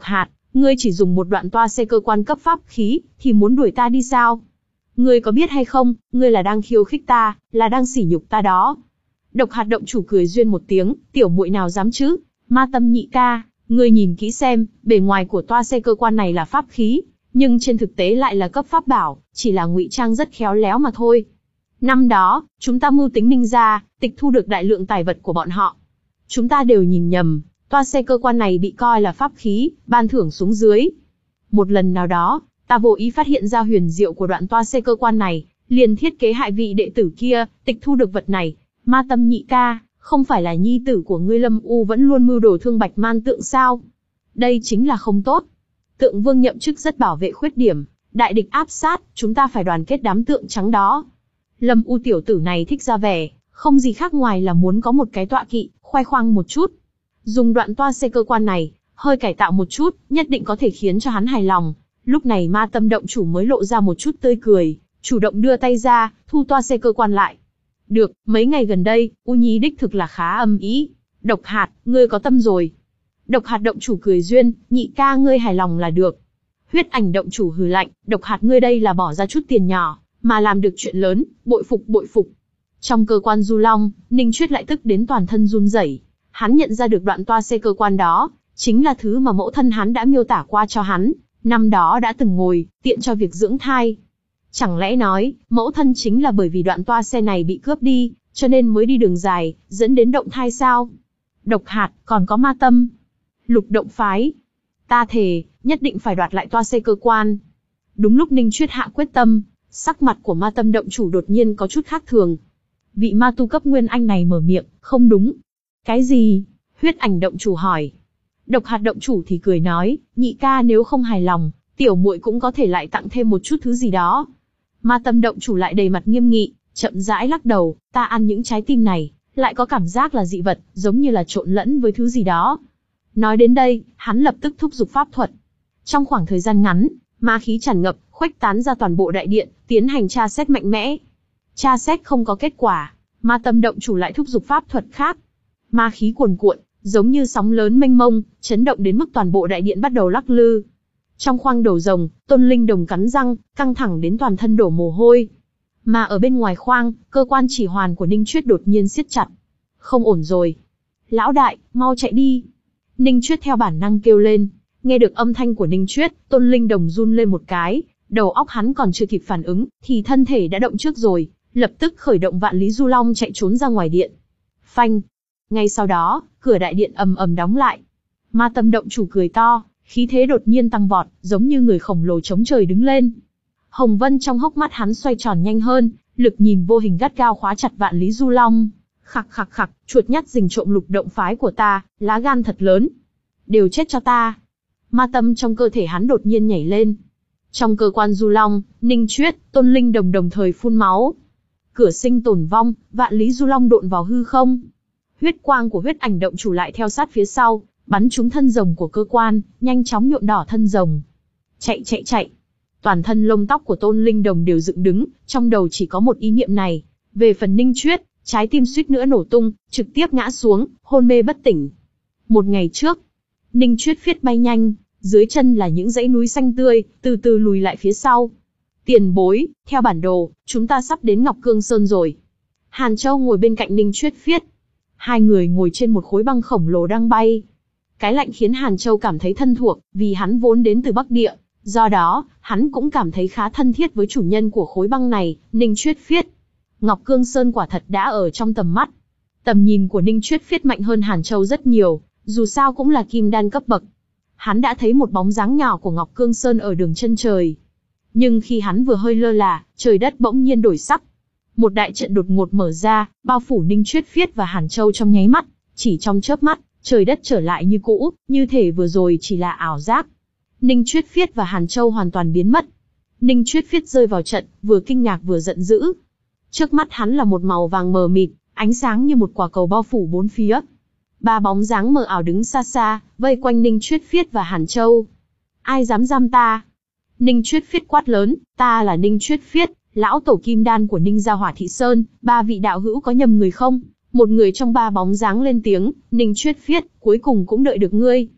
Ngươi chỉ dùng một đoạn toa xe cơ quan cấp pháp khí, thì muốn đuổi ta đi sao? Ngươi có biết hay không, ngươi là đang khiêu khích ta, là đang sỉ nhục ta đó. Độc hạt động chủ cười duyên một tiếng, tiểu muội nào dám chứ? Ma Tâm nhị ca, ngươi nhìn kỹ xem, bề ngoài của toa xe cơ quan này là pháp khí, nhưng trên thực tế lại là cấp pháp bảo, chỉ là ngụy trang rất khéo léo mà thôi. Năm đó, chúng ta mưu tính Ninh gia, tịch thu được đại lượng tài vật của bọn họ. Chúng ta đều nhìn nhầm, toa xe cơ quan này bị coi là pháp khí, ban thưởng xuống dưới. Một lần nào đó, ta vô ý phát hiện ra huyền diệu của đoạn toa xe cơ quan này, liền thiết kế hại vị đệ tử kia, tịch thu được vật này. Ma Tâm nhị ca, không phải là nhi tử của ngươi Lâm U vẫn luôn mưu đồ thương Bạch Man Tượng sao? Đây chính là không tốt. Tượng Vương nhậm chức rất bảo vệ khuyết điểm, đại địch áp sát, chúng ta phải đoàn kết đám tượng trắng đó. Lâm U tiểu tử này thích ra vẻ, không gì khác ngoài là muốn có một cái tọa kỵ, khoe khoang một chút. Dùng đoạn toa xe cơ quan này, hơi cải tạo một chút, nhất định có thể khiến cho hắn hài lòng. Lúc này Ma Tâm động chủ mới lộ ra một chút tươi cười, chủ động đưa tay ra, thu toa xe cơ quan lại. Được, mấy ngày gần đây, U Nhi đích thực là khá âm ý. Độc hạt, ngươi có tâm rồi. Độc hạt động chủ cười duyên, nhị ca ngươi hài lòng là được. Huyết ảnh động chủ hừ lạnh, độc hạt ngươi đây là bỏ ra chút tiền nhỏ, mà làm được chuyện lớn, bội phục bội phục. Trong cơ quan Du Long, Ninh Chuyết lại tức đến toàn thân run rẩy. Hắn nhận ra được đoạn toa xe cơ quan đó, chính là thứ mà mẫu thân hắn đã miêu tả qua cho hắn, năm đó đã từng ngồi, tiện cho việc dưỡng thai. Chẳng lẽ nói, mẫu thân chính là bởi vì đoạn toa xe này bị cướp đi, cho nên mới đi đường dài, dẫn đến động thai sao? Độc hạt, còn có Ma Tâm. Lục động phái. Ta thề, nhất định phải đoạt lại toa xe cơ quan. Đúng lúc Ninh Chuyết hạ quyết tâm, sắc mặt của Ma Tâm động chủ đột nhiên có chút khác thường. Vị ma tu cấp nguyên anh này mở miệng, không đúng. Cái gì? Huyết ảnh động chủ hỏi. Độc hạt động chủ thì cười nói, nhị ca nếu không hài lòng, tiểu muội cũng có thể lại tặng thêm một chút thứ gì đó. Ma Tâm động chủ lại đầy mặt nghiêm nghị, chậm rãi lắc đầu, ta ăn những trái tim này, lại có cảm giác là dị vật, giống như là trộn lẫn với thứ gì đó. Nói đến đây, hắn lập tức thúc giục pháp thuật. Trong khoảng thời gian ngắn, ma khí tràn ngập, khuếch tán ra toàn bộ đại điện, tiến hành tra xét mạnh mẽ. Tra xét không có kết quả, Ma Tâm động chủ lại thúc giục pháp thuật khác. Ma khí cuồn cuộn, giống như sóng lớn mênh mông, chấn động đến mức toàn bộ đại điện bắt đầu lắc lư. Trong khoang đầu rồng, Tôn Linh Đồng cắn răng, căng thẳng đến toàn thân đổ mồ hôi. Mà ở bên ngoài khoang, cơ quan chỉ hoàn của Ninh Chuyết đột nhiên siết chặt. Không ổn rồi. Lão đại, mau chạy đi. Ninh Chuyết theo bản năng kêu lên. Nghe được âm thanh của Ninh Chuyết, Tôn Linh Đồng run lên một cái. Đầu óc hắn còn chưa kịp phản ứng, thì thân thể đã động trước rồi. Lập tức khởi động Vạn Lý Du Long chạy trốn ra ngoài điện. Phanh. Ngay sau đó, cửa đại điện ầm ầm đóng lại. Ma Tâm động chủ cười to, khí thế đột nhiên tăng vọt, giống như người khổng lồ chống trời đứng lên. Hồng Vân trong hốc mắt hắn xoay tròn nhanh hơn, lực nhìn vô hình gắt gao khóa chặt Vạn Lý Du Long. Khặc khặc khặc, chuột nhắt rình trộm lục động phái của ta, lá gan thật lớn. Đều chết cho ta. Ma tâm trong cơ thể hắn đột nhiên nhảy lên. Trong cơ quan Du Long, Ninh Chuyết, Tôn Linh Đồng đồng thời phun máu. Cửa sinh tồn vong, Vạn Lý Du Long độn vào hư không. Huyết quang của huyết ảnh động chủ lại theo sát phía sau, bắn trúng thân rồng của cơ quan, nhanh chóng nhuộm đỏ thân rồng. Chạy chạy chạy. Toàn thân lông tóc của Tôn Linh Đồng đều dựng đứng, trong đầu chỉ có một ý niệm này. Về phần Ninh Chuyết, trái tim suýt nữa nổ tung, trực tiếp ngã xuống, hôn mê bất tỉnh. Một ngày trước, Ninh Chuyết phiết bay nhanh, dưới chân là những dãy núi xanh tươi, từ từ lùi lại phía sau. Tiền bối, theo bản đồ, chúng ta sắp đến Ngọc Cương Sơn rồi. Hàn Châu ngồi bên cạnh Ninh Chuyết phiết. Hai người ngồi trên một khối băng khổng lồ đang bay. Cái lạnh khiến Hàn Châu cảm thấy thân thuộc, vì hắn vốn đến từ Bắc Địa. Do đó, hắn cũng cảm thấy khá thân thiết với chủ nhân của khối băng này, Ninh Chuyết phiết. Ngọc Cương Sơn quả thật đã ở trong tầm mắt. Tầm nhìn của Ninh Chuyết phiết mạnh hơn Hàn Châu rất nhiều, dù sao cũng là kim đan cấp bậc. Hắn đã thấy một bóng dáng nhỏ của Ngọc Cương Sơn ở đường chân trời. Nhưng khi hắn vừa hơi lơ là, trời đất bỗng nhiên đổi sắc. Một đại trận đột ngột mở ra, bao phủ Ninh Chuyết phiết và Hàn Châu trong nháy mắt. Chỉ trong chớp mắt, trời đất trở lại như cũ, như thể vừa rồi chỉ là ảo giác. Ninh Chuyết phiết và Hàn Châu hoàn toàn biến mất. Ninh Chuyết phiết rơi vào trận, vừa kinh ngạc vừa giận dữ. Trước mắt hắn là một màu vàng mờ mịt, ánh sáng như một quả cầu bao phủ bốn phía. Ba bóng dáng mờ ảo đứng xa xa, vây quanh Ninh Chuyết phiết và Hàn Châu. Ai dám giam ta? Ninh Chuyết phiết quát lớn, ta là Ninh Chuyết phiết, lão tổ kim đan của Ninh gia Hỏa Thị Sơn, ba vị đạo hữu có nhầm người không? Một người trong ba bóng dáng lên tiếng, Ninh Chuyết phiết, cuối cùng cũng đợi được ngươi.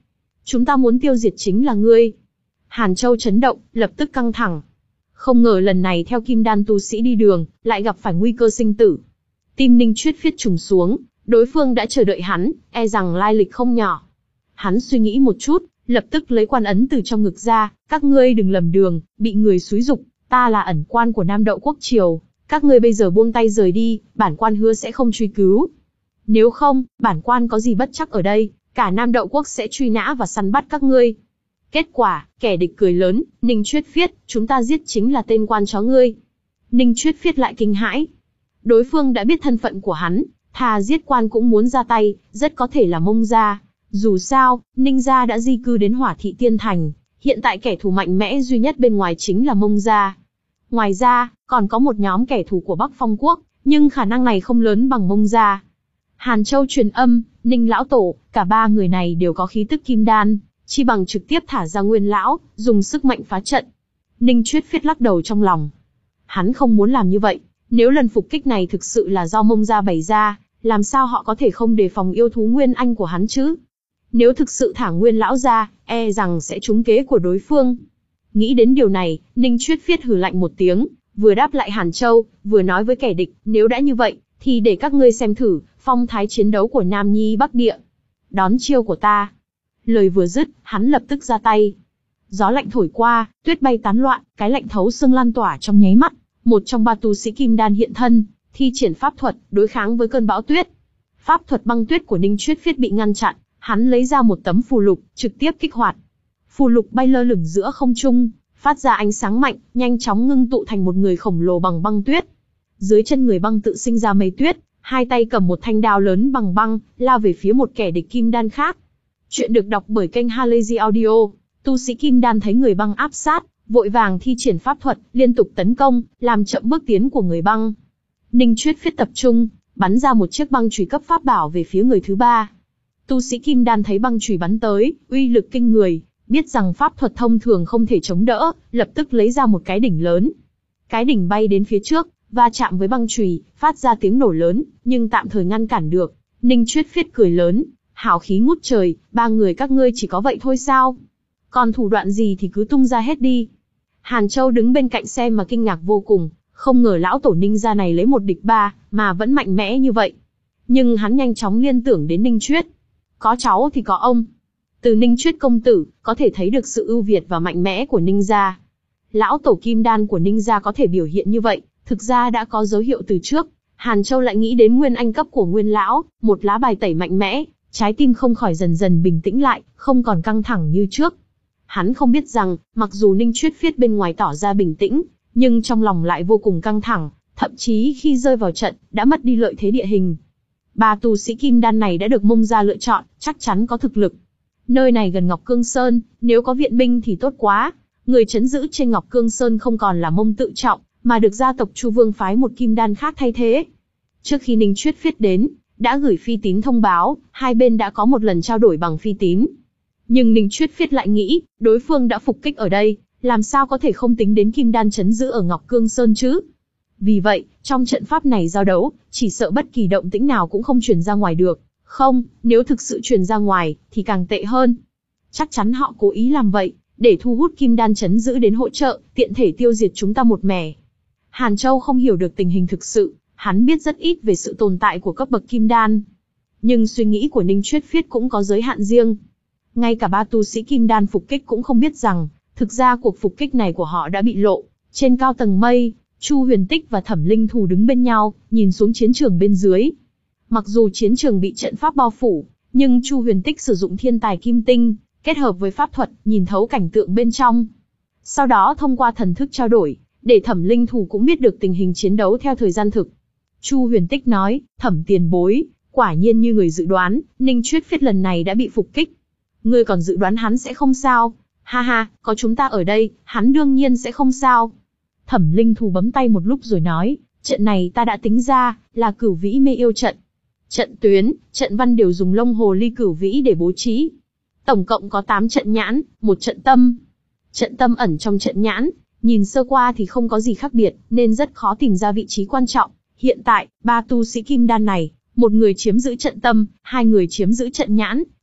Chúng ta muốn tiêu diệt chính là ngươi. Hàn Châu chấn động, lập tức căng thẳng. Không ngờ lần này theo kim đan tu sĩ đi đường, lại gặp phải nguy cơ sinh tử. Tim Ninh Chuyết Phiết trùng xuống, đối phương đã chờ đợi hắn, e rằng lai lịch không nhỏ. Hắn suy nghĩ một chút, lập tức lấy quan ấn từ trong ngực ra, các ngươi đừng lầm đường, bị người xúi giục, ta là ẩn quan của Nam Đậu Quốc Triều, các ngươi bây giờ buông tay rời đi, bản quan hứa sẽ không truy cứu. Nếu không, bản quan có gì bất chắc ở đây, cả Nam Đậu Quốc sẽ truy nã và săn bắt các ngươi. Kết quả, kẻ địch cười lớn, Ninh Chuyết Phiết, chúng ta giết chính là tên quan chó ngươi. Ninh Chuyết Phiết lại kinh hãi. Đối phương đã biết thân phận của hắn, thà giết quan cũng muốn ra tay, rất có thể là Mông gia. Dù sao, Ninh gia đã di cư đến Hỏa Thị Tiên Thành, hiện tại kẻ thù mạnh mẽ duy nhất bên ngoài chính là Mông gia. Ngoài ra, còn có một nhóm kẻ thù của Bắc Phong Quốc, nhưng khả năng này không lớn bằng Mông gia. Hàn Châu truyền âm, Ninh lão tổ, cả ba người này đều có khí tức kim đan, chi bằng trực tiếp thả ra Nguyên lão, dùng sức mạnh phá trận. Ninh Chuyết Phiết lắc đầu trong lòng. Hắn không muốn làm như vậy, nếu lần phục kích này thực sự là do Mông gia bày ra, làm sao họ có thể không đề phòng yêu thú Nguyên Anh của hắn chứ? Nếu thực sự thả Nguyên lão ra, e rằng sẽ trúng kế của đối phương. Nghĩ đến điều này, Ninh Chuyết Phiết hừ lạnh một tiếng, vừa đáp lại Hàn Châu, vừa nói với kẻ địch, nếu đã như vậy, thì để các ngươi xem thử, phong thái chiến đấu của Nam Nhi Bắc Địa. Đón chiêu của ta. Lời vừa dứt, hắn lập tức ra tay. Gió lạnh thổi qua, tuyết bay tán loạn, cái lạnh thấu xương lan tỏa trong nháy mắt. Một trong ba tu sĩ kim đan hiện thân, thi triển pháp thuật, đối kháng với cơn bão tuyết. Pháp thuật băng tuyết của Ninh Chuyết Phiết bị ngăn chặn, hắn lấy ra một tấm phù lục, trực tiếp kích hoạt. Phù lục bay lơ lửng giữa không trung, phát ra ánh sáng mạnh, nhanh chóng ngưng tụ thành một người khổng lồ bằng băng tuyết. Dưới chân người băng tự sinh ra mây tuyết, hai tay cầm một thanh đao lớn bằng băng, lao về phía một kẻ địch kim đan khác. Chuyện được đọc bởi kênh Halazy Audio. Tu sĩ kim đan thấy người băng áp sát, vội vàng thi triển pháp thuật, liên tục tấn công, làm chậm bước tiến của người băng. Ninh Chuyết Phiết tập trung, bắn ra một chiếc băng chùy cấp pháp bảo về phía người thứ ba. Tu sĩ kim đan thấy băng chùy bắn tới, uy lực kinh người, biết rằng pháp thuật thông thường không thể chống đỡ, lập tức lấy ra một cái đỉnh lớn. Cái đỉnh bay đến phía trước, va chạm với băng chùy, phát ra tiếng nổ lớn, nhưng tạm thời ngăn cản được. Ninh Chuyết Phiết cười lớn, hào khí ngút trời, ba người các ngươi chỉ có vậy thôi sao? Còn thủ đoạn gì thì cứ tung ra hết đi. Hàn Châu đứng bên cạnh xem mà kinh ngạc vô cùng, không ngờ lão tổ Ninh gia này lấy một địch ba, mà vẫn mạnh mẽ như vậy. Nhưng hắn nhanh chóng liên tưởng đến Ninh Chuyết. Có cháu thì có ông. Từ Ninh Chuyết công tử, có thể thấy được sự ưu việt và mạnh mẽ của Ninh gia. Lão tổ kim đan của Ninh gia có thể biểu hiện như vậy, thực ra đã có dấu hiệu từ trước. Hàn Châu lại nghĩ đến nguyên anh cấp của Nguyên lão, một lá bài tẩy mạnh mẽ, trái tim không khỏi dần dần bình tĩnh lại, không còn căng thẳng như trước. Hắn không biết rằng, mặc dù Ninh Chuyết Phiết bên ngoài tỏ ra bình tĩnh, nhưng trong lòng lại vô cùng căng thẳng, thậm chí khi rơi vào trận, đã mất đi lợi thế địa hình. Ba tu sĩ kim đan này đã được Mông gia lựa chọn, chắc chắn có thực lực. Nơi này gần Ngọc Cương Sơn, nếu có viện binh thì tốt quá. Người trấn giữ trên Ngọc Cương Sơn không còn là Mông Tự Trọng, mà được gia tộc Chu Vương phái một kim đan khác thay thế. Trước khi Ninh Chuyết Phiết đến, đã gửi phi tín thông báo, hai bên đã có một lần trao đổi bằng phi tín. Nhưng Ninh Chuyết Phiết lại nghĩ, đối phương đã phục kích ở đây, làm sao có thể không tính đến kim đan trấn giữ ở Ngọc Cương Sơn chứ? Vì vậy, trong trận pháp này giao đấu, chỉ sợ bất kỳ động tĩnh nào cũng không truyền ra ngoài được. Không, nếu thực sự truyền ra ngoài, thì càng tệ hơn. Chắc chắn họ cố ý làm vậy, để thu hút kim đan trấn giữ đến hỗ trợ, tiện thể tiêu diệt chúng ta một mẻ. Hàn Châu không hiểu được tình hình thực sự, hắn biết rất ít về sự tồn tại của cấp bậc kim đan. Nhưng suy nghĩ của Ninh Chuyết Phiết cũng có giới hạn riêng. Ngay cả ba tu sĩ kim đan phục kích cũng không biết rằng, thực ra cuộc phục kích này của họ đã bị lộ. Trên cao tầng mây, Chu Huyền Tích và Thẩm Linh Thù đứng bên nhau, nhìn xuống chiến trường bên dưới. Mặc dù chiến trường bị trận pháp bao phủ, nhưng Chu Huyền Tích sử dụng thiên tài kim tinh, kết hợp với pháp thuật, nhìn thấu cảnh tượng bên trong. Sau đó thông qua thần thức trao đổi, để Thẩm Linh Thù cũng biết được tình hình chiến đấu theo thời gian thực. Chu Huyền Tích nói, Thẩm tiền bối, quả nhiên như người dự đoán, Ninh Chuyết Phiết lần này đã bị phục kích. Ngươi còn dự đoán hắn sẽ không sao? Ha ha, có chúng ta ở đây, hắn đương nhiên sẽ không sao. Thẩm Linh Thù bấm tay một lúc rồi nói, trận này ta đã tính ra, là Cửu Vĩ mê yêu trận. Trận tuyến, trận văn đều dùng lông hồ ly cửu vĩ để bố trí. Tổng cộng có tám trận nhãn, một trận tâm. Trận tâm ẩn trong trận nhãn, nhìn sơ qua thì không có gì khác biệt, nên rất khó tìm ra vị trí quan trọng. Hiện tại, ba tu sĩ kim đan này, một người chiếm giữ trận tâm, hai người chiếm giữ trận nhãn,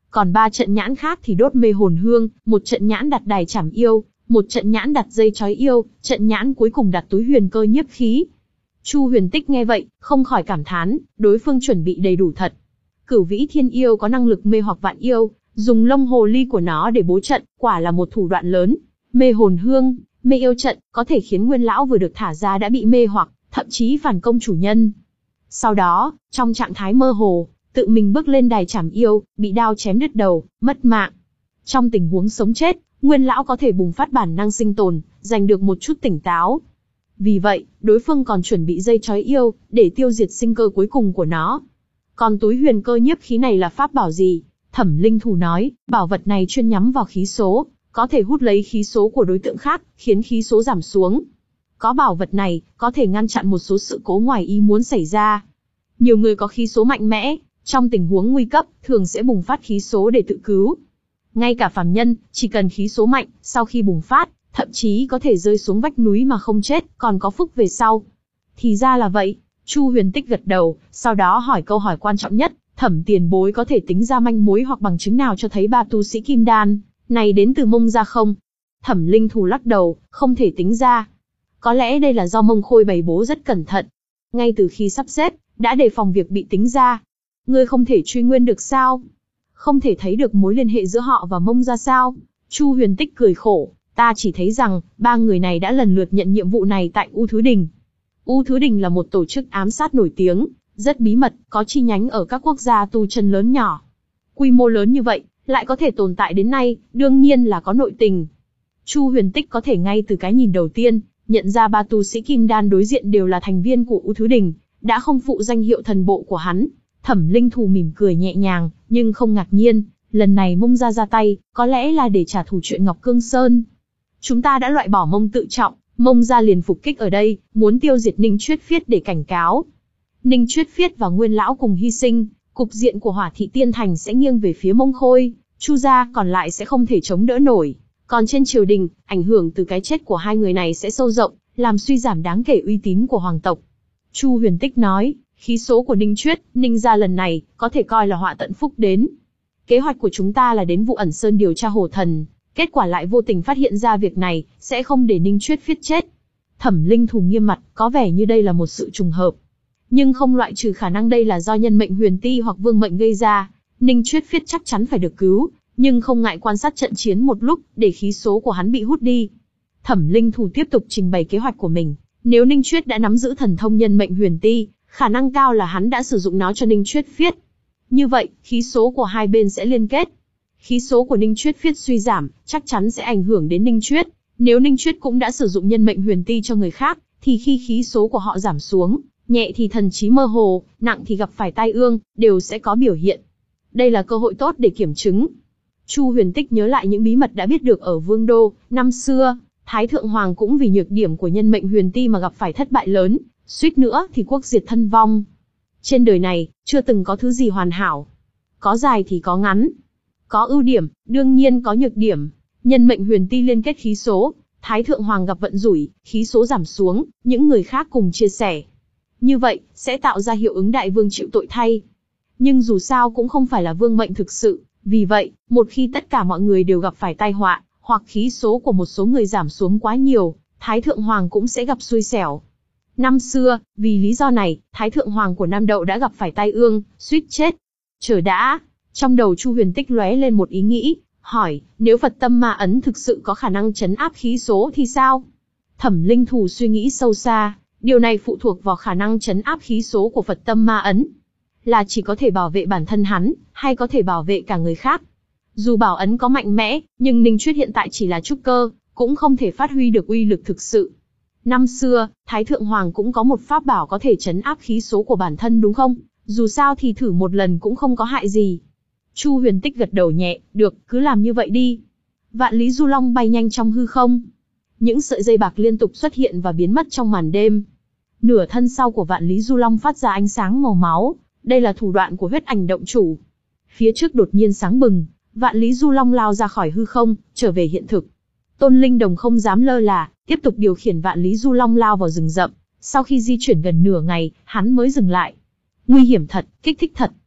Còn ba trận nhãn khác thì đốt mê hồn hương, một trận nhãn đặt đài chảm yêu, một trận nhãn đặt dây trói yêu, trận nhãn cuối cùng đặt túi huyền cơ nhiếp khí. Chu Huyền Tích nghe vậy, không khỏi cảm thán, đối phương chuẩn bị đầy đủ thật. Cửu Vĩ Thiên Yêu có năng lực mê hoặc vạn yêu, dùng lông hồ ly của nó để bố trận, quả là một thủ đoạn lớn. Mê hồn hương, mê yêu trận, có thể khiến Nguyên lão vừa được thả ra đã bị mê hoặc, thậm chí phản công chủ nhân. Sau đó, trong trạng thái mơ hồ, tự mình bước lên đài chảm yêu, bị đao chém đứt đầu, mất mạng. Trong tình huống sống chết, Nguyên lão có thể bùng phát bản năng sinh tồn, giành được một chút tỉnh táo. Vì vậy, đối phương còn chuẩn bị dây trói yêu, để tiêu diệt sinh cơ cuối cùng của nó. Còn túi huyền cơ nhiếp khí này là pháp bảo gì? Thẩm Linh Thủ nói, bảo vật này chuyên nhắm vào khí số, có thể hút lấy khí số của đối tượng khác, khiến khí số giảm xuống. Có bảo vật này, có thể ngăn chặn một số sự cố ngoài ý muốn xảy ra. Nhiều người có khí số mạnh mẽ, trong tình huống nguy cấp, thường sẽ bùng phát khí số để tự cứu. Ngay cả phàm nhân, chỉ cần khí số mạnh, sau khi bùng phát, thậm chí có thể rơi xuống vách núi mà không chết, còn có phúc về sau. Thì ra là vậy, Chu Huyền Tích gật đầu, sau đó hỏi câu hỏi quan trọng nhất, Thẩm tiền bối có thể tính ra manh mối hoặc bằng chứng nào cho thấy ba tu sĩ kim đan này đến từ Mông gia không? Thẩm Linh Thủ lắc đầu, không thể tính ra. Có lẽ đây là do Mông Khôi bày bố rất cẩn thận. Ngay từ khi sắp xếp, đã đề phòng việc bị tính ra. Ngươi không thể truy nguyên được sao? Không thể thấy được mối liên hệ giữa họ và Mông gia sao? Chu Huyền Tích cười khổ, ta chỉ thấy rằng, ba người này đã lần lượt nhận nhiệm vụ này tại U Thứ Đình. U Thứ Đình là một tổ chức ám sát nổi tiếng, rất bí mật, có chi nhánh ở các quốc gia tu chân lớn nhỏ. Quy mô lớn như vậy, lại có thể tồn tại đến nay, đương nhiên là có nội tình. Chu Huyền Tích có thể ngay từ cái nhìn đầu tiên, nhận ra ba tu sĩ kim đan đối diện đều là thành viên của U Thứ Đình, đã không phụ danh hiệu thần bộ của hắn. Thẩm Linh Thù mỉm cười nhẹ nhàng, nhưng không ngạc nhiên, lần này Mông gia ra tay, có lẽ là để trả thù chuyện Ngọc Cương Sơn. Chúng ta đã loại bỏ Mông tự trọng, Mông gia liền phục kích ở đây, muốn tiêu diệt Ninh Chuyết Phiết để cảnh cáo. Ninh Chuyết Phiết và Nguyên lão cùng hy sinh, cục diện của Hỏa Thị Tiên Thành sẽ nghiêng về phía Mông Khôi, Chu gia còn lại sẽ không thể chống đỡ nổi. Còn trên triều đình, ảnh hưởng từ cái chết của hai người này sẽ sâu rộng, làm suy giảm đáng kể uy tín của hoàng tộc. Chu Huyền Tích nói, khí số của Ninh Chuyết, Ninh gia lần này, có thể coi là họa tận phúc đến. Kế hoạch của chúng ta là đến Vụ Ẩn Sơn điều tra Hồ Thần, kết quả lại vô tình phát hiện ra việc này, sẽ không để Ninh Chuyết Phiết chết. Thẩm Linh Thủ nghiêm mặt, có vẻ như đây là một sự trùng hợp. Nhưng không loại trừ khả năng đây là do nhân mệnh huyền ti hoặc vương mệnh gây ra. Ninh Chuyết Phiết chắc chắn phải được cứu, nhưng không ngại quan sát trận chiến một lúc, để khí số của hắn bị hút đi. Thẩm Linh Thủ tiếp tục trình bày kế hoạch của mình. Nếu Ninh Chuyết đã nắm giữ thần thông nhân mệnh huyền ti, khả năng cao là hắn đã sử dụng nó cho Ninh Chuyết Phiết. Như vậy, khí số của hai bên sẽ liên kết. Khí số của Ninh Chuyết Phiết suy giảm, chắc chắn sẽ ảnh hưởng đến Ninh Chuyết. Nếu Ninh Chuyết cũng đã sử dụng nhân mệnh huyền ti cho người khác, thì khi khí số của họ giảm xuống, nhẹ thì thần trí mơ hồ, nặng thì gặp phải tai ương, đều sẽ có biểu hiện. Đây là cơ hội tốt để kiểm chứng. Chu Huyền Tích nhớ lại những bí mật đã biết được ở Vương Đô, năm xưa, Thái Thượng Hoàng cũng vì nhược điểm của nhân mệnh huyền ti mà gặp phải thất bại lớn, suýt nữa thì quốc diệt thân vong. Trên đời này, chưa từng có thứ gì hoàn hảo. Có dài thì có ngắn. Có ưu điểm, đương nhiên có nhược điểm. Nhân mệnh huyền ti liên kết khí số, Thái Thượng Hoàng gặp vận rủi, khí số giảm xuống, những người khác cùng chia sẻ. Như vậy, sẽ tạo ra hiệu ứng đại vương chịu tội thay. Nhưng dù sao cũng không phải là vương mệnh thực sự, vì vậy, một khi tất cả mọi người đều gặp phải tai họa, hoặc khí số của một số người giảm xuống quá nhiều, Thái Thượng Hoàng cũng sẽ gặp xui xẻo. Năm xưa, vì lý do này, Thái Thượng Hoàng của Nam Đậu đã gặp phải tai ương, suýt chết. Chờ đã, trong đầu Chu Huyền Tích lóe lên một ý nghĩ, hỏi, nếu Phật Tâm Ma Ấn thực sự có khả năng trấn áp khí số thì sao? Thẩm Linh Thủ suy nghĩ sâu xa, điều này phụ thuộc vào khả năng trấn áp khí số của Phật Tâm Ma Ấn. Là chỉ có thể bảo vệ bản thân hắn, hay có thể bảo vệ cả người khác. Dù bảo ấn có mạnh mẽ, nhưng Ninh Chuyết hiện tại chỉ là trúc cơ, cũng không thể phát huy được uy lực thực sự. Năm xưa, Thái Thượng Hoàng cũng có một pháp bảo có thể trấn áp khí số của bản thân đúng không? Dù sao thì thử một lần cũng không có hại gì. Chu Huyền Tích gật đầu nhẹ, được, cứ làm như vậy đi. Vạn Lý Du Long bay nhanh trong hư không. Những sợi dây bạc liên tục xuất hiện và biến mất trong màn đêm. Nửa thân sau của Vạn Lý Du Long phát ra ánh sáng màu máu, đây là thủ đoạn của huyết ảnh động chủ. Phía trước đột nhiên sáng bừng, Vạn Lý Du Long lao ra khỏi hư không, trở về hiện thực. Tôn Linh Đồng không dám lơ là, tiếp tục điều khiển Vạn Lý Du Long lao vào rừng rậm. Sau khi di chuyển gần nửa ngày, hắn mới dừng lại. Nguy hiểm thật, kích thích thật.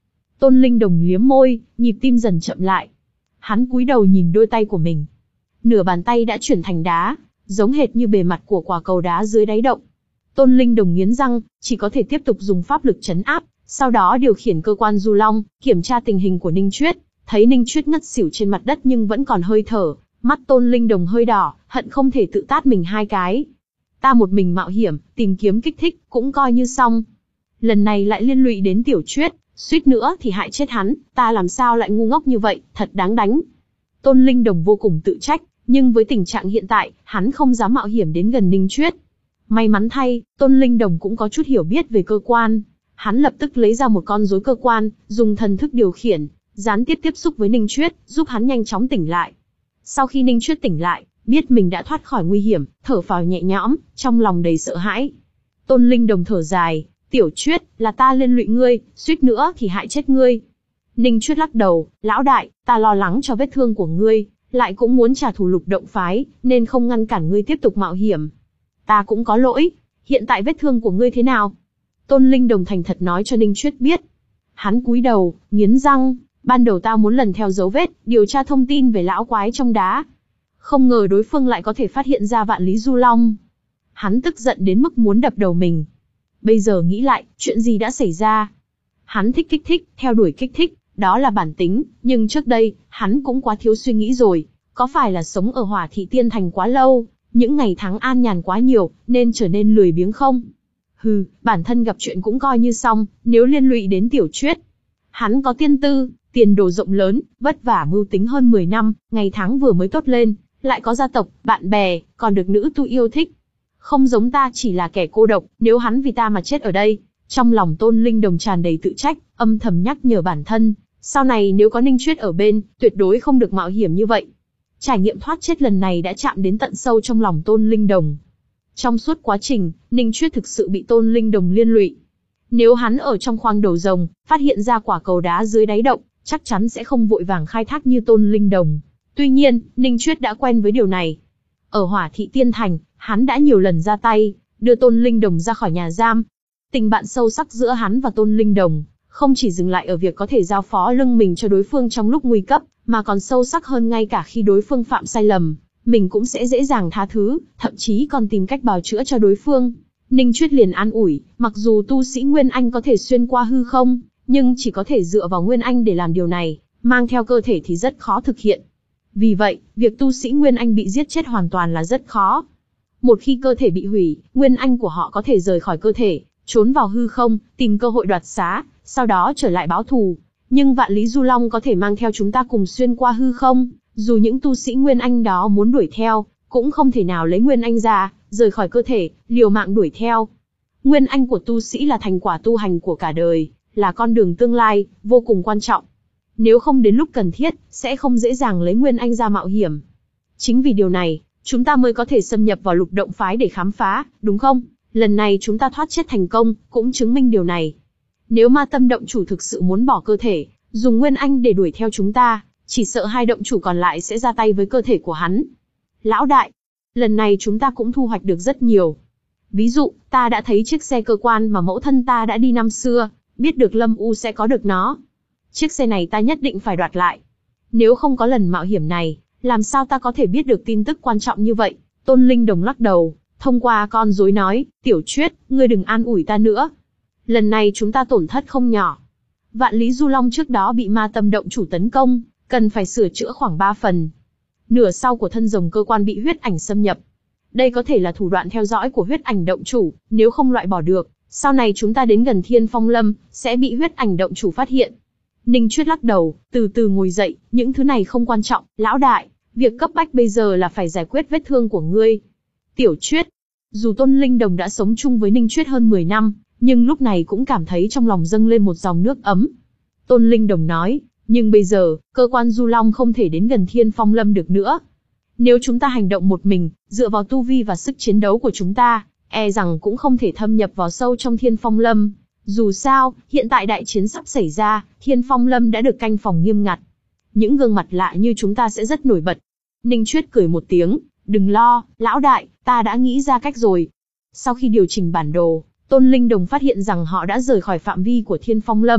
Tôn Linh Đồng liếm môi, nhịp tim dần chậm lại. Hắn cúi đầu nhìn đôi tay của mình. Nửa bàn tay đã chuyển thành đá, giống hệt như bề mặt của quả cầu đá dưới đáy động. Tôn Linh Đồng nghiến răng, chỉ có thể tiếp tục dùng pháp lực trấn áp, sau đó điều khiển cơ quan du long, kiểm tra tình hình của Ninh Chuyết. Thấy Ninh Chuyết ngất xỉu trên mặt đất nhưng vẫn còn hơi thở, mắt Tôn Linh Đồng hơi đỏ, hận không thể tự tát mình hai cái. Ta một mình mạo hiểm, tìm kiếm kích thích, cũng coi như xong. Lần này lại liên lụy đến Tiểu Chuyết, suýt nữa thì hại chết hắn, ta làm sao lại ngu ngốc như vậy, thật đáng đánh. Tôn Linh Đồng vô cùng tự trách, nhưng với tình trạng hiện tại, hắn không dám mạo hiểm đến gần Ninh Chuyết. May mắn thay, Tôn Linh Đồng cũng có chút hiểu biết về cơ quan. Hắn lập tức lấy ra một con rối cơ quan, dùng thần thức điều khiển, gián tiếp tiếp xúc với Ninh Chuyết, giúp hắn nhanh chóng tỉnh lại. Sau khi Ninh Chuyết tỉnh lại, biết mình đã thoát khỏi nguy hiểm, thở phào nhẹ nhõm, trong lòng đầy sợ hãi. Tôn Linh Đồng thở dài, Tiểu Chuyết, là ta liên lụy ngươi, suýt nữa thì hại chết ngươi. Ninh Chuyết lắc đầu, lão đại, ta lo lắng cho vết thương của ngươi, lại cũng muốn trả thù Lục Động phái, nên không ngăn cản ngươi tiếp tục mạo hiểm. Ta cũng có lỗi, hiện tại vết thương của ngươi thế nào? Tôn Linh Đồng thành thật nói cho Ninh Chuyết biết. Hắn cúi đầu, nghiến răng, ban đầu ta muốn lần theo dấu vết, điều tra thông tin về lão quái trong đá. Không ngờ đối phương lại có thể phát hiện ra Vạn Lý Du Long. Hắn tức giận đến mức muốn đập đầu mình. Bây giờ nghĩ lại, chuyện gì đã xảy ra? Hắn thích kích thích, theo đuổi kích thích, đó là bản tính, nhưng trước đây, hắn cũng quá thiếu suy nghĩ rồi. Có phải là sống ở Hỏa Thị Tiên Thành quá lâu, những ngày tháng an nhàn quá nhiều, nên trở nên lười biếng không? Hừ, bản thân gặp chuyện cũng coi như xong, nếu liên lụy đến Tiểu Chuyết. Hắn có tiên tư, tiền đồ rộng lớn, vất vả mưu tính hơn mười năm, ngày tháng vừa mới tốt lên, lại có gia tộc, bạn bè, còn được nữ tu yêu thích. Không giống ta chỉ là kẻ cô độc, nếu hắn vì ta mà chết ở đây. Trong lòng Tôn Linh Đồng tràn đầy tự trách, âm thầm nhắc nhở bản thân, sau này nếu có Ninh Chuyết ở bên, tuyệt đối không được mạo hiểm như vậy. Trải nghiệm thoát chết lần này đã chạm đến tận sâu trong lòng Tôn Linh Đồng. Trong suốt quá trình, Ninh Chuyết thực sự bị Tôn Linh Đồng liên lụy. Nếu hắn ở trong khoang đầu rồng, phát hiện ra quả cầu đá dưới đáy động, chắc chắn sẽ không vội vàng khai thác như Tôn Linh Đồng. Tuy nhiên, Ninh Chuyết đã quen với điều này. Ở Hỏa Thị Tiên Thành, hắn đã nhiều lần ra tay, đưa Tôn Linh Đồng ra khỏi nhà giam. Tình bạn sâu sắc giữa hắn và Tôn Linh Đồng, không chỉ dừng lại ở việc có thể giao phó lưng mình cho đối phương trong lúc nguy cấp, mà còn sâu sắc hơn ngay cả khi đối phương phạm sai lầm, mình cũng sẽ dễ dàng tha thứ, thậm chí còn tìm cách bào chữa cho đối phương. Ninh Chuyết liền an ủi, mặc dù tu sĩ Nguyên Anh có thể xuyên qua hư không, nhưng chỉ có thể dựa vào Nguyên Anh để làm điều này, mang theo cơ thể thì rất khó thực hiện. Vì vậy, việc tu sĩ Nguyên Anh bị giết chết hoàn toàn là rất khó. Một khi cơ thể bị hủy, Nguyên Anh của họ có thể rời khỏi cơ thể, trốn vào hư không, tìm cơ hội đoạt xá, sau đó trở lại báo thù. Nhưng Vạn Lý Du Long có thể mang theo chúng ta cùng xuyên qua hư không, dù những tu sĩ Nguyên Anh đó muốn đuổi theo, cũng không thể nào lấy Nguyên Anh ra, rời khỏi cơ thể, liều mạng đuổi theo. Nguyên Anh của tu sĩ là thành quả tu hành của cả đời, là con đường tương lai, vô cùng quan trọng. Nếu không đến lúc cần thiết, sẽ không dễ dàng lấy Nguyên Anh ra mạo hiểm. Chính vì điều này, chúng ta mới có thể xâm nhập vào Lục Động phái để khám phá, đúng không? Lần này chúng ta thoát chết thành công, cũng chứng minh điều này. Nếu Ma Tâm động chủ thực sự muốn bỏ cơ thể, dùng Nguyên Anh để đuổi theo chúng ta, chỉ sợ hai động chủ còn lại sẽ ra tay với cơ thể của hắn. Lão đại, lần này chúng ta cũng thu hoạch được rất nhiều. Ví dụ, ta đã thấy chiếc xe cơ quan mà mẫu thân ta đã đi năm xưa, biết được Lâm U sẽ có được nó. Chiếc xe này ta nhất định phải đoạt lại. Nếu không có lần mạo hiểm này, làm sao ta có thể biết được tin tức quan trọng như vậy? Tôn Linh Đồng lắc đầu, thông qua con rối nói, Tiểu Chuyết, ngươi đừng an ủi ta nữa. Lần này chúng ta tổn thất không nhỏ. Vạn Lý Du Long trước đó bị Ma Tâm động chủ tấn công, cần phải sửa chữa khoảng ba phần. Nửa sau của thân rồng cơ quan bị huyết ảnh xâm nhập. Đây có thể là thủ đoạn theo dõi của huyết ảnh động chủ, nếu không loại bỏ được, sau này chúng ta đến gần Thiên Phong Lâm, sẽ bị huyết ảnh động chủ phát hiện. Ninh Chuyết lắc đầu, từ từ ngồi dậy, những thứ này không quan trọng, lão đại, việc cấp bách bây giờ là phải giải quyết vết thương của ngươi. Tiểu Chuyết, dù Tôn Linh Đồng đã sống chung với Ninh Chuyết hơn mười năm, nhưng lúc này cũng cảm thấy trong lòng dâng lên một dòng nước ấm. Tôn Linh Đồng nói, nhưng bây giờ, cơ quan Du Long không thể đến gần Thiên Phong Lâm được nữa. Nếu chúng ta hành động một mình, dựa vào tu vi và sức chiến đấu của chúng ta, e rằng cũng không thể thâm nhập vào sâu trong Thiên Phong Lâm. Dù sao, hiện tại đại chiến sắp xảy ra, Thiên Phong Lâm đã được canh phòng nghiêm ngặt. Những gương mặt lạ như chúng ta sẽ rất nổi bật. Ninh Chuyết cười một tiếng, đừng lo, lão đại, ta đã nghĩ ra cách rồi. Sau khi điều chỉnh bản đồ, Tôn Linh Đồng phát hiện rằng họ đã rời khỏi phạm vi của Thiên Phong Lâm,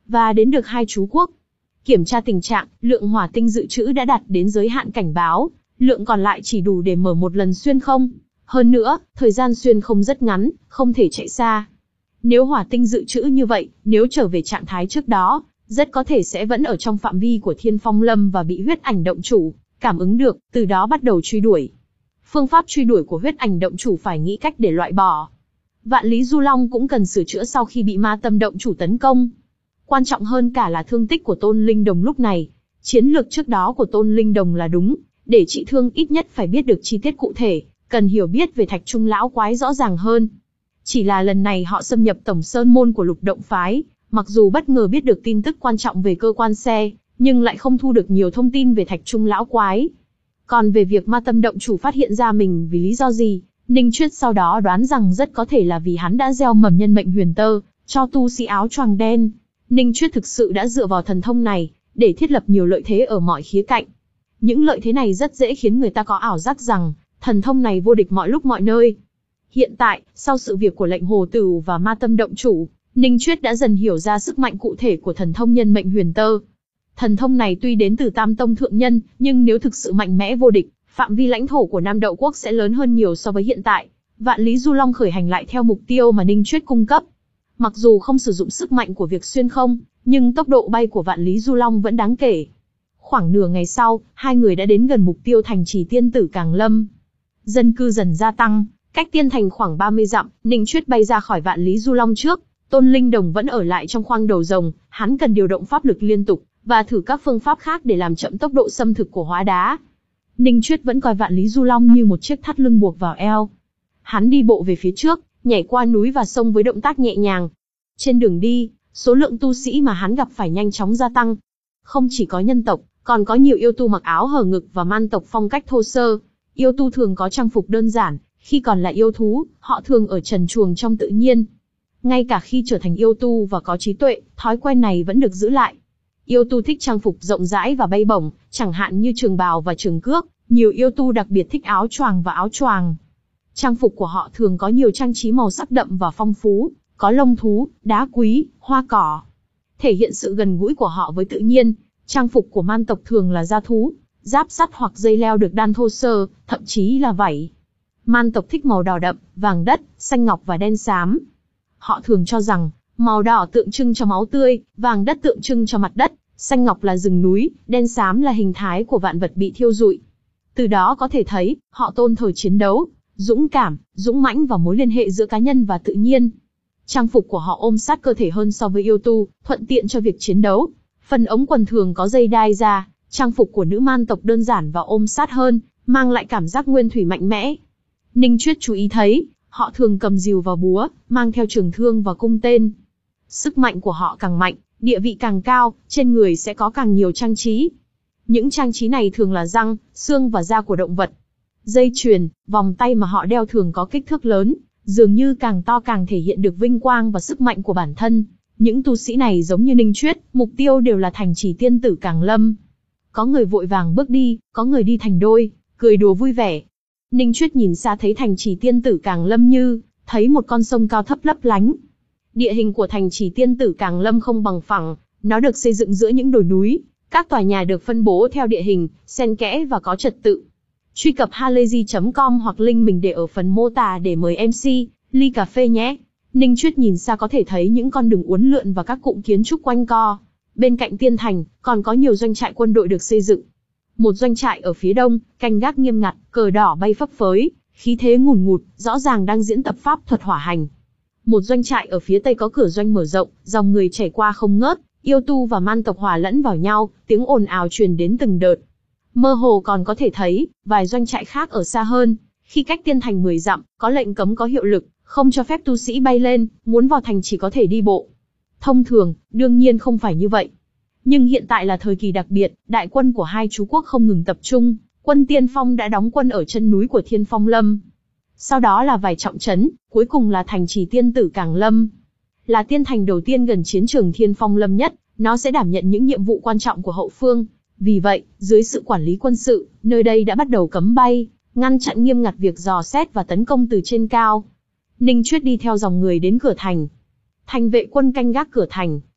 và đến được hai chú quốc. Kiểm tra tình trạng, lượng hỏa tinh dự trữ đã đạt đến giới hạn cảnh báo, lượng còn lại chỉ đủ để mở một lần xuyên không. Hơn nữa, thời gian xuyên không rất ngắn, không thể chạy xa. Nếu hỏa tinh dự trữ như vậy, nếu trở về trạng thái trước đó, rất có thể sẽ vẫn ở trong phạm vi của Thiên Phong Lâm và bị huyết ảnh động chủ cảm ứng được, từ đó bắt đầu truy đuổi. Phương pháp truy đuổi của huyết ảnh động chủ phải nghĩ cách để loại bỏ. Vạn Lý Du Long cũng cần sửa chữa sau khi bị ma tâm động chủ tấn công. Quan trọng hơn cả là thương tích của Tôn Linh Đồng lúc này. Chiến lược trước đó của Tôn Linh Đồng là đúng, để trị thương ít nhất phải biết được chi tiết cụ thể, cần hiểu biết về Thạch Trung lão quái rõ ràng hơn. Chỉ là lần này họ xâm nhập tổng sơn môn của Lục Động phái, mặc dù bất ngờ biết được tin tức quan trọng về cơ quan xe, nhưng lại không thu được nhiều thông tin về Thạch Trung lão quái. Còn về việc ma tâm động chủ phát hiện ra mình vì lý do gì, Ninh Chuyết sau đó đoán rằng rất có thể là vì hắn đã gieo mầm nhân mệnh huyền tơ cho tu sĩ áo choàng đen. Ninh Chuyết thực sự đã dựa vào thần thông này để thiết lập nhiều lợi thế ở mọi khía cạnh. Những lợi thế này rất dễ khiến người ta có ảo giác rằng thần thông này vô địch mọi lúc mọi nơi. Hiện tại, sau sự việc của lệnh hồ tửu và ma tâm động chủ, Ninh Chuyết đã dần hiểu ra sức mạnh cụ thể của thần thông nhân mệnh huyền tơ. Thần thông này tuy đến từ Tam Tông Thượng Nhân, nhưng nếu thực sự mạnh mẽ vô địch, phạm vi lãnh thổ của Nam Đậu Quốc sẽ lớn hơn nhiều so với hiện tại. Vạn Lý Du Long khởi hành lại theo mục tiêu mà Ninh Chuyết cung cấp. Mặc dù không sử dụng sức mạnh của việc xuyên không, nhưng tốc độ bay của Vạn Lý Du Long vẫn đáng kể. Khoảng nửa ngày sau, hai người đã đến gần mục tiêu thành trì Tiên Tử Càng Lâm. Dân cư dần gia tăng, cách tiên thành khoảng ba mươi dặm, Ninh Chuyết bay ra khỏi Vạn Lý Du Long trước. Tôn Linh Đồng vẫn ở lại trong khoang đầu rồng, hắn cần điều động pháp lực liên tục, và thử các phương pháp khác để làm chậm tốc độ xâm thực của hóa đá. Ninh Chuyết vẫn coi Vạn Lý Du Long như một chiếc thắt lưng buộc vào eo. Hắn đi bộ về phía trước, nhảy qua núi và sông với động tác nhẹ nhàng. Trên đường đi, số lượng tu sĩ mà hắn gặp phải nhanh chóng gia tăng. Không chỉ có nhân tộc, còn có nhiều yêu tu mặc áo hở ngực và man tộc phong cách thô sơ. Yêu tu thường có trang phục đơn giản, khi còn là yêu thú, họ thường ở trần truồng trong tự nhiên. Ngay cả khi trở thành yêu tu và có trí tuệ, thói quen này vẫn được giữ lại. Yêu tu thích trang phục rộng rãi và bay bổng, chẳng hạn như trường bào và trường cước. Nhiều yêu tu đặc biệt thích áo choàng và áo choàng. Trang phục của họ thường có nhiều trang trí màu sắc đậm và phong phú, có lông thú, đá quý, hoa cỏ. Thể hiện sự gần gũi của họ với tự nhiên. Trang phục của man tộc thường là da thú, giáp sắt hoặc dây leo được đan thô sơ, thậm chí là vảy. Man tộc thích màu đỏ đậm, vàng đất, xanh ngọc và đen xám. Họ thường cho rằng, màu đỏ tượng trưng cho máu tươi, vàng đất tượng trưng cho mặt đất, xanh ngọc là rừng núi, đen xám là hình thái của vạn vật bị thiêu rụi. Từ đó có thể thấy, họ tôn thờ chiến đấu, dũng cảm, dũng mãnh và mối liên hệ giữa cá nhân và tự nhiên. Trang phục của họ ôm sát cơ thể hơn so với yêu tu, thuận tiện cho việc chiến đấu. Phần ống quần thường có dây đai da, trang phục của nữ man tộc đơn giản và ôm sát hơn, mang lại cảm giác nguyên thủy mạnh mẽ. Ninh Chuyết chú ý thấy, họ thường cầm rìu và búa, mang theo trường thương và cung tên. Sức mạnh của họ càng mạnh, địa vị càng cao, trên người sẽ có càng nhiều trang trí. Những trang trí này thường là răng, xương và da của động vật. Dây chuyền, vòng tay mà họ đeo thường có kích thước lớn, dường như càng to càng thể hiện được vinh quang và sức mạnh của bản thân. Những tu sĩ này giống như Ninh Chuyết, mục tiêu đều là thành trì Tiên Tử Càng Lâm. Có người vội vàng bước đi, có người đi thành đôi, cười đùa vui vẻ. Ninh Chuyết nhìn xa thấy thành trì Tiên Tử Càng Lâm như thấy một con sông cao thấp lấp lánh. Địa hình của thành trì Tiên Tử Càng Lâm không bằng phẳng, nó được xây dựng giữa những đồi núi. Các tòa nhà được phân bố theo địa hình, xen kẽ và có trật tự. Truy cập halayzi chấm com hoặc link mình để ở phần mô tả để mời em xê, ly cà phê nhé. Ninh Chuyết nhìn xa có thể thấy những con đường uốn lượn và các cụm kiến trúc quanh co. Bên cạnh tiên thành, còn có nhiều doanh trại quân đội được xây dựng. Một doanh trại ở phía đông, canh gác nghiêm ngặt, cờ đỏ bay phấp phới, khí thế ngùn ngụt, rõ ràng đang diễn tập pháp thuật hỏa hành. Một doanh trại ở phía tây có cửa doanh mở rộng, dòng người chảy qua không ngớt, yêu tu và man tộc hòa lẫn vào nhau, tiếng ồn ào truyền đến từng đợt. Mơ hồ còn có thể thấy, vài doanh trại khác ở xa hơn, khi cách tiên thành mười dặm, có lệnh cấm có hiệu lực, không cho phép tu sĩ bay lên, muốn vào thành chỉ có thể đi bộ. Thông thường, đương nhiên không phải như vậy. Nhưng hiện tại là thời kỳ đặc biệt, đại quân của hai chú quốc không ngừng tập trung, quân tiên phong đã đóng quân ở chân núi của Thiên Phong Lâm. Sau đó là vài trọng trấn, cuối cùng là thành trì Tiên Tử Càng Lâm. Là tiên thành đầu tiên gần chiến trường Thiên Phong Lâm nhất, nó sẽ đảm nhận những nhiệm vụ quan trọng của hậu phương. Vì vậy, dưới sự quản lý quân sự, nơi đây đã bắt đầu cấm bay, ngăn chặn nghiêm ngặt việc dò xét và tấn công từ trên cao. Ninh Chuyết đi theo dòng người đến cửa thành. Thành vệ quân canh gác cửa thành,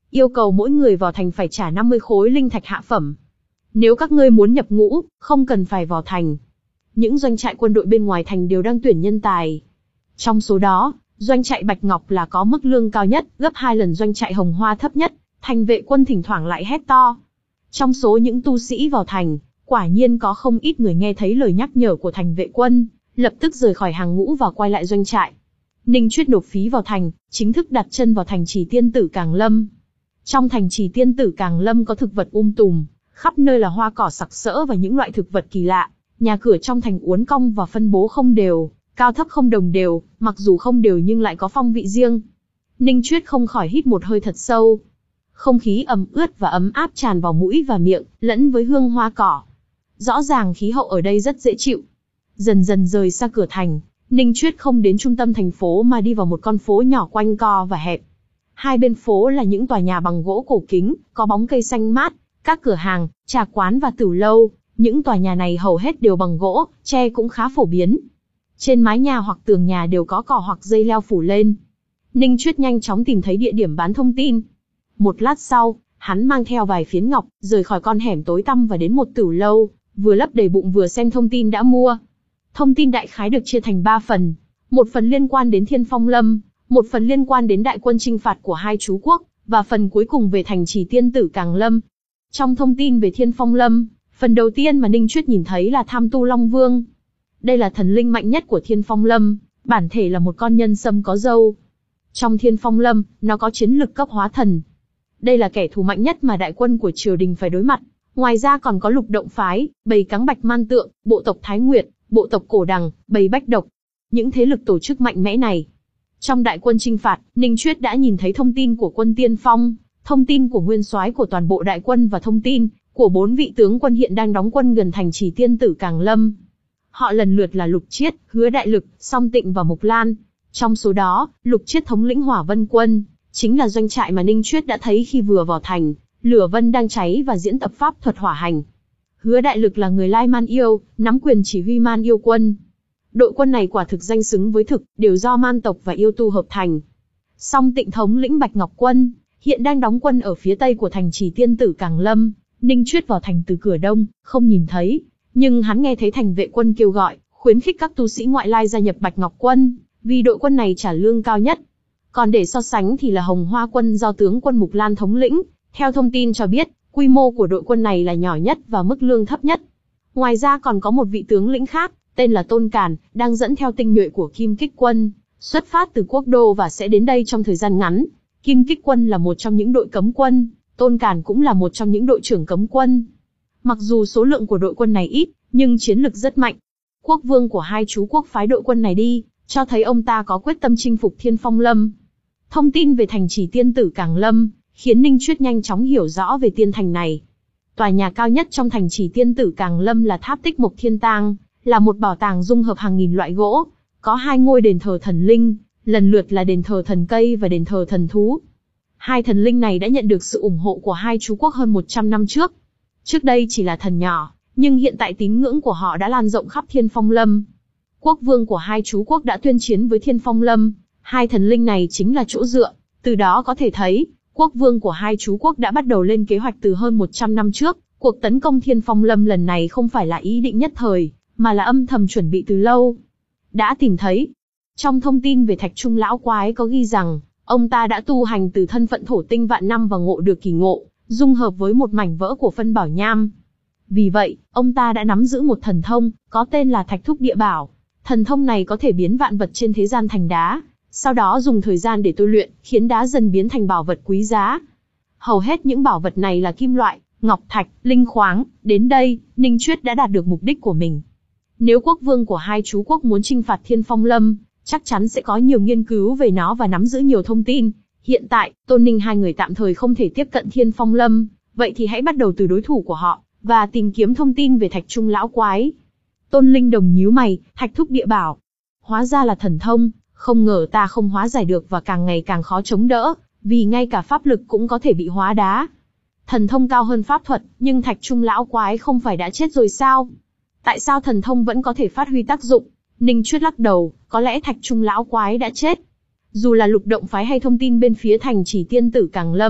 yêu cầu mỗi người vào thành phải trả năm mươi khối linh thạch hạ phẩm. Nếu các ngươi muốn nhập ngũ, không cần phải vào thành. Những doanh trại quân đội bên ngoài thành đều đang tuyển nhân tài. Trong số đó, doanh trại Bạch Ngọc là có mức lương cao nhất, gấp hai lần doanh trại Hồng Hoa thấp nhất. Thành vệ quân thỉnh thoảng lại hét to. Trong số những tu sĩ vào thành, quả nhiên có không ít người nghe thấy lời nhắc nhở của thành vệ quân, lập tức rời khỏi hàng ngũ và quay lại doanh trại. Ninh Chuyết nộp phí vào thành, chính thức đặt chân vào thành trì Tiên Tử Càng Lâm. Trong thành trì Tiên Tử Càng Lâm có thực vật um tùm, khắp nơi là hoa cỏ sặc sỡ và những loại thực vật kỳ lạ. Nhà cửa trong thành uốn cong và phân bố không đều, cao thấp không đồng đều, mặc dù không đều nhưng lại có phong vị riêng. Ninh Chuyết không khỏi hít một hơi thật sâu. Không khí ẩm ướt và ấm áp tràn vào mũi và miệng, lẫn với hương hoa cỏ. Rõ ràng khí hậu ở đây rất dễ chịu. Dần dần rời xa cửa thành, Ninh Chuyết không đến trung tâm thành phố mà đi vào một con phố nhỏ quanh co và hẹp. Hai bên phố là những tòa nhà bằng gỗ cổ kính, có bóng cây xanh mát, các cửa hàng, trà quán và tửu lâu. Những tòa nhà này hầu hết đều bằng gỗ, tre cũng khá phổ biến. Trên mái nhà hoặc tường nhà đều có cỏ hoặc dây leo phủ lên. Ninh Chuyết nhanh chóng tìm thấy địa điểm bán thông tin. Một lát sau, hắn mang theo vài phiến ngọc, rời khỏi con hẻm tối tăm và đến một tửu lâu, vừa lấp đầy bụng vừa xem thông tin đã mua. Thông tin đại khái được chia thành ba phần. Một phần liên quan đến Thiên Phong Lâm, một phần liên quan đến đại quân chinh phạt của hai chú quốc, và phần cuối cùng về thành trì Tiên Tử Càng Lâm. Trong thông tin về Thiên Phong Lâm, phần đầu tiên mà Ninh Chuyết nhìn thấy là Tham Tu Long Vương. Đây là thần linh mạnh nhất của Thiên Phong Lâm, bản thể là một con nhân sâm có râu. Trong Thiên Phong Lâm, nó có chiến lực cấp hóa thần. Đây là kẻ thù mạnh nhất mà đại quân của triều đình phải đối mặt. Ngoài ra còn có Lục Động Phái, bầy Cáng Bạch Man Tượng, bộ tộc Thái Nguyệt, bộ tộc Cổ Đằng, bầy Bách Độc. Những thế lực tổ chức mạnh mẽ này. Trong đại quân chinh phạt, Ninh Chuyết đã nhìn thấy thông tin của quân Tiên Phong, thông tin của nguyên soái của toàn bộ đại quân và thông tin của bốn vị tướng quân hiện đang đóng quân gần thành trì Tiên Tử Càng Lâm. Họ lần lượt là Lục Chiết, Hứa Đại Lực, Song Tịnh và Mục Lan. Trong số đó, Lục Chiết thống lĩnh Hỏa Vân quân, chính là doanh trại mà Ninh Chuyết đã thấy khi vừa vào thành, lửa vân đang cháy và diễn tập pháp thuật hỏa hành. Hứa Đại Lực là người Lai Man Yêu, nắm quyền chỉ huy Man Yêu quân. Đội quân này quả thực danh xứng với thực, đều do man tộc và yêu tu hợp thành. Song Tịnh thống lĩnh Bạch Ngọc quân, hiện đang đóng quân ở phía tây của thành trì Tiên Tử Càng Lâm. Ninh Chuyết vào thành từ cửa đông, không nhìn thấy, nhưng hắn nghe thấy thành vệ quân kêu gọi, khuyến khích các tu sĩ ngoại lai gia nhập Bạch Ngọc quân, vì đội quân này trả lương cao nhất. Còn để so sánh thì là Hồng Hoa quân do tướng quân Mục Lan thống lĩnh, theo thông tin cho biết, quy mô của đội quân này là nhỏ nhất và mức lương thấp nhất. Ngoài ra còn có một vị tướng lĩnh khác, tên là Tôn Càn, đang dẫn theo tinh nhuệ của Kim Kích quân, xuất phát từ quốc đô và sẽ đến đây trong thời gian ngắn. Kim Kích quân là một trong những đội cấm quân, Tôn Càn cũng là một trong những đội trưởng cấm quân. Mặc dù số lượng của đội quân này ít, nhưng chiến lực rất mạnh. Quốc vương của hai chú quốc phái đội quân này đi, cho thấy ông ta có quyết tâm chinh phục Thiên Phong Lâm. Thông tin về thành trì Tiên Tử Càng Lâm, khiến Ninh Chuyết nhanh chóng hiểu rõ về tiên thành này. Tòa nhà cao nhất trong thành trì Tiên Tử Càng Lâm là Tháp Tích Mộc Thiên Tang, là một bảo tàng dung hợp hàng nghìn loại gỗ, có hai ngôi đền thờ thần linh, lần lượt là đền thờ thần cây và đền thờ thần thú. Hai thần linh này đã nhận được sự ủng hộ của hai chú quốc hơn một trăm năm trước. Trước đây chỉ là thần nhỏ, nhưng hiện tại tín ngưỡng của họ đã lan rộng khắp Thiên Phong Lâm. Quốc vương của hai chú quốc đã tuyên chiến với Thiên Phong Lâm, hai thần linh này chính là chỗ dựa, từ đó có thể thấy, quốc vương của hai chú quốc đã bắt đầu lên kế hoạch từ hơn một trăm năm trước. Cuộc tấn công Thiên Phong Lâm lần này không phải là ý định nhất thời, mà là âm thầm chuẩn bị từ lâu. Đã tìm thấy. Trong thông tin về Thạch Trung lão quái có ghi rằng, ông ta đã tu hành từ thân phận thổ tinh vạn năm và ngộ được kỳ ngộ, dung hợp với một mảnh vỡ của phân bảo nham. Vì vậy, ông ta đã nắm giữ một thần thông, có tên là Thạch Thúc Địa Bảo. Thần thông này có thể biến vạn vật trên thế gian thành đá, sau đó dùng thời gian để tôi luyện, khiến đá dần biến thành bảo vật quý giá. Hầu hết những bảo vật này là kim loại, ngọc thạch, linh khoáng. Đến đây, Ninh Chuyết đã đạt được mục đích của mình. Nếu quốc vương của hai chú quốc muốn chinh phạt Thiên Phong Lâm, chắc chắn sẽ có nhiều nghiên cứu về nó và nắm giữ nhiều thông tin. Hiện tại, Tôn Ninh hai người tạm thời không thể tiếp cận Thiên Phong Lâm, vậy thì hãy bắt đầu từ đối thủ của họ, và tìm kiếm thông tin về Thạch Trung lão quái. Tôn Linh Đồng nhíu mày, Thạch Thúc Địa Bảo. Hóa ra là thần thông, không ngờ ta không hóa giải được và càng ngày càng khó chống đỡ, vì ngay cả pháp lực cũng có thể bị hóa đá. Thần thông cao hơn pháp thuật, nhưng Thạch Trung lão quái không phải đã chết rồi sao? Tại sao thần thông vẫn có thể phát huy tác dụng? Ninh Chuyết lắc đầu, có lẽ Thạch Trung lão quái đã chết. Dù là Lục Động phái hay thông tin bên phía thành chỉ Tiên Tử Càng Lâm,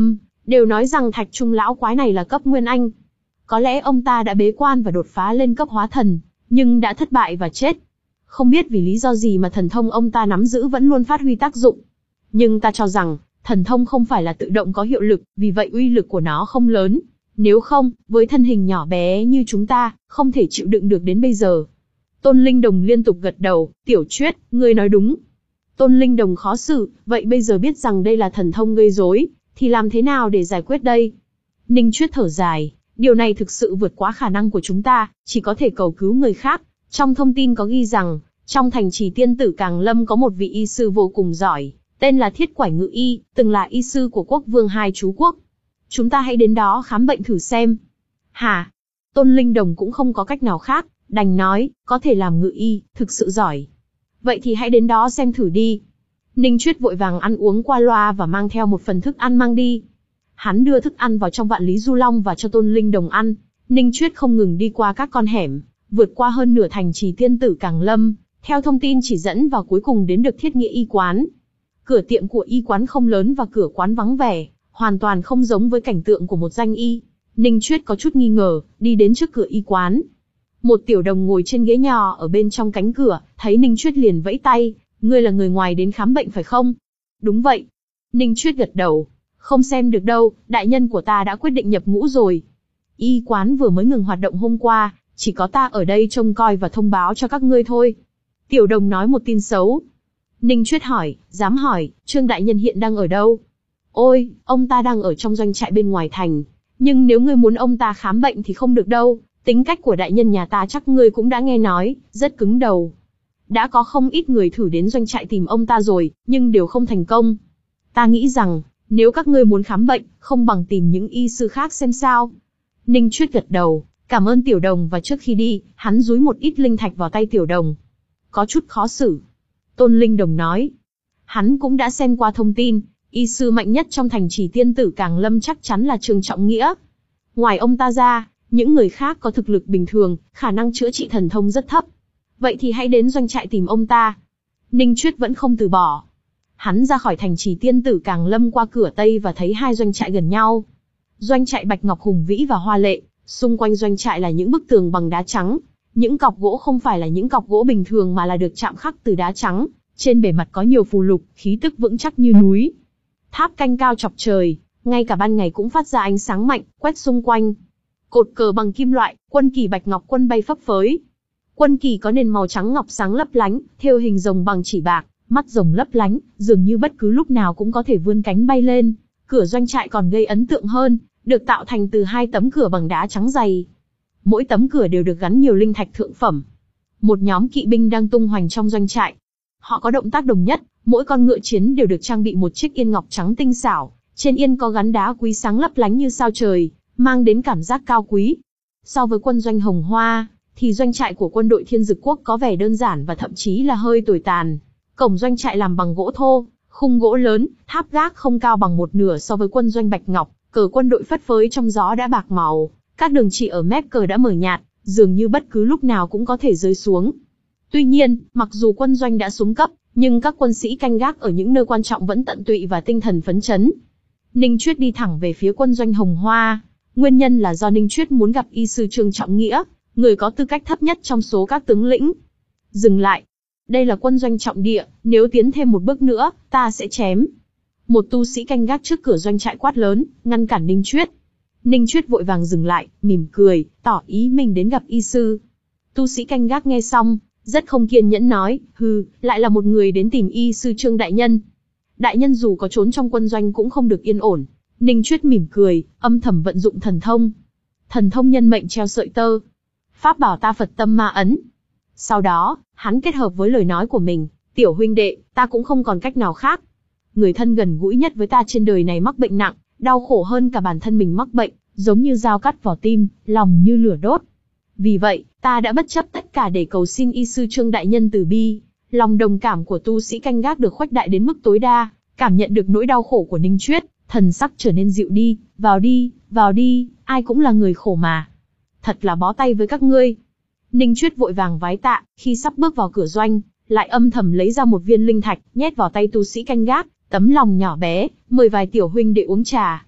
Đều nói rằng Thạch Trung lão quái này là cấp Nguyên Anh. Có lẽ ông ta đã bế quan và đột phá lên cấp hóa thần, nhưng đã thất bại và chết. Không biết vì lý do gì mà thần thông ông ta nắm giữ vẫn luôn phát huy tác dụng. Nhưng ta cho rằng, thần thông không phải là tự động có hiệu lực, vì vậy uy lực của nó không lớn. Nếu không, với thân hình nhỏ bé như chúng ta, không thể chịu đựng được đến bây giờ. Tôn Linh Đồng liên tục gật đầu, Tiểu Chuyết, ngươi nói đúng. Tôn Linh Đồng khó xử, vậy bây giờ biết rằng đây là thần thông gây rối, thì làm thế nào để giải quyết đây? Ninh Chuyết thở dài, điều này thực sự vượt quá khả năng của chúng ta, chỉ có thể cầu cứu người khác. Trong thông tin có ghi rằng, trong thành trì tiên tử Càng Lâm có một vị y sư vô cùng giỏi, tên là Thiết Quải Ngự Y, từng là y sư của quốc vương hai chú quốc. Chúng ta hãy đến đó khám bệnh thử xem. Hả? Tôn Linh Đồng cũng không có cách nào khác, đành nói, có thể làm ngự y, thực sự giỏi. Vậy thì hãy đến đó xem thử đi. Ninh Chuyết vội vàng ăn uống qua loa và mang theo một phần thức ăn mang đi. Hắn đưa thức ăn vào trong vạn lý du long và cho Tôn Linh Đồng ăn. Ninh Chuyết không ngừng đi qua các con hẻm, vượt qua hơn nửa thành trì tiên tử Càng Lâm, theo thông tin chỉ dẫn và cuối cùng đến được Thiết Nghĩa y quán. Cửa tiệm của y quán không lớn và cửa quán vắng vẻ, hoàn toàn không giống với cảnh tượng của một danh y. Ninh Chuyết có chút nghi ngờ, đi đến trước cửa y quán. Một tiểu đồng ngồi trên ghế nhỏ ở bên trong cánh cửa, thấy Ninh Chuyết liền vẫy tay, ngươi là người ngoài đến khám bệnh phải không? Đúng vậy. Ninh Chuyết gật đầu, không xem được đâu, đại nhân của ta đã quyết định nhập ngũ rồi. Y quán vừa mới ngừng hoạt động hôm qua, chỉ có ta ở đây trông coi và thông báo cho các ngươi thôi. Tiểu đồng nói một tin xấu. Ninh Chuyết hỏi, dám hỏi, Trương đại nhân hiện đang ở đâu? Ôi, ông ta đang ở trong doanh trại bên ngoài thành, nhưng nếu ngươi muốn ông ta khám bệnh thì không được đâu, tính cách của đại nhân nhà ta chắc ngươi cũng đã nghe nói, rất cứng đầu. Đã có không ít người thử đến doanh trại tìm ông ta rồi, nhưng đều không thành công. Ta nghĩ rằng, nếu các ngươi muốn khám bệnh, không bằng tìm những y sư khác xem sao. Ninh Chuyết gật đầu, cảm ơn tiểu đồng và trước khi đi, hắn dúi một ít linh thạch vào tay tiểu đồng. Có chút khó xử. Tôn Linh Đồng nói. Hắn cũng đã xem qua thông tin, y sư mạnh nhất trong thành trì tiên tử Càng Lâm chắc chắn là Trương Trọng Nghĩa. Ngoài ông ta ra, những người khác có thực lực bình thường, khả năng chữa trị thần thông rất thấp. Vậy thì hãy đến doanh trại tìm ông ta. Ninh Chuyết vẫn không từ bỏ. Hắn ra khỏi thành trì tiên tử Càng Lâm qua cửa Tây và thấy hai doanh trại gần nhau. Doanh trại Bạch Ngọc hùng vĩ và hoa lệ, xung quanh doanh trại là những bức tường bằng đá trắng. Những cọc gỗ không phải là những cọc gỗ bình thường mà là được chạm khắc từ đá trắng, trên bề mặt có nhiều phù lục, khí tức vững chắc như núi. Tháp canh cao chọc trời, ngay cả ban ngày cũng phát ra ánh sáng mạnh, quét xung quanh. Cột cờ bằng kim loại, quân kỳ Bạch Ngọc quân bay phấp phới. Quân kỳ có nền màu trắng ngọc sáng lấp lánh, thêu hình rồng bằng chỉ bạc, mắt rồng lấp lánh, dường như bất cứ lúc nào cũng có thể vươn cánh bay lên. Cửa doanh trại còn gây ấn tượng hơn, được tạo thành từ hai tấm cửa bằng đá trắng dày. Mỗi tấm cửa đều được gắn nhiều linh thạch thượng phẩm. Một nhóm kỵ binh đang tung hoành trong doanh trại. Họ có động tác đồng nhất, mỗi con ngựa chiến đều được trang bị một chiếc yên ngọc trắng tinh xảo, trên yên có gắn đá quý sáng lấp lánh như sao trời, mang đến cảm giác cao quý. So với quân doanh Hồng Hoa, thì doanh trại của quân đội Thiên Dực Quốc có vẻ đơn giản và thậm chí là hơi tồi tàn. Cổng doanh trại làm bằng gỗ thô, khung gỗ lớn, tháp gác không cao bằng một nửa so với quân doanh Bạch Ngọc, cờ quân đội phất phới trong gió đã bạc màu, các đường chỉ ở mép cờ đã mờ nhạt, dường như bất cứ lúc nào cũng có thể rơi xuống. Tuy nhiên, mặc dù quân doanh đã xuống cấp, nhưng các quân sĩ canh gác ở những nơi quan trọng vẫn tận tụy và tinh thần phấn chấn. Ninh Chuyết đi thẳng về phía quân doanh Hồng Hoa, nguyên nhân là do Ninh Chuyết muốn gặp y sư Trương Trọng Nghĩa, người có tư cách thấp nhất trong số các tướng lĩnh. Dừng lại. Đây là quân doanh trọng địa, nếu tiến thêm một bước nữa, ta sẽ chém. Một tu sĩ canh gác trước cửa doanh trại quát lớn, ngăn cản Ninh Chuyết. Ninh Chuyết vội vàng dừng lại, mỉm cười, tỏ ý mình đến gặp y sư. Tu sĩ canh gác nghe xong, rất không kiên nhẫn nói, hừ, lại là một người đến tìm y sư Trương đại nhân. Đại nhân dù có trốn trong quân doanh cũng không được yên ổn. Ninh Chuyết mỉm cười, âm thầm vận dụng thần thông. Thần thông nhân mệnh treo sợi tơ. Pháp bảo ta Phật tâm ma ấn. Sau đó, hắn kết hợp với lời nói của mình, tiểu huynh đệ, ta cũng không còn cách nào khác. Người thân gần gũi nhất với ta trên đời này mắc bệnh nặng, đau khổ hơn cả bản thân mình mắc bệnh, giống như dao cắt vào tim, lòng như lửa đốt. Vì vậy, ta đã bất chấp tất cả để cầu xin y sư Trương đại nhân từ bi. Lòng đồng cảm của tu sĩ canh gác được khuếch đại đến mức tối đa, cảm nhận được nỗi đau khổ của Ninh Chuyết, thần sắc trở nên dịu đi, vào đi, vào đi, ai cũng là người khổ mà. Thật là bó tay với các ngươi. Ninh Chuyết vội vàng vái tạ, khi sắp bước vào cửa doanh, lại âm thầm lấy ra một viên linh thạch, nhét vào tay tu sĩ canh gác, tấm lòng nhỏ bé, mời vài tiểu huynh đệ uống trà.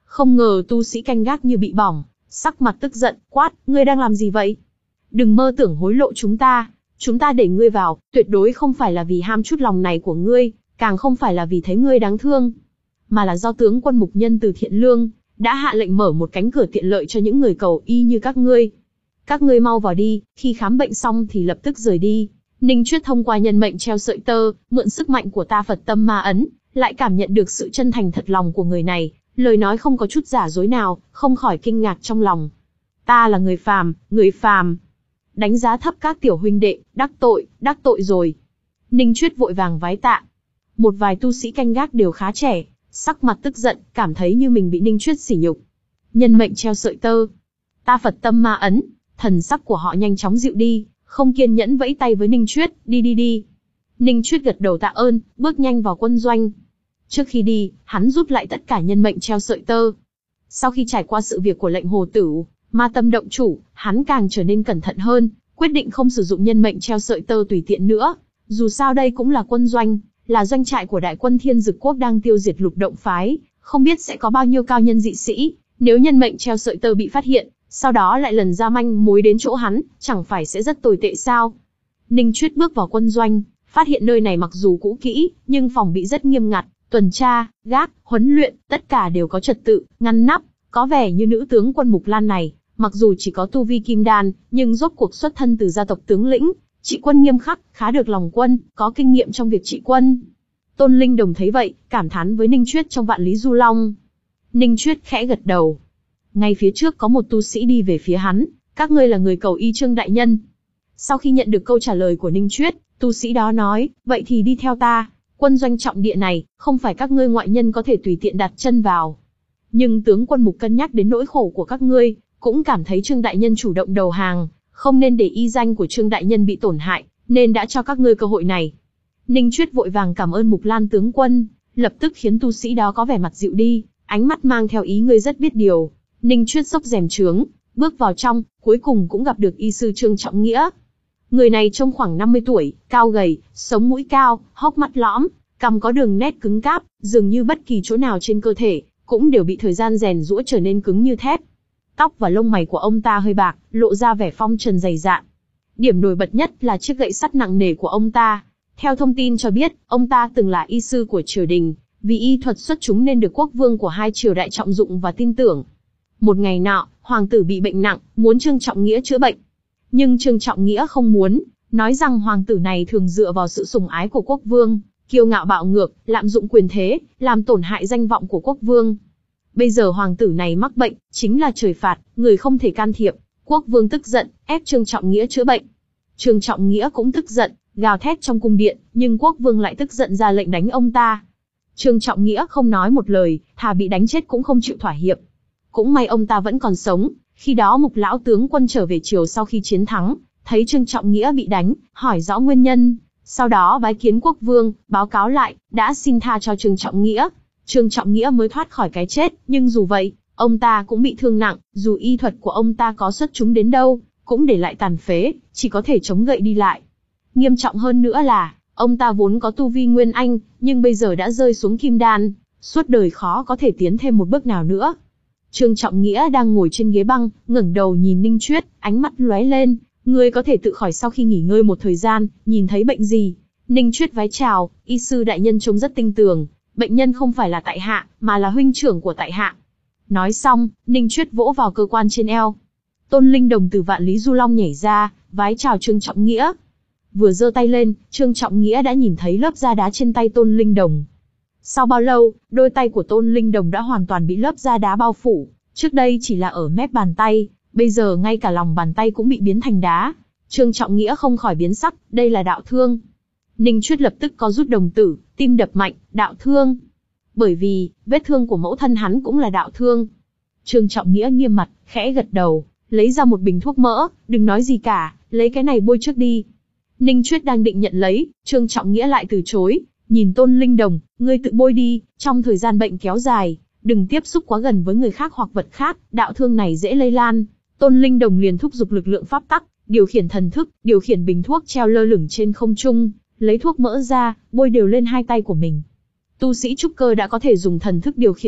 Không ngờ tu sĩ canh gác như bị bỏng, sắc mặt tức giận, quát, ngươi đang làm gì vậy? Đừng mơ tưởng hối lộ chúng ta, chúng ta để ngươi vào, tuyệt đối không phải là vì ham chút lòng này của ngươi, càng không phải là vì thấy ngươi đáng thương, mà là do tướng quân mục nhân từ thiện lương, đã hạ lệnh mở một cánh cửa tiện lợi cho những người cầu y như các ngươi. Các ngươi mau vào đi, khi khám bệnh xong thì lập tức rời đi. Ninh Chuyết thông qua nhân mệnh treo sợi tơ, mượn sức mạnh của ta Phật tâm ma ấn, lại cảm nhận được sự chân thành thật lòng của người này, lời nói không có chút giả dối nào, không khỏi kinh ngạc trong lòng. Ta là người phàm, người phàm. Đánh giá thấp các tiểu huynh đệ, đắc tội, đắc tội rồi. Ninh Chuyết vội vàng vái tạ. Một vài tu sĩ canh gác đều khá trẻ, sắc mặt tức giận, cảm thấy như mình bị Ninh Chuyết sỉ nhục. Nhân mệnh treo sợi tơ, ta Phật tâm ma ấn, thần sắc của họ nhanh chóng dịu đi, không kiên nhẫn vẫy tay với Ninh Chuyết, đi đi đi. Ninh Chuyết gật đầu tạ ơn, bước nhanh vào quân doanh. Trước khi đi, hắn rút lại tất cả nhân mệnh treo sợi tơ. Sau khi trải qua sự việc của lệnh hồ tử, ma tâm động chủ, hắn càng trở nên cẩn thận hơn, quyết định không sử dụng nhân mệnh treo sợi tơ tùy tiện nữa. Dù sao đây cũng là quân doanh, là doanh trại của đại quân Thiên Dực Quốc đang tiêu diệt Lục Động phái, không biết sẽ có bao nhiêu cao nhân dị sĩ. Nếu nhân mệnh treo sợi tơ bị phát hiện, sau đó lại lần ra manh mối đến chỗ hắn, chẳng phải sẽ rất tồi tệ sao? Ninh Chuyết bước vào quân doanh, phát hiện nơi này mặc dù cũ kỹ, nhưng phòng bị rất nghiêm ngặt, tuần tra, gác, huấn luyện, tất cả đều có trật tự, ngăn nắp, có vẻ như nữ tướng quân Mục Lan này, mặc dù chỉ có tu vi kim đan, nhưng rốt cuộc xuất thân từ gia tộc tướng lĩnh, trị quân nghiêm khắc, khá được lòng quân, có kinh nghiệm trong việc trị quân. Tôn Linh Đồng thấy vậy, cảm thán với Ninh Chuyết trong Vạn Lý Du Long. Ninh Chuyết khẽ gật đầu. Ngay phía trước có một tu sĩ đi về phía hắn, các ngươi là người cầu y Trương đại nhân. Sau khi nhận được câu trả lời của Ninh Chuyết, tu sĩ đó nói, vậy thì đi theo ta, quân doanh trọng địa này, không phải các ngươi ngoại nhân có thể tùy tiện đặt chân vào. Nhưng tướng quân Mục cân nhắc đến nỗi khổ của các ngươi, cũng cảm thấy Trương đại nhân chủ động đầu hàng, không nên để y danh của Trương đại nhân bị tổn hại, nên đã cho các ngươi cơ hội này. Ninh Chuyết vội vàng cảm ơn Mục Lan tướng quân, lập tức khiến tu sĩ đó có vẻ mặt dịu đi, ánh mắt mang theo ý ngươi rất biết điều. Ninh Chuyết xốc rèm trướng, bước vào trong, cuối cùng cũng gặp được y sư Trương Trọng Nghĩa. Người này trông khoảng năm mươi tuổi, cao gầy, sống mũi cao, hốc mắt lõm, cằm có đường nét cứng cáp, dường như bất kỳ chỗ nào trên cơ thể cũng đều bị thời gian rèn giũa trở nên cứng như thép. Tóc và lông mày của ông ta hơi bạc, lộ ra vẻ phong trần dày dạn. Điểm nổi bật nhất là chiếc gậy sắt nặng nề của ông ta. Theo thông tin cho biết, ông ta từng là y sư của triều đình, vì y thuật xuất chúng nên được quốc vương của hai triều đại trọng dụng và tin tưởng. Một ngày nọ, hoàng tử bị bệnh nặng, muốn Trương Trọng Nghĩa chữa bệnh. Nhưng Trương Trọng Nghĩa không muốn, nói rằng hoàng tử này thường dựa vào sự sủng ái của quốc vương, kiêu ngạo bạo ngược, lạm dụng quyền thế, làm tổn hại danh vọng của quốc vương. Bây giờ hoàng tử này mắc bệnh, chính là trời phạt, người không thể can thiệp. Quốc vương tức giận, ép Trương Trọng Nghĩa chữa bệnh. Trương Trọng Nghĩa cũng tức giận, gào thét trong cung điện, nhưng quốc vương lại tức giận ra lệnh đánh ông ta. Trương Trọng Nghĩa không nói một lời, thà bị đánh chết cũng không chịu thỏa hiệp. Cũng may ông ta vẫn còn sống, khi đó Mục lão tướng quân trở về triều sau khi chiến thắng, thấy Trương Trọng Nghĩa bị đánh, hỏi rõ nguyên nhân, sau đó bái kiến quốc vương, báo cáo lại, đã xin tha cho Trương Trọng Nghĩa. Trương Trọng Nghĩa mới thoát khỏi cái chết, nhưng dù vậy, ông ta cũng bị thương nặng, dù y thuật của ông ta có xuất chúng đến đâu, cũng để lại tàn phế, chỉ có thể chống gậy đi lại. Nghiêm trọng hơn nữa là, ông ta vốn có tu vi Nguyên Anh, nhưng bây giờ đã rơi xuống Kim Đan, suốt đời khó có thể tiến thêm một bước nào nữa. Trương Trọng Nghĩa đang ngồi trên ghế băng, ngẩng đầu nhìn Ninh Chuyết, ánh mắt lóe lên, ngươi có thể tự khỏi sau khi nghỉ ngơi một thời gian, nhìn thấy bệnh gì? Ninh Chuyết vái chào, y sư đại nhân trông rất tinh tường, bệnh nhân không phải là tại hạ, mà là huynh trưởng của tại hạ. Nói xong, Ninh Chuyết vỗ vào cơ quan trên eo. Tôn Linh Đồng từ Vạn Lý Du Long nhảy ra, vái chào Trương Trọng Nghĩa. Vừa giơ tay lên, Trương Trọng Nghĩa đã nhìn thấy lớp da đá trên tay Tôn Linh Đồng. Sau bao lâu, đôi tay của Tôn Linh Đồng đã hoàn toàn bị lớp da đá bao phủ, trước đây chỉ là ở mép bàn tay, bây giờ ngay cả lòng bàn tay cũng bị biến thành đá. Trương Trọng Nghĩa không khỏi biến sắc, đây là đạo thương. Ninh Chuyết lập tức có rút đồng tử, tim đập mạnh, đạo thương. Bởi vì, vết thương của mẫu thân hắn cũng là đạo thương. Trương Trọng Nghĩa nghiêm mặt, khẽ gật đầu, lấy ra một bình thuốc mỡ, đừng nói gì cả, lấy cái này bôi trước đi. Ninh Chuyết đang định nhận lấy, Trương Trọng Nghĩa lại từ chối, nhìn Tôn Linh Đồng, ngươi tự bôi đi, trong thời gian bệnh kéo dài, đừng tiếp xúc quá gần với người khác hoặc vật khác, đạo thương này dễ lây lan. Tôn Linh Đồng liền thúc giục lực lượng pháp tắc, điều khiển thần thức, điều khiển bình thuốc treo lơ lửng trên không trung, lấy thuốc mỡ ra, bôi đều lên hai tay của mình. Tu sĩ trúc cơ đã có thể dùng thần thức điều khiển vật,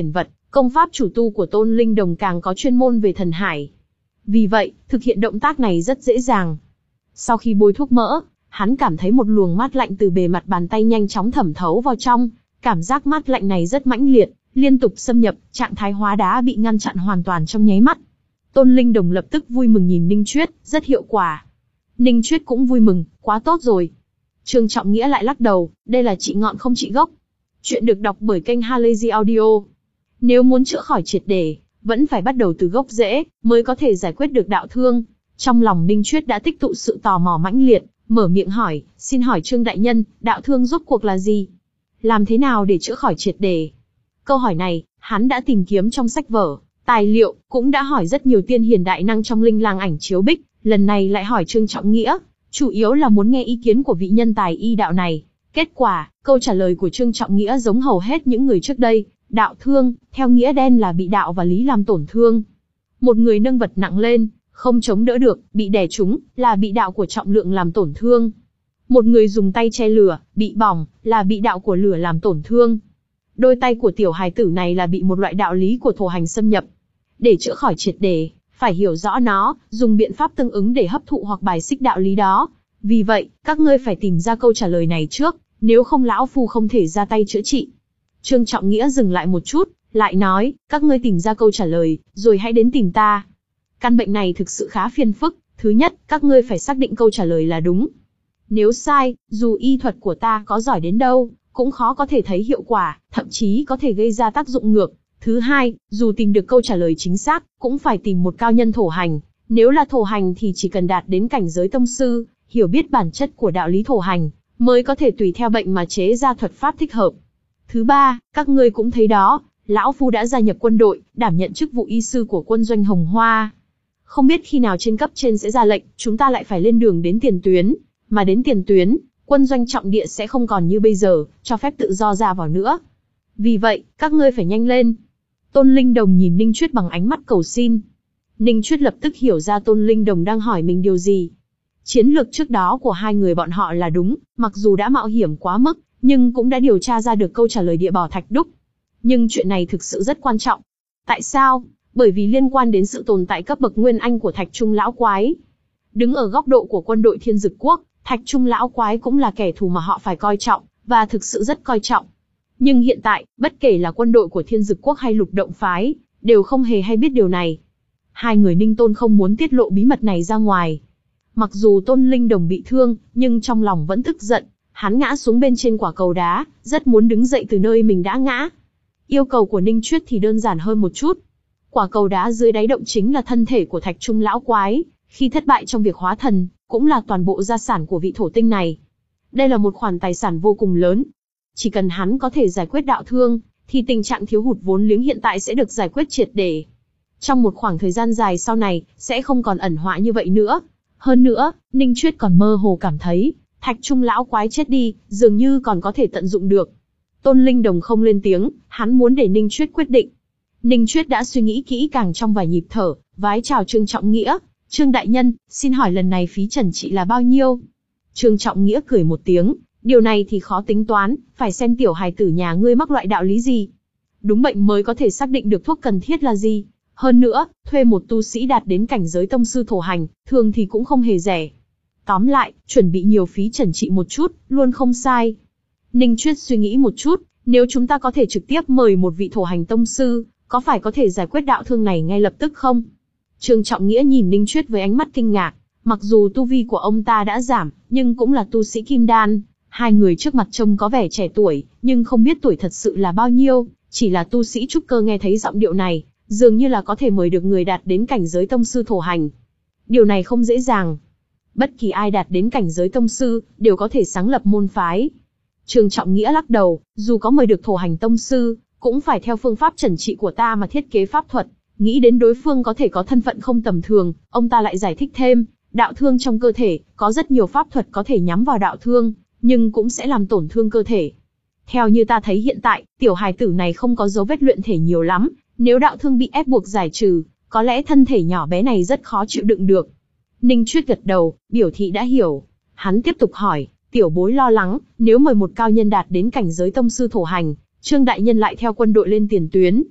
Công pháp chủ tu của Tôn Linh Đồng càng có chuyên môn về thần hải. Vì vậy, thực hiện động tác này rất dễ dàng. Sau khi bôi thuốc mỡ, hắn cảm thấy một luồng mát lạnh từ bề mặt bàn tay nhanh chóng thẩm thấu vào trong. Cảm giác mát lạnh này rất mãnh liệt, liên tục xâm nhập, trạng thái hóa đá bị ngăn chặn hoàn toàn trong nháy mắt. Tôn Linh Đồng lập tức vui mừng nhìn Ninh Chuyết, rất hiệu quả. Ninh Chuyết cũng vui mừng, quá tốt rồi. Trương Trọng Nghĩa lại lắc đầu, đây là trị ngọn không trị gốc. Chuyện được đọc bởi kênh Halazy Audio. Nếu muốn chữa khỏi triệt để, vẫn phải bắt đầu từ gốc rễ, mới có thể giải quyết được đạo thương. Trong lòng Ninh Chuyết đã tích tụ sự tò mò mãnh liệt, mở miệng hỏi, xin hỏi Trương đại nhân, đạo thương rốt cuộc là gì? Làm thế nào để chữa khỏi triệt để? Câu hỏi này, hắn đã tìm kiếm trong sách vở, tài liệu, cũng đã hỏi rất nhiều tiên hiền đại năng trong linh lang ảnh chiếu bích, lần này lại hỏi Trương Trọng Nghĩa, chủ yếu là muốn nghe ý kiến của vị nhân tài y đạo này. Kết quả, câu trả lời của Trương Trọng Nghĩa giống hầu hết những người trước đây, đạo thương, theo nghĩa đen là bị đạo và lý làm tổn thương. Một người nâng vật nặng lên, không chống đỡ được, bị đè trúng, là bị đạo của trọng lượng làm tổn thương. Một người dùng tay che lửa, bị bỏng, là bị đạo của lửa làm tổn thương. Đôi tay của tiểu hài tử này là bị một loại đạo lý của thổ hành xâm nhập. Để chữa khỏi triệt để, phải hiểu rõ nó, dùng biện pháp tương ứng để hấp thụ hoặc bài xích đạo lý đó. Vì vậy, các ngươi phải tìm ra câu trả lời này trước, nếu không lão phu không thể ra tay chữa trị. Trương Trọng Nghĩa dừng lại một chút, lại nói, các ngươi tìm ra câu trả lời, rồi hãy đến tìm ta. Căn bệnh này thực sự khá phiền phức, thứ nhất, các ngươi phải xác định câu trả lời là đúng. Nếu sai, dù y thuật của ta có giỏi đến đâu, cũng khó có thể thấy hiệu quả, thậm chí có thể gây ra tác dụng ngược. Thứ hai, dù tìm được câu trả lời chính xác, cũng phải tìm một cao nhân thổ hành. Nếu là thổ hành thì chỉ cần đạt đến cảnh giới tông sư, hiểu biết bản chất của đạo lý thổ hành, mới có thể tùy theo bệnh mà chế ra thuật pháp thích hợp. Thứ ba, các ngươi cũng thấy đó, lão phu đã gia nhập quân đội, đảm nhận chức vụ y sư của quân doanh Hồng Hoa. Không biết khi nào trên cấp trên sẽ ra lệnh, chúng ta lại phải lên đường đến tiền tuyến, mà đến tiền tuyến, quân doanh trọng địa sẽ không còn như bây giờ, cho phép tự do ra vào nữa. Vì vậy, các ngươi phải nhanh lên. Tôn Linh Đồng nhìn Ninh Chuyết bằng ánh mắt cầu xin. Ninh Chuyết lập tức hiểu ra Tôn Linh Đồng đang hỏi mình điều gì. Chiến lược trước đó của hai người bọn họ là đúng, mặc dù đã mạo hiểm quá mức, nhưng cũng đã điều tra ra được câu trả lời địa bảo thạch đúc. Nhưng chuyện này thực sự rất quan trọng. Tại sao? Bởi vì liên quan đến sự tồn tại cấp bậc nguyên anh của Thạch Trung lão quái. Đứng ở góc độ của quân đội Thiên Dực Quốc, Thạch Trung lão quái cũng là kẻ thù mà họ phải coi trọng, và thực sự rất coi trọng. Nhưng hiện tại, bất kể là quân đội của Thiên Dực Quốc hay Lục Động phái, đều không hề hay biết điều này. Hai người Ninh Tôn không muốn tiết lộ bí mật này ra ngoài. Mặc dù Tôn Linh Đồng bị thương, nhưng trong lòng vẫn tức giận. Hắn ngã xuống bên trên quả cầu đá, rất muốn đứng dậy từ nơi mình đã ngã. Yêu cầu của Ninh Chuyết thì đơn giản hơn một chút. Quả cầu đá dưới đáy động chính là thân thể của Thạch Trung lão quái, khi thất bại trong việc hóa thần, cũng là toàn bộ gia sản của vị thổ tinh này. Đây là một khoản tài sản vô cùng lớn. Chỉ cần hắn có thể giải quyết đạo thương, thì tình trạng thiếu hụt vốn liếng hiện tại sẽ được giải quyết triệt để. Trong một khoảng thời gian dài sau này, sẽ không còn ẩn họa như vậy nữa. Hơn nữa, Ninh Chuyết còn mơ hồ cảm thấy, Thạch Trung lão quái chết đi, dường như còn có thể tận dụng được. Tôn Linh Đồng không lên tiếng, hắn muốn để Ninh Chuyết quyết định. Ninh Chuyết đã suy nghĩ kỹ càng trong vài nhịp thở, vái chào Trương Trọng Nghĩa. Trương đại nhân, xin hỏi lần này phí trần trị là bao nhiêu? Trương Trọng Nghĩa cười một tiếng, điều này thì khó tính toán, phải xem tiểu hài tử nhà ngươi mắc loại đạo lý gì. Đúng bệnh mới có thể xác định được thuốc cần thiết là gì. Hơn nữa, thuê một tu sĩ đạt đến cảnh giới tông sư thổ hành, thường thì cũng không hề rẻ. Tóm lại, chuẩn bị nhiều phí trần trị một chút, luôn không sai. Ninh Chuyết suy nghĩ một chút, nếu chúng ta có thể trực tiếp mời một vị thổ hành tông sư, có phải có thể giải quyết đạo thương này ngay lập tức không? Trương Trọng Nghĩa nhìn Ninh Chuyết với ánh mắt kinh ngạc, mặc dù tu vi của ông ta đã giảm, nhưng cũng là tu sĩ kim đan. Hai người trước mặt trông có vẻ trẻ tuổi, nhưng không biết tuổi thật sự là bao nhiêu, chỉ là tu sĩ trúc cơ nghe thấy giọng điệu này, dường như là có thể mời được người đạt đến cảnh giới tông sư thổ hành. Điều này không dễ dàng. Bất kỳ ai đạt đến cảnh giới tông sư, đều có thể sáng lập môn phái. Trương Trọng Nghĩa lắc đầu, dù có mời được thổ hành tông sư, cũng phải theo phương pháp trần trị của ta mà thiết kế pháp thuật. Nghĩ đến đối phương có thể có thân phận không tầm thường, ông ta lại giải thích thêm, đạo thương trong cơ thể, có rất nhiều pháp thuật có thể nhắm vào đạo thương, nhưng cũng sẽ làm tổn thương cơ thể. Theo như ta thấy hiện tại, tiểu hài tử này không có dấu vết luyện thể nhiều lắm, nếu đạo thương bị ép buộc giải trừ, có lẽ thân thể nhỏ bé này rất khó chịu đựng được. Ninh Chuyết gật đầu, biểu thị đã hiểu. Hắn tiếp tục hỏi, tiểu bối lo lắng, nếu mời một cao nhân đạt đến cảnh giới tông sư thổ hành, Trương đại nhân lại theo quân đội lên tiền tuyến.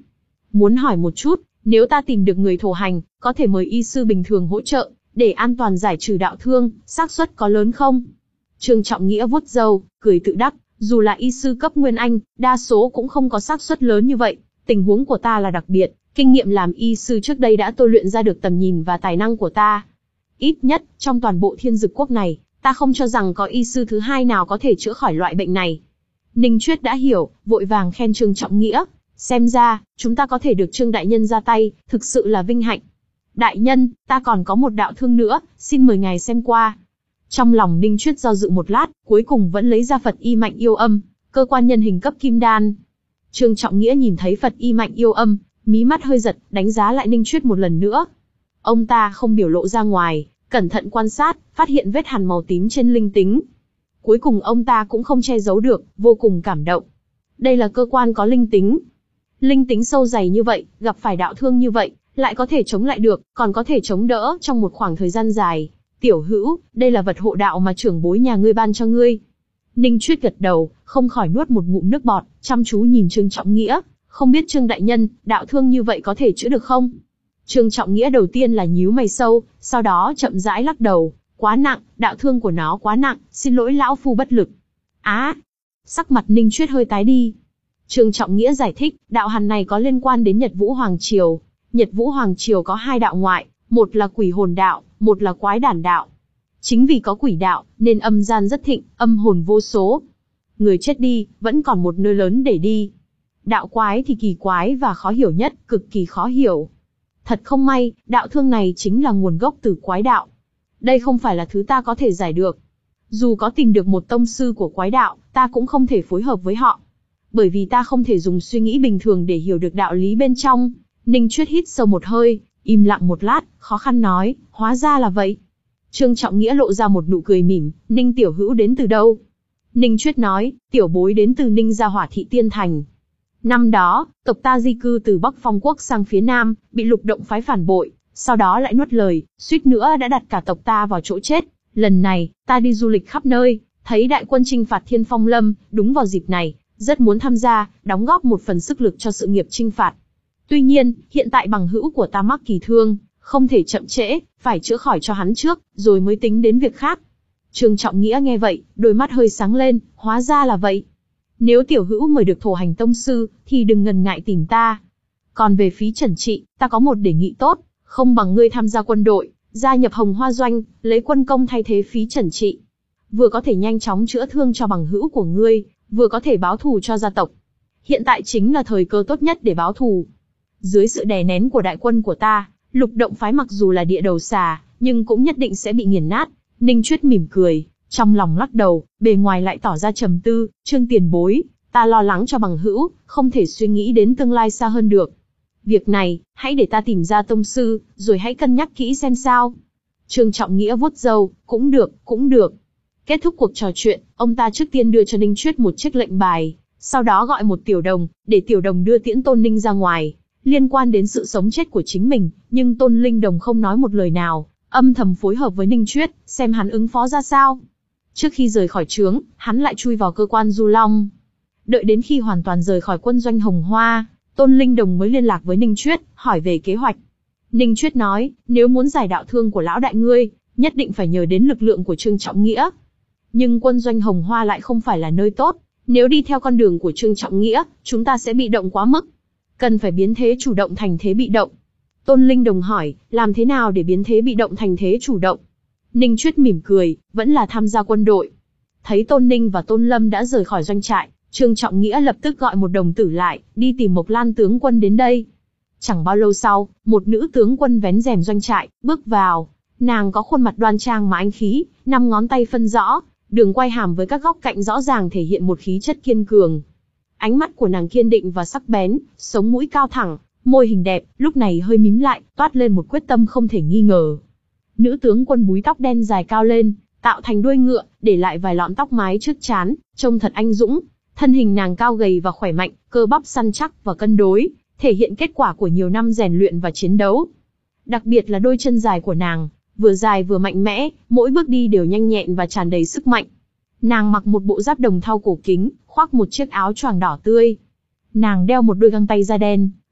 Muốn hỏi một chút, nếu ta tìm được người thổ hành, có thể mời y sư bình thường hỗ trợ, để an toàn giải trừ đạo thương, xác suất có lớn không? Trương Trọng Nghĩa vuốt râu, cười tự đắc, dù là y sư cấp Nguyên Anh, đa số cũng không có xác suất lớn như vậy. Tình huống của ta là đặc biệt, kinh nghiệm làm y sư trước đây đã tôi luyện ra được tầm nhìn và tài năng của ta. Ít nhất, trong toàn bộ Thiên Dực Quốc này, ta không cho rằng có y sư thứ hai nào có thể chữa khỏi loại bệnh này. Ninh Chuyết đã hiểu, vội vàng khen Trương Trọng Nghĩa. Xem ra, chúng ta có thể được Trương đại nhân ra tay, thực sự là vinh hạnh. Đại nhân, ta còn có một đạo thương nữa, xin mời ngài xem qua. Trong lòng Ninh Chuyết do dự một lát, cuối cùng vẫn lấy ra Phật y mạnh yêu âm, cơ quan nhân hình cấp kim đan. Trương Trọng Nghĩa nhìn thấy Phật y mạnh yêu âm, mí mắt hơi giật, đánh giá lại Ninh Chuyết một lần nữa. Ông ta không biểu lộ ra ngoài, cẩn thận quan sát, phát hiện vết hằn màu tím trên linh tính. Cuối cùng ông ta cũng không che giấu được, vô cùng cảm động. Đây là cơ quan có linh tính. Linh tính sâu dày như vậy, gặp phải đạo thương như vậy, lại có thể chống lại được, còn có thể chống đỡ trong một khoảng thời gian dài. Tiểu hữu, đây là vật hộ đạo mà trưởng bối nhà ngươi ban cho ngươi. Ninh Chuyết gật đầu, không khỏi nuốt một ngụm nước bọt, chăm chú nhìn Trương Trọng Nghĩa, không biết Trương đại nhân, đạo thương như vậy có thể chữa được không? Trương Trọng Nghĩa đầu tiên là nhíu mày sâu, sau đó chậm rãi lắc đầu, quá nặng, đạo thương của nó quá nặng, xin lỗi lão phu bất lực. Á, sắc mặt Ninh Chuyết hơi tái đi. Trương Trọng Nghĩa giải thích, đạo hàn này có liên quan đến Nhật Vũ Hoàng Triều. Nhật Vũ Hoàng Triều có hai đạo ngoại, một là quỷ hồn đạo, một là quái đản đạo. Chính vì có quỷ đạo, nên âm gian rất thịnh, âm hồn vô số. Người chết đi, vẫn còn một nơi lớn để đi. Đạo quái thì kỳ quái và khó hiểu nhất, cực kỳ khó hiểu. Thật không may, đạo thương này chính là nguồn gốc từ quái đạo. Đây không phải là thứ ta có thể giải được. Dù có tìm được một tông sư của quái đạo, ta cũng không thể phối hợp với họ. Bởi vì ta không thể dùng suy nghĩ bình thường để hiểu được đạo lý bên trong. Ninh Chuyết hít sâu một hơi, im lặng một lát, khó khăn nói, hóa ra là vậy. Trương Trọng Nghĩa lộ ra một nụ cười mỉm, Ninh tiểu hữu đến từ đâu? Ninh Chuyết nói, tiểu bối đến từ Ninh gia Hỏa thị Tiên Thành. Năm đó, tộc ta di cư từ Bắc Phong Quốc sang phía Nam, bị Lục Động phái phản bội, sau đó lại nuốt lời, suýt nữa đã đặt cả tộc ta vào chỗ chết. Lần này, ta đi du lịch khắp nơi, thấy đại quân chinh phạt Thiên Phong Lâm, đúng vào dịp này, rất muốn tham gia, đóng góp một phần sức lực cho sự nghiệp chinh phạt. Tuy nhiên, hiện tại bằng hữu của ta mắc kỳ thương, không thể chậm trễ, phải chữa khỏi cho hắn trước, rồi mới tính đến việc khác. Trương Trọng Nghĩa nghe vậy, đôi mắt hơi sáng lên, hóa ra là vậy. Nếu tiểu hữu mời được thổ hành tông sư, thì đừng ngần ngại tìm ta. Còn về phí trần trị, ta có một đề nghị tốt, không bằng ngươi tham gia quân đội, gia nhập Hồng Hoa Doanh, lấy quân công thay thế phí trần trị. Vừa có thể nhanh chóng chữa thương cho bằng hữu của ngươi, vừa có thể báo thù cho gia tộc. Hiện tại chính là thời cơ tốt nhất để báo thù. Dưới sự đè nén của đại quân của ta, Lục Động phái mặc dù là địa đầu xà, nhưng cũng nhất định sẽ bị nghiền nát. Ninh Chuyết mỉm cười, trong lòng lắc đầu, bề ngoài lại tỏ ra trầm tư. Trương tiền bối, ta lo lắng cho bằng hữu, không thể suy nghĩ đến tương lai xa hơn được. Việc này, hãy để ta tìm ra tông sư, rồi hãy cân nhắc kỹ xem sao. Trương Trọng Nghĩa vuốt râu, cũng được, cũng được. Kết thúc cuộc trò chuyện, ông ta trước tiên đưa cho Ninh Chuyết một chiếc lệnh bài, sau đó gọi một tiểu đồng, để tiểu đồng đưa tiễn Tôn Ninh ra ngoài. Liên quan đến sự sống chết của chính mình, nhưng Tôn Linh Đồng không nói một lời nào, âm thầm phối hợp với Ninh Chuyết, xem hắn ứng phó ra sao. Trước khi rời khỏi trướng, hắn lại chui vào cơ quan Du Long. Đợi đến khi hoàn toàn rời khỏi quân doanh Hồng Hoa, Tôn Linh Đồng mới liên lạc với Ninh Chuyết, hỏi về kế hoạch. Ninh Chuyết nói, nếu muốn giải đạo thương của lão đại ngươi, nhất định phải nhờ đến lực lượng của Trương Trọng Nghĩa. Nhưng quân doanh Hồng Hoa lại không phải là nơi tốt, nếu đi theo con đường của Trương Trọng Nghĩa, chúng ta sẽ bị động quá mức. Cần phải biến thế chủ động thành thế bị động. Tôn Linh Đồng hỏi, làm thế nào để biến thế bị động thành thế chủ động? Ninh Chuyết mỉm cười, vẫn là tham gia quân đội. Thấy Tôn Ninh và Tôn Lâm đã rời khỏi doanh trại, Trương Trọng Nghĩa lập tức gọi một đồng tử lại, đi tìm Mộc Lan tướng quân đến đây. Chẳng bao lâu sau, một nữ tướng quân vén rèm doanh trại, bước vào. Nàng có khuôn mặt đoan trang mà anh khí, năm ngón tay phân rõ, đường quay hàm với các góc cạnh rõ ràng thể hiện một khí chất kiên cường. Ánh mắt của nàng kiên định và sắc bén, sống mũi cao thẳng, môi hình đẹp, lúc này hơi mím lại, toát lên một quyết tâm không thể nghi ngờ. Nữ tướng quân búi tóc đen dài cao lên, tạo thành đuôi ngựa, để lại vài lọn tóc mái trước trán, trông thật anh dũng. Thân hình nàng cao gầy và khỏe mạnh, cơ bắp săn chắc và cân đối, thể hiện kết quả của nhiều năm rèn luyện và chiến đấu. Đặc biệt là đôi chân dài của nàng, vừa dài vừa mạnh mẽ, mỗi bước đi đều nhanh nhẹn và tràn đầy sức mạnh. Nàng mặc một bộ giáp đồng thau cổ kính, khoác một chiếc áo choàng đỏ tươi. Nàng đeo một đôi găng tay da đen,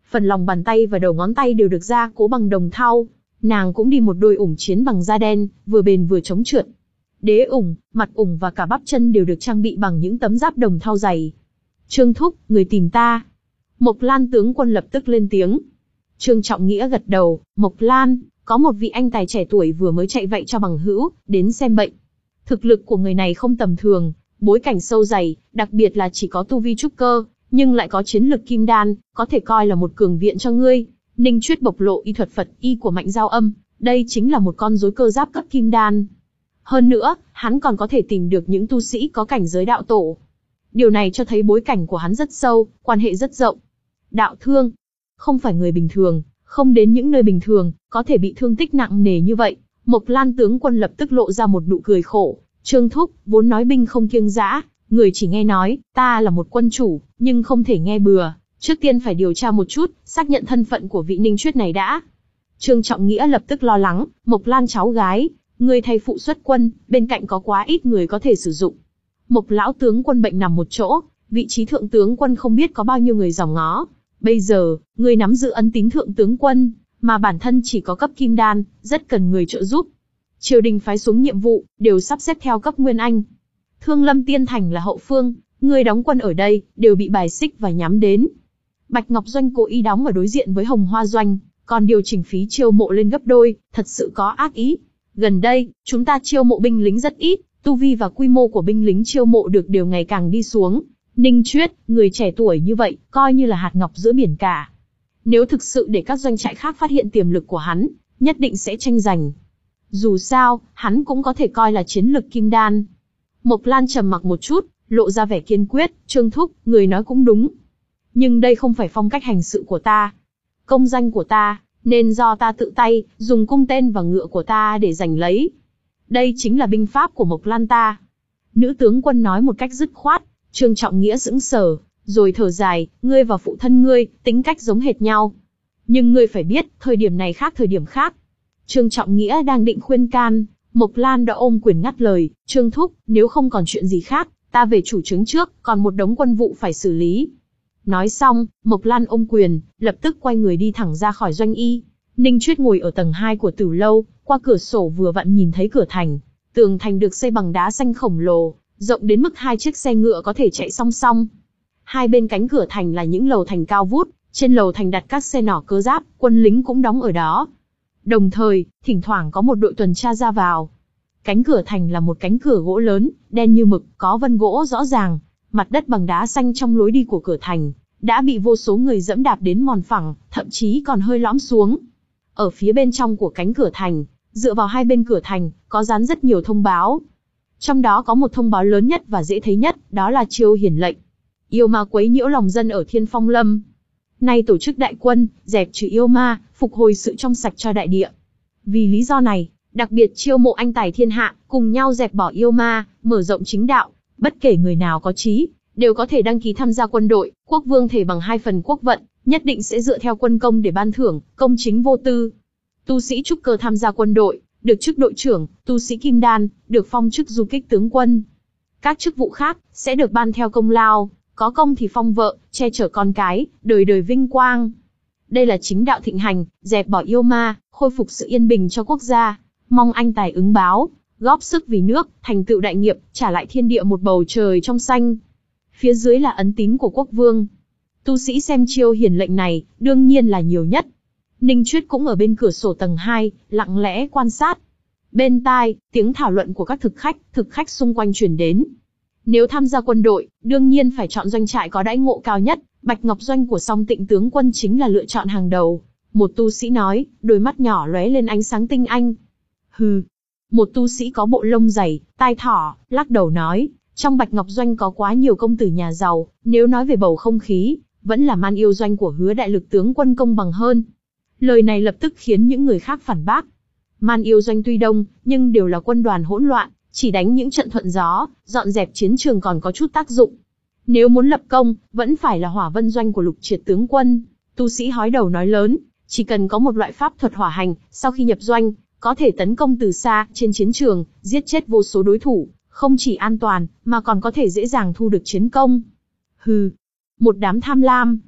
phần lòng bàn tay và đầu ngón tay đều được gia cố bằng đồng thau. Nàng cũng đi một đôi ủng chiến bằng da đen, vừa bền vừa chống trượt. Đế ủng, mặt ủng và cả bắp chân đều được trang bị bằng những tấm giáp đồng thau dày. Trương thúc, người tìm ta. Mộc Lan tướng quân lập tức lên tiếng. Trương Trọng Nghĩa gật đầu. Mộc Lan, có một vị anh tài trẻ tuổi vừa mới chạy vậy cho bằng hữu, đến xem bệnh. Thực lực của người này không tầm thường, bối cảnh sâu dày, đặc biệt là chỉ có tu vi trúc cơ, nhưng lại có chiến lực kim đan, có thể coi là một cường viện cho ngươi. Ninh Chuyết bộc lộ y thuật Phật y của Mạnh Giao Âm, đây chính là một con rối cơ giáp cấp kim đan. Hơn nữa, hắn còn có thể tìm được những tu sĩ có cảnh giới đạo tổ. Điều này cho thấy bối cảnh của hắn rất sâu, quan hệ rất rộng. Đạo thương, không phải người bình thường, không đến những nơi bình thường, có thể bị thương tích nặng nề như vậy. Mộc Lan tướng quân lập tức lộ ra một nụ cười khổ. Trương thúc, vốn nói binh không kiêng dã, người chỉ nghe nói, ta là một quân chủ, nhưng không thể nghe bừa. Trước tiên phải điều tra một chút, xác nhận thân phận của vị Ninh Chuyết này đã. Trương Trọng Nghĩa lập tức lo lắng, Mộc Lan cháu gái, người thầy phụ xuất quân, bên cạnh có quá ít người có thể sử dụng. Mộc lão tướng quân bệnh nằm một chỗ, vị trí thượng tướng quân không biết có bao nhiêu người dòm ngó. Bây giờ, người nắm giữ ấn tín thượng tướng quân, mà bản thân chỉ có cấp kim đan, rất cần người trợ giúp. Triều đình phái xuống nhiệm vụ, đều sắp xếp theo cấp Nguyên Anh. Thương Lâm Tiên Thành là hậu phương, người đóng quân ở đây, đều bị bài xích và nhắm đến. Bạch Ngọc Doanh cố ý đóng ở đối diện với Hồng Hoa Doanh, còn điều chỉnh phí chiêu mộ lên gấp đôi, thật sự có ác ý. Gần đây, chúng ta chiêu mộ binh lính rất ít, tu vi và quy mô của binh lính chiêu mộ được đều ngày càng đi xuống. Ninh Chuyết, người trẻ tuổi như vậy, coi như là hạt ngọc giữa biển cả. Nếu thực sự để các doanh trại khác phát hiện tiềm lực của hắn, nhất định sẽ tranh giành. Dù sao, hắn cũng có thể coi là chiến lực kim đan. Mộc Lan trầm mặc một chút, lộ ra vẻ kiên quyết. Trương thúc, người nói cũng đúng. Nhưng đây không phải phong cách hành sự của ta. Công danh của ta, nên do ta tự tay, dùng cung tên và ngựa của ta để giành lấy. Đây chính là binh pháp của Mộc Lan ta. Nữ tướng quân nói một cách dứt khoát. Trương Trọng Nghĩa sững sờ, rồi thở dài, ngươi và phụ thân ngươi, tính cách giống hệt nhau. Nhưng ngươi phải biết, thời điểm này khác thời điểm khác. Trương Trọng Nghĩa đang định khuyên can, Mộc Lan đã ôm quyền ngắt lời. Trương thúc, nếu không còn chuyện gì khác, ta về chủ trướng trước, còn một đống quân vụ phải xử lý. Nói xong, Mộc Lan ôm quyền, lập tức quay người đi thẳng ra khỏi doanh y. Ninh Chuyết ngồi ở tầng hai của Tử lâu, qua cửa sổ vừa vặn nhìn thấy cửa thành. Tường thành được xây bằng đá xanh khổng lồ, rộng đến mức hai chiếc xe ngựa có thể chạy song song. Hai bên cánh cửa thành là những lầu thành cao vút, trên lầu thành đặt các xe nỏ cơ giáp, quân lính cũng đóng ở đó. Đồng thời, thỉnh thoảng có một đội tuần tra ra vào. Cánh cửa thành là một cánh cửa gỗ lớn, đen như mực, có vân gỗ rõ ràng. Mặt đất bằng đá xanh trong lối đi của cửa thành, đã bị vô số người dẫm đạp đến mòn phẳng, thậm chí còn hơi lõm xuống. Ở phía bên trong của cánh cửa thành, dựa vào hai bên cửa thành, có dán rất nhiều thông báo. Trong đó có một thông báo lớn nhất và dễ thấy nhất, đó là chiêu hiển lệnh. Yêu ma quấy nhiễu lòng dân ở Thiên Phong Lâm. Nay tổ chức đại quân, dẹp trừ yêu ma, phục hồi sự trong sạch cho đại địa. Vì lý do này, đặc biệt chiêu mộ anh tài thiên hạ, cùng nhau dẹp bỏ yêu ma, mở rộng chính đạo. Bất kể người nào có trí, đều có thể đăng ký tham gia quân đội. Quốc vương thể bằng hai phần quốc vận, nhất định sẽ dựa theo quân công để ban thưởng, công chính vô tư. Tu sĩ trúc cơ tham gia quân đội, được chức đội trưởng, tu sĩ kim đan, được phong chức du kích tướng quân. Các chức vụ khác, sẽ được ban theo công lao, có công thì phong vợ, che chở con cái, đời đời vinh quang. Đây là chính đạo thịnh hành, dẹp bỏ yêu ma, khôi phục sự yên bình cho quốc gia. Mong anh tài ứng báo, góp sức vì nước, thành tựu đại nghiệp, trả lại thiên địa một bầu trời trong xanh. Phía dưới là ấn tín của quốc vương. Tu sĩ xem chiêu hiển lệnh này, đương nhiên là nhiều nhất. Ninh Chuyết cũng ở bên cửa sổ tầng hai, lặng lẽ quan sát. Bên tai, tiếng thảo luận của các thực khách, thực khách xung quanh truyền đến. Nếu tham gia quân đội, đương nhiên phải chọn doanh trại có đãi ngộ cao nhất. Bạch Ngọc Doanh của Song Tịnh tướng quân chính là lựa chọn hàng đầu. Một tu sĩ nói, đôi mắt nhỏ lóe lên ánh sáng tinh anh. Hừ. Một tu sĩ có bộ lông dày, tai thỏ, lắc đầu nói, trong Bạch Ngọc Doanh có quá nhiều công tử nhà giàu, nếu nói về bầu không khí, vẫn là Man Yêu Doanh của Hứa Đại Lực tướng quân công bằng hơn. Lời này lập tức khiến những người khác phản bác. Man Yêu Doanh tuy đông, nhưng đều là quân đoàn hỗn loạn, chỉ đánh những trận thuận gió, dọn dẹp chiến trường còn có chút tác dụng. Nếu muốn lập công, vẫn phải là Hỏa Vân Doanh của Lục Triệt tướng quân. Tu sĩ hói đầu nói lớn, chỉ cần có một loại pháp thuật hỏa hành, sau khi nhập doanh, có thể tấn công từ xa, trên chiến trường, giết chết vô số đối thủ, không chỉ an toàn, mà còn có thể dễ dàng thu được chiến công. Hừ, một đám tham lam.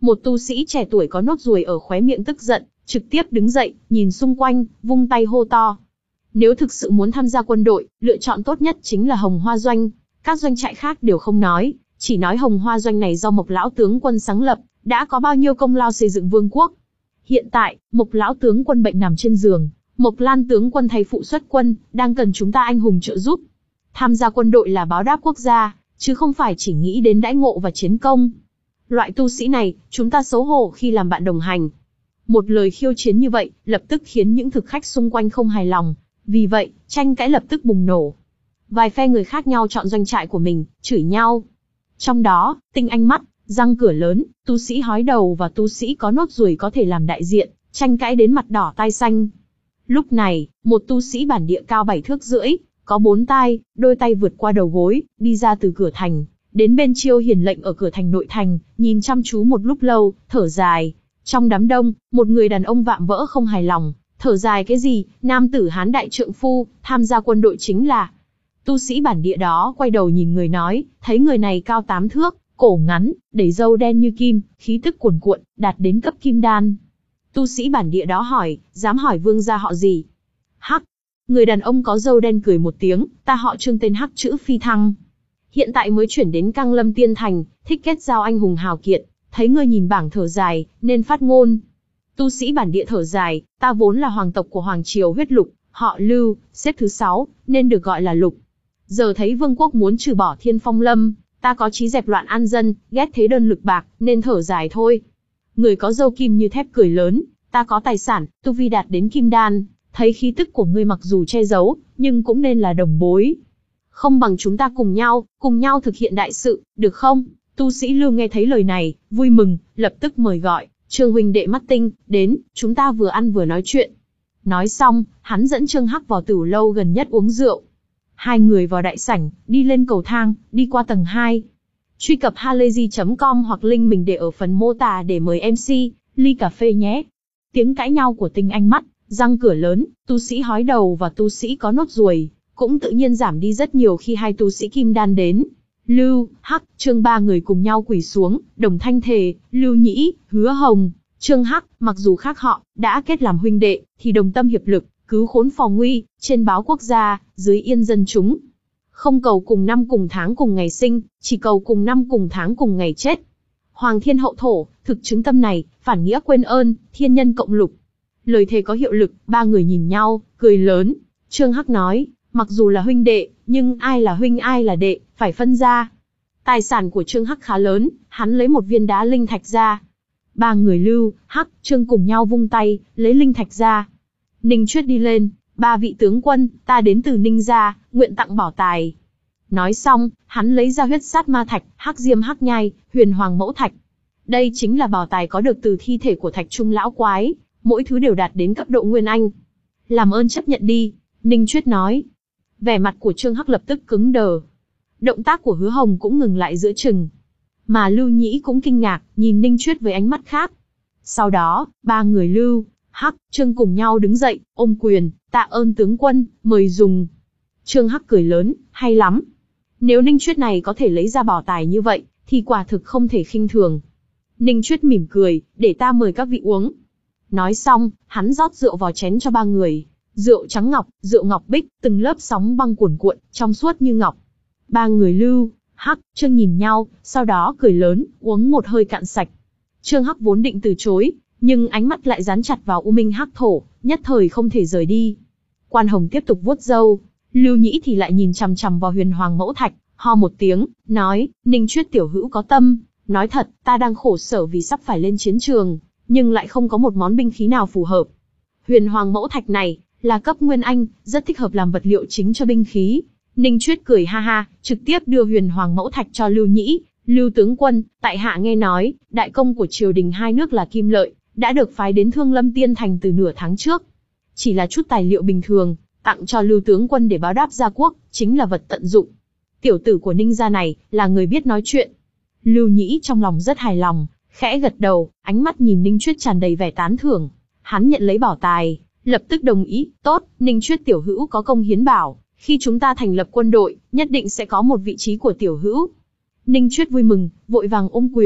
Một tu sĩ trẻ tuổi có nốt ruồi ở khóe miệng tức giận, trực tiếp đứng dậy, nhìn xung quanh, vung tay hô to. Nếu thực sự muốn tham gia quân đội, lựa chọn tốt nhất chính là Hồng Hoa Doanh. Các doanh trại khác đều không nói, chỉ nói Hồng Hoa Doanh này do Mộc lão tướng quân sáng lập, đã có bao nhiêu công lao xây dựng vương quốc. Hiện tại, Mộc lão tướng quân bệnh nằm trên giường, Mộc Lan tướng quân thay phụ xuất quân, đang cần chúng ta anh hùng trợ giúp. Tham gia quân đội là báo đáp quốc gia, chứ không phải chỉ nghĩ đến đãi ngộ và chiến công. Loại tu sĩ này, chúng ta xấu hổ khi làm bạn đồng hành. Một lời khiêu chiến như vậy, lập tức khiến những thực khách xung quanh không hài lòng. Vì vậy, tranh cãi lập tức bùng nổ. Vài phe người khác nhau chọn doanh trại của mình, chửi nhau. Trong đó, tinh anh mắt, răng cửa lớn, tu sĩ hói đầu và tu sĩ có nốt ruồi có thể làm đại diện, tranh cãi đến mặt đỏ tai xanh. Lúc này, một tu sĩ bản địa cao bảy thước rưỡi, có bốn tai, đôi tay vượt qua đầu gối, đi ra từ cửa thành, đến bên Chiêu Hiền lệnh ở cửa thành nội thành, nhìn chăm chú một lúc lâu, thở dài. Trong đám đông, một người đàn ông vạm vỡ không hài lòng, thở dài cái gì, nam tử Hán đại trượng phu, tham gia quân đội chính là. Tu sĩ bản địa đó quay đầu nhìn người nói, thấy người này cao tám thước, cổ ngắn, đầy râu đen như kim, khí tức cuồn cuộn, đạt đến cấp kim đan. Tu sĩ bản địa đó hỏi, dám hỏi vương gia họ gì? Hắc. Người đàn ông có râu đen cười một tiếng, ta họ Trương tên Hắc chữ Phi Thăng. Hiện tại mới chuyển đến Căng Lâm Tiên Thành, thích kết giao anh hùng hào kiệt, thấy ngươi nhìn bảng thở dài, nên phát ngôn. Tu sĩ bản địa thở dài, ta vốn là hoàng tộc của Hoàng Triều huyết Lục, họ Lưu, xếp thứ sáu, nên được gọi là Lục. Giờ thấy vương quốc muốn trừ bỏ Thiên Phong Lâm, ta có chí dẹp loạn an dân, ghét thế đơn lực bạc, nên thở dài thôi. Người có râu kim như thép cười lớn, ta có tài sản, tu vi đạt đến kim đan, thấy khí tức của ngươi mặc dù che giấu, nhưng cũng nên là đồng bối. Không bằng chúng ta cùng nhau, cùng nhau thực hiện đại sự, được không? Tu sĩ Lưu nghe thấy lời này, vui mừng, lập tức mời gọi, Trương huynh đệ mắt tinh, đến, chúng ta vừa ăn vừa nói chuyện. Nói xong, hắn dẫn Trương Hắc vào tửu lâu gần nhất uống rượu. Hai người vào đại sảnh, đi lên cầu thang, đi qua tầng hai. Truy cập halayzi chấm com hoặc link mình để ở phần mô tả để mời em xê, ly cà phê nhé. Tiếng cãi nhau của tinh anh mắt, răng cửa lớn, tu sĩ hói đầu và tu sĩ có nốt ruồi, cũng tự nhiên giảm đi rất nhiều khi hai tu sĩ kim đan đến. Lưu, Hắc, Trương ba người cùng nhau quỳ xuống, đồng thanh thề, Lưu Nhĩ, Hứa Hồng, Trương Hắc, mặc dù khác họ, đã kết làm huynh đệ, thì đồng tâm hiệp lực, cứu khốn phò nguy, trên báo quốc gia, dưới yên dân chúng. Không cầu cùng năm cùng tháng cùng ngày sinh, chỉ cầu cùng năm cùng tháng cùng ngày chết. Hoàng thiên hậu thổ, thực chứng tâm này, phản nghĩa quên ơn, thiên nhân cộng lục. Lời thề có hiệu lực, ba người nhìn nhau, cười lớn. Trương Hắc nói, mặc dù là huynh đệ, nhưng ai là huynh ai là đệ, phải phân ra. Tài sản của Trương Hắc khá lớn, hắn lấy một viên đá linh thạch ra. Ba người Lưu, Hắc, Trương cùng nhau vung tay, lấy linh thạch ra. Ninh Chuyết đi lên, ba vị tướng quân, ta đến từ Ninh gia, nguyện tặng bảo tài. Nói xong, hắn lấy ra huyết sát ma thạch, hắc diêm hắc nhai, huyền hoàng mẫu thạch. Đây chính là bảo tài có được từ thi thể của thạch trung lão quái, mỗi thứ đều đạt đến cấp độ nguyên anh. Làm ơn chấp nhận đi, Ninh Chuyết nói. Vẻ mặt của Trương Hắc lập tức cứng đờ. Động tác của Hứa Hồng cũng ngừng lại giữa chừng. Mà Lưu Nhĩ cũng kinh ngạc, nhìn Ninh Chuyết với ánh mắt khác. Sau đó, ba người Lưu, Hắc, Trương cùng nhau đứng dậy, ôm quyền, tạ ơn tướng quân, mời dùng. Trương Hắc cười lớn, hay lắm. Nếu Ninh Chuyết này có thể lấy ra bảo tài như vậy, thì quả thực không thể khinh thường. Ninh Chuyết mỉm cười, để ta mời các vị uống. Nói xong, hắn rót rượu vào chén cho ba người. Rượu trắng ngọc, rượu ngọc bích, từng lớp sóng băng cuồn cuộn, trong suốt như ngọc. Ba người Lưu, Hắc, Trương nhìn nhau, sau đó cười lớn, uống một hơi cạn sạch. Trương Hắc vốn định từ chối, nhưng ánh mắt lại dán chặt vào U Minh Hắc Thổ, nhất thời không thể rời đi. Quan Hồng tiếp tục vuốt râu, Lưu Nhĩ thì lại nhìn chằm chằm vào huyền hoàng mẫu thạch, ho một tiếng, nói, Ninh Chuyết tiểu hữu có tâm, nói thật, ta đang khổ sở vì sắp phải lên chiến trường, nhưng lại không có một món binh khí nào phù hợp. Huyền hoàng mẫu thạch này, là cấp nguyên anh, rất thích hợp làm vật liệu chính cho binh khí. Ninh Chuyết cười ha ha, trực tiếp đưa huyền hoàng mẫu thạch cho Lưu Nhĩ. Lưu tướng quân, tại hạ nghe nói, đại công của triều đình hai nước là Kim Lợi, đã được phái đến Thương Lâm Tiên Thành từ nửa tháng trước. Chỉ là chút tài liệu bình thường, tặng cho Lưu tướng quân để báo đáp gia quốc, chính là vật tận dụng. Tiểu tử của Ninh gia này, là người biết nói chuyện. Lưu Nhĩ trong lòng rất hài lòng, khẽ gật đầu, ánh mắt nhìn Ninh Chuyết tràn đầy vẻ tán thưởng. Hắn nhận lấy bảo tài, lập tức đồng ý, tốt, Ninh Chuyết tiểu hữu có công hiến bảo, khi chúng ta thành lập quân đội, nhất định sẽ có một vị trí của tiểu hữu. Ninh Chuyết vui mừng, vội vàng ôm quyền,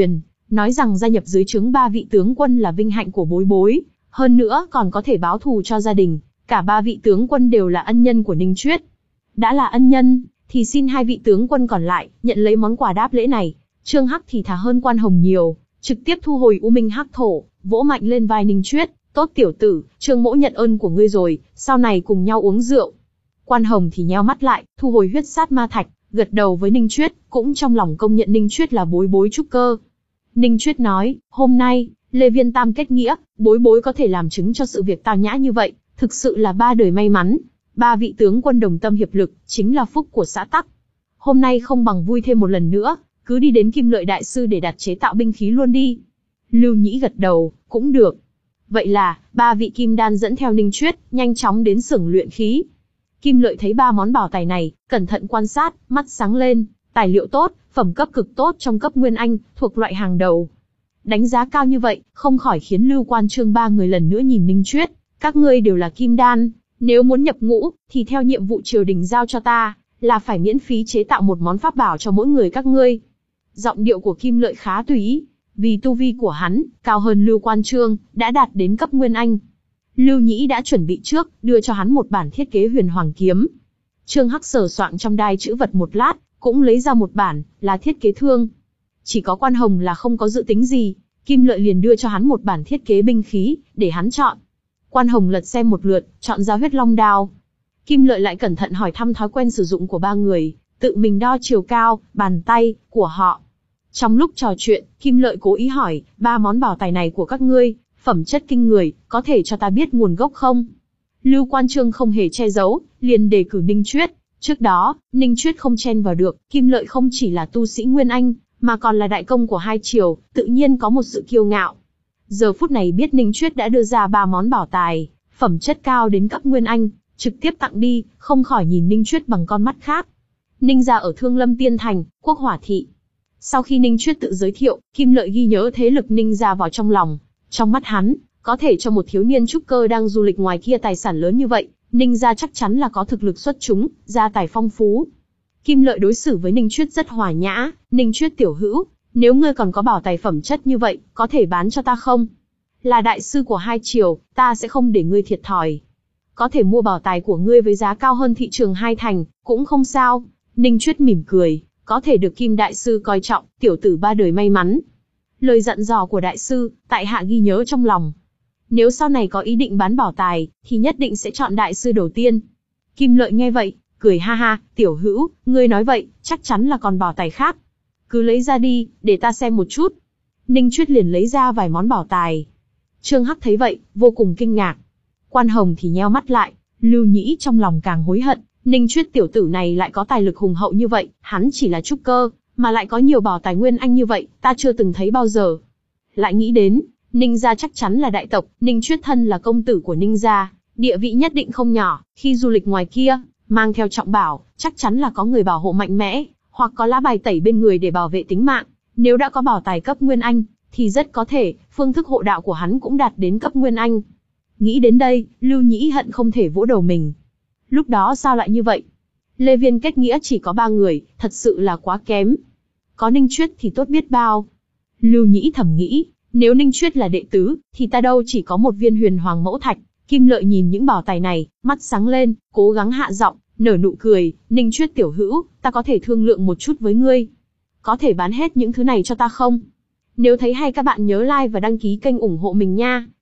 nói rằng gia nhập dưới trướng ba vị tướng quân là vinh hạnh của bối bối, hơn nữa còn có thể báo thù cho gia đình, cả ba vị tướng quân đều là ân nhân của Ninh Chuyết. Đã là ân nhân, thì xin hai vị tướng quân còn lại nhận lấy món quà đáp lễ này. Trương Hắc thì thà hơn Quan Hồng nhiều, trực tiếp thu hồi U Minh Hắc Thổ, vỗ mạnh lên vai Ninh Chuyết, tốt tiểu tử, Trương mỗ nhận ơn của ngươi rồi, sau này cùng nhau uống rượu. Quan Hồng thì nheo mắt lại, thu hồi huyết sát ma thạch, gật đầu với Ninh Chuyết, cũng trong lòng công nhận Ninh Chuyết là bối bối trúc cơ. Ninh Chuyết nói, hôm nay, Lê Viên Tam kết nghĩa, bối bối có thể làm chứng cho sự việc tao nhã như vậy, thực sự là ba đời may mắn. Ba vị tướng quân đồng tâm hiệp lực, chính là phúc của xã tắc. Hôm nay không bằng vui thêm một lần nữa, cứ đi đến Kim Lợi đại sư để đặt chế tạo binh khí luôn đi. Lưu Nhĩ gật đầu, cũng được. Vậy là, ba vị kim đan dẫn theo Ninh Chuyết, nhanh chóng đến xưởng luyện khí. Kim Lợi thấy ba món bảo tài này, cẩn thận quan sát, mắt sáng lên, tài liệu tốt, phẩm cấp cực tốt trong cấp Nguyên Anh, thuộc loại hàng đầu. Đánh giá cao như vậy, không khỏi khiến Lưu Quan Trương ba người lần nữa nhìn Ninh Chuyết, các ngươi đều là kim đan, nếu muốn nhập ngũ, thì theo nhiệm vụ triều đình giao cho ta, là phải miễn phí chế tạo một món pháp bảo cho mỗi người các ngươi. Giọng điệu của Kim Lợi khá tùy ý, vì tu vi của hắn, cao hơn Lưu Quan Trương, đã đạt đến cấp Nguyên Anh. Lưu Nhĩ đã chuẩn bị trước, đưa cho hắn một bản thiết kế huyền hoàng kiếm. Trương Hắc sờ soạng trong đai chữ vật một lát, cũng lấy ra một bản, là thiết kế thương. Chỉ có Quan Hồng là không có dự tính gì, Kim Lợi liền đưa cho hắn một bản thiết kế binh khí, để hắn chọn. Quan Hồng lật xem một lượt, chọn ra huyết long đao. Kim Lợi lại cẩn thận hỏi thăm thói quen sử dụng của ba người, tự mình đo chiều cao, bàn tay, của họ. Trong lúc trò chuyện, Kim Lợi cố ý hỏi, ba món bảo tài này của các ngươi, phẩm chất kinh người, có thể cho ta biết nguồn gốc không? Lưu Quan Trương không hề che giấu, liền đề cử Ninh Chuyết. Trước đó, Ninh Chuyết không chen vào được, Kim Lợi không chỉ là tu sĩ Nguyên Anh, mà còn là đại công của hai triều, tự nhiên có một sự kiêu ngạo. Giờ phút này biết Ninh Chuyết đã đưa ra ba món bảo tài, phẩm chất cao đến cấp Nguyên Anh, trực tiếp tặng đi, không khỏi nhìn Ninh Chuyết bằng con mắt khác. Ninh gia ở Thương Lâm Tiên Thành, Quốc Hỏa Thị. Sau khi Ninh Chuyết tự giới thiệu, Kim Lợi ghi nhớ thế lực Ninh gia vào trong lòng. Trong mắt hắn, có thể cho một thiếu niên trúc cơ đang du lịch ngoài kia tài sản lớn như vậy, Ninh gia chắc chắn là có thực lực xuất chúng, gia tài phong phú. Kim Lợi đối xử với Ninh Chuyết rất hòa nhã, Ninh Chuyết tiểu hữu, nếu ngươi còn có bảo tài phẩm chất như vậy, có thể bán cho ta không? Là đại sư của hai triều, ta sẽ không để ngươi thiệt thòi. Có thể mua bảo tài của ngươi với giá cao hơn thị trường hai thành, cũng không sao. Ninh Chuyết mỉm cười, có thể được Kim đại sư coi trọng, tiểu tử ba đời may mắn. Lời dặn dò của đại sư, tại hạ ghi nhớ trong lòng. Nếu sau này có ý định bán bảo tài, thì nhất định sẽ chọn đại sư đầu tiên. Kim Lợi nghe vậy, cười ha ha, tiểu hữu, ngươi nói vậy, chắc chắn là còn bảo tài khác. Cứ lấy ra đi, để ta xem một chút. Ninh Chuyết liền lấy ra vài món bảo tài. Trương Hắc thấy vậy, vô cùng kinh ngạc. Quan Hồng thì nheo mắt lại, Lưu Nhĩ trong lòng càng hối hận, Ninh Chuyết tiểu tử này lại có tài lực hùng hậu như vậy, hắn chỉ là trúc cơ, mà lại có nhiều bảo tài Nguyên Anh như vậy, ta chưa từng thấy bao giờ. Lại nghĩ đến, Ninh gia chắc chắn là đại tộc, Ninh Chuyết thân là công tử của Ninh gia, địa vị nhất định không nhỏ, khi du lịch ngoài kia, mang theo trọng bảo, chắc chắn là có người bảo hộ mạnh mẽ, hoặc có lá bài tẩy bên người để bảo vệ tính mạng. Nếu đã có bảo tài cấp Nguyên Anh, thì rất có thể, phương thức hộ đạo của hắn cũng đạt đến cấp Nguyên Anh. Nghĩ đến đây, Lưu Nhĩ hận không thể vỗ đầu mình. Lúc đó sao lại như vậy? Lê Viên kết nghĩa chỉ có ba người, thật sự là quá kém. Có Ninh Chuyết thì tốt biết bao. Lưu Nhĩ thầm nghĩ, nếu Ninh Chuyết là đệ tứ, thì ta đâu chỉ có một viên huyền hoàng mẫu thạch. Kim Lợi nhìn những bảo tài này, mắt sáng lên, cố gắng hạ giọng, nở nụ cười, Ninh Chuyết tiểu hữu, ta có thể thương lượng một chút với ngươi. Có thể bán hết những thứ này cho ta không? Nếu thấy hay các bạn nhớ like và đăng ký kênh ủng hộ mình nha.